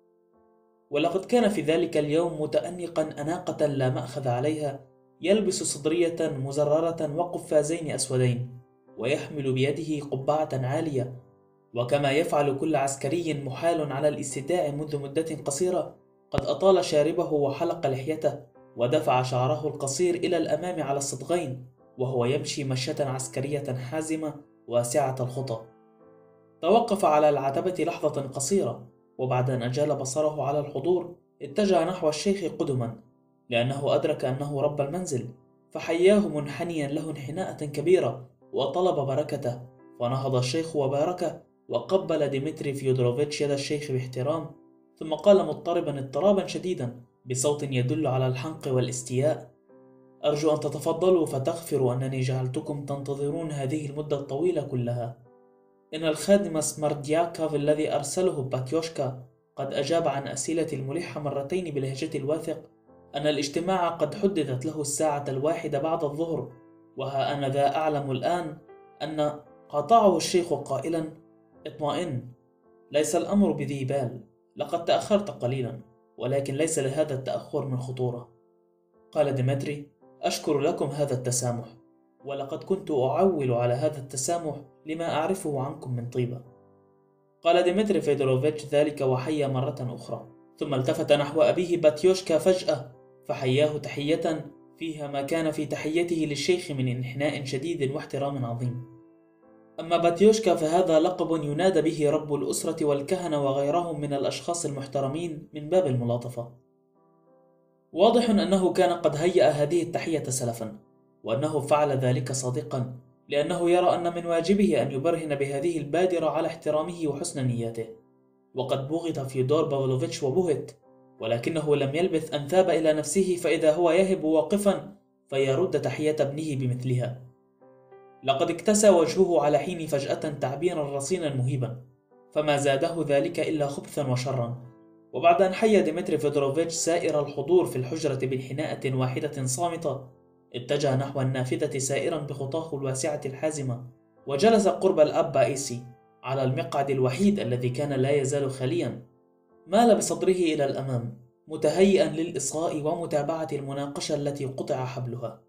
ولقد كان في ذلك اليوم متأنقا أناقة لا مأخذ عليها، يلبس صدرية مزررة وقفازين أسودين، ويحمل بيده قبعة عالية، وكما يفعل كل عسكري محال على الاستداع منذ مدة قصيرة، قد أطال شاربه وحلق لحيته ودفع شعره القصير إلى الأمام على الصدغين، وهو يمشي مشية عسكرية حازمة واسعة الخطى. توقف على العتبة لحظة قصيرة، وبعد أن أجال بصره على الحضور اتجه نحو الشيخ قدما، لأنه أدرك أنه رب المنزل، فحياه منحنيا له انحناءة كبيرة وطلب بركته. فنهض الشيخ وباركه، وقبل ديمتري فيودروفيتش يد الشيخ باحترام، ثم قال مضطربا اضطرابا شديدا بصوت يدل على الحنق والاستياء: أرجو أن تتفضلوا فتغفروا أنني جعلتكم تنتظرون هذه المدة الطويلة كلها. إن الخادم سماردياكوف الذي أرسله باتيوشكا قد أجاب عن أسئلة الملحة مرتين بلهجة الواثق أن الاجتماع قد حددت له الساعة الواحدة بعد الظهر، وها أنا ذا أعلم الآن أن قاطعه الشيخ قائلا: اطمئن، ليس الأمر بذي بال، لقد تأخرت قليلا، ولكن ليس لهذا التأخر من خطورة. قال ديمتري: أشكر لكم هذا التسامح، ولقد كنت أعول على هذا التسامح لما أعرفه عنكم من طيبة. قال ديمتري فيدروفيتش ذلك وحيا مرة أخرى، ثم التفت نحو أبيه باتيوشكا فجأة فحياه تحية فيها ما كان في تحيته للشيخ من انحناء شديد واحترام عظيم. أما باتيوشكا فهذا لقب ينادى به رب الأسرة والكهنة وغيرهم من الأشخاص المحترمين من باب الملاطفة. واضح أنه كان قد هيأ هذه التحية سلفا، وأنه فعل ذلك صادقا، لأنه يرى أن من واجبه أن يبرهن بهذه البادرة على احترامه وحسن نيته. وقد بغض فيودور بافلوفيتش وبهت، ولكنه لم يلبث أن ثاب إلى نفسه، فإذا هو يهب واقفا فيرد تحية ابنه بمثلها. لقد اكتسى وجهه على حين فجأة تعبيرا رصينا مهيبا، فما زاده ذلك إلا خبثا وشرا. وبعد أن حيا ديمتري فيدروفيتش سائر الحضور في الحجرة بانحناءة واحدة صامتة، اتجه نحو النافذة سائرا بخطاه الواسعة الحازمة، وجلس قرب الأب بائسي على المقعد الوحيد الذي كان لا يزال خاليا. مال بصدره إلى الأمام متهيئا للإصغاء ومتابعة المناقشة التي قطع حبلها.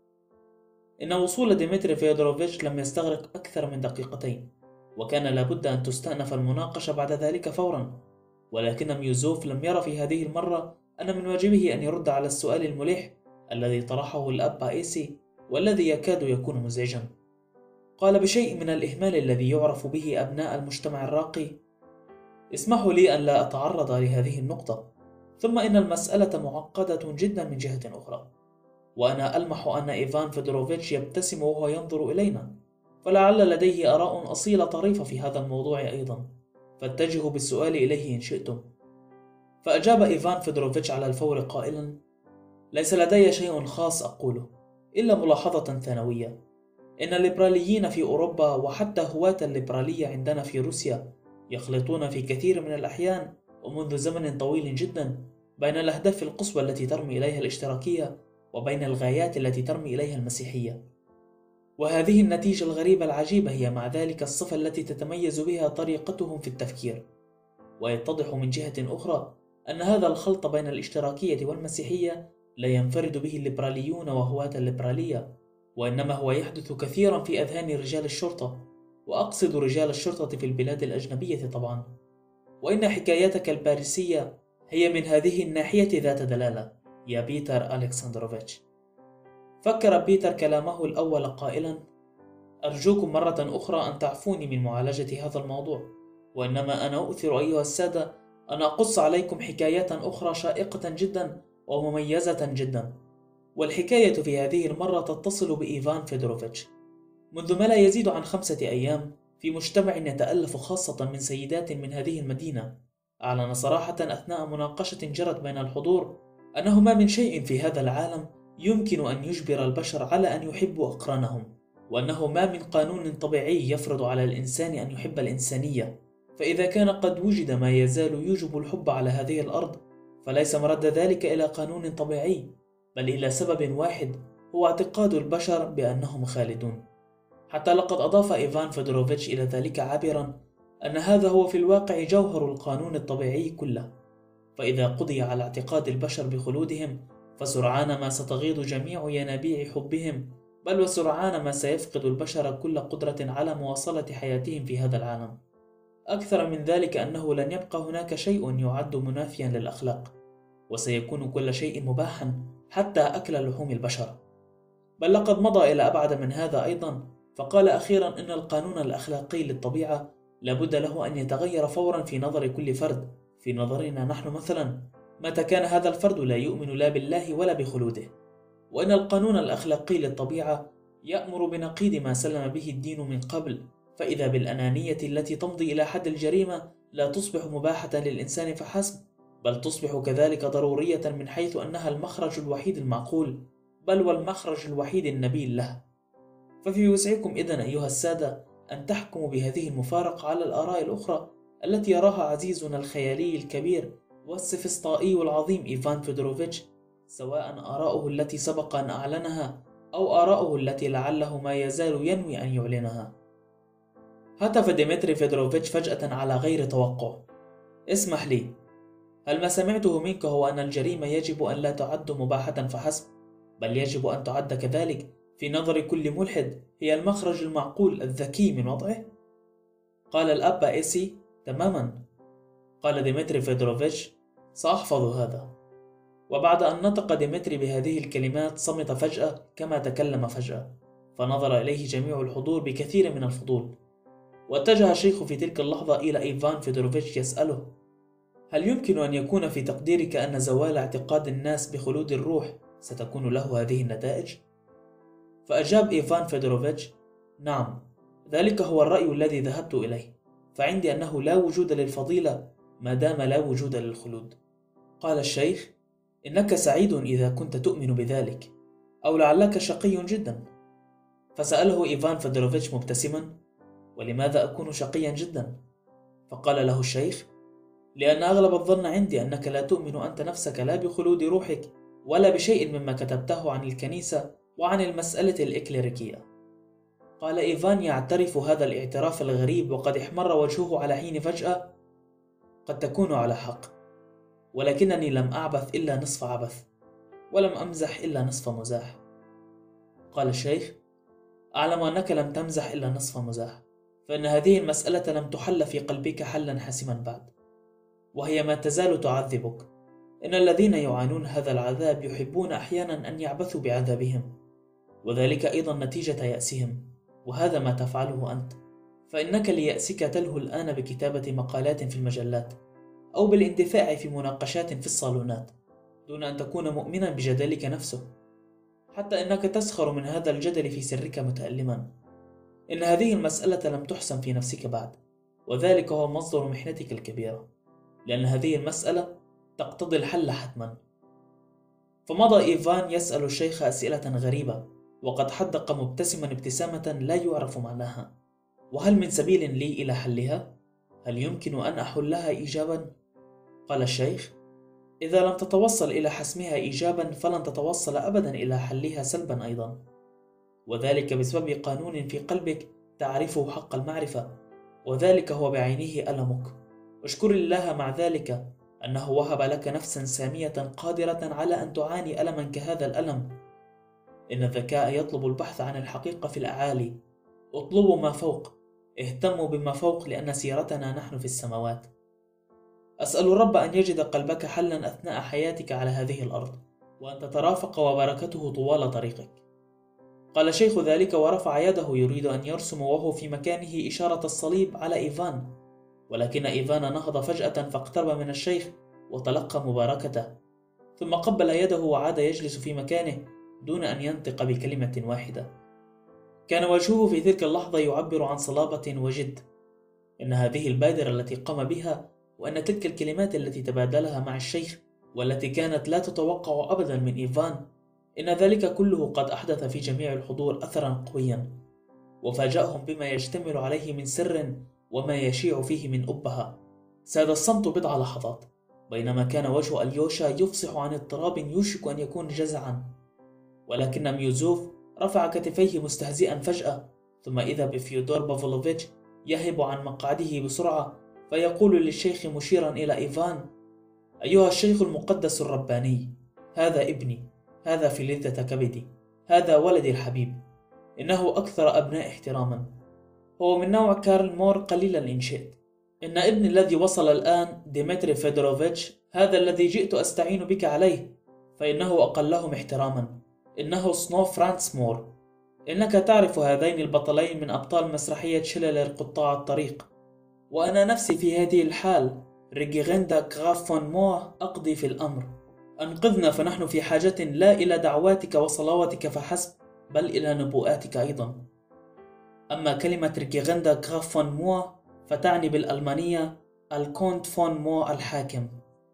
إن وصول ديمتري فيودروفيتش لم يستغرق أكثر من دقيقتين، وكان لابد أن تستأنف المناقشة بعد ذلك فورا. ولكن ميوزوف لم يرى في هذه المرة أن من واجبه أن يرد على السؤال الملح الذي طرحه الأب بائسي، والذي يكاد يكون مزعجا. قال بشيء من الإهمال الذي يعرف به أبناء المجتمع الراقي: اسمحوا لي أن لا أتعرض لهذه النقطة، ثم إن المسألة معقدة جدا من جهة أخرى، وأنا ألمح أن إيفان فيدروفيتش يبتسم وهو ينظر إلينا، فلعل لديه آراء أصيلة طريفة في هذا الموضوع أيضا، فاتجهوا بالسؤال إليه إن شئتم. فأجاب إيفان فيدروفيتش على الفور قائلا: ليس لدي شيء خاص أقوله، إلا ملاحظة ثانوية. إن الليبراليين في أوروبا وحتى هواة الليبرالية عندنا في روسيا يخلطون في كثير من الأحيان ومنذ زمن طويل جدا بين الأهداف القصوى التي ترمي إليها الاشتراكية وبين الغايات التي ترمي إليها المسيحية. وهذه النتيجة الغريبة العجيبة هي مع ذلك الصفة التي تتميز بها طريقتهم في التفكير. ويتضح من جهة أخرى أن هذا الخلط بين الاشتراكية والمسيحية لا ينفرد به الليبراليون وهواة الليبرالية، وإنما هو يحدث كثيرا في أذهان رجال الشرطة، وأقصد رجال الشرطة في البلاد الأجنبية طبعا. وإن حكايتك الباريسية هي من هذه الناحية ذات دلالة يا بيتر ألكسندروفيتش. فكر بيتر كلامه الأول قائلا: أرجوكم مرة أخرى أن تعفوني من معالجة هذا الموضوع، وإنما أنا أؤثر أيها السادة أن أقص عليكم حكاية أخرى شائقة جدا ومميزة جدا. والحكاية في هذه المرة تتصل بإيفان فيدروفيتش. منذ ما لا يزيد عن خمسة أيام، في مجتمع يتألف خاصة من سيدات من هذه المدينة، أعلن صراحة أثناء مناقشة جرت بين الحضور أنه ما من شيء في هذا العالم يمكن أن يجبر البشر على أن يحبوا أقرانهم، وأنه ما من قانون طبيعي يفرض على الإنسان أن يحب الإنسانية. فإذا كان قد وجد ما يزال يوجب الحب على هذه الأرض، فليس مرد ذلك إلى قانون طبيعي، بل إلى سبب واحد، هو اعتقاد البشر بأنهم خالدون. حتى لقد أضاف إيفان فيدروفيتش إلى ذلك عابرا أن هذا هو في الواقع جوهر القانون الطبيعي كله، فإذا قضي على اعتقاد البشر بخلودهم، فسرعان ما ستغيض جميع ينابيع حبهم، بل وسرعان ما سيفقد البشر كل قدرة على مواصلة حياتهم في هذا العالم. أكثر من ذلك أنه لن يبقى هناك شيء يعد منافيا للأخلاق، وسيكون كل شيء مباحا حتى أكل لحوم البشر. بل لقد مضى إلى أبعد من هذا أيضا، فقال أخيرا إن القانون الأخلاقي للطبيعة لابد له أن يتغير فورا في نظر كل فرد. في نظرنا نحن مثلا، متى كان هذا الفرد لا يؤمن لا بالله ولا بخلوده. وإن القانون الأخلاقي للطبيعة يأمر بنقيض ما سلم به الدين من قبل، فإذا بالأنانية التي تمضي إلى حد الجريمة لا تصبح مباحة للإنسان فحسب، بل تصبح كذلك ضرورية من حيث أنها المخرج الوحيد المعقول، بل والمخرج الوحيد النبيل له. ففي وسعكم إذن أيها السادة أن تحكموا بهذه المفارقة على الآراء الأخرى التي يراها عزيزنا الخيالي الكبير والسفسطائي العظيم إيفان فيدروفيتش، سواء آراؤه التي سبق أن أعلنها أو آراؤه التي لعله ما يزال ينوي أن يعلنها. هتف ديمتري فيدروفيتش فجأة على غير توقع: اسمح لي، هل ما سمعته منك هو أن الجريمة يجب أن لا تعد مباحة فحسب، بل يجب أن تعد كذلك في نظر كل ملحد هي المخرج المعقول الذكي من وضعه؟ قال الأب إيسي: تماما. قال ديمتري فيدروفيتش: سأحفظ هذا. وبعد أن نطق ديمتري بهذه الكلمات صمت فجأة كما تكلم فجأة، فنظر إليه جميع الحضور بكثير من الفضول. واتجه الشيخ في تلك اللحظة إلى إيفان فيدروفيتش يسأله: هل يمكن أن يكون في تقديرك أن زوال اعتقاد الناس بخلود الروح ستكون له هذه النتائج؟ فأجاب إيفان فيدروفيتش: نعم، ذلك هو الرأي الذي ذهبت إليه، فعندي أنه لا وجود للفضيلة ما دام لا وجود للخلود. قال الشيخ: إنك سعيد إذا كنت تؤمن بذلك، أو لعلك شقي جدا. فسأله إيفان فيدروفيتش مبتسما: ولماذا أكون شقيا جدا؟ فقال له الشيخ: لأن أغلب الظن عندي أنك لا تؤمن أنت نفسك لا بخلود روحك ولا بشيء مما كتبته عن الكنيسة وعن المسألة الإكليريكية. قال إيفان يعترف هذا الاعتراف الغريب وقد احمر وجهه على حين فجأة: قد تكون على حق، ولكنني لم أعبث إلا نصف عبث، ولم أمزح إلا نصف مزاح. قال الشيخ: أعلم أنك لم تمزح إلا نصف مزاح، فإن هذه المسألة لم تحل في قلبك حلا حاسما بعد، وهي ما تزال تعذبك. إن الذين يعانون هذا العذاب يحبون أحيانا أن يعبثوا بعذابهم، وذلك أيضا نتيجة يأسهم، وهذا ما تفعله أنت. فإنك ليأسك تلهو الآن بكتابة مقالات في المجلات أو بالاندفاع في مناقشات في الصالونات دون أن تكون مؤمنا بجدلك نفسه، حتى إنك تسخر من هذا الجدل في سرك متألما. إن هذه المسألة لم تحسم في نفسك بعد، وذلك هو مصدر محنتك الكبيرة، لأن هذه المسألة تقتضي الحل حتما. فمضى إيفان يسأل الشيخ أسئلة غريبة، وقد حدق مبتسما ابتسامة لا يعرف معناها: وهل من سبيل لي إلى حلها؟ هل يمكن أن أحلها إيجابا؟ قال الشيخ: إذا لم تتوصل إلى حسمها إيجابا فلن تتوصل أبدا إلى حلها سلبا أيضا، وذلك بسبب قانون في قلبك تعرفه حق المعرفة، وذلك هو بعينه ألمك. اشكر الله مع ذلك أنه وهب لك نفسا سامية قادرة على أن تعاني ألما كهذا الألم. إن الذكاء يطلب البحث عن الحقيقة في الأعالي. اطلبوا ما فوق، اهتموا بما فوق، لأن سيرتنا نحن في السماوات. أسأل الرب أن يجد قلبك حلا أثناء حياتك على هذه الأرض، وأن تترافق وبركته طوال طريقك. قال شيخ ذلك ورفع يده يريد أن يرسم وهو في مكانه إشارة الصليب على إيفان، ولكن إيفان نهض فجأة فاقترب من الشيخ وتلقى مباركته، ثم قبل يده وعاد يجلس في مكانه دون أن ينطق بكلمة واحدة. كان وجهه في تلك اللحظة يعبر عن صلابة وجد. إن هذه البادرة التي قام بها، وأن تلك الكلمات التي تبادلها مع الشيخ والتي كانت لا تتوقع أبدا من إيفان، إن ذلك كله قد أحدث في جميع الحضور أثرا قويا، وفاجأهم بما يشتمل عليه من سر وما يشيع فيه من أبهة. ساد الصمت بضع لحظات، بينما كان وجه أليوشا يفصح عن اضطراب يوشك أن يكون جزعا، ولكن ميوزوف رفع كتفيه مستهزئا فجأة، ثم إذا بفيودور بافلوفيتش يهب عن مقعده بسرعة فيقول للشيخ مشيرا إلى إيفان: أيها الشيخ المقدس الرباني، هذا ابني، هذا فلذة كبدي، هذا ولدي الحبيب، إنه أكثر أبناء احتراما، هو من نوع كارل مور قليلا إن شئت. إن ابني الذي وصل الآن ديمتري فيدوروفيتش، هذا الذي جئت أستعين بك عليه، فإنه أقلهم احتراما، إنه سنو فرانس مور. إنك تعرف هذين البطلين من أبطال مسرحية شيلر قطاع الطريق، وأنا نفسي في هذه الحال ريجيغندا غراف فون مور أقضي في الأمر. أنقذنا، فنحن في حاجة لا إلى دعواتك وصلواتك فحسب، بل إلى نبوءاتك أيضا. أما كلمة ريجيغندا غراف فون مور فتعني بالألمانية الكونت فون مور الحاكم.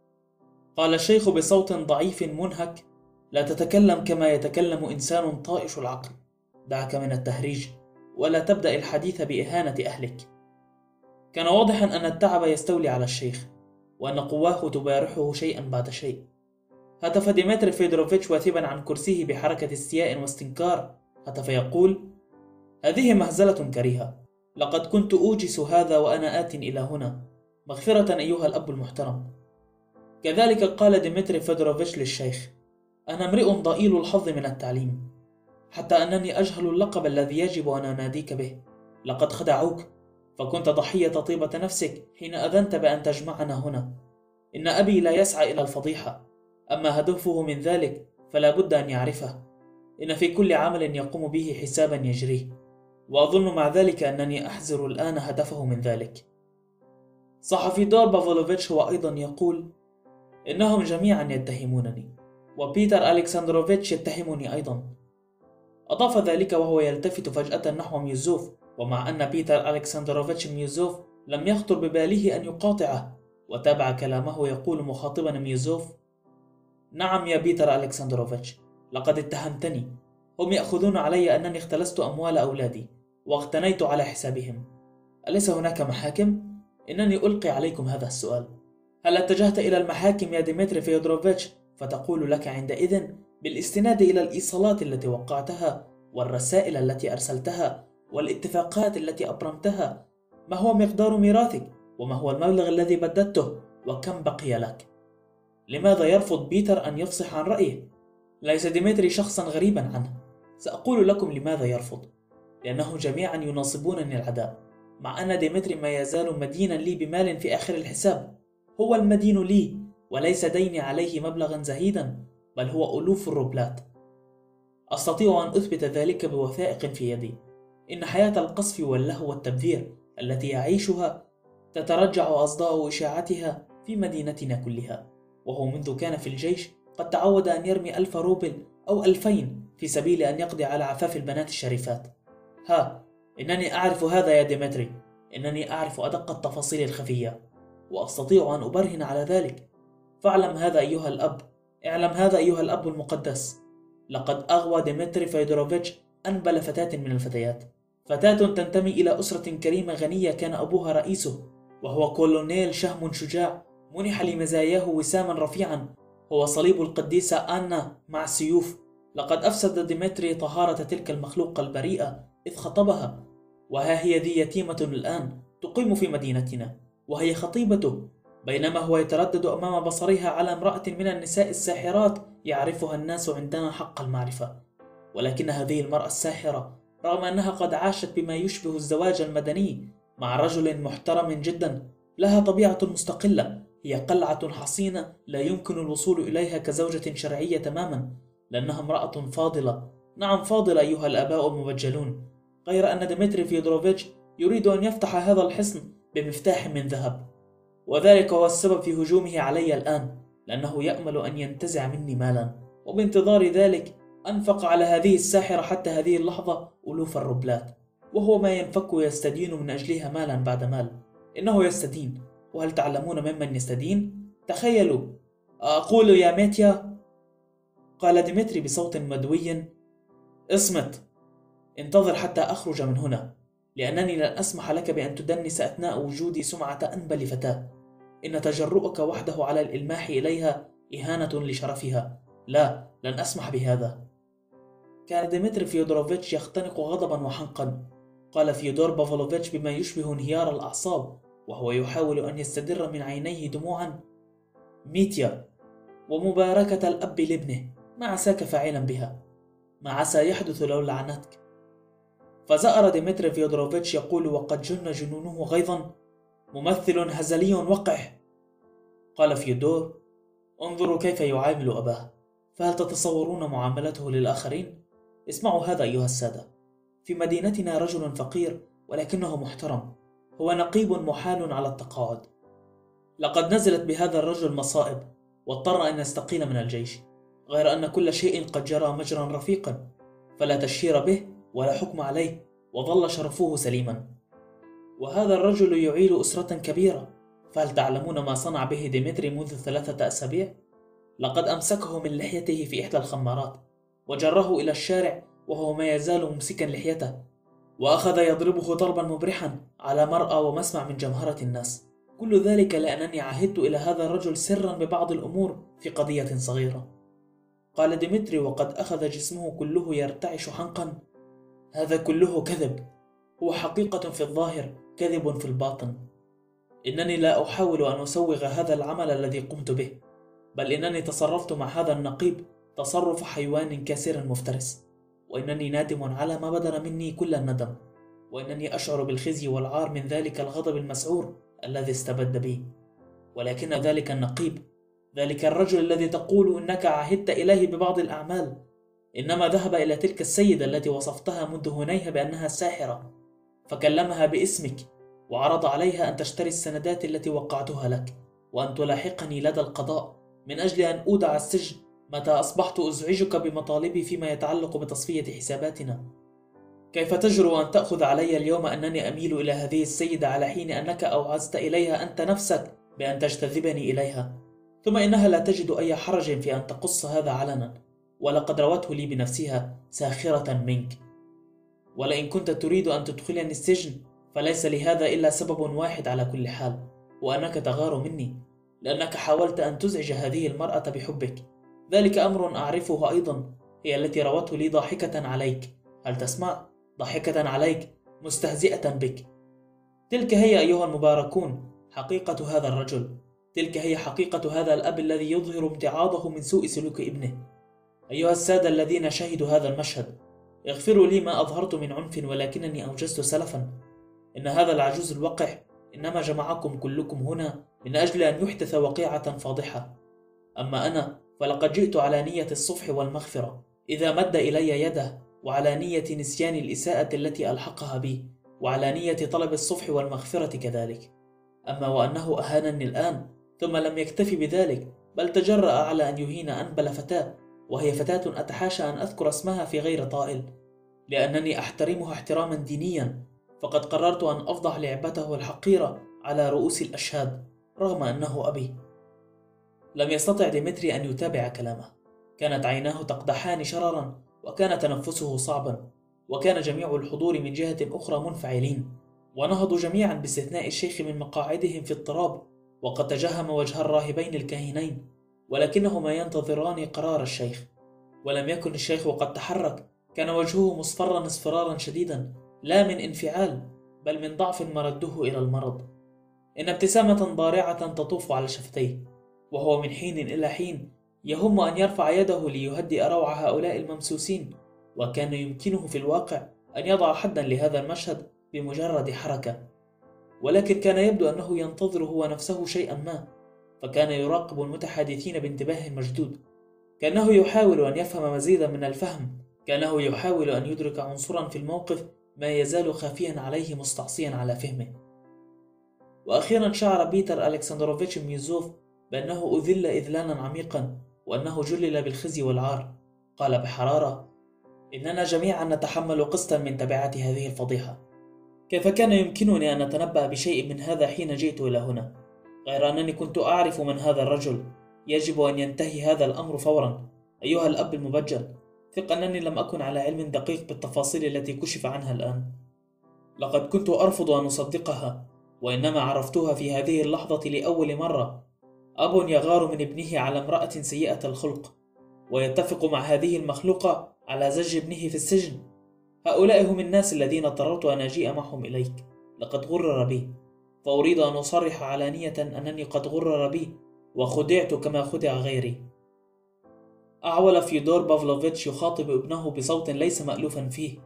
قال الشيخ بصوت ضعيف منهك: لا تتكلم كما يتكلم إنسان طائش العقل، دعك من التهريج، ولا تبدأ الحديث بإهانة أهلك. كان واضحا أن التعب يستولي على الشيخ، وأن قواه تبارحه شيئا بعد شيء. هتف ديمتري فيدوروفيتش واثبا عن كرسيه بحركة استياء واستنكار، هتف يقول: هذه مهزلة كريهة، لقد كنت أوجس هذا وأنا آت إلى هنا، مغفرة أيها الأب المحترم. كذلك قال ديمتري فيدوروفيتش للشيخ: أنا امرئ ضئيل الحظ من التعليم، حتى أنني أجهل اللقب الذي يجب أن أناديك به. لقد خدعوك، فكنت ضحية طيبة نفسك حين أذنت بأن تجمعنا هنا. إن أبي لا يسعى إلى الفضيحة، أما هدفه من ذلك فلا بد أن يعرفه. إن في كل عمل يقوم به حسابا يجريه، وأظن مع ذلك أنني أحذر الآن هدفه من ذلك. صحفي دور بافلوفيتش هو أيضا يقول: إنهم جميعا يتهمونني، وبيتر ألكسندروفيتش يتهمني أيضا. أضاف ذلك وهو يلتفت فجأة نحو ميوزوف، ومع أن بيتر ألكسندروفيتش ميوزوف لم يخطر بباله أن يقاطعه، وتابع كلامه يقول مخاطبا ميوزوف: نعم يا بيتر ألكسندروفيتش، لقد اتهمتني. هم يأخذون علي أنني اختلست أموال أولادي واغتنيت على حسابهم. أليس هناك محاكم؟ إنني ألقي عليكم هذا السؤال. هل اتجهت إلى المحاكم يا ديمتري فيودوروفيتش فتقول لك عندئذ بالاستناد إلى الإيصالات التي وقعتها والرسائل التي أرسلتها والاتفاقات التي أبرمتها ما هو مقدار ميراثك، وما هو المبلغ الذي بددته، وكم بقي لك؟ لماذا يرفض بيتر أن يفصح عن رأيه؟ ليس ديمتري شخصا غريبا عنه. سأقول لكم لماذا يرفض: لأنه جميعا يناصبونني العداء، مع أن ديمتري ما يزال مدينا لي بمال في آخر الحساب. هو المدين لي، وليس ديني عليه مبلغا زهيدا، بل هو ألوف الروبلات. أستطيع أن أثبت ذلك بوثائق في يدي. إن حياة القصف واللهو والتبذير التي يعيشها تترجع أصداء إشاعتها في مدينتنا كلها، وهو منذ كان في الجيش قد تعود أن يرمي ألف روبل أو ألفين في سبيل أن يقضي على عفاف البنات الشريفات. ها، إنني أعرف هذا يا ديمتري، إنني أعرف أدق التفاصيل الخفية، وأستطيع أن أبرهن على ذلك. فاعلم هذا أيها الأب، اعلم هذا أيها الأب المقدس، لقد أغوى ديمتري فيودوروفيتش أنبل فتاة من الفتيات، فتاة تنتمي إلى أسرة كريمة غنية كان أبوها رئيسه، وهو كولونيل شهم شجاع منح لمزاياه وساما رفيعا، هو صليب القديسة آنا مع سيوف. لقد أفسد ديمتري طهارة تلك المخلوقة البريئة إذ خطبها، وها هي ذي يتيمة الآن تقيم في مدينتنا، وهي خطيبته، بينما هو يتردد أمام بصرها على امرأة من النساء الساحرات يعرفها الناس عندنا حق المعرفة. ولكن هذه المرأة الساحرة، رغم أنها قد عاشت بما يشبه الزواج المدني مع رجل محترم جدا، لها طبيعة مستقلة، هي قلعة حصينة لا يمكن الوصول إليها كزوجة شرعية تماما، لأنها امرأة فاضلة نعم فاضل أيها الآباء المبجلون، غير أن ديمتري فيودوروفيتش يريد أن يفتح هذا الحصن بمفتاح من ذهب، وذلك هو السبب في هجومه علي الآن، لأنه يأمل أن ينتزع مني مالا، وبانتظار ذلك أنفق على هذه الساحرة حتى هذه اللحظة ألوف الروبلات، وهو ما ينفك ويستدين من أجلها مالا بعد مال. إنه يستدين، وهل تعلمون ممن يستدين؟ تخيلوا. أقول يا ميتيا، قال ديمتري بصوت مدوي، اصمت، انتظر حتى أخرج من هنا، لأنني لن أسمح لك بأن تدنس أثناء وجودي سمعة أنبل فتاة. إن تجرؤك وحده على الإلماح إليها إهانة لشرفها. لا، لن أسمح بهذا. كان ديمتري فيودوروفيتش يختنق غضبا وحنقا. قال فيودور بافلوفيتش بما يشبه انهيار الأعصاب وهو يحاول أن يستدر من عينيه دموعا، ميتيا، ومباركة الأب لابنه، ما عساك فاعلا بها؟ ما عسى يحدث لو لعنتك؟ فزأر ديمتري فيودوروفيتش يقول وقد جن جنونه غيظا، ممثل هزلي وقح. قال فيودور، انظروا كيف يعامل أباه، فهل تتصورون معاملته للآخرين؟ اسمعوا هذا أيها السادة، في مدينتنا رجل فقير ولكنه محترم، هو نقيب محال على التقاعد. لقد نزلت بهذا الرجل مصائب واضطر أن يستقيل من الجيش، غير أن كل شيء قد جرى مجرا رفيقا، فلا تشهير به ولا حكم عليه، وظل شرفه سليما. وهذا الرجل يعيل أسرة كبيرة، فهل تعلمون ما صنع به ديمتري منذ ثلاثة أسابيع؟ لقد أمسكه من لحيته في إحدى الخمارات وجره إلى الشارع وهو ما يزال ممسكا لحيته، وأخذ يضربه ضربا مبرحا على مرأى ومسمع من جمهرة الناس. كل ذلك لأنني عهدت إلى هذا الرجل سرا ببعض الأمور في قضية صغيرة. قال ديمتري وقد أخذ جسمه كله يرتعش حنقا، هذا كله كذب، هو حقيقة في الظاهر، كذب في الباطن. إنني لا أحاول أن أسوغ هذا العمل الذي قمت به، بل إنني تصرفت مع هذا النقيب تصرف حيوان كاسر مفترس، وإنني نادم على ما بدر مني كل الندم، وإنني أشعر بالخزي والعار من ذلك الغضب المسعور الذي استبد بي. ولكن ذلك النقيب، ذلك الرجل الذي تقول إنك عهدت إليه ببعض الأعمال، إنما ذهب إلى تلك السيدة التي وصفتها منذ هنيها بأنها ساحرة، فكلمها باسمك وعرض عليها أن تشتري السندات التي وقعتها لك، وأن تلاحقني لدى القضاء من أجل أن أودع السجن متى أصبحت أزعجك بمطالبي فيما يتعلق بتصفية حساباتنا. كيف تجرؤ أن تأخذ علي اليوم أنني أميل إلى هذه السيدة على حين أنك أوعزت إليها أنت نفسك بأن تجتذبني إليها؟ ثم إنها لا تجد أي حرج في أن تقص هذا علنا، ولقد روته لي بنفسها ساخرة منك. ولئن كنت تريد أن تدخلني السجن فليس لهذا إلا سبب واحد على كل حال، وأنك تغار مني، لأنك حاولت أن تزعج هذه المرأة بحبك. ذلك أمر أعرفه أيضا، هي التي روته لي ضاحكة عليك. هل تسمع؟ ضاحكة عليك، مستهزئة بك. تلك هي أيها المباركون حقيقة هذا الرجل، تلك هي حقيقة هذا الأب الذي يظهر امتعاضه من سوء سلوك ابنه. أيها السادة الذين شهدوا هذا المشهد، اغفروا لي ما أظهرت من عنف، ولكنني أوجزت سلفا. إن هذا العجوز الوقح إنما جمعكم كلكم هنا من أجل أن يحدث وقيعة فاضحة. أما أنا فلقد جئت على نية الصفح والمغفرة إذا مد إلي يده، وعلى نية نسيان الإساءة التي ألحقها بي، وعلى نية طلب الصفح والمغفرة كذلك. أما وأنه أهانني الآن ثم لم يكتفي بذلك، بل تجرأ على أن يهين أنبل فتاة، وهي فتاة أتحاشى أن أذكر اسمها في غير طائل، لأنني أحترمها احتراما دينيا، فقد قررت أن أفضح لعبته الحقيرة على رؤوس الأشهاد رغم أنه أبي. لم يستطع ديمتري أن يتابع كلامه، كانت عيناه تقدحان شررا، وكان تنفسه صعبا، وكان جميع الحضور من جهة أخرى منفعلين، ونهضوا جميعا باستثناء الشيخ من مقاعدهم في اضطراب، وقد تجهم وجه الراهبين الكاهنين، ولكنهما ينتظران قرار الشيخ. ولم يكن الشيخ وقد تحرك، كان وجهه مصفرا اصفرارا شديدا، لا من انفعال بل من ضعف مرده إلى المرض. إن ابتسامة ضارعة تطوف على شفتيه، وهو من حين إلى حين يهم أن يرفع يده ليهدئ روع هؤلاء الممسوسين، وكان يمكنه في الواقع أن يضع حدا لهذا المشهد بمجرد حركة، ولكن كان يبدو أنه ينتظر هو نفسه شيئا ما، فكان يراقب المتحدثين بانتباه مشدود، كأنه يحاول أن يفهم مزيدا من الفهم كأنه يحاول أن يدرك عنصرا في الموقف ما يزال خافيا عليه مستعصيا على فهمه. وأخيرا شعر بيتر ألكسندروفيتش ميوزوف بأنه أذل إذلالا عميقا وأنه جلل بالخزي والعار. قال بحرارة: إننا جميعا نتحمل قسطا من تبعات هذه الفضيحة. كيف كان يمكنني أن أتنبأ بشيء من هذا حين جئت إلى هنا؟ غير أنني كنت أعرف من هذا الرجل. يجب أن ينتهي هذا الأمر فورا. أيها الأب المبجل، ثق أنني لم أكن على علم دقيق بالتفاصيل التي كشف عنها الآن. لقد كنت أرفض أن أصدقها، وإنما عرفتها في هذه اللحظة لأول مرة. أب يغار من ابنه على امرأة سيئة الخلق، ويتفق مع هذه المخلوقة على زج ابنه في السجن. هؤلاء هم الناس الذين اضطررت أن أجيء معهم إليك. لقد غرر بي، فأريد أن أصرح علانية أنني قد غرر بي وخدعت كما خدع غيري. أعول فيودور بافلوفيتش يخاطب ابنه بصوت ليس مألوفا فيه: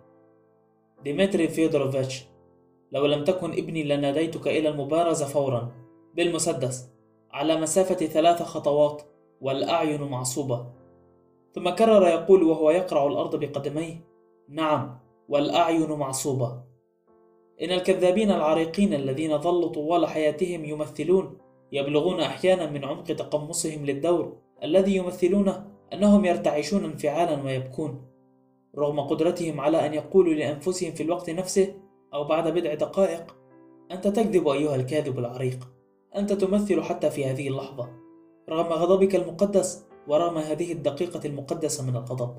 ديمتري فيودوروفيتش، لو لم تكن ابني لناديتك إلى المبارزة فورا بالمسدس على مسافة ثلاث خطوات والأعين معصوبة. ثم كرر يقول وهو يقرع الأرض بقدميه: نعم، والأعين معصوبة. إن الكذابين العريقين الذين ظلوا طوال حياتهم يمثلون يبلغون أحيانا من عمق تقمصهم للدور الذي يمثلونه أنهم يرتعشون انفعالا ويبكون، رغم قدرتهم على أن يقولوا لأنفسهم في الوقت نفسه أو بعد بضع دقائق: أنت تكذب أيها الكاذب العريق، أنت تمثل حتى في هذه اللحظة، رغم غضبك المقدس ورغم هذه الدقيقة المقدسة من الغضب.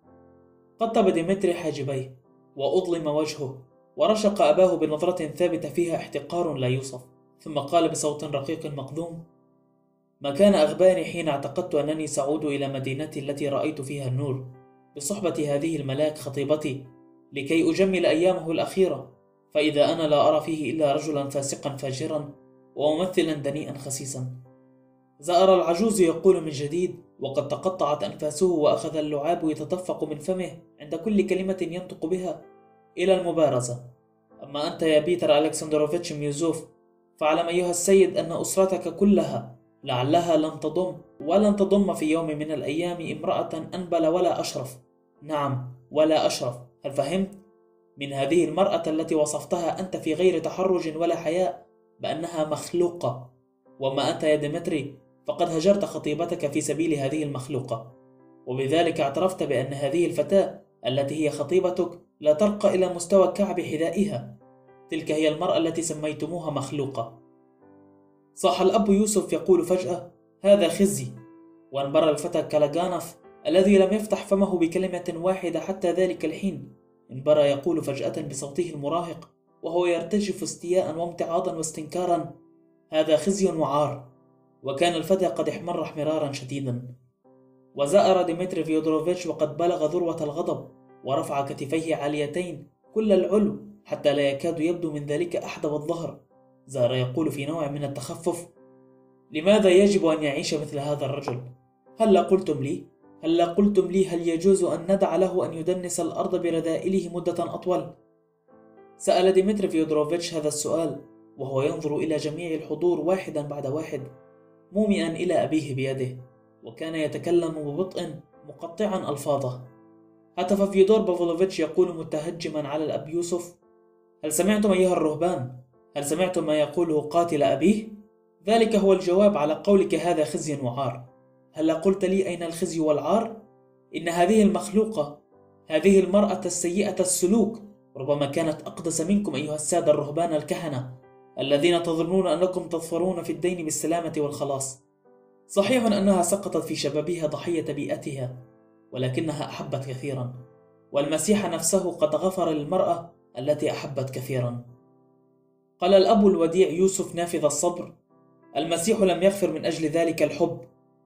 قطب ديمتري حاجبيه وأظلم وجهه، ورشق أباه بنظرة ثابتة فيها احتقار لا يوصف، ثم قال بصوت رقيق مقذوم: ما كان أغباني حين اعتقدت أنني سأعود إلى مدينتي التي رأيت فيها النور بصحبة هذه الملاك خطيبتي لكي أجمل أيامه الأخيرة، فإذا أنا لا أرى فيه إلا رجلا فاسقا فاجرا وممثلا دنيئا خسيسا. زأر العجوز يقول من جديد وقد تقطعت أنفاسه وأخذ اللعاب يتدفق من فمه عند كل كلمة ينطق بها: إلى المبارزة. أما أنت يا بيتر ألكسندروفيتش ميوزوف، فاعلم أيها السيد أن أسرتك كلها لعلها لن تضم ولن تضم في يوم من الأيام امرأة أنبل ولا أشرف، نعم ولا أشرف، هل فهمت؟ من هذه المرأة التي وصفتها أنت في غير تحرج ولا حياء بأنها مخلوقة. وما أنت يا ديمتري فقد هجرت خطيبتك في سبيل هذه المخلوقة، وبذلك اعترفت بأن هذه الفتاة التي هي خطيبتك لا ترقى إلى مستوى كعب حذائها. تلك هي المرأة التي سميتموها مخلوقة. صاح الأب يوسف يقول فجأة: هذا خزي. وانبر الفتى كالاغانوف الذي لم يفتح فمه بكلمة واحدة حتى ذلك الحين، انبر يقول فجأة بصوته المراهق وهو يرتجف استياء وامتعاضا واستنكارا: هذا خزي وعار. وكان الفتى قد احمر احمرارا شديدا. وزأر ديمتري فيودوروفيتش وقد بلغ ذروة الغضب، ورفع كتفيه عاليتين كل العلو حتى لا يكاد يبدو من ذلك أحدب الظهر. زار يقول في نوع من التخفف: لماذا يجب أن يعيش مثل هذا الرجل؟ هل لا قلتم لي؟ هل لا قلتم لي هل يجوز أن ندع له أن يدنس الأرض برذائله مدة أطول؟ سأل ديمتري فيودوروفيتش هذا السؤال وهو ينظر إلى جميع الحضور واحدا بعد واحد، مومئا إلى أبيه بيده، وكان يتكلم ببطء مقطعا ألفاظه. هتف فيودور بافلوفيتش يقول متهجما على الأب يوسف: هل سمعتم أيها الرهبان؟ هل سمعتم ما يقوله قاتل أبيه؟ ذلك هو الجواب على قولك هذا خزي وعار. هل قلت لي أين الخزي والعار؟ إن هذه المخلوقة، هذه المرأة السيئة السلوك، ربما كانت أقدس منكم أيها السادة الرهبان الكهنة الذين تظنون أنكم تظفرون في الدين بالسلامة والخلاص. صحيح أنها سقطت في شبابها ضحية بيئتها، ولكنها أحبت كثيرا، والمسيح نفسه قد غفر للمرأة التي أحبت كثيرا. قال الأب الوديع يوسف نافذ الصبر: المسيح لم يغفر من أجل ذلك الحب.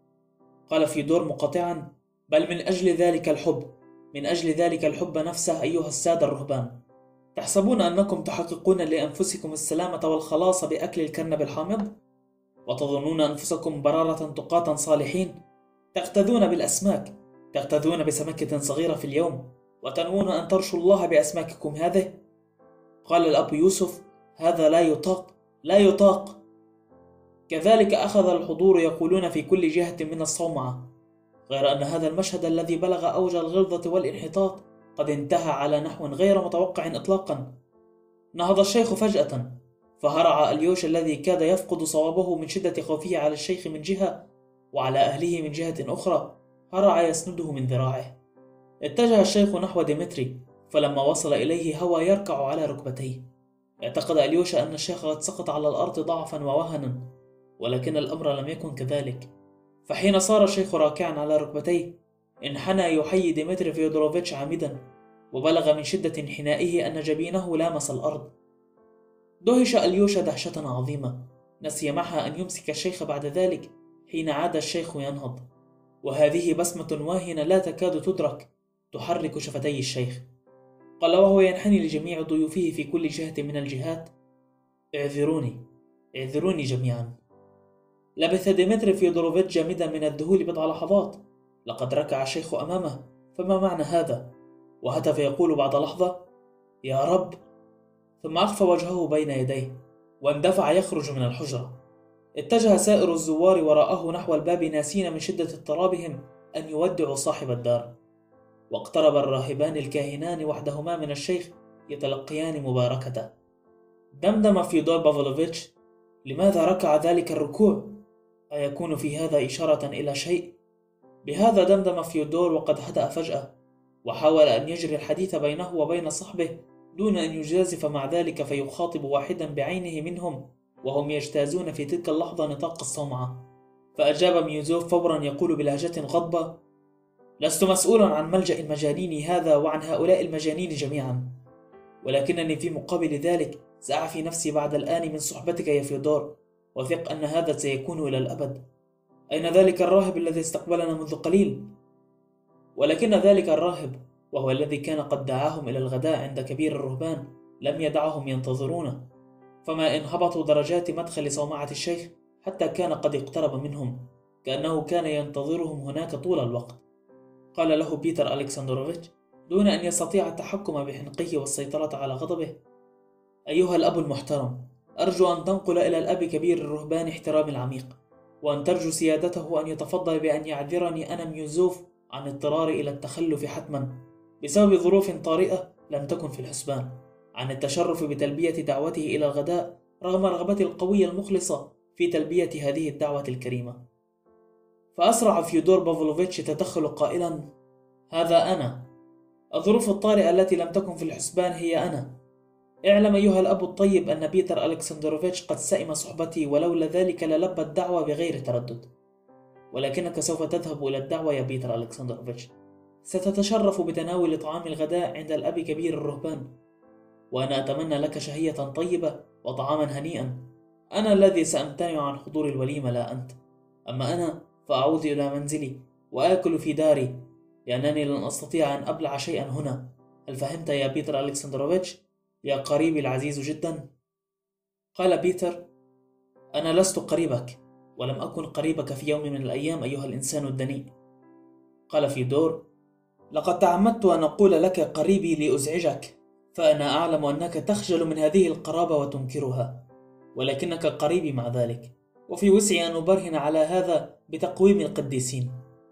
قال فيودور مقاطعا: بل من أجل ذلك الحب، من أجل ذلك الحب نفسه أيها السادة الرهبان. تحسبون أنكم تحققون لأنفسكم السلامة والخلاص بأكل الكرنب الحامض؟ وتظنون أنفسكم برارة تقاة صالحين؟ تغتذون بالأسماك، تغتذون بسمكة صغيرة في اليوم، وتنوون أن ترشوا الله بأسماككم هذه؟ قال الأب يوسف: هذا لا يطاق، لا يطاق. كذلك أخذ الحضور يقولون في كل جهة من الصومعة، غير أن هذا المشهد الذي بلغ أوج الغلظة والانحطاط قد انتهى على نحو غير متوقع إطلاقا. نهض الشيخ فجأة، فهرع أليوش الذي كاد يفقد صوابه من شدة خوفه على الشيخ من جهة وعلى أهله من جهة أخرى، هرع يسنده من ذراعه. اتجه الشيخ نحو ديمتري، فلما وصل إليه هوى يركع على ركبتيه. اعتقد أليوش أن الشيخ قد سقط على الأرض ضعفا ووهنا، ولكن الأمر لم يكن كذلك. فحين صار الشيخ راكعا على ركبتيه، انحنى يحيي ديمتري فيودوروفيتش عامدا، وبلغ من شدة انحنائه أن جبينه لامس الأرض. دهش أليوش دهشة عظيمة، نسي معها أن يمسك الشيخ بعد ذلك حين عاد الشيخ ينهض، وهذه بسمة واهنة لا تكاد تدرك تحرك شفتي الشيخ. قال وهو ينحني لجميع ضيوفه في كل جهة من الجهات: اعذروني، اعذروني جميعا. لبث ديمتري فيودوروفيتش جامدا من الذهول بضع لحظات. لقد ركع الشيخ أمامه، فما معنى هذا؟ وهتف يقول بعد لحظة: يا رب. ثم أخفى وجهه بين يديه واندفع يخرج من الحجرة. اتجه سائر الزوار وراءه نحو الباب ناسين من شدة اضطرابهم أن يودعوا صاحب الدار. واقترب الراهبان الكاهنان وحدهما من الشيخ يتلقيان مباركته. دمدم فيودور بافلوفيتش: لماذا ركع ذلك الركوع؟ أيكون في هذا إشارة إلى شيء؟ بهذا دمدم فيودور وقد هدأ فجأة، وحاول أن يجري الحديث بينه وبين صحبه دون أن يجازف مع ذلك فيخاطب واحدا بعينه منهم وهم يجتازون في تلك اللحظة نطاق الصومعة. فأجاب ميوزوف فورا يقول بلهجة غضبة: لست مسؤولا عن ملجأ المجانين هذا وعن هؤلاء المجانين جميعا، ولكنني في مقابل ذلك سأعفي نفسي بعد الآن من صحبتك يا فيودور، وثق أن هذا سيكون إلى الأبد. أين ذلك الراهب الذي استقبلنا منذ قليل؟ ولكن ذلك الراهب، وهو الذي كان قد دعاهم إلى الغداء عند كبير الرهبان، لم يدعهم ينتظرونه، فما إن هبطوا درجات مدخل صومعة الشيخ حتى كان قد اقترب منهم، كأنه كان ينتظرهم هناك طول الوقت. قال له بيتر ألكسندروفيتش دون أن يستطيع التحكم بحنقه والسيطرة على غضبه: أيها الأب المحترم، أرجو أن تنقل إلى الأب كبير الرهبان احترامي العميق، وأن ترجو سيادته أن يتفضل بأن يعذرني أنا ميوزوف عن اضطراري إلى التخلف حتما بسبب ظروف طارئة لم تكن في الحسبان، عن التشرف بتلبية دعوته إلى الغداء رغم رغبتي القوية المخلصة في تلبية هذه الدعوة الكريمة. فأسرع فيودور بافلوفيتش تدخل قائلا: هذا أنا. الظروف الطارئة التي لم تكن في الحسبان هي أنا. اعلم أيها الأب الطيب أن بيتر ألكسندروفيتش قد سئم صحبتي، ولولا ذلك للبى الدعوة بغير تردد. ولكنك سوف تذهب إلى الدعوة يا بيتر ألكسندروفيتش، ستتشرف بتناول طعام الغداء عند الأب كبير الرهبان، وأنا أتمنى لك شهية طيبة وطعاما هنيئا. أنا الذي سأمتنع عن حضور الوليمة لا أنت. أما أنا فأعود إلى منزلي وآكل في داري، لأنني لن أستطيع أن أبلع شيئا هنا. هل فهمت يا بيتر ألكسندروفيتش يا قريبي العزيز جدا؟ قال بيتر: أنا لست قريبك، ولم أكن قريبك في يوم من الأيام أيها الإنسان الدنيء. قال فيودور: لقد تعمدت أن أقول لك قريبي لأزعجك، فأنا أعلم أنك تخجل من هذه القرابة وتنكرها، ولكنك قريبي مع ذلك، وفي وسعي أن أبرهن على هذا بتقويم القديسين.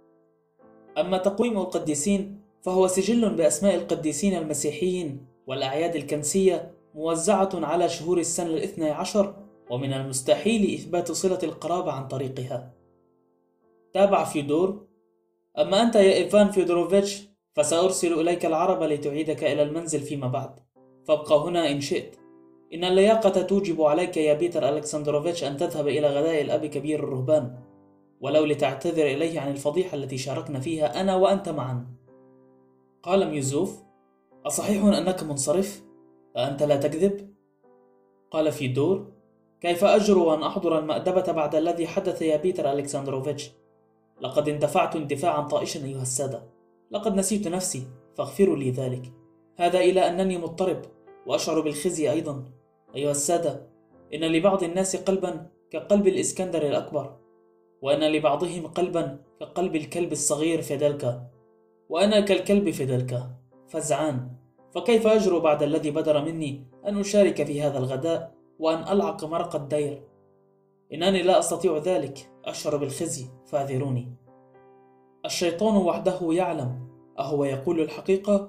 أما تقويم القديسين فهو سجل بأسماء القديسين المسيحيين والأعياد الكنسية موزعة على شهور السنة الاثنى عشر، ومن المستحيل إثبات صلة القرابة عن طريقها. تابع فيودور: أما أنت يا إيفان فيودوروفيتش فسأرسل إليك العرب لتعيدك إلى المنزل فيما بعد، فابقى هنا إن شئت. إن اللياقة توجب عليك يا بيتر ألكسندروفيتش أن تذهب إلى غداء الأب كبير الرهبان، ولو لتعتذر إليه عن الفضيحة التي شاركنا فيها أنا وأنت معا. قال ميوزوف: أصحيح أنك منصرف؟ أأنت لا تكذب؟ قال فيودور: كيف أجرؤ أن أحضر المأدبة بعد الذي حدث يا بيتر ألكسندروفيتش؟ لقد اندفعت اندفاعا طائشا أيها السادة، لقد نسيت نفسي فاغفروا لي ذلك. هذا إلى أنني مضطرب وأشعر بالخزي أيضا أيها السادة. إن لبعض الناس قلبا كقلب الإسكندر الأكبر، وأن لبعضهم قلبا كقلب الكلب الصغير فيدلكا، وأنا كالكلب فيدلكا فزعان. فكيف أجرؤ بعد الذي بدر مني أن أشارك في هذا الغداء وأن ألعق مرق الدير؟ إنني لا أستطيع ذلك، أشعر بالخزي فاعذروني. الشيطان وحده يعلم أهو يقول الحقيقة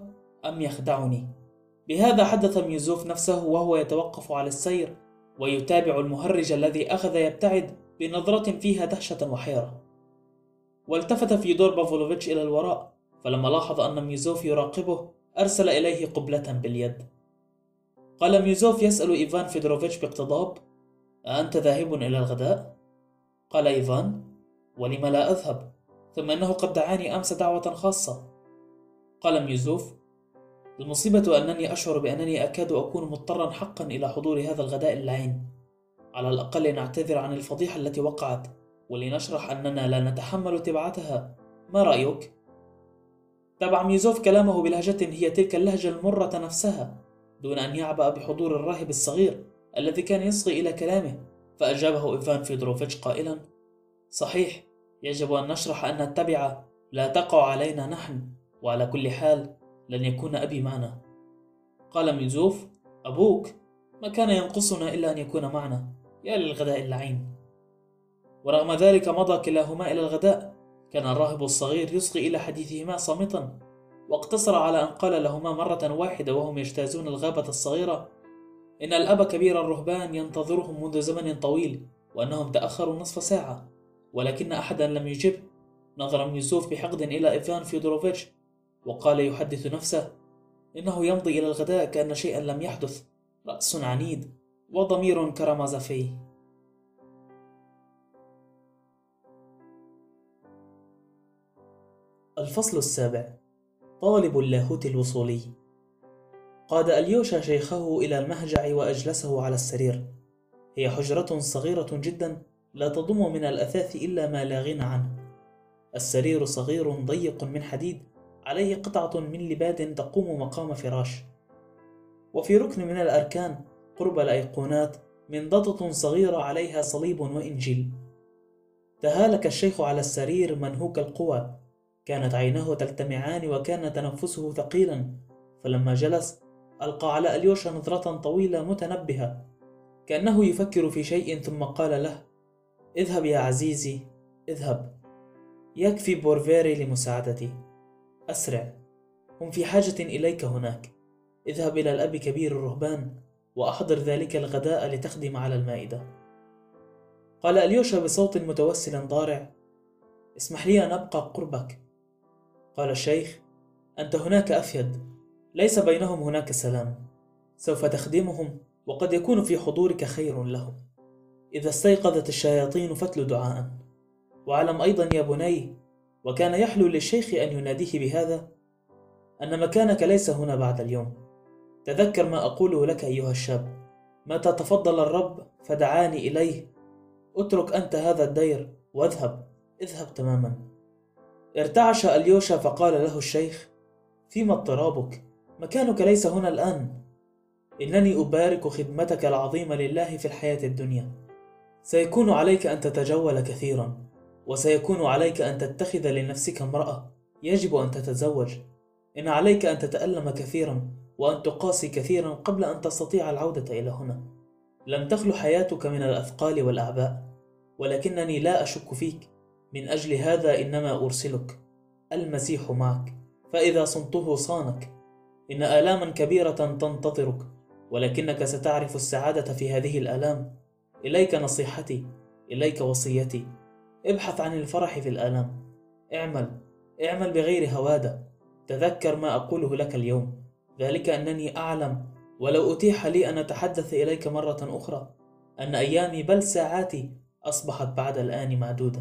أم يخدعني؟ بهذا حدث ميوزوف نفسه وهو يتوقف على السير ويتابع المهرج الذي أخذ يبتعد بنظرة فيها دهشة وحيرة. والتفت فيودور بافلوفيتش إلى الوراء، فلما لاحظ أن ميوزوف يراقبه أرسل إليه قبلة باليد. قال ميوزوف يسأل إيفان فيدروفيتش باقتضاب: أأنت ذاهب إلى الغداء؟ قال إيفان: ولم لا أذهب؟ ثم إنه قد دعاني أمس دعوة خاصة. قال ميوزوف: المصيبة أنني أشعر بأنني أكاد أكون مضطرا حقا إلى حضور هذا الغداء اللعين. على الأقل نعتذر عن الفضيحة التي وقعت، ولنشرح أننا لا نتحمل تبعتها. ما رأيك؟ تابع ميوزوف كلامه بلهجة هي تلك اللهجة المرة نفسها، دون أن يعبأ بحضور الراهب الصغير الذي كان يصغي إلى كلامه، فأجابه إيفان فيدروفيتش قائلا: صحيح، يجب أن نشرح أن التبعة لا تقع علينا نحن، وعلى كل حال لن يكون أبي معنا. قال ميوزوف: أبوك؟ ما كان ينقصنا إلا أن يكون معنا، يا للغداء اللعين. ورغم ذلك مضى كلاهما إلى الغداء. كان الراهب الصغير يصغي إلى حديثهما صامتا، واقتصر على أن قال لهما مرة واحدة وهم يجتازون الغابة الصغيرة إن الأب كبير الرهبان ينتظرهم منذ زمن طويل، وأنهم تأخروا نصف ساعة، ولكن أحدا لم يجب. نظر ميوزوف بحقد إلى إيفان فيودوروفيتش، وقال يحدث نفسه إنه يمضي إلى الغداء كأن شيئا لم يحدث، رأس عنيد وضمير كرمزفي. الفصل السابع: طالب اللاهوت الوصولي. قاد أليوشا شيخه إلى المهجع وأجلسه على السرير. هي حجرة صغيرة جدا لا تضم من الأثاث إلا ما لا غنى عنه. السرير صغير ضيق من حديد، عليه قطعة من لباد تقوم مقام فراش، وفي ركن من الأركان قرب الأيقونات منضدة صغيرة عليها صليب وإنجيل. تهالك الشيخ على السرير منهوك القوى، كانت عيناه تلتمعان وكان تنفسه ثقيلا، فلما جلس ألقى على أليوشا نظرة طويلة متنبهة كأنه يفكر في شيء، ثم قال له: اذهب يا عزيزي، اذهب، يكفي بورفيري لمساعدتي، أسرع، هم في حاجة إليك هناك. اذهب إلى الأب كبير الرهبان وأحضر ذلك الغداء لتخدم على المائدة. قال أليوشا بصوت متوسل ضارع: اسمح لي أن أبقى قربك. قال الشيخ: أنت هناك أفيد، ليس بينهم هناك سلام، سوف تخدمهم وقد يكون في حضورك خير لهم. إذا استيقظت الشياطين فتل دعاء. واعلم أيضا يا بني، وكان يحلو للشيخ أن يناديه بهذا، أن مكانك ليس هنا بعد اليوم. تذكر ما أقوله لك أيها الشاب، متى تفضل الرب فدعاني إليه. اترك أنت هذا الدير واذهب، اذهب تماما. ارتعش أليوشا فقال له الشيخ: فيما اضطرابك؟ مكانك ليس هنا الآن. إنني أبارك خدمتك العظيمة لله في الحياة الدنيا. سيكون عليك أن تتجول كثيرا، وسيكون عليك أن تتخذ لنفسك امرأة، يجب أن تتزوج. إن عليك أن تتألم كثيرا وأن تقاسي كثيرا قبل أن تستطيع العودة إلى هنا. لم تخل حياتك من الأثقال والأعباء، ولكنني لا أشك فيك، من أجل هذا إنما أرسلك. المسيح معك، فإذا صنته صانك. إن آلاما كبيرة تنتظرك، ولكنك ستعرف السعادة في هذه الآلام. إليك نصيحتي، إليك وصيتي، ابحث عن الفرح في الآلام. اعمل، اعمل بغير هوادة. تذكر ما أقوله لك اليوم، ذلك أنني أعلم، ولو أتيح لي أن أتحدث إليك مرة أخرى، أن أيامي بل ساعاتي أصبحت بعد الآن معدودة.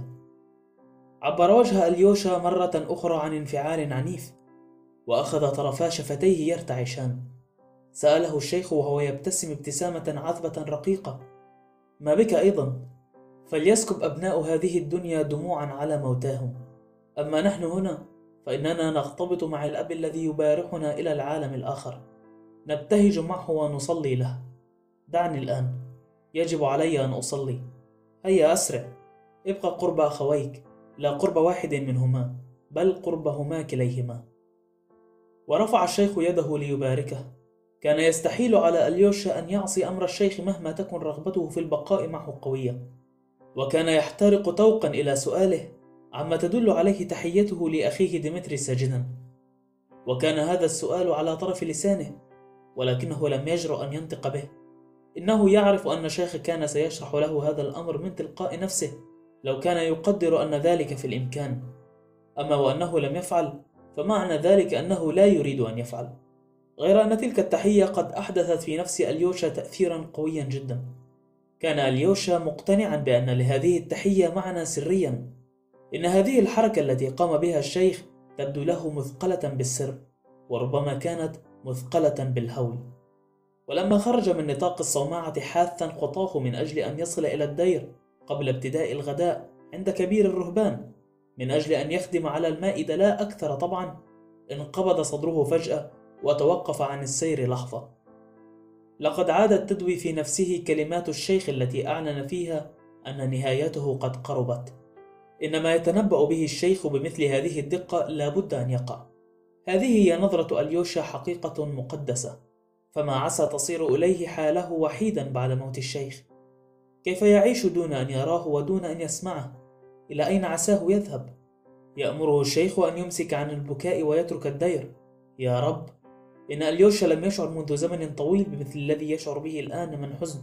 عبر وجه أليوشا مرة أخرى عن انفعال عنيف، وأخذ طرفا شفتيه يرتعشان. سأله الشيخ وهو يبتسم ابتسامة عذبة رقيقة: ما بك أيضا؟ فليسكب أبناء هذه الدنيا دموعا على موتاهم، أما نحن هنا فإننا نغتبط مع الأب الذي يبارحنا إلى العالم الآخر، نبتهج معه ونصلي له. دعني الآن، يجب علي أن أصلي. هيا أسرع، ابقى قرب أخويك، لا قرب واحد منهما، بل قربهما كليهما. ورفع الشيخ يده ليباركه. كان يستحيل على أليوشا أن يعصي أمر الشيخ مهما تكن رغبته في البقاء معه قوية، وكان يحترق توقا إلى سؤاله عما تدل عليه تحيته لأخيه ديمتري ساجدا. وكان هذا السؤال على طرف لسانه، ولكنه لم يجرؤ أن ينطق به. إنه يعرف أن الشيخ كان سيشرح له هذا الأمر من تلقاء نفسه لو كان يقدر أن ذلك في الإمكان. أما وأنه لم يفعل فمعنى ذلك أنه لا يريد أن يفعل. غير أن تلك التحية قد أحدثت في نفس أليوشا تأثيرا قويا جدا. كان أليوشا مقتنعا بأن لهذه التحية معنى سريا، إن هذه الحركة التي قام بها الشيخ تبدو له مثقلة بالسر، وربما كانت مثقلة بالهول. ولما خرج من نطاق الصومعة حاثا خطاه من أجل أن يصل إلى الدير قبل ابتداء الغداء عند كبير الرهبان من أجل أن يخدم على المائدة لا أكثر طبعا، انقبض صدره فجأة وتوقف عن السير لحظة. لقد عادت تدوي في نفسه كلمات الشيخ التي أعلن فيها أن نهايته قد قربت. إن ما يتنبأ به الشيخ بمثل هذه الدقة لا بد أن يقع. هذه هي نظرة أليوشا حقيقة مقدسة، فما عسى تصير إليه حاله وحيدا بعد موت الشيخ. كيف يعيش دون أن يراه ودون أن يسمعه؟ إلى أين عساه يذهب؟ يأمره الشيخ أن يمسك عن البكاء ويترك الدير. يا رب، إن أليوشا لم يشعر منذ زمن طويل بمثل الذي يشعر به الآن من حزن.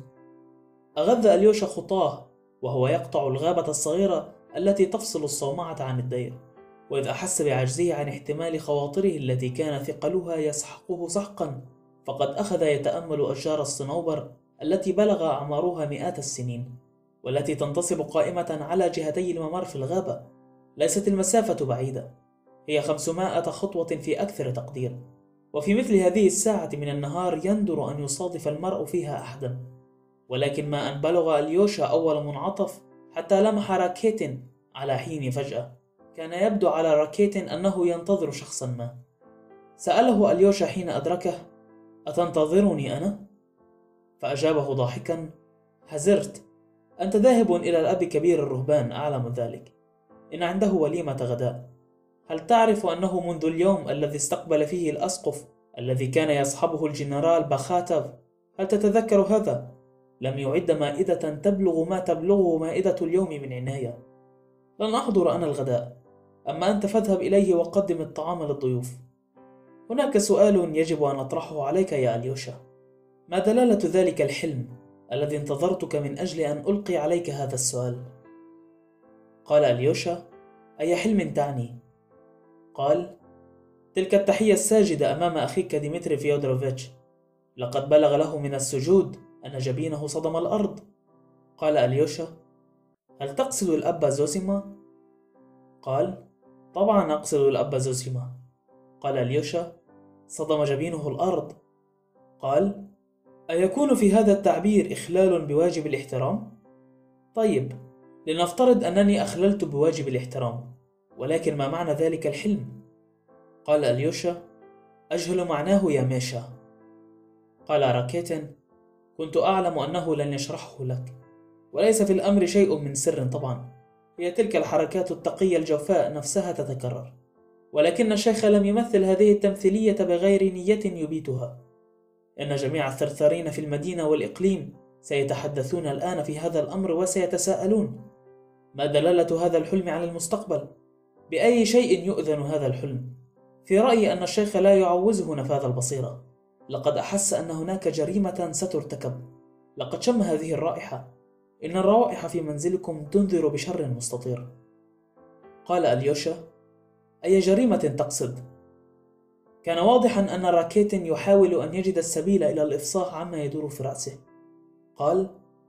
أغذ أليوشا خطاه وهو يقطع الغابة الصغيرة التي تفصل الصومعة عن الدير، وإذ أحس بعجزه عن احتمال خواطره التي كان ثقلها يسحقه سحقا، فقد أخذ يتأمل أشجار الصنوبر التي بلغ أعمارها مئات السنين، والتي تنتصب قائمة على جهتي الممر في الغابة. ليست المسافة بعيدة، هي خمسمائة خطوة في أكثر تقدير، وفي مثل هذه الساعة من النهار يندر أن يصادف المرء فيها أحدا. ولكن ما أن بلغ أليوشا أول منعطف حتى لمح راكيت على حين فجأة. كان يبدو على راكيت أنه ينتظر شخصا ما. سأله أليوشا حين أدركه: أتنتظرني أنا؟ فأجابه ضاحكا: هزرت، أنت ذاهب إلى الأب كبير الرهبان، أعلم ذلك، إن عنده وليمة غداء. هل تعرف أنه منذ اليوم الذي استقبل فيه الأسقف الذي كان يصحبه الجنرال باخاتوف، هل تتذكر هذا؟ لم يعد مائدة تبلغ ما تبلغه مائدة اليوم من عناية. لن أحضر أنا الغداء، أما أنت فاذهب إليه وقدم الطعام للضيوف. هناك سؤال يجب أن أطرحه عليك يا أليوشا: ما دلالة ذلك الحلم الذي انتظرتك من أجل أن ألقي عليك هذا السؤال؟ قال أليوشا: أي حلم تعني؟ قال: تلك التحية الساجدة أمام أخيك ديمتري فيودروفيتش، لقد بلغ له من السجود أن جبينه صدم الأرض. قال أليوشا: هل تقصد الأب زوسيما؟ قال: طبعا أقصد الأب زوسيما. قال أليوشا: صدم جبينه الأرض. قال: أيكون في هذا التعبير إخلال بواجب الاحترام؟ طيب، لنفترض أنني أخللت بواجب الاحترام، ولكن ما معنى ذلك الحلم؟ قال أليوشا: أجهل معناه يا ميشا. قال راكيت: كنت أعلم أنه لن يشرحه لك، وليس في الأمر شيء من سر طبعا، هي تلك الحركات التقية الجوفاء نفسها تتكرر، ولكن الشيخ لم يمثل هذه التمثيلية بغير نية يبيتها. إن جميع الثرثارين في المدينة والإقليم سيتحدثون الآن في هذا الأمر وسيتساءلون: ما دلالة هذا الحلم على المستقبل؟ بأي شيء يؤذن هذا الحلم؟ في رأيي أن الشيخ لا يعوزه نفاذ البصيرة. لقد أحس أن هناك جريمة سترتكب. لقد شم هذه الرائحة. إن الروائح في منزلكم تنذر بشر مستطير. قال أليوشا: أي جريمة تقصد؟ كان واضحا أن راكيت يحاول أن يجد السبيل إلى الإفصاح عما يدور في رأسه. قال: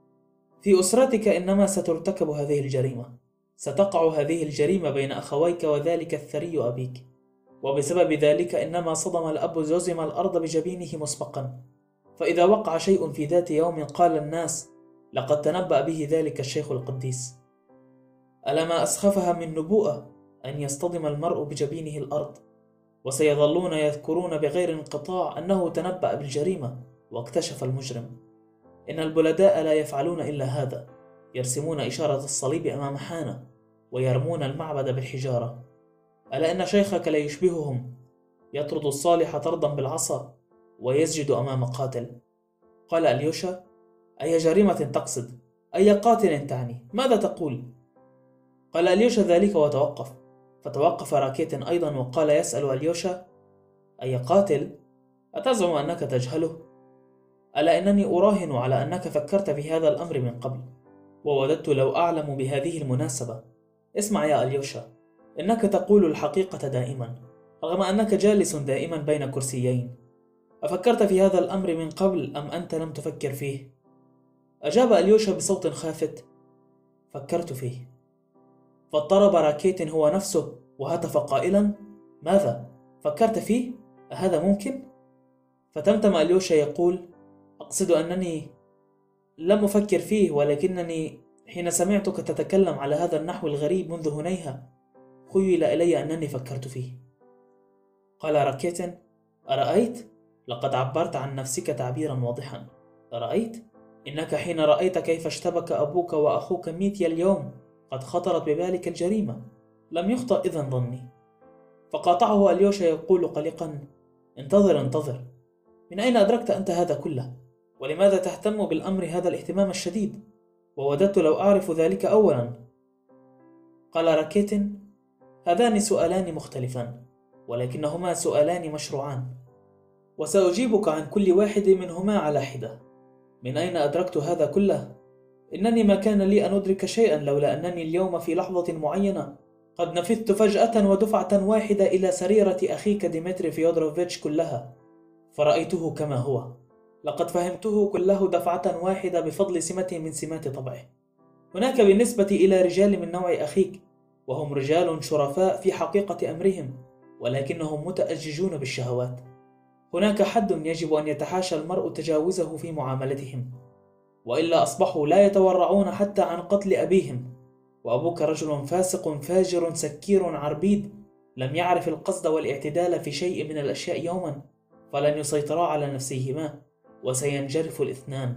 في أسرتك إنما سترتكب هذه الجريمة. ستقع هذه الجريمة بين أخويك وذلك الثري أبيك، وبسبب ذلك إنما صدم الأب زوزيما الأرض بجبينه مسبقا، فإذا وقع شيء في ذات يوم قال الناس: لقد تنبأ به ذلك الشيخ القديس. ألا ما أسخفها من نبوءة أن يصطدم المرء بجبينه الأرض، وسيظلون يذكرون بغير انقطاع أنه تنبأ بالجريمة واكتشف المجرم. إن البلداء لا يفعلون إلا هذا، يرسمون إشارة الصليب أمام حانة ويرمون المعبد بالحجارة. ألا إن شيخك لا يشبههم، يطرد الصالح طردا بالعصا ويسجد أمام قاتل. قال أليوشا: أي جريمة تقصد؟ أي قاتل تعني؟ ماذا تقول؟ قال أليوشا ذلك وتوقف، فتوقف راكيت أيضا وقال يسأل أليوشا: أي قاتل؟ أتزعم أنك تجهله؟ ألا إنني أراهن على أنك فكرت في هذا الأمر من قبل، ووددت لو أعلم بهذه المناسبة. اسمع يا أليوشا، إنك تقول الحقيقة دائما، رغم أنك جالس دائما بين كرسيين. أفكرت في هذا الأمر من قبل أم أنت لم تفكر فيه؟ أجاب أليوشا بصوت خافت: فكرت فيه. فاضطرب راكيت هو نفسه وهتف قائلا: ماذا؟ فكرت فيه؟ أهذا ممكن؟ فتمتم أليوشا يقول: أقصد أنني لم أفكر فيه، ولكنني حين سمعتك تتكلم على هذا النحو الغريب منذ هنيهة خيل إلي أنني فكرت فيه. قال راكيت: أرأيت؟ لقد عبرت عن نفسك تعبيرا واضحا. أرأيت؟ إنك حين رأيت كيف اشتبك أبوك وأخوك ميتيا اليوم قد خطرت ببالك الجريمة. لم يخطأ إذن ظني. فقاطعه أليوشا يقول قلقا: انتظر انتظر، من أين أدركت أنت هذا كله؟ ولماذا تهتم بالأمر هذا الاهتمام الشديد؟ ووددت لو أعرف ذلك أولا. قال راكيت: هذان سؤالان مختلفان، ولكنهما سؤالان مشروعان، وسأجيبك عن كل واحد منهما على حدة. من أين أدركت هذا كله؟ إنني ما كان لي أن أدرك شيئا لولا أنني اليوم في لحظة معينة قد نفذت فجأة ودفعة واحدة إلى سريرة أخيك ديمتري فيودروفيتش كلها، فرأيته كما هو. لقد فهمته كله دفعة واحدة بفضل سمة من سمات طبعه. هناك بالنسبة إلى رجال من نوع أخيك، وهم رجال شرفاء في حقيقة أمرهم، ولكنهم متأججون بالشهوات. هناك حد يجب أن يتحاشى المرء تجاوزه في معاملتهم، وإلا أصبحوا لا يتورعون حتى عن قتل أبيهم. وأبوك رجل فاسق فاجر سكير عربيد، لم يعرف القصد والاعتدال في شيء من الأشياء يوما، فلن يسيطرا على نفسيهما، وسينجرف الاثنان.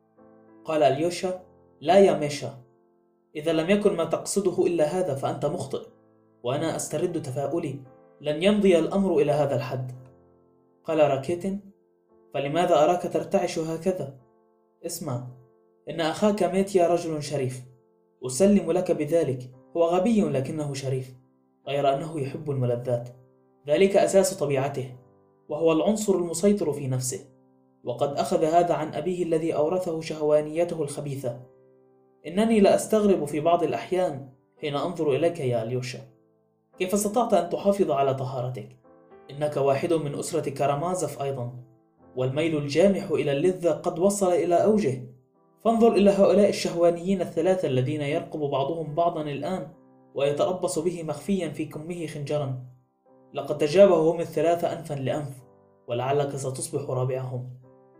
قال أليوشا: لا يا ميشا، إذا لم يكن ما تقصده إلا هذا فأنت مخطئ، وأنا أسترد تفاؤلي، لن يمضي الأمر إلى هذا الحد. قال راكيت: فلماذا أراك ترتعش هكذا؟ اسمع، إن أخاك ميتيا رجل شريف، أسلم لك بذلك. هو غبي لكنه شريف، غير أنه يحب الملذات، ذلك أساس طبيعته، وهو العنصر المسيطر في نفسه، وقد أخذ هذا عن أبيه الذي أورثه شهوانيته الخبيثة. إنني لأستغرب في بعض الأحيان حين أنظر إليك يا أليوشا، كيف استطعت أن تحافظ على طهارتك؟ إنك واحد من أسرة كارامازوف أيضا، والميل الجامح إلى اللذة قد وصل إلى أوجه. فانظر إلى هؤلاء الشهوانيين الثلاثة الذين يرقب بعضهم بعضا الآن ويتربص به مخفيا في كمه خنجرا. لقد تجابهوا هم الثلاثة أنفا لأنف، ولعلك ستصبح رابعهم.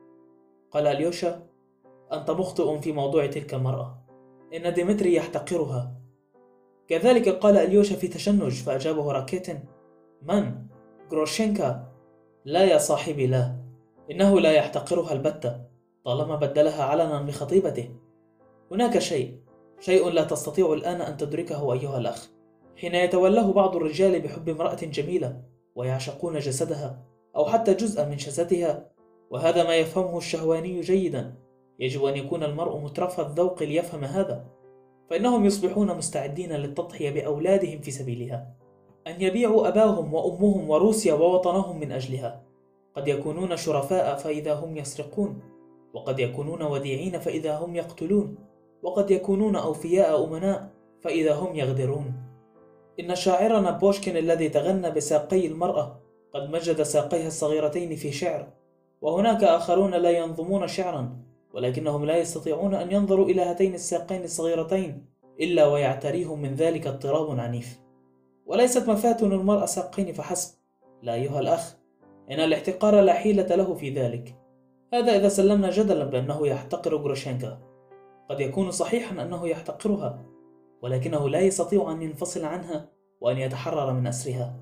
قال أليوشا: أنت مخطئ في موضوع تلك المرأة، إن ديمتري يحتقرها. كذلك قال أليوشا في تشنج، فأجابه راكيت: من؟ غروشينكا؟ لا يا صاحبي، لا، إنه لا يحتقرها البتة طالما بدلها علنا بخطيبته. هناك شيء شيء لا تستطيع الآن أن تدركه أيها الأخ. حين يتولاه بعض الرجال بحب امرأة جميلة ويعشقون جسدها أو حتى جزءا من جسدها، وهذا ما يفهمه الشهواني جيدا، يجب أن يكون المرء مترف الذوق ليفهم هذا، فإنهم يصبحون مستعدين للتضحية بأولادهم في سبيلها، أن يبيعوا أباهم وأمهم وروسيا ووطنهم من أجلها. قد يكونون شرفاء فإذا هم يسرقون، وقد يكونون وديعين فإذا هم يقتلون، وقد يكونون أوفياء أمناء فإذا هم يغدرون. إن شاعرنا بوشكين الذي تغنى بساقي المرأة قد مجد ساقيها الصغيرتين في شعر، وهناك آخرون لا ينظمون شعرا ولكنهم لا يستطيعون أن ينظروا إلى هاتين الساقين الصغيرتين إلا ويعتريهم من ذلك اضطراب عنيف. وليست مفاتن المرأة ساقين فحسب، لا أيها الأخ، إن الاحتقار لا حيلة له في ذلك. هذا إذا سلمنا جدلا بأنه يحتقر غروشينكا. قد يكون صحيحا أنه يحتقرها، ولكنه لا يستطيع أن ينفصل عنها وأن يتحرر من أسرها.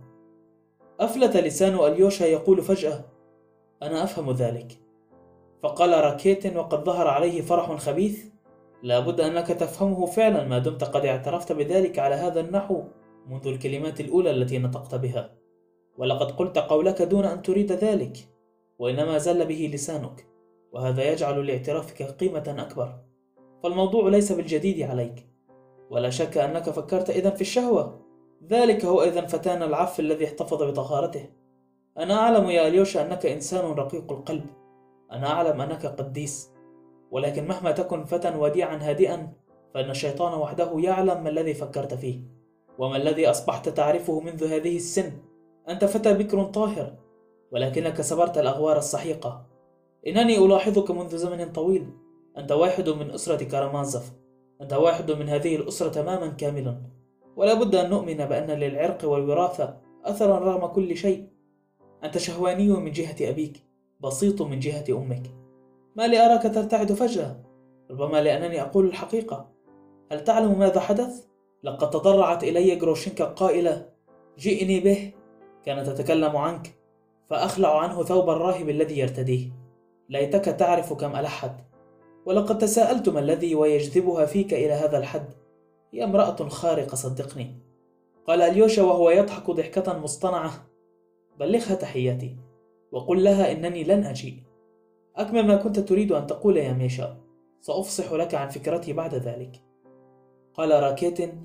أفلت لسان أليوشا يقول فجأة: أنا أفهم ذلك. فقال راكيت وقد ظهر عليه فرح خبيث: لا بد أنك تفهمه فعلا ما دمت قد اعترفت بذلك على هذا النحو منذ الكلمات الأولى التي نطقت بها، ولقد قلت قولك دون أن تريد ذلك، وإنما زل به لسانك، وهذا يجعل لاعترافك قيمة أكبر. فالموضوع ليس بالجديد عليك، ولا شك أنك فكرت إذن في الشهوة. ذلك هو إذن فتان العف الذي احتفظ بطهارته. أنا أعلم يا أليوشا أنك إنسان رقيق القلب، أنا أعلم أنك قديس، ولكن مهما تكن فتى وديعا هادئا فإن الشيطان وحده يعلم ما الذي فكرت فيه وما الذي أصبحت تعرفه منذ هذه السن. أنت فتى بكر طاهر، ولكنك سبرت الأغوار السحيقة. إنني ألاحظك منذ زمن طويل. أنت واحد من أسرة كارامازوف، أنت واحد من هذه الأسرة تماما كاملا، ولا بد أن نؤمن بأن للعرق والوراثة أثرا رغم كل شيء. أنت شهواني من جهة أبيك، بسيط من جهة أمك. ما لي أراك ترتعد فجأة؟ ربما لأنني أقول الحقيقة. هل تعلم ماذا حدث؟ لقد تضرعت إلي جروشينكا قائلة: جئني به. كانت تتكلم عنك، فأخلع عنه ثوب الراهب الذي يرتديه. ليتك تعرف كم ألحت. ولقد تساءلت ما الذي ويجذبها فيك إلى هذا الحد. هي امرأة خارقة صدقني. قال أليوشا وهو يضحك ضحكة مصطنعة: بلغها تحياتي وقل لها إنني لن أجيء. أكمل ما كنت تريد أن تقول يا ميشا، سأفصح لك عن فكرتي بعد ذلك. قال راكيتن: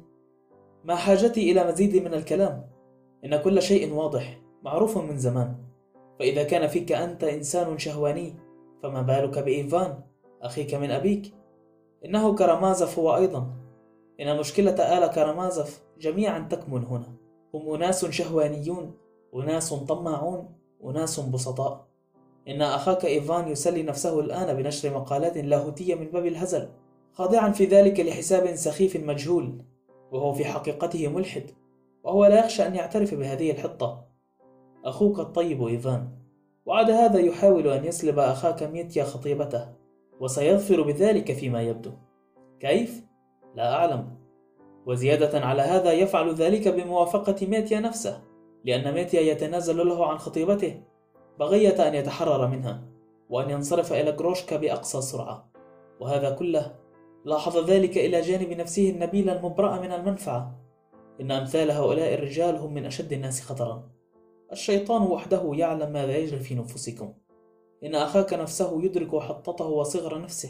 ما حاجتي إلى مزيد من الكلام؟ إن كل شيء واضح معروف من زمان. فإذا كان فيك أنت إنسان شهواني، فما بالك بإيفان أخيك من أبيك؟ إنه كارامازوف هو أيضا. إن مشكلة آل كارامازوف جميعا تكمن هنا. هم أناس شهوانيون، أناس طماعون، أناس بسطاء. إن أخاك إيفان يسلي نفسه الآن بنشر مقالات لاهوتية من باب الهزل، خاضعا في ذلك لحساب سخيف مجهول، وهو في حقيقته ملحد، وهو لا يخشى أن يعترف بهذه الحطة. أخوك الطيب إيفان، وعد هذا يحاول أن يسلب أخاك ميتيا خطيبته، وسيظفر بذلك فيما يبدو. كيف؟ لا أعلم. وزيادة على هذا يفعل ذلك بموافقة ميتيا نفسه، لأن ميتيا يتنازل له عن خطيبته بغية أن يتحرر منها وأن ينصرف إلى جروشكا بأقصى سرعة. وهذا كله لاحظ ذلك إلى جانب نفسه النبيل المبرأ من المنفعة. إن أمثال هؤلاء الرجال هم من أشد الناس خطرا. الشيطان وحده يعلم ماذا يجري في نفوسكم. إن أخاك نفسه يدرك حطته وصغر نفسه،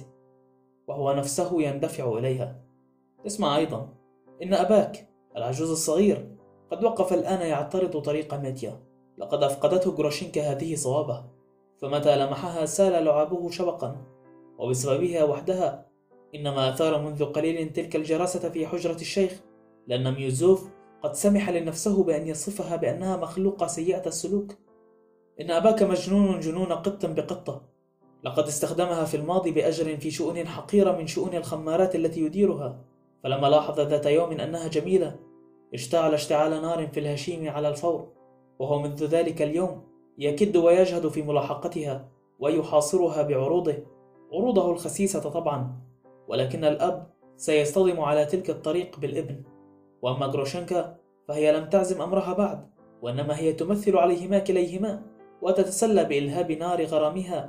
وهو نفسه يندفع إليها. اسمع أيضا، إن أباك العجوز الصغير قد وقف الآن يعترض طريق ميتيا. لقد أفقدته جروشينكا هذه صوابه، فمتى لمحها سال لعابه شبقا، وبسببها وحدها إنما أثار منذ قليل تلك الجراسة في حجرة الشيخ، لأن ميوزوف قد سمح لنفسه بأن يصفها بأنها مخلوقة سيئة السلوك. إن أباك مجنون جنون قط بقطة. لقد استخدمها في الماضي بأجر في شؤون حقيرة من شؤون الخمارات التي يديرها، فلما لاحظ ذات يوم أنها جميلة اشتعل اشتعال نار في الهشيم على الفور، وهو منذ ذلك اليوم يكد ويجهد في ملاحقتها ويحاصرها بعروضه، عروضه الخسيسة طبعا. ولكن الأب سيصطدم على تلك الطريق بالابن. وأما جروشينكا فهي لم تعزم أمرها بعد، وإنما هي تمثل عليهما كليهما، وتتسلى بإلهاب نار غرامها،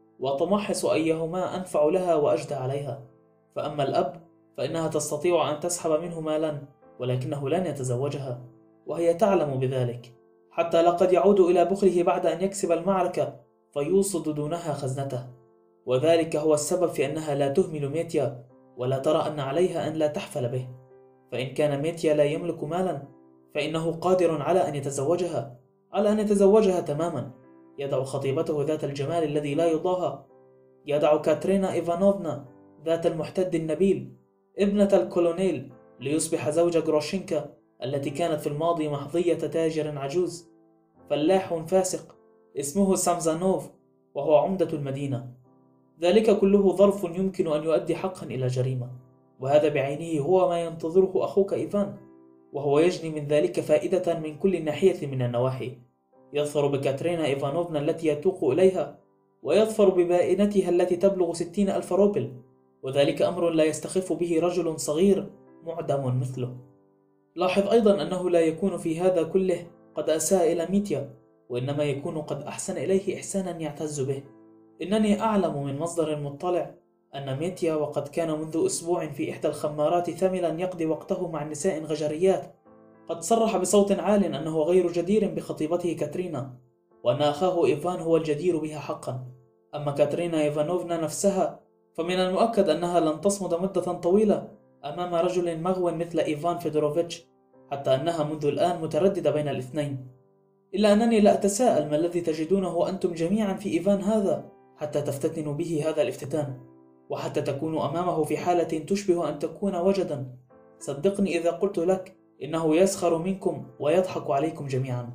وتمحص أيهما أنفع لها وأجدى عليها. فأما الأب فإنها تستطيع أن تسحب منه مالا، ولكنه لن يتزوجها، وهي تعلم بذلك، حتى لقد يعود إلى بخله بعد أن يكسب المعركة فيوصد دونها خزنته. وذلك هو السبب في أنها لا تهمل ميتيا، ولا ترى أن عليها أن لا تحفل به. فإن كان ميتيا لا يملك مالا فإنه قادر على أن يتزوجها، على أن يتزوجها تماما. يدع خطيبته ذات الجمال الذي لا يضاهى، يدع كاترينا إيفانوفنا ذات المحتد النبيل ابنة الكولونيل، ليصبح زوج جروشينكا التي كانت في الماضي محظية تاجر عجوز فلاح فاسق اسمه سامزانوف، وهو عمدة المدينة. ذلك كله ظرف يمكن أن يؤدي حقا إلى جريمة، وهذا بعينه هو ما ينتظره أخوك إيفان، وهو يجني من ذلك فائدة من كل ناحية من النواحي. يظفر بكاترينا إيفانوفنا التي يتوق إليها، ويظفر ببائنتها التي تبلغ ستين ألف روبل، وذلك أمر لا يستخف به رجل صغير معدم مثله. لاحظ أيضا أنه لا يكون في هذا كله قد أساء إلى ميتيا، وإنما يكون قد أحسن إليه إحسانا يعتز به. إنني أعلم من مصدر مطلع أن ميتيا، وقد كان منذ أسبوع في إحدى الخمارات ثملا يقضي وقته مع نساء غجريات، قد صرح بصوت عال أنه غير جدير بخطيبته كاترينا، وأن أخاه إيفان هو الجدير بها حقا. أما كاترينا إيفانوفنا نفسها فمن المؤكد أنها لن تصمد مدة طويلة أمام رجل مغو مثل إيفان فيدوروفيتش، حتى أنها منذ الآن مترددة بين الاثنين. إلا أنني لا أتساءل ما الذي تجدونه أنتم جميعا في إيفان هذا حتى تفتتنوا به هذا الافتتان، وحتى تكونوا أمامه في حالة تشبه أن تكون وجدا. صدقني إذا قلت لك إنه يسخر منكم ويضحك عليكم جميعا.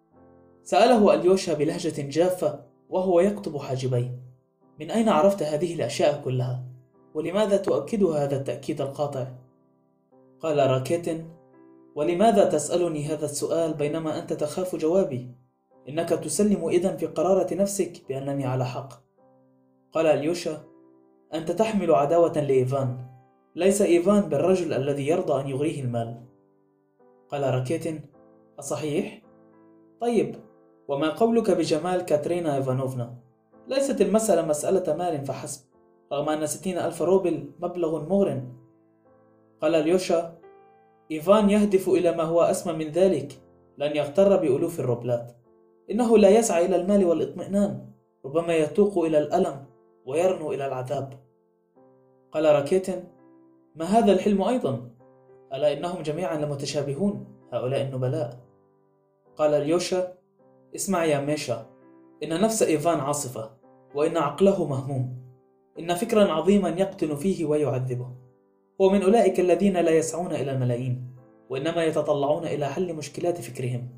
سأله أليوشا بلهجة جافة وهو يقطب حاجبيه: من أين عرفت هذه الأشياء كلها؟ ولماذا تؤكدها هذا التأكيد القاطع؟ قال راكيتن: ولماذا تسألني هذا السؤال بينما أنت تخاف جوابي؟ إنك تسلم إذن في قرارة نفسك بأنني على حق. قال أليوشا: أنت تحمل عداوة لإيفان، ليس إيفان بالرجل الذي يرضى أن يغريه المال. قال راكيتن: أصحيح؟ طيب، وما قولك بجمال كاترينا إيفانوفنا؟ ليست المسألة مسألة مال فحسب، رغم أن ستين ألف روبل مبلغ مغر. قال أليوشا: إيفان يهدف إلى ما هو أسمى من ذلك، لن يغتر بألوف الروبلات. إنه لا يسعى إلى المال والإطمئنان، ربما يتوق إلى الألم ويرنو إلى العذاب. قال راكيتن: ما هذا الحلم أيضا؟ ألا إنهم جميعا لمتشابهون هؤلاء النبلاء. قال أليوشا: اسمع يا ميشا، إن نفس إيفان عاصفة، وإن عقله مهموم، إن فكرا عظيما يقتن فيه ويعذبه. هو من أولئك الذين لا يسعون إلى الملايين، وإنما يتطلعون إلى حل مشكلات فكرهم.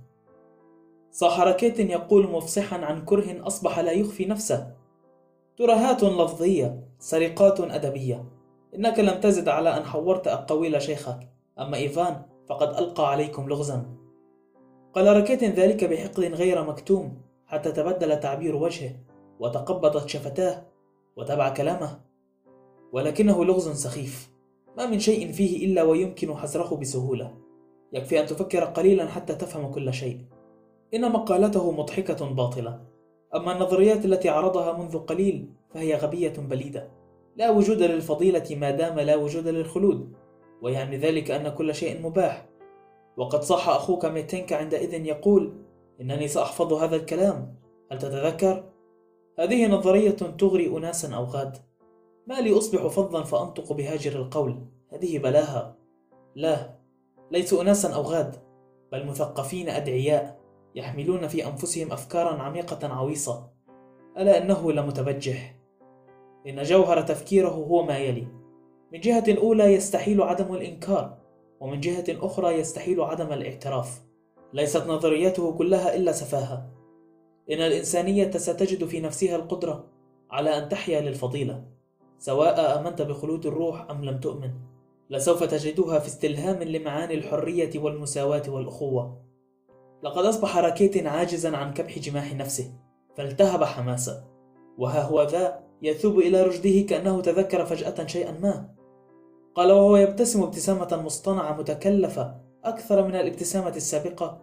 صاح راكيتن يقول مفصحا عن كره أصبح لا يخفي نفسه: ترهات لفظية، سرقات أدبية، إنك لم تزد على أن حورت أقاويل شيخك، أما إيفان فقد ألقى عليكم لغزا. قال راكيتن ذلك بحقد غير مكتوم، حتى تبدل تعبير وجهه وتقبضت شفتاه وتبع كلامه. ولكنه لغز سخيف، ما من شيء فيه إلا ويمكن حزره بسهولة، يكفي أن تفكر قليلا حتى تفهم كل شيء. إن مقالته مضحكة باطلة، أما النظريات التي عرضها منذ قليل فهي غبية بليدة. لا وجود للفضيلة ما دام لا وجود للخلود، ويعني ذلك أن كل شيء مباح. وقد صح أخوك ميتينك عندئذ يقول: إنني سأحفظ هذا الكلام، هل تتذكر؟ هذه نظرية تغري أناسا أوغاد. ما لي أصبح فظا فأنطق بهاجر القول، هذه بلاها. لا، ليسوا أناسا أوغاد، بل مثقفين أدعياء يحملون في أنفسهم أفكارا عميقة عويصة. ألا إنه لمتبجح. إن جوهر تفكيره هو ما يلي: من جهة أولى يستحيل عدم الإنكار، ومن جهة أخرى يستحيل عدم الاعتراف. ليست نظريته كلها إلا سفاهة. إن الإنسانية ستجد في نفسها القدرة على أن تحيا للفضيلة، سواء آمنت بخلود الروح أم لم تؤمن. لسوف تجدها في استلهام لمعاني الحرية والمساواة والأخوة. لقد أصبح راكيتن عاجزا عن كبح جماح نفسه، فالتهب حماسة، وها هو ذا يثوب إلى رشده كأنه تذكر فجأة شيئا ما. قال وهو يبتسم ابتسامة مصطنعة متكلفة أكثر من الابتسامة السابقة: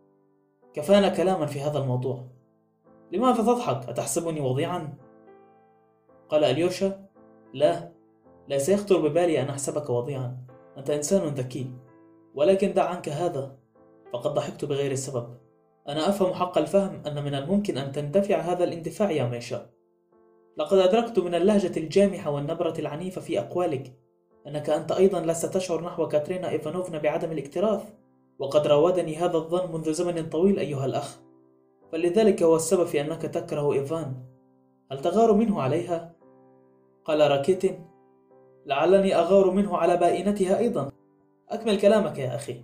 كفانا كلاما في هذا الموضوع. لماذا تضحك؟ أتحسبني وضيعا؟ قال أليوشا: لا، لا سيخطر ببالي أن أحسبك وضيعا، أنت إنسان ذكي. ولكن دع عنك هذا، فقد ضحكت بغير سبب. أنا أفهم حق الفهم أن من الممكن أن تندفع هذا الاندفاع يا ميشا. لقد أدركت من اللهجة الجامحة والنبرة العنيفة في أقوالك أنك أنت أيضا لست تشعر نحو كاترينا إيفانوفنا بعدم الاكتراث، وقد راودني هذا الظن منذ زمن طويل أيها الأخ، فلذلك هو السبب في أنك تكره إيفان. هل تغار منه عليها؟ قال راكيتن: لعلني أغار منه على بائنتها أيضا. أكمل كلامك يا أخي.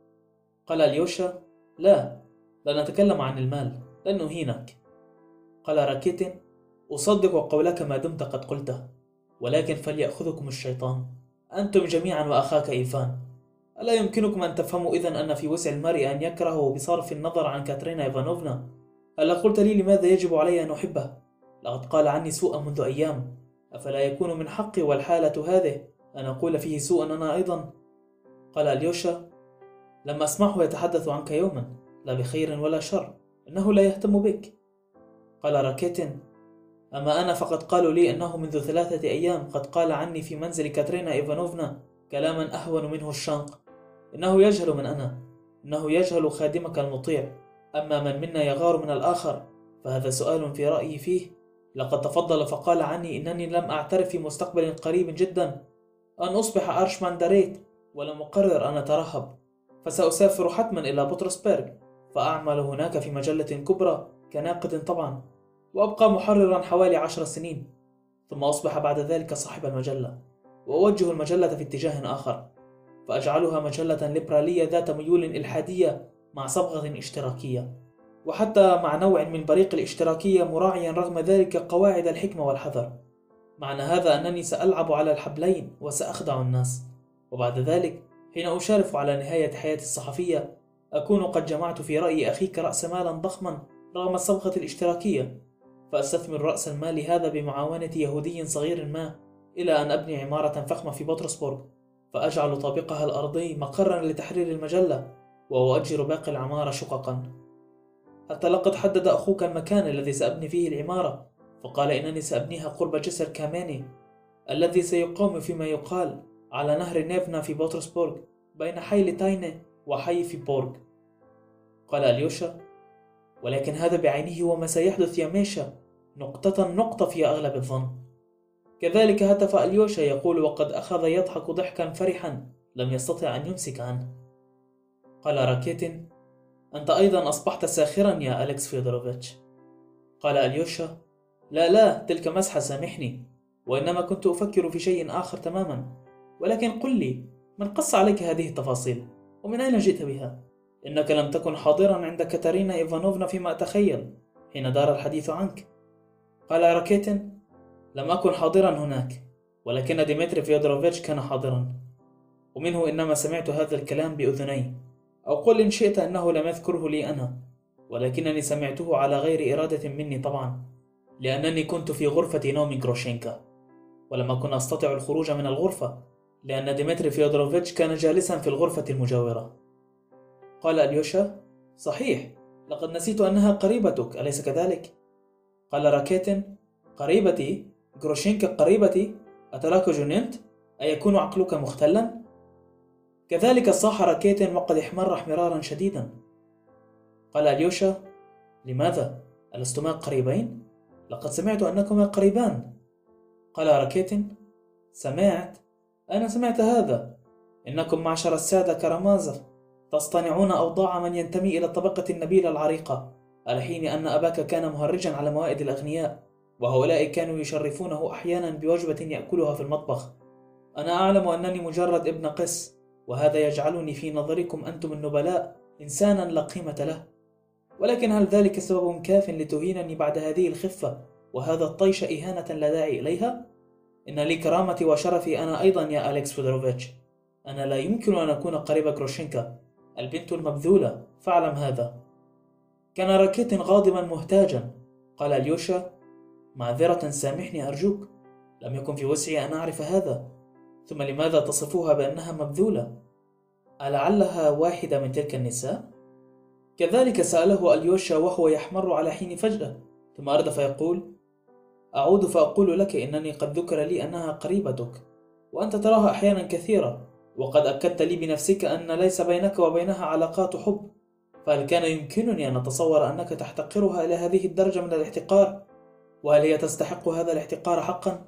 قال أليوشا: لا، لا نتكلم عن المال، لن نهينك. قال راكيتن: أصدق قولك ما دمت قد قلته، ولكن فليأخذكم الشيطان أنتم جميعا وأخاك إيفان. ألا يمكنكم أن تفهموا إذن أن في وسع المرء أن يكرهه بصرف النظر عن كاترينا إيفانوفنا؟ ألا قلت لي لماذا يجب علي أن أحبه؟ لقد قال عني سوءا منذ أيام، أفلا يكون من حقي والحالة هذه أن أقول فيه سوءا أنا أيضا؟ قال أليوشا: لم أسمعه يتحدث عنك يوما، لا بخير ولا شر، إنه لا يهتم بك. قال راكيتن: أما أنا فقد قالوا لي أنه منذ ثلاثة أيام قد قال عني في منزل كاترينا إيفانوفنا كلاما أهون منه الشنق. إنه يجهل من أنا، إنه يجهل خادمك المطيع، أما من منا يغار من الآخر فهذا سؤال في رأيي فيه. لقد تفضل فقال عني إنني لم أعترف في مستقبل قريب جدا أن أصبح أرشماندريت، ولم أقرر أن أترهب، فسأسافر حتما إلى بطرسبرغ، فأعمل هناك في مجلة كبرى كناقد طبعا، وأبقى محررا حوالي عشر سنين، ثم أصبح بعد ذلك صاحب المجلة، وأوجه المجلة في اتجاه آخر، فأجعلها مجلة ليبرالية ذات ميول إلحادية مع صبغة اشتراكية، وحتى مع نوع من بريق الاشتراكية، مراعيا رغم ذلك قواعد الحكمة والحذر. معنى هذا أنني سألعب على الحبلين وسأخدع الناس، وبعد ذلك حين أشارف على نهاية حياتي الصحفية أكون قد جمعت في رأي أخيك رأس مالا ضخما رغم الصبغة الاشتراكية، فأستثمر رأس المال هذا بمعاونة يهودي صغير ما إلى أن أبني عمارة فخمة في بطرسبورغ، فأجعل طابقها الأرضي مقرا لتحرير المجلة، وأؤجر باقي العمارة شققا. حتى لقد حدد أخوك المكان الذي سأبني فيه العمارة، فقال إنني سأبنيها قرب جسر كاماني الذي سيقام فيما يقال على نهر نيفنا في بطرسبورغ بين حي لتاينه وحي في بورغ. قال أليوشا: ولكن هذا بعينه هو ما سيحدث يا ميشا، نقطة نقطة في أغلب الظن. كذلك هتف أليوشا يقول، وقد أخذ يضحك ضحكا فرحا لم يستطع أن يمسك عنه. قال راكيتين: أنت أيضا أصبحت ساخرا يا أليكس فيودوروفيتش. قال أليوشا: لا لا، تلك مسحة، سامحني، وإنما كنت أفكر في شيء آخر تماما. ولكن قل لي، من قص عليك هذه التفاصيل؟ ومن أين جئت بها؟ إنك لم تكن حاضرا عند كاتارينا إيفانوفنا فيما أتخيل حين دار الحديث عنك. قال راكيتين: لم أكن حاضرا هناك، ولكن ديمتري فيودوروفيتش كان حاضرا، ومنه إنما سمعت هذا الكلام بأذني، أو قل إن شئت أنه لم يذكره لي أنا، ولكنني سمعته على غير إرادة مني طبعا، لأنني كنت في غرفة نوم جروشينكا، ولم أكن أستطيع الخروج من الغرفة لأن ديمتري فيودوروفيتش كان جالسا في الغرفة المجاورة. قال أليوشا: صحيح، لقد نسيت أنها قريبتك، أليس كذلك؟ قال راكيتين: قريبتي؟ جروشينكا قريبتي؟ أتراك جننت؟ أيكون عقلك مختلا؟ كذلك صاح راكيتين وقد احمر احمرارا شديدا. قال أليوشا: لماذا؟ ألستما قريبين؟ لقد سمعت أنكما قريبان. قال راكيتين: سمعت؟ أنا سمعت هذا؟ إنكم معشر السادة كرامازف تصطنعون أوضاع من ينتمي إلى الطبقة النبيلة العريقة، على حين أن أباك كان مهرجا على موائد الأغنياء، وهؤلاء كانوا يشرفونه أحيانا بوجبة يأكلها في المطبخ. أنا أعلم أنني مجرد ابن قس، وهذا يجعلني في نظركم أنتم النبلاء إنسانا لا قيمة له، ولكن هل ذلك سبب كاف لتهينني بعد هذه الخفة وهذا الطيش إهانة لا داعي إليها؟ إن لي كرامتي وشرفي أنا أيضا يا أليكس فيودوروفيتش. أنا لا يمكن أن أكون قريب جروشينكا البنت المبذولة، فاعلم هذا. كان راكيتين غاضبا مهتاجا. قال أليوشا: معذرة، سامحني أرجوك، لم يكن في وسعي أن أعرف هذا. ثم لماذا تصفوها بأنها مبذولة؟ ألعلها واحدة من تلك النساء؟ كذلك سأله أليوشا وهو يحمر على حين فجأة، ثم أردف يقول: أعود فأقول لك إنني قد ذكر لي أنها قريبتك، وأنت تراها أحيانا كثيرة، وقد أكدت لي بنفسك أن ليس بينك وبينها علاقات حب، فهل كان يمكنني أن أتصور أنك تحتقرها إلى هذه الدرجة من الاحتقار؟ وهل هي تستحق هذا الاحتقار حقا؟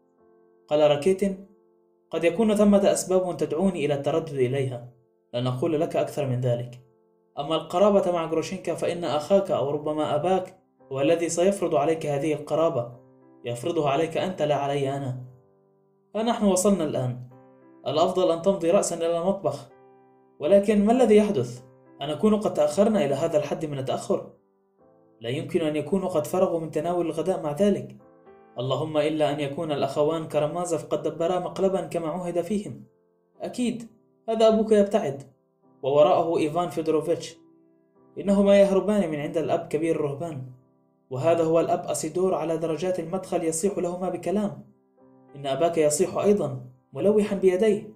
قال راكيتين: قد يكون ثمة أسباب تدعوني إلى التردد إليها، لن أقول لك أكثر من ذلك. أما القرابة مع جروشينكا فإن أخاك أو ربما أباك هو الذي سيفرض عليك هذه القرابة، يفرضها عليك أنت لا علي أنا. فنحن وصلنا الآن، الأفضل أن تمضي رأسا إلى المطبخ. ولكن ما الذي يحدث؟ أن نكون قد تأخرنا إلى هذا الحد من التأخر؟ لا يمكن أن يكونوا قد فرغوا من تناول الغداء مع ذلك، اللهم إلا أن يكون الأخوان كرامازف قد دبرا مقلبا كما عهد فيهم. أكيد هذا أبوك يبتعد، ووراءه إيفان فيودوروفيتش، إنهما يهربان من عند الأب كبير الرهبان، وهذا هو الأب أسيدور على درجات المدخل يصيح لهما بكلام. إن أباك يصيح أيضا ملوحا بيديه،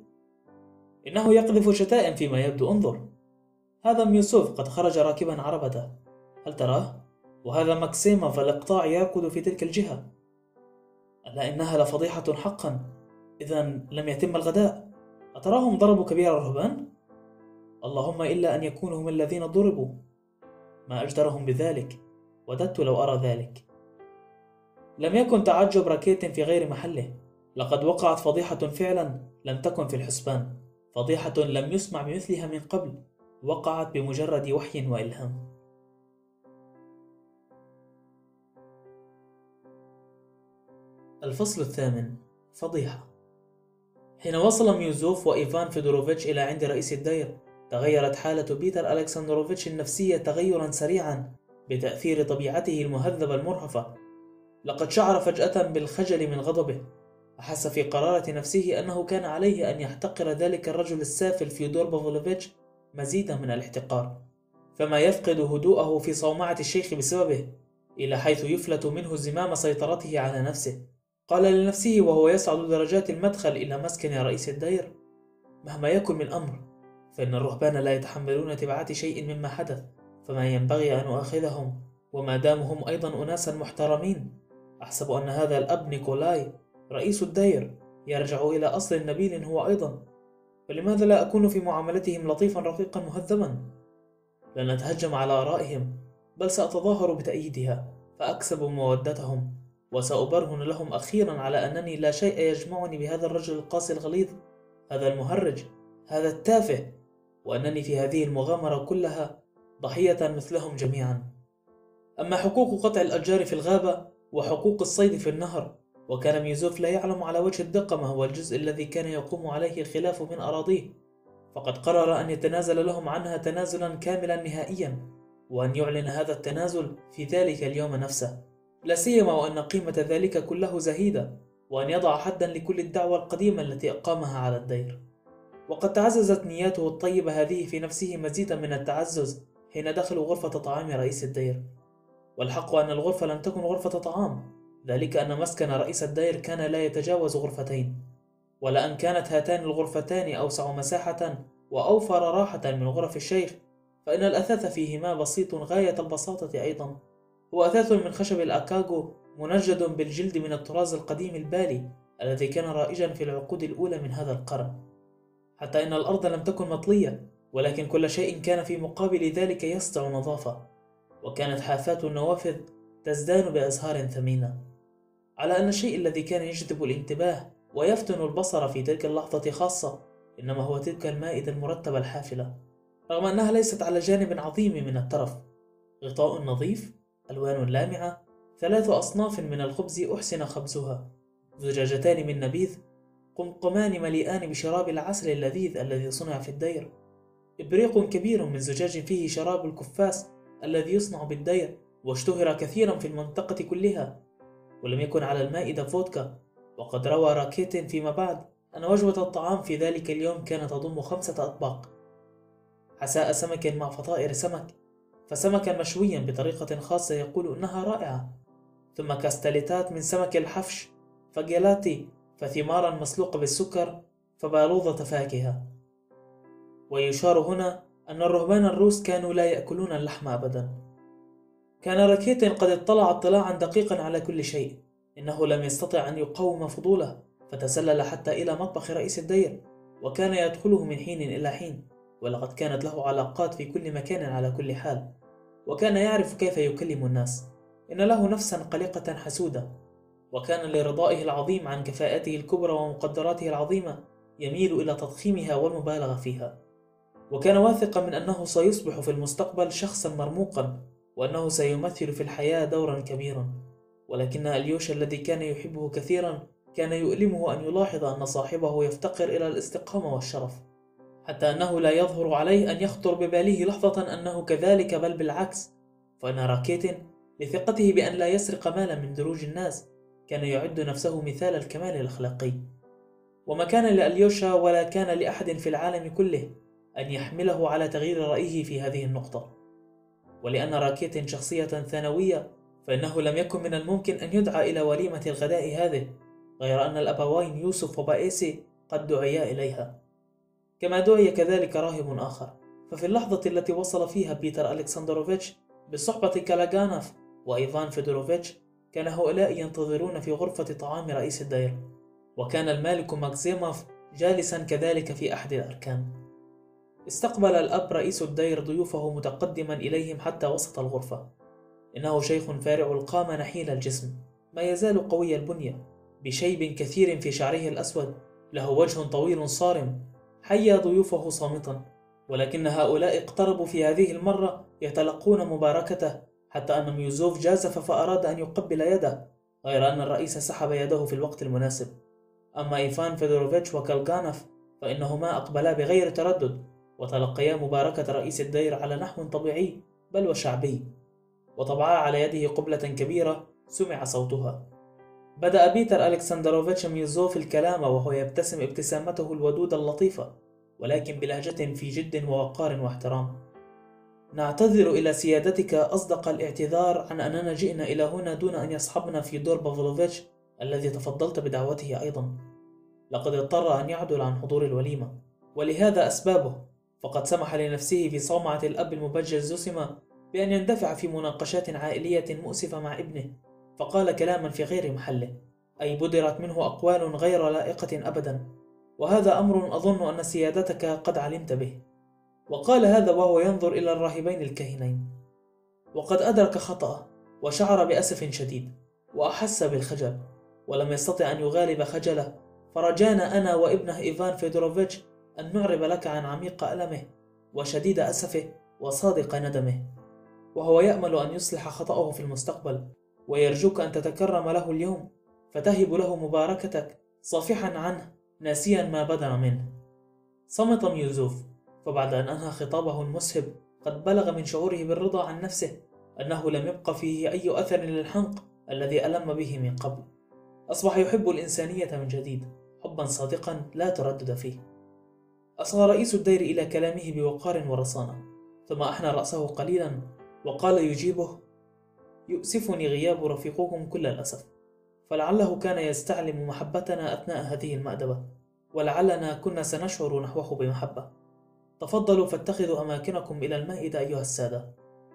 إنه يقذف شتائم فيما يبدو. انظر، هذا ميوسوف قد خرج راكبا عربته، هل تراه؟ وهذا ماكسيما فالإقطاع يركض في تلك الجهة. ألا إنها لفضيحة حقا. إذن لم يتم الغداء. أتراهم ضربوا كبير الرهبان؟ اللهم إلا أن يكونوا هم الذين ضربوا. ما أجدرهم بذلك، وددت لو أرى ذلك. لم يكن تعجب راكيتين في غير محله، لقد وقعت فضيحة فعلا لم تكن في الحسبان، فضيحة لم يسمع بمثلها من قبل. وقعت بمجرد وحي وإلهام. الفصل الثامن: فضيحة. حين وصل ميوزوف وإيفان فيدوروفيتش إلى عند رئيس الدير، تغيرت حالة بيتر ألكسندروفيتش النفسية تغيرا سريعا بتأثير طبيعته المهذبة المرهفة. لقد شعر فجأة بالخجل من غضبه، أحس في قرارة نفسه أنه كان عليه أن يحتقر ذلك الرجل السافل فيودور بافلوفيتش مزيدا من الاحتقار، فما يفقد هدوءه في صومعة الشيخ بسببه، إلى حيث يفلت منه زمام سيطرته على نفسه. قال لنفسه وهو يصعد درجات المدخل إلى مسكن رئيس الدير: مهما يكن من أمر، فإن الرهبان لا يتحملون تبعات شيء مما حدث، فما ينبغي أن أؤاخذهم، وما داموا هم أيضا أناسا محترمين. أحسب أن هذا الأب نيكولاي رئيس الدير يرجع إلى أصل نبيل هو أيضا، فلماذا لا أكون في معاملتهم لطيفا رقيقا مهذبا؟ لن أتهجم على آرائهم، بل سأتظاهر بتأييدها فأكسب مودتهم، وسأبرهن لهم أخيرا على أنني لا شيء يجمعني بهذا الرجل القاسي الغليظ، هذا المهرج، هذا التافه، وأنني في هذه المغامرة كلها ضحية مثلهم جميعا. أما حقوق قطع الأشجار في الغابة وحقوق الصيد في النهر، وكان ميوزوف لا يعلم على وجه الدقة ما هو الجزء الذي كان يقوم عليه الخلاف من أراضيه، فقد قرر أن يتنازل لهم عنها تنازلا كاملا نهائيا، وأن يعلن هذا التنازل في ذلك اليوم نفسه، لا سيما وأن قيمة ذلك كله زهيدة، وأن يضع حدا لكل الدعوى القديمة التي أقامها على الدير. وقد تعززت نياته الطيبة هذه في نفسه مزيدا من التعزز حين دخلوا غرفة طعام رئيس الدير. والحق أن الغرفة لم تكن غرفة طعام، ذلك أن مسكن رئيس الدير كان لا يتجاوز غرفتين، ولأن كانت هاتان الغرفتان أوسع مساحة وأوفر راحة من غرف الشيخ، فإن الأثاث فيهما بسيط غاية البساطة أيضا، هو أثاث من خشب الأكاغو منجد بالجلد من الطراز القديم البالي الذي كان رائجا في العقود الأولى من هذا القرن، حتى إن الأرض لم تكن مطلية، ولكن كل شيء كان في مقابل ذلك يسطع نظافة، وكانت حافات النوافذ تزدان بأزهار ثمينة، على أن الشيء الذي كان يجذب الانتباه ويفتن البصر في تلك اللحظة خاصة إنما هو تلك المائدة المرتبة الحافلة، رغم أنها ليست على جانب عظيم من الترف. غطاء نظيف، ألوان لامعة، ثلاث أصناف من الخبز أحسن خبزها، زجاجتان من نبيذ، قمقمان مليئان بشراب العسل اللذيذ الذي صنع في الدير، إبريق كبير من زجاج فيه شراب الكفاس الذي يصنع بالدير واشتهر كثيرا في المنطقة كلها. ولم يكن على المائدة فودكا، وقد روى راكيتين فيما بعد أن وجبة الطعام في ذلك اليوم كانت تضم خمسة أطباق: حساء سمك مع فطائر سمك، فسمكا مشويا بطريقة خاصة يقول إنها رائعة، ثم كاستليتات من سمك الحفش، فجيلاتي، فثمارا مسلوقة بالسكر، فبالوظة فاكهة. ويشار هنا أن الرهبان الروس كانوا لا يأكلون اللحم أبدا. كان راكيتين قد اطلع اطلاعا دقيقا على كل شيء، إنه لم يستطع أن يقاوم فضوله، فتسلل حتى إلى مطبخ رئيس الدير، وكان يدخله من حين إلى حين، ولقد كانت له علاقات في كل مكان على كل حال، وكان يعرف كيف يكلم الناس. إن له نفسا قلقة حسودة، وكان لرضائه العظيم عن كفاءته الكبرى ومقدراته العظيمة يميل إلى تضخيمها والمبالغة فيها، وكان واثقا من أنه سيصبح في المستقبل شخصا مرموقا، وأنه سيمثل في الحياة دورا كبيرا. ولكن أليوشا الذي كان يحبه كثيرا كان يؤلمه أن يلاحظ أن صاحبه يفتقر إلى الاستقامة والشرف، حتى أنه لا يظهر عليه أن يخطر بباله لحظة أنه كذلك، بل بالعكس، فإن راكيتين لثقته بأن لا يسرق مالا من دروج الناس كان يعد نفسه مثال الكمال الأخلاقي. وما كان لأليوشا ولا كان لأحد في العالم كله أن يحمله على تغيير رأيه في هذه النقطة. ولأن راكيتين شخصية ثانوية، فإنه لم يكن من الممكن أن يدعى إلى وليمة الغداء هذه، غير أن الأبوين يوسف وبائسي قد دعيا إليها، كما دعي كذلك راهب آخر. ففي اللحظة التي وصل فيها بيتر ألكسندروفيتش بصحبة كالاغانوف وإيفان فيدوروفيتش، كان هؤلاء ينتظرون في غرفة طعام رئيس الدير، وكان المالك ماكسيموف جالسا كذلك في أحد الأركان. استقبل الأب رئيس الدير ضيوفه متقدما إليهم حتى وسط الغرفة. إنه شيخ فارع القامة نحيل الجسم، ما يزال قوي البنية، بشيب كثير في شعره الأسود، له وجه طويل صارم. حيا ضيوفه صامتا، ولكن هؤلاء اقتربوا في هذه المرة يتلقون مباركته، حتى أن ميوزوف جازف فأراد أن يقبل يده، غير أن الرئيس سحب يده في الوقت المناسب. أما إيفان فيدوروفيتش وكالغانوف فإنهما أقبلا بغير تردد، وتلقيا مباركة رئيس الدير على نحو طبيعي بل وشعبي، وطبعا على يده قبلة كبيرة سمع صوتها. بدأ بيتر ألكسندروفيتش ميوزوف الكلام وهو يبتسم ابتسامته الودودة اللطيفة، ولكن بلهجة في جد ووقار واحترام. نعتذر إلى سيادتك أصدق الاعتذار عن أننا جئنا إلى هنا دون أن يصحبنا فيودور بافلوفيتش الذي تفضلت بدعوته أيضا. لقد اضطر أن يعدل عن حضور الوليمة، ولهذا أسبابه، فقد سمح لنفسه في صومعة الأب المبجل زوسيما بأن يندفع في مناقشات عائلية مؤسفة مع ابنه، فقال كلاما في غير محله، أي بدرت منه أقوال غير لائقة أبدا، وهذا أمر أظن أن سيادتك قد علمت به. وقال هذا وهو ينظر إلى الراهبين الكاهنين. وقد أدرك خطأه، وشعر بأسف شديد، وأحس بالخجل، ولم يستطع أن يغالب خجله، فرجانا أنا وابنه إيفان فيدوروفيتش أن نعرب لك عن عميق ألمه وشديد أسفه وصادق ندمه، وهو يأمل أن يصلح خطأه في المستقبل، ويرجوك أن تتكرم له اليوم فتهب له مباركتك صافحا عنه ناسيا ما بدر منه. صمت ميوزوف، فبعد أن أنهى خطابه المسهب قد بلغ من شعوره بالرضا عن نفسه أنه لم يبق فيه أي أثر للحنق الذي ألم به من قبل. أصبح يحب الإنسانية من جديد حبا صادقا لا تردد فيه. أصغى رئيس الدير إلى كلامه بوقار ورصانة، ثم أحنى رأسه قليلا وقال يجيبه: يؤسفني غياب رفيقكم كل الأسف، فلعله كان يستعلم محبتنا أثناء هذه المأدبة، ولعلنا كنا سنشعر نحوه بمحبة. تفضلوا فاتخذوا أماكنكم إلى المائدة أيها السادة.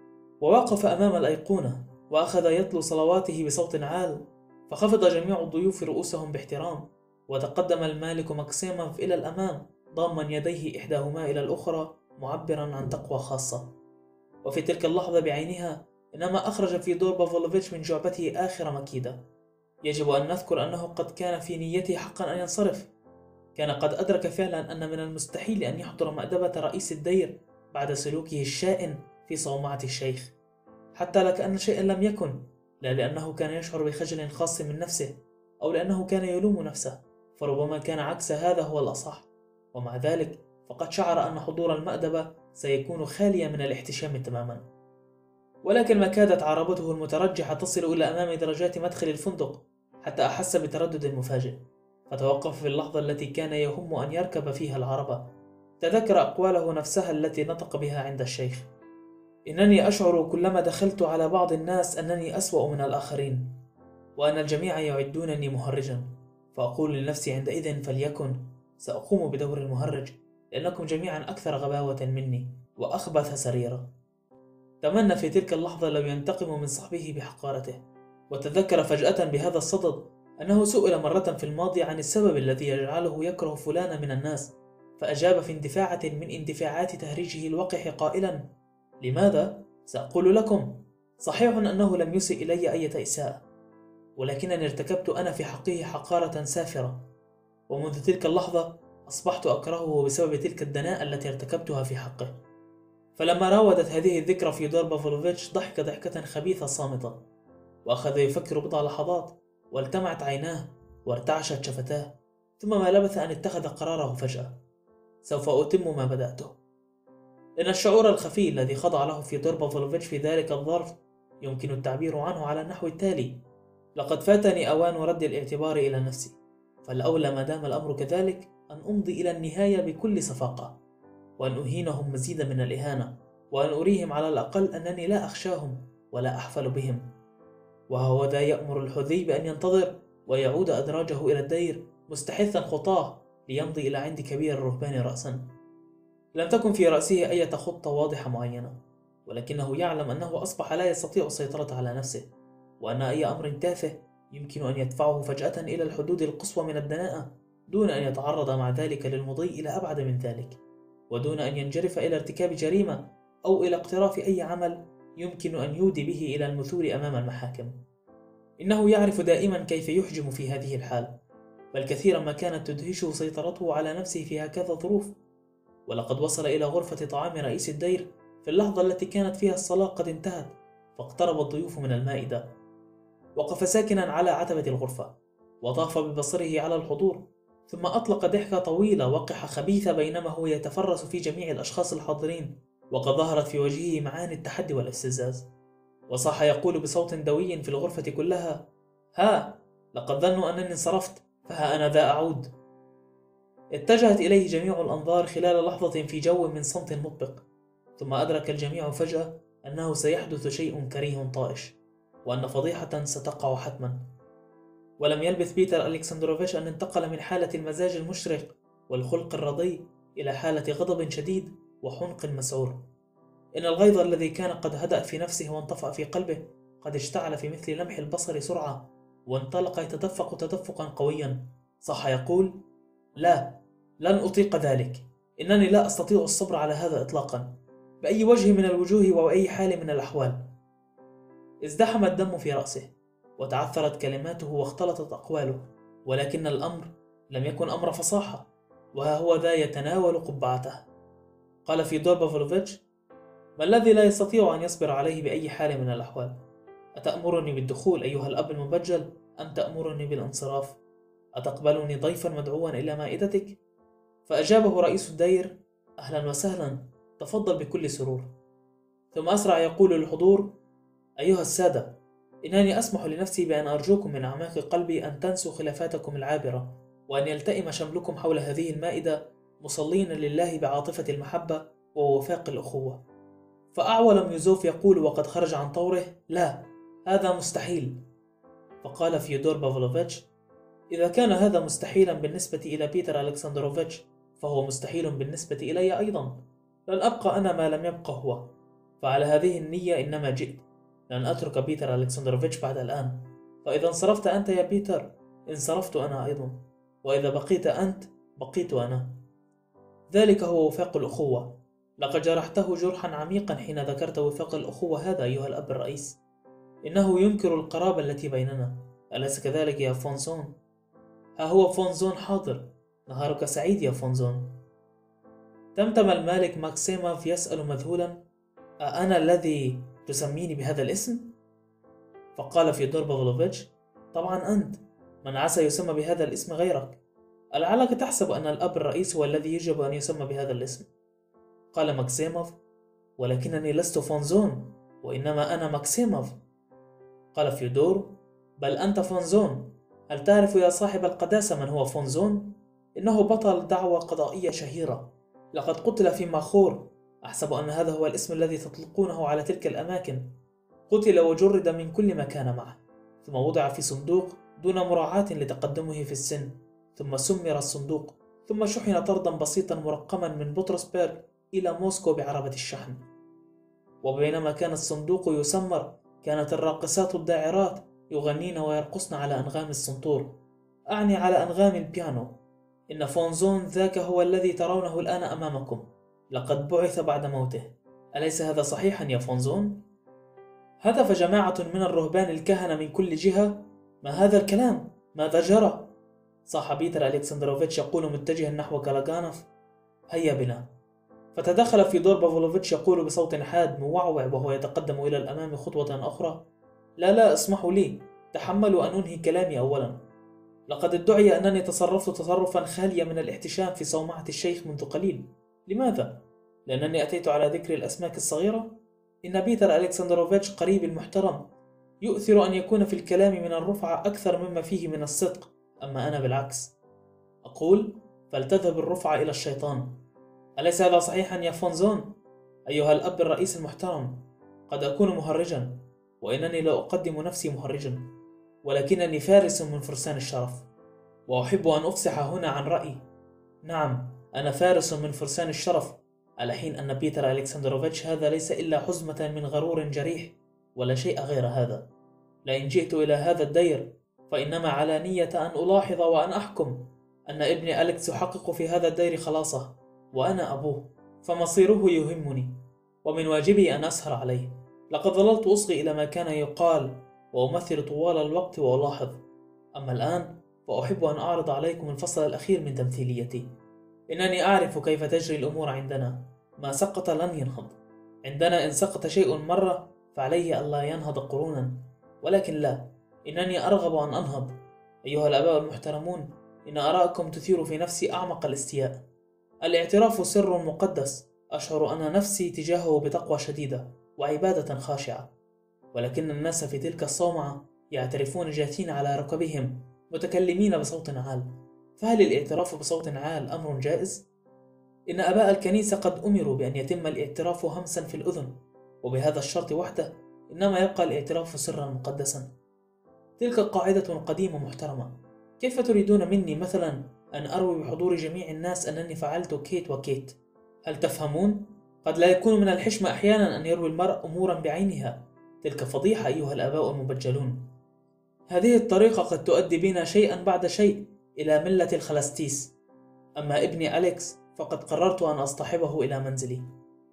ووقف أمام الأيقونة وأخذ يتلو صلواته بصوت عال، فخفض جميع الضيوف رؤوسهم باحترام، وتقدم المالك ماكسيموف إلى الأمام ضاما يديه إحداهما إلى الأخرى معبرا عن تقوى خاصة. وفي تلك اللحظة بعينها إنما أخرج فيودور بافلوفيتش من جعبته آخر مكيدة. يجب أن نذكر أنه قد كان في نيته حقا أن ينصرف، كان قد أدرك فعلا أن من المستحيل أن يحضر مأدبة رئيس الدير بعد سلوكه الشائن في صومعة الشيخ، حتى لكأن شيئا لم يكن، لا لأنه كان يشعر بخجل خاص من نفسه أو لأنه كان يلوم نفسه، فربما كان عكس هذا هو الأصح. ومع ذلك فقد شعر أن حضور المأدبة سيكون خاليا من الاحتشام تماما. ولكن ما كادت عربته المترجحة تصل إلى أمام درجات مدخل الفندق حتى أحس بتردد مفاجئ، فتوقف في اللحظة التي كان يهم أن يركب فيها العربة. تذكر أقواله نفسها التي نطق بها عند الشيخ: إنني أشعر كلما دخلت على بعض الناس أنني أسوأ من الآخرين، وأن الجميع يعدونني مهرجا، فأقول لنفسي عندئذ فليكن، سأقوم بدور المهرج، لأنكم جميعا أكثر غباوة مني وأخبث سريرا. تمنى في تلك اللحظة لو ينتقم من صاحبه بحقارته، وتذكر فجأة بهذا الصدد أنه سئل مرة في الماضي عن السبب الذي يجعله يكره فلانا من الناس، فأجاب في اندفاعة من اندفاعات تهريجه الوقح قائلا: لماذا؟ سأقول لكم، صحيح أنه لم يسئ إلي أي إساءة، ولكنني ارتكبت أنا في حقه حقارة سافرة، ومنذ تلك اللحظة أصبحت أكرهه بسبب تلك الدناءة التي ارتكبتها في حقه. فلما راودت هذه الذكرى فيودور بافلوفيتش ضحك ضحكة خبيثة صامتة، وأخذ يفكر بضع لحظات، والتمعت عيناه وارتعشت شفتاه، ثم ما لبث أن اتخذ قراره فجأة: سوف أتم ما بدأته. إن الشعور الخفي الذي خضع له فيودور بافلوفيتش في ذلك الظرف يمكن التعبير عنه على النحو التالي: لقد فاتني أوان رد الاعتبار إلى نفسي، فالأولى ما دام الأمر كذلك أن أمضي إلى النهاية بكل صفاقة، وأن أهينهم مزيدا من الإهانة، وأن أريهم على الأقل أنني لا أخشاهم ولا أحفل بهم. وهو ذا يأمر الحذي بأن ينتظر ويعود أدراجه إلى الدير مستحثا خطاه ليمضي إلى عند كبير الرهبان رأسا. لم تكن في رأسه أي خطة واضحة معينة، ولكنه يعلم أنه أصبح لا يستطيع السيطرة على نفسه، وأن أي أمر تافه يمكن أن يدفعه فجأة إلى الحدود القصوى من الدناءة دون أن يتعرض مع ذلك للمضي إلى أبعد من ذلك، ودون أن ينجرف إلى ارتكاب جريمة أو إلى اقتراف أي عمل يمكن أن يودي به إلى المثول أمام المحاكم. إنه يعرف دائما كيف يحجم في هذه الحال، بل كثيرا ما كانت تدهشه سيطرته على نفسه في هكذا ظروف. ولقد وصل إلى غرفة طعام رئيس الدير في اللحظة التي كانت فيها الصلاة قد انتهت، فاقترب الضيوف من المائدة. وقف ساكنا على عتبة الغرفة وطاف ببصره على الحضور، ثم أطلق ضحكة طويلة وقحة خبيثة بينما هو يتفرس في جميع الأشخاص الحاضرين، وقد ظهرت في وجهه معاني التحدي والاستفزاز. وصاح يقول بصوت دوي في الغرفة كلها: ها، لقد ظنوا أنني انصرفت، فها أنا ذا أعود. اتجهت إليه جميع الأنظار خلال لحظة في جو من صمت مطبق، ثم أدرك الجميع فجأة أنه سيحدث شيء كريه طائش، وأن فضيحة ستقع حتما. ولم يلبث بيتر ألكسندروفيتش أن انتقل من حالة المزاج المشرق والخلق الرضي إلى حالة غضب شديد وحنق مسعور. إن الغيظ الذي كان قد هدأ في نفسه وانطفأ في قلبه قد اشتعل في مثل لمح البصر سرعة، وانطلق يتدفق تدفقا قويا. صح يقول: لا، لن أطيق ذلك، إنني لا أستطيع الصبر على هذا إطلاقا، بأي وجه من الوجوه وأي حال من الأحوال. ازدحم الدم في رأسه، وتعثرت كلماته واختلطت أقواله، ولكن الأمر لم يكن أمر فصاحة، وها هو ذا يتناول قبعته. قال فيودور بافلوفيتش: ما الذي لا يستطيع أن يصبر عليه بأي حال من الأحوال؟ أتأمرني بالدخول أيها الأب المبجل أم تأمرني بالانصراف؟ أتقبلني ضيفا مدعوا إلى مائدتك؟ فأجابه رئيس الدير: أهلا وسهلا، تفضل بكل سرور. ثم أسرع يقول للحضور: أيها السادة، إنني أسمح لنفسي بأن أرجوكم من أعماق قلبي أن تنسوا خلافاتكم العابرة، وأن يلتئم شملكم حول هذه المائدة مصلين لله بعاطفة المحبة ووفاق الأخوة. فأعول ميوزوف يقول وقد خرج عن طوره: لا، هذا مستحيل. فقال فيودور بافلوفيتش: إذا كان هذا مستحيلا بالنسبة إلى بيتر ألكسندروفيتش، فهو مستحيل بالنسبة إلي أيضا. لن أبقى أنا ما لم يبقى هو، فعلى هذه النية إنما جئت. لن أترك بيتر ألكسندروفيتش بعد الآن، فإذا انصرفت أنت يا بيتر انصرفت أنا أيضا، وإذا بقيت أنت بقيت أنا. ذلك هو وفاق الأخوة. لقد جرحته جرحا عميقا حين ذكرت وفاق الأخوة هذا أيها الأب الرئيس. إنه ينكر القرابة التي بيننا، أليس كذلك يا فونزون؟ ها هو فونزون حاضر. نهارك سعيد يا فونزون. تمتم المالك ماكسيموف يسأل مذهولا: أأنا الذي تسميني بهذا الاسم؟ فقال فيودور بافلوفيتش: طبعا أنت، من عسى يسمى بهذا الاسم غيرك؟ ألعلك تحسب أن الأب الرئيس هو الذي يجب أن يسمى بهذا الاسم؟ قال ماكسيموف: ولكنني لست فونزون، وإنما أنا ماكسيموف. قال فيودور: بل أنت فونزون. هل تعرف يا صاحب القداسة من هو فونزون؟ إنه بطل دعوة قضائية شهيرة، لقد قتل في ماخور، أحسب أن هذا هو الاسم الذي تطلقونه على تلك الأماكن. قتل وجرد من كل ما كان معه، ثم وضع في صندوق دون مراعاة لتقدمه في السن، ثم سمر الصندوق، ثم شحن طردا بسيطا مرقما من بطرسبرغ إلى موسكو بعربة الشحن. وبينما كان الصندوق يسمر، كانت الراقصات الداعرات يغنين ويرقصن على أنغام السنتور، أعني على أنغام البيانو. إن فونزون ذاك هو الذي ترونه الآن أمامكم، لقد بعث بعد موته. أليس هذا صحيحا يا فونزون؟ هتف جماعة من الرهبان الكهنة من كل جهة: ما هذا الكلام؟ ماذا جرى؟ صاح بيتر ألكسندروفيتش يقول متجها نحو كالاغانوف: هيا بنا. فتدخل فيودور بافلوفيتش يقول بصوت حاد موعوع وهو يتقدم إلى الأمام خطوة أخرى: لا لا، اسمحوا لي، تحملوا أن أنهي كلامي أولا. لقد ادعي أنني تصرفت تصرفا خاليا من الاحتشام في صومعة الشيخ منذ قليل. لماذا؟ لأنني أتيت على ذكر الأسماك الصغيرة؟ إن بيتر ألكسندروفيتش قريب المحترم يؤثر أن يكون في الكلام من الرفعة أكثر مما فيه من الصدق، أما أنا بالعكس. أقول: فلتذهب الرفعة إلى الشيطان. أليس هذا صحيحا يا فونزون؟ أيها الأب الرئيس المحترم، قد أكون مهرجا، وإنني لا أقدم نفسي مهرجا، ولكنني فارس من فرسان الشرف، وأحب أن أفصح هنا عن رأيي. نعم، أنا فارس من فرسان الشرف، على حين أن بيتر ألكسندروفيتش هذا ليس إلا حزمة من غرور جريح، ولا شيء غير هذا. لئن جئت إلى هذا الدير فإنما على نية أن ألاحظ وأن أحكم أن ابني أليكس يحقق في هذا الدير خلاصه، وأنا أبوه، فمصيره يهمني، ومن واجبي أن أسهر عليه. لقد ظللت أصغي إلى ما كان يقال وأمثل طوال الوقت وألاحظ، أما الآن فأحب أن أعرض عليكم الفصل الأخير من تمثيليتي. إنني أعرف كيف تجري الأمور عندنا. ما سقط لن ينهض. عندنا إن سقط شيء مرة فعليه ألا ينهض قرونا، ولكن لا، إنني أرغب أن أنهض. أيها الآباء المحترمون، إن آراءكم تثير في نفسي أعمق الاستياء. الاعتراف سر مقدس أشعر أن نفسي تجاهه بتقوى شديدة وعبادة خاشعة، ولكن الناس في تلك الصومعة يعترفون جاثين على ركبهم متكلمين بصوت عال. فهل الاعتراف بصوت عال أمر جائز؟ إن آباء الكنيسة قد أمروا بأن يتم الاعتراف همسا في الأذن، وبهذا الشرط وحده إنما يبقى الاعتراف سرا مقدسا. تلك قاعدة قديمة محترمة. كيف تريدون مني مثلا أن أروي بحضور جميع الناس أنني فعلت كيت وكيت؟ هل تفهمون؟ قد لا يكون من الحشمة أحيانا أن يروي المرء أمورا بعينها. تلك فضيحة أيها الآباء المبجلون. هذه الطريقة قد تؤدي بنا شيئا بعد شيء إلى ملة الخلستيس. أما ابني أليكس فقد قررت أن أصطحبه إلى منزلي.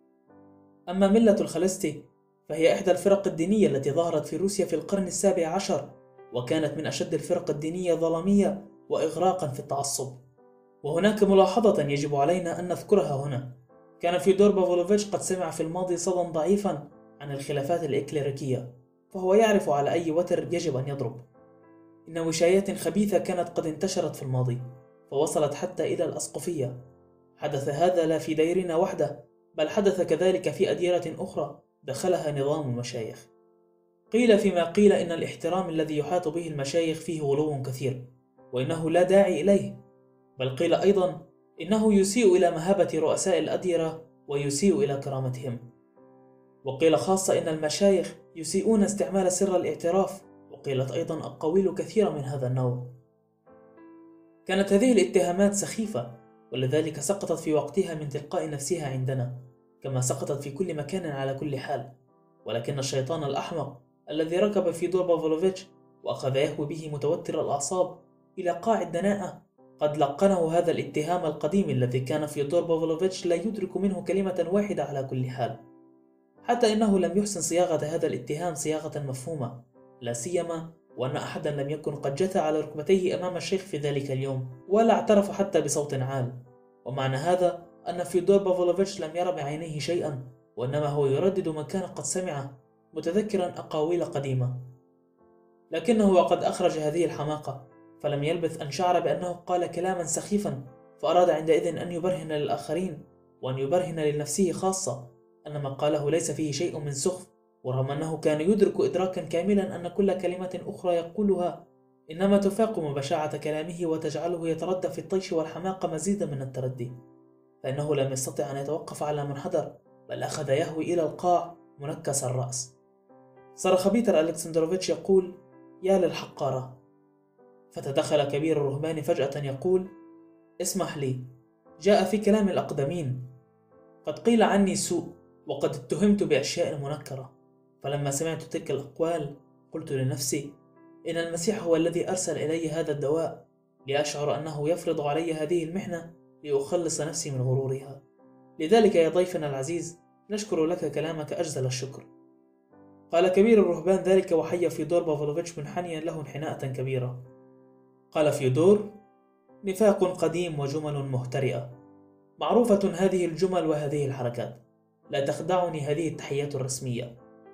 أما ملة الخلستي فهي إحدى الفرق الدينية التي ظهرت في روسيا في القرن السابع عشر، وكانت من أشد الفرق الدينية ظلامية وإغراقا في التعصب. وهناك ملاحظة يجب علينا أن نذكرها هنا. كان فيودور بافلوفيتش قد سمع في الماضي صدى ضعيفا عن الخلافات الإكليريكية، فهو يعرف على أي وتر يجب أن يضرب. إن وشايات خبيثة كانت قد انتشرت في الماضي، فوصلت حتى إلى الأسقفية. حدث هذا لا في ديرنا وحده، بل حدث كذلك في أديرة أخرى دخلها نظام المشايخ. قيل فيما قيل إن الاحترام الذي يحاط به المشايخ فيه غلو كثير، وإنه لا داعي إليه. بل قيل أيضا إنه يسيء إلى مهابة رؤساء الأديرة ويسيء إلى كرامتهم. وقيل خاصة إن المشايخ يسيئون استعمال سر الاعتراف، وقيلت أيضا أقاويل كثيرة من هذا النوع. كانت هذه الاتهامات سخيفة، ولذلك سقطت في وقتها من تلقاء نفسها عندنا، كما سقطت في كل مكان على كل حال. ولكن الشيطان الأحمق الذي ركب فيودور بافلوفيتش وأخذ يهوي به متوتر الأعصاب إلى قاع الدناءة قد لقنه هذا الاتهام القديم الذي كان فيودور بافلوفيتش لا يدرك منه كلمة واحدة على كل حال، حتى إنه لم يحسن صياغة هذا الاتهام صياغة مفهومة، لا سيما وأن أحدا لم يكن قد جثى على ركبتيه أمام الشيخ في ذلك اليوم، ولا اعترف حتى بصوت عال. ومعنى هذا أن فيودور بافلوفيتش لم يرى بعينيه شيئا، وإنما هو يردد ما كان قد سمعه متذكرا أقاويل قديمة. لكنه وقد أخرج هذه الحماقة فلم يلبث أن شعر بأنه قال كلاما سخيفا، فأراد عندئذ أن يبرهن للآخرين وأن يبرهن لنفسه خاصة أن ما قاله ليس فيه شيء من سخف، ورغم أنه كان يدرك إدراكا كاملا أن كل كلمة أخرى يقولها إنما تفاقم بشاعة كلامه وتجعله يتردى في الطيش والحماقة مزيدا من التردي، فإنه لم يستطع أن يتوقف على منحدر، بل أخذ يهوي إلى القاع منكس الرأس. صرخ بيتر ألكسندروفيتش يقول: يا للحقارة. فتدخل كبير الرهبان فجأة يقول: اسمح لي، جاء في كلام الأقدمين، قد قيل عني سوء وقد اتهمت بأشياء منكرة. فلما سمعت تلك الأقوال قلت لنفسي: إن المسيح هو الذي أرسل إلي هذا الدواء لأشعر أنه يفرض علي هذه المحنة لأخلص نفسي من غرورها. لذلك يا ضيفنا العزيز نشكر لك كلامك أجزل الشكر. قال كبير الرهبان ذلك وحي فيودور بافلوفيتش منحنيا له انحناءة كبيرة. قال فيودور: نفاق قديم وجمل مهترئة، معروفة هذه الجمل وهذه الحركات، لا تخدعني هذه التحيات الرسمية.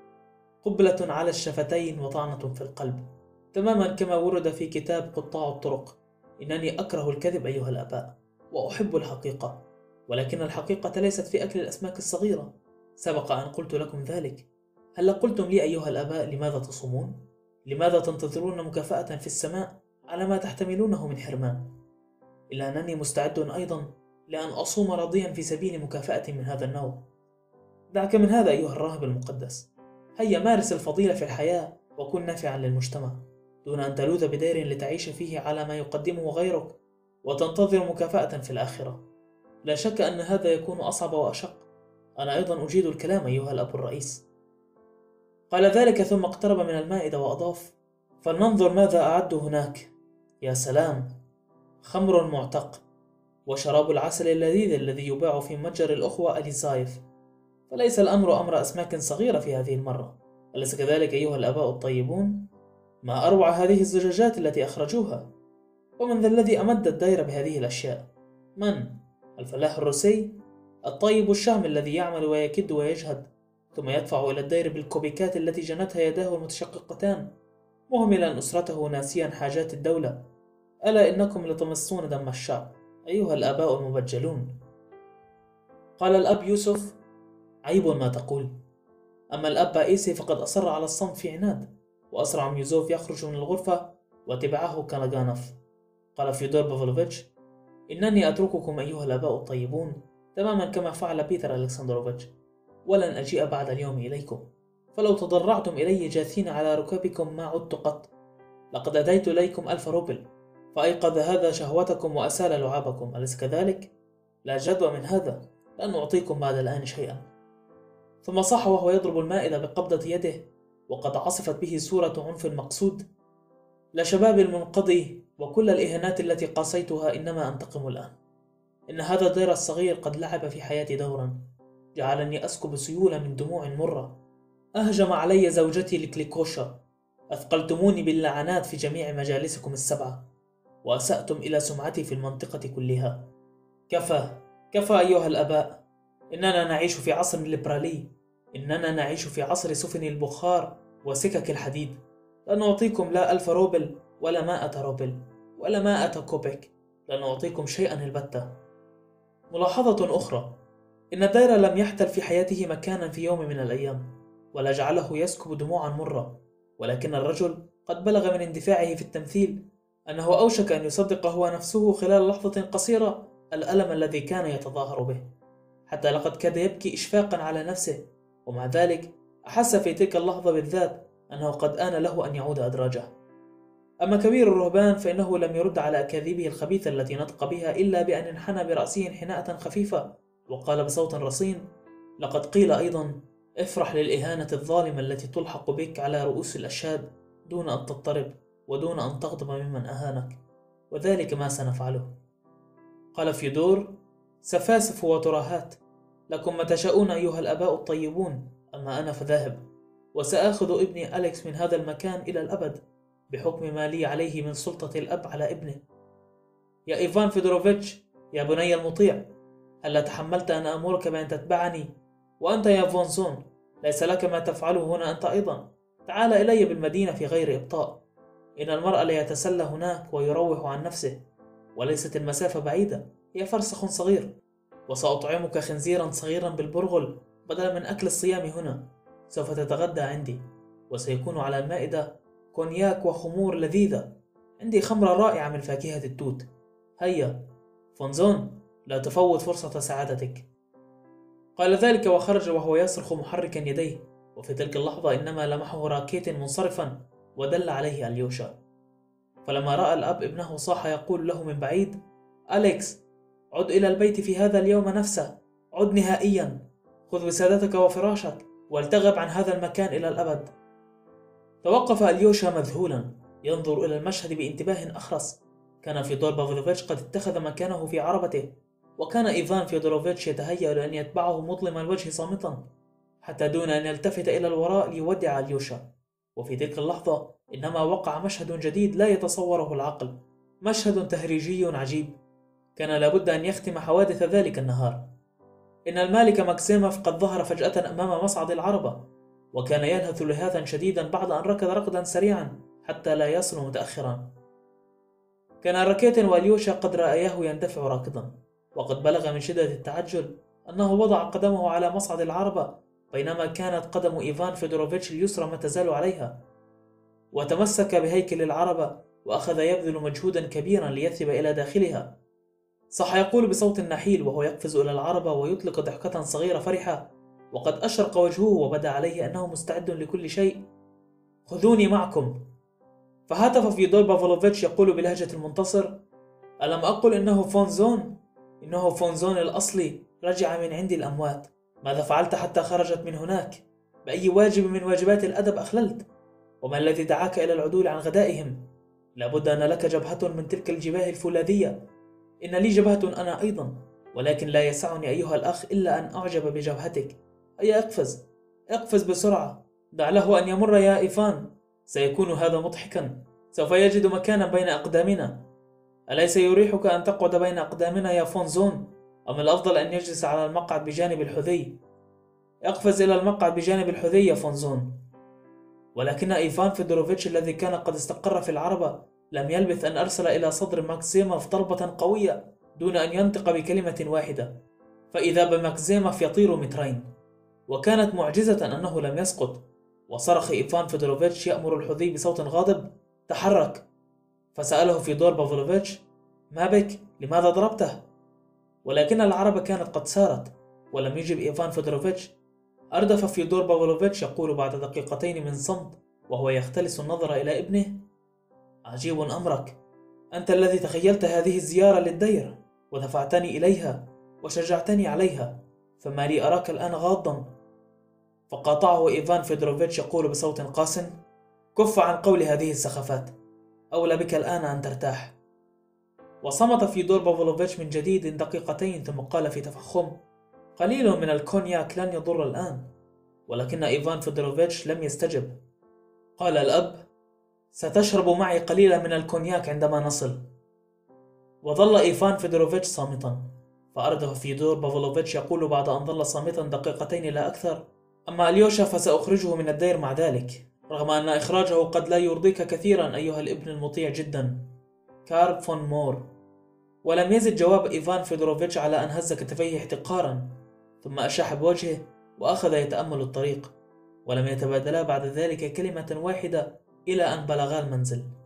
قبلة على الشفتين وطعنة في القلب، تماما كما ورد في كتاب قطاع الطرق. إنني أكره الكذب أيها الآباء، وأحب الحقيقة، ولكن الحقيقة ليست في أكل الأسماك الصغيرة. سبق أن قلت لكم ذلك. هل قلتم لي أيها الآباء لماذا تصومون؟ لماذا تنتظرون مكافأة في السماء على ما تحتملونه من حرمان؟ إلا أنني مستعد أيضا لأن أصوم راضيا في سبيل مكافأة من هذا النوع. دعك من هذا أيها الراهب المقدس، هيا مارس الفضيلة في الحياة وكن نافعا للمجتمع، دون أن تلوذ بدير لتعيش فيه على ما يقدمه غيرك وتنتظر مكافأة في الآخرة. لا شك أن هذا يكون أصعب وأشق. أنا أيضا أجيد الكلام أيها الأب الرئيس. قال ذلك ثم اقترب من المائدة وأضاف: فلننظر ماذا أعد هناك. يا سلام، خمر معتق، وشراب العسل اللذيذ الذي يباع في متجر الأخوة أليزايف. فليس الأمر أمر أسماك صغيرة في هذه المرة، أليس كذلك أيها الآباء الطيبون؟ ما أروع هذه الزجاجات التي أخرجوها. ومن ذا الذي أمد الدائرة بهذه الأشياء؟ من؟ الفلاح الروسي الطيب الشهم الذي يعمل ويكد ويجهد ثم يدفع إلى الدير بالكوبيكات التي جنتها يداه المتشققتان، مهملا أسرته ناسيا حاجات الدولة. ألا إنكم لتمصون دم الشعب أيها الآباء المبجلون. قال الأب يوسف: عيب ما تقول. أما الأب بائسي فقد أصر على الصمت في عناد، وأسرع ميوزوف يخرج من الغرفة وتبعه كالاغانوف. قال فيودور بافلوفيتش: إنني أترككم أيها الآباء الطيبون تماما كما فعل بيتر ألكسندروفيتش، ولن أجيء بعد اليوم إليكم، فلو تضرعتم إلي جاثين على ركابكم ما عدت قط. لقد أديت إليكم ألف روبل، فأيقظ هذا شهوتكم وأسال لعابكم، أليس كذلك؟ لا جدوى من هذا، لن أعطيكم بعد الآن شيئا. ثم صاح وهو يضرب المائدة بقبضة يده وقد عصفت به صورة عنف مقصود: لشباب المنقضي وكل الإهانات التي قاسيتها إنما أنتقم الآن. إن هذا الدير الصغير قد لعب في حياتي دورا، جعلني أسكب سيولة من دموع مرة. أهجم علي زوجتي لكليكوشا، أثقلتموني باللعنات في جميع مجالسكم السبعة، وأسأتم إلى سمعتي في المنطقة كلها. كفى كفى أيها الآباء، إننا نعيش في عصر ليبرالي، إننا نعيش في عصر سفن البخار وسكك الحديد. لن أعطيكم لا ألف روبل ولا مائة روبل ولا مائة كوبيك، لن أعطيكم شيئا البتة. ملاحظة أخرى: إن الدير لم يحتل في حياته مكانا في يوم من الأيام، ولا جعله يسكب دموعا مرة، ولكن الرجل قد بلغ من اندفاعه في التمثيل أنه أوشك أن يصدق هو نفسه خلال لحظة قصيرة الألم الذي كان يتظاهر به، حتى لقد كاد يبكي إشفاقا على نفسه، ومع ذلك أحس في تلك اللحظة بالذات أنه قد آن له أن يعود أدراجه. أما كبير الرهبان فإنه لم يرد على أكاذيبه الخبيثة التي نطق بها إلا بأن انحنى برأسه انحناءة خفيفة وقال بصوت رصين: لقد قيل أيضا: افرح للإهانة الظالمة التي تلحق بك على رؤوس الأشهاد دون أن تضطرب ودون أن تغضب ممن أهانك، وذلك ما سنفعله. قال فيودور: سفاسف وترهات، لكم ما تشاءون أيها الآباء الطيبون، أما أنا فذاهب، وسآخذ ابني أليكس من هذا المكان إلى الأبد بحكم ما لي عليه من سلطة الأب على ابنه. يا إيفان فيدوروفيتش، يا بني المطيع، هل تحملت أن أمرك بأن تتبعني؟ وأنت يا فونزون، ليس لك ما تفعله هنا أنت أيضا. تعال إلي بالمدينة في غير إبطاء، إن المرء ليتسلى هناك ويروح عن نفسه، وليست المسافة بعيدة، هي فرسخ صغير، وسأطعمك خنزيرا صغيرا بالبرغل بدلا من أكل الصيام هنا. سوف تتغدى عندي، وسيكون على المائدة كونياك وخمور لذيذة. عندي خمرة رائعة من فاكهة التوت. هيا فونزون، لا تفوت فرصة سعادتك. قال ذلك وخرج وهو يصرخ محركا يديه، وفي تلك اللحظة إنما لمحه راكيت منصرفا ودل عليه أليوشا. فلما رأى الأب ابنه صاح يقول له من بعيد: أليكس، عد إلى البيت في هذا اليوم نفسه، عد نهائيا، خذ وسادتك وفراشك والتغب عن هذا المكان إلى الأبد. توقف أليوشا مذهولا ينظر إلى المشهد بانتباه أخرس. كان فيودور بافلوفيتش قد اتخذ مكانه في عربته، وكان إيفان فيودوروفيتش يتهيأ لأن يتبعه مظلم الوجه صامتا حتى دون أن يلتفت إلى الوراء ليودع أليوشا. وفي تلك اللحظة إنما وقع مشهد جديد لا يتصوره العقل، مشهد تهريجي عجيب كان لابد أن يختم حوادث ذلك النهار. إن المالك ماكسيموف قد ظهر فجأة أمام مصعد العربة، وكان يلهث لهاثا شديدا بعد أن ركض ركضا سريعا حتى لا يصل متأخرا. كان راكيت واليوشا قد رأياه يندفع راكضا، وقد بلغ من شدة التعجل أنه وضع قدمه على مصعد العربة بينما كانت قدم إيفان فيدوروفيتش اليسرى ما تزال عليها، وتمسك بهيكل العربة وأخذ يبذل مجهودا كبيرا ليذهب إلى داخلها. صح يقول بصوت نحيل وهو يقفز إلى العربة ويطلق ضحكة صغيرة فرحة، وقد أشرق وجهه وبدا عليه أنه مستعد لكل شيء: خذوني معكم. فهتف فيودور بافلوفيتش يقول بلهجة المنتصر: ألم أقل إنه فونزون؟ إنه فونزون الأصلي رجع من عند الأموات. ماذا فعلت حتى خرجت من هناك؟ بأي واجب من واجبات الأدب أخللت؟ وما الذي دعاك إلى العدول عن غدائهم؟ لابد أن لك جبهة من تلك الجباه الفولاذية. إن لي جبهة أنا أيضا، ولكن لا يسعني أيها الأخ إلا أن أعجب بجبهتك. هيا اقفز اقفز بسرعة، دع له أن يمر يا إيفان، سيكون هذا مضحكا، سوف يجد مكانا بين أقدامنا. أليس يريحك أن تقعد بين أقدامنا يا فونزون؟ أم الأفضل أن يجلس على المقعد بجانب الحذي؟ اقفز إلى المقعد بجانب الحذي يا فونزون. ولكن إيفان فيدوروفيتش الذي كان قد استقر في العربة لم يلبث أن أرسل إلى صدر ماكسيموف ضربة قوية دون أن ينطق بكلمة واحدة، فإذا بماكسيموف يطير مترين. وكانت معجزة أنه لم يسقط، وصرخ إيفان فيدوروفيتش يأمر الحذي بصوت غاضب: تحرك! فسأله فيدور بافلوفيتش: ما بك؟ لماذا ضربته؟ ولكن العربة كانت قد سارت، ولم يجب إيفان فيدوروفيتش. أردف فيدور بافلوفيتش يقول بعد دقيقتين من صمت وهو يختلس النظر إلى ابنه: عجيب أمرك، أنت الذي تخيلت هذه الزيارة للدير ودفعتني إليها وشجعتني عليها، فما لي أراك الآن غاضا؟ فقاطعه إيفان فيدوروفيتش يقول بصوت قاس: كف عن قول هذه السخافات، أولى بك الآن أن ترتاح. وصمت فيدور بافلوفيتش من جديد دقيقتين، ثم قال في تفخم: قليل من الكونياك لن يضر الآن. ولكن إيفان فيدوروفيتش لم يستجب. قال الأب: ستشرب معي قليلا من الكونياك عندما نصل. وظل إيفان فيدوروفيتش صامتا، فأردف فيدور بافلوفيتش يقول بعد أن ظل صامتا دقيقتين لا أكثر: أما أليوشا فسأخرجه من الدير مع ذلك، رغم أن إخراجه قد لا يرضيك كثيرا أيها الابن المطيع جدا، كارل فون مور. ولم يزد جواب إيفان فيدوروفيتش على أن هز كتفيه احتقارا، ثم أشاح بوجهه وأخذ يتأمل الطريق، ولم يتبادلا بعد ذلك كلمة واحدة إلى أن بلغا المنزل.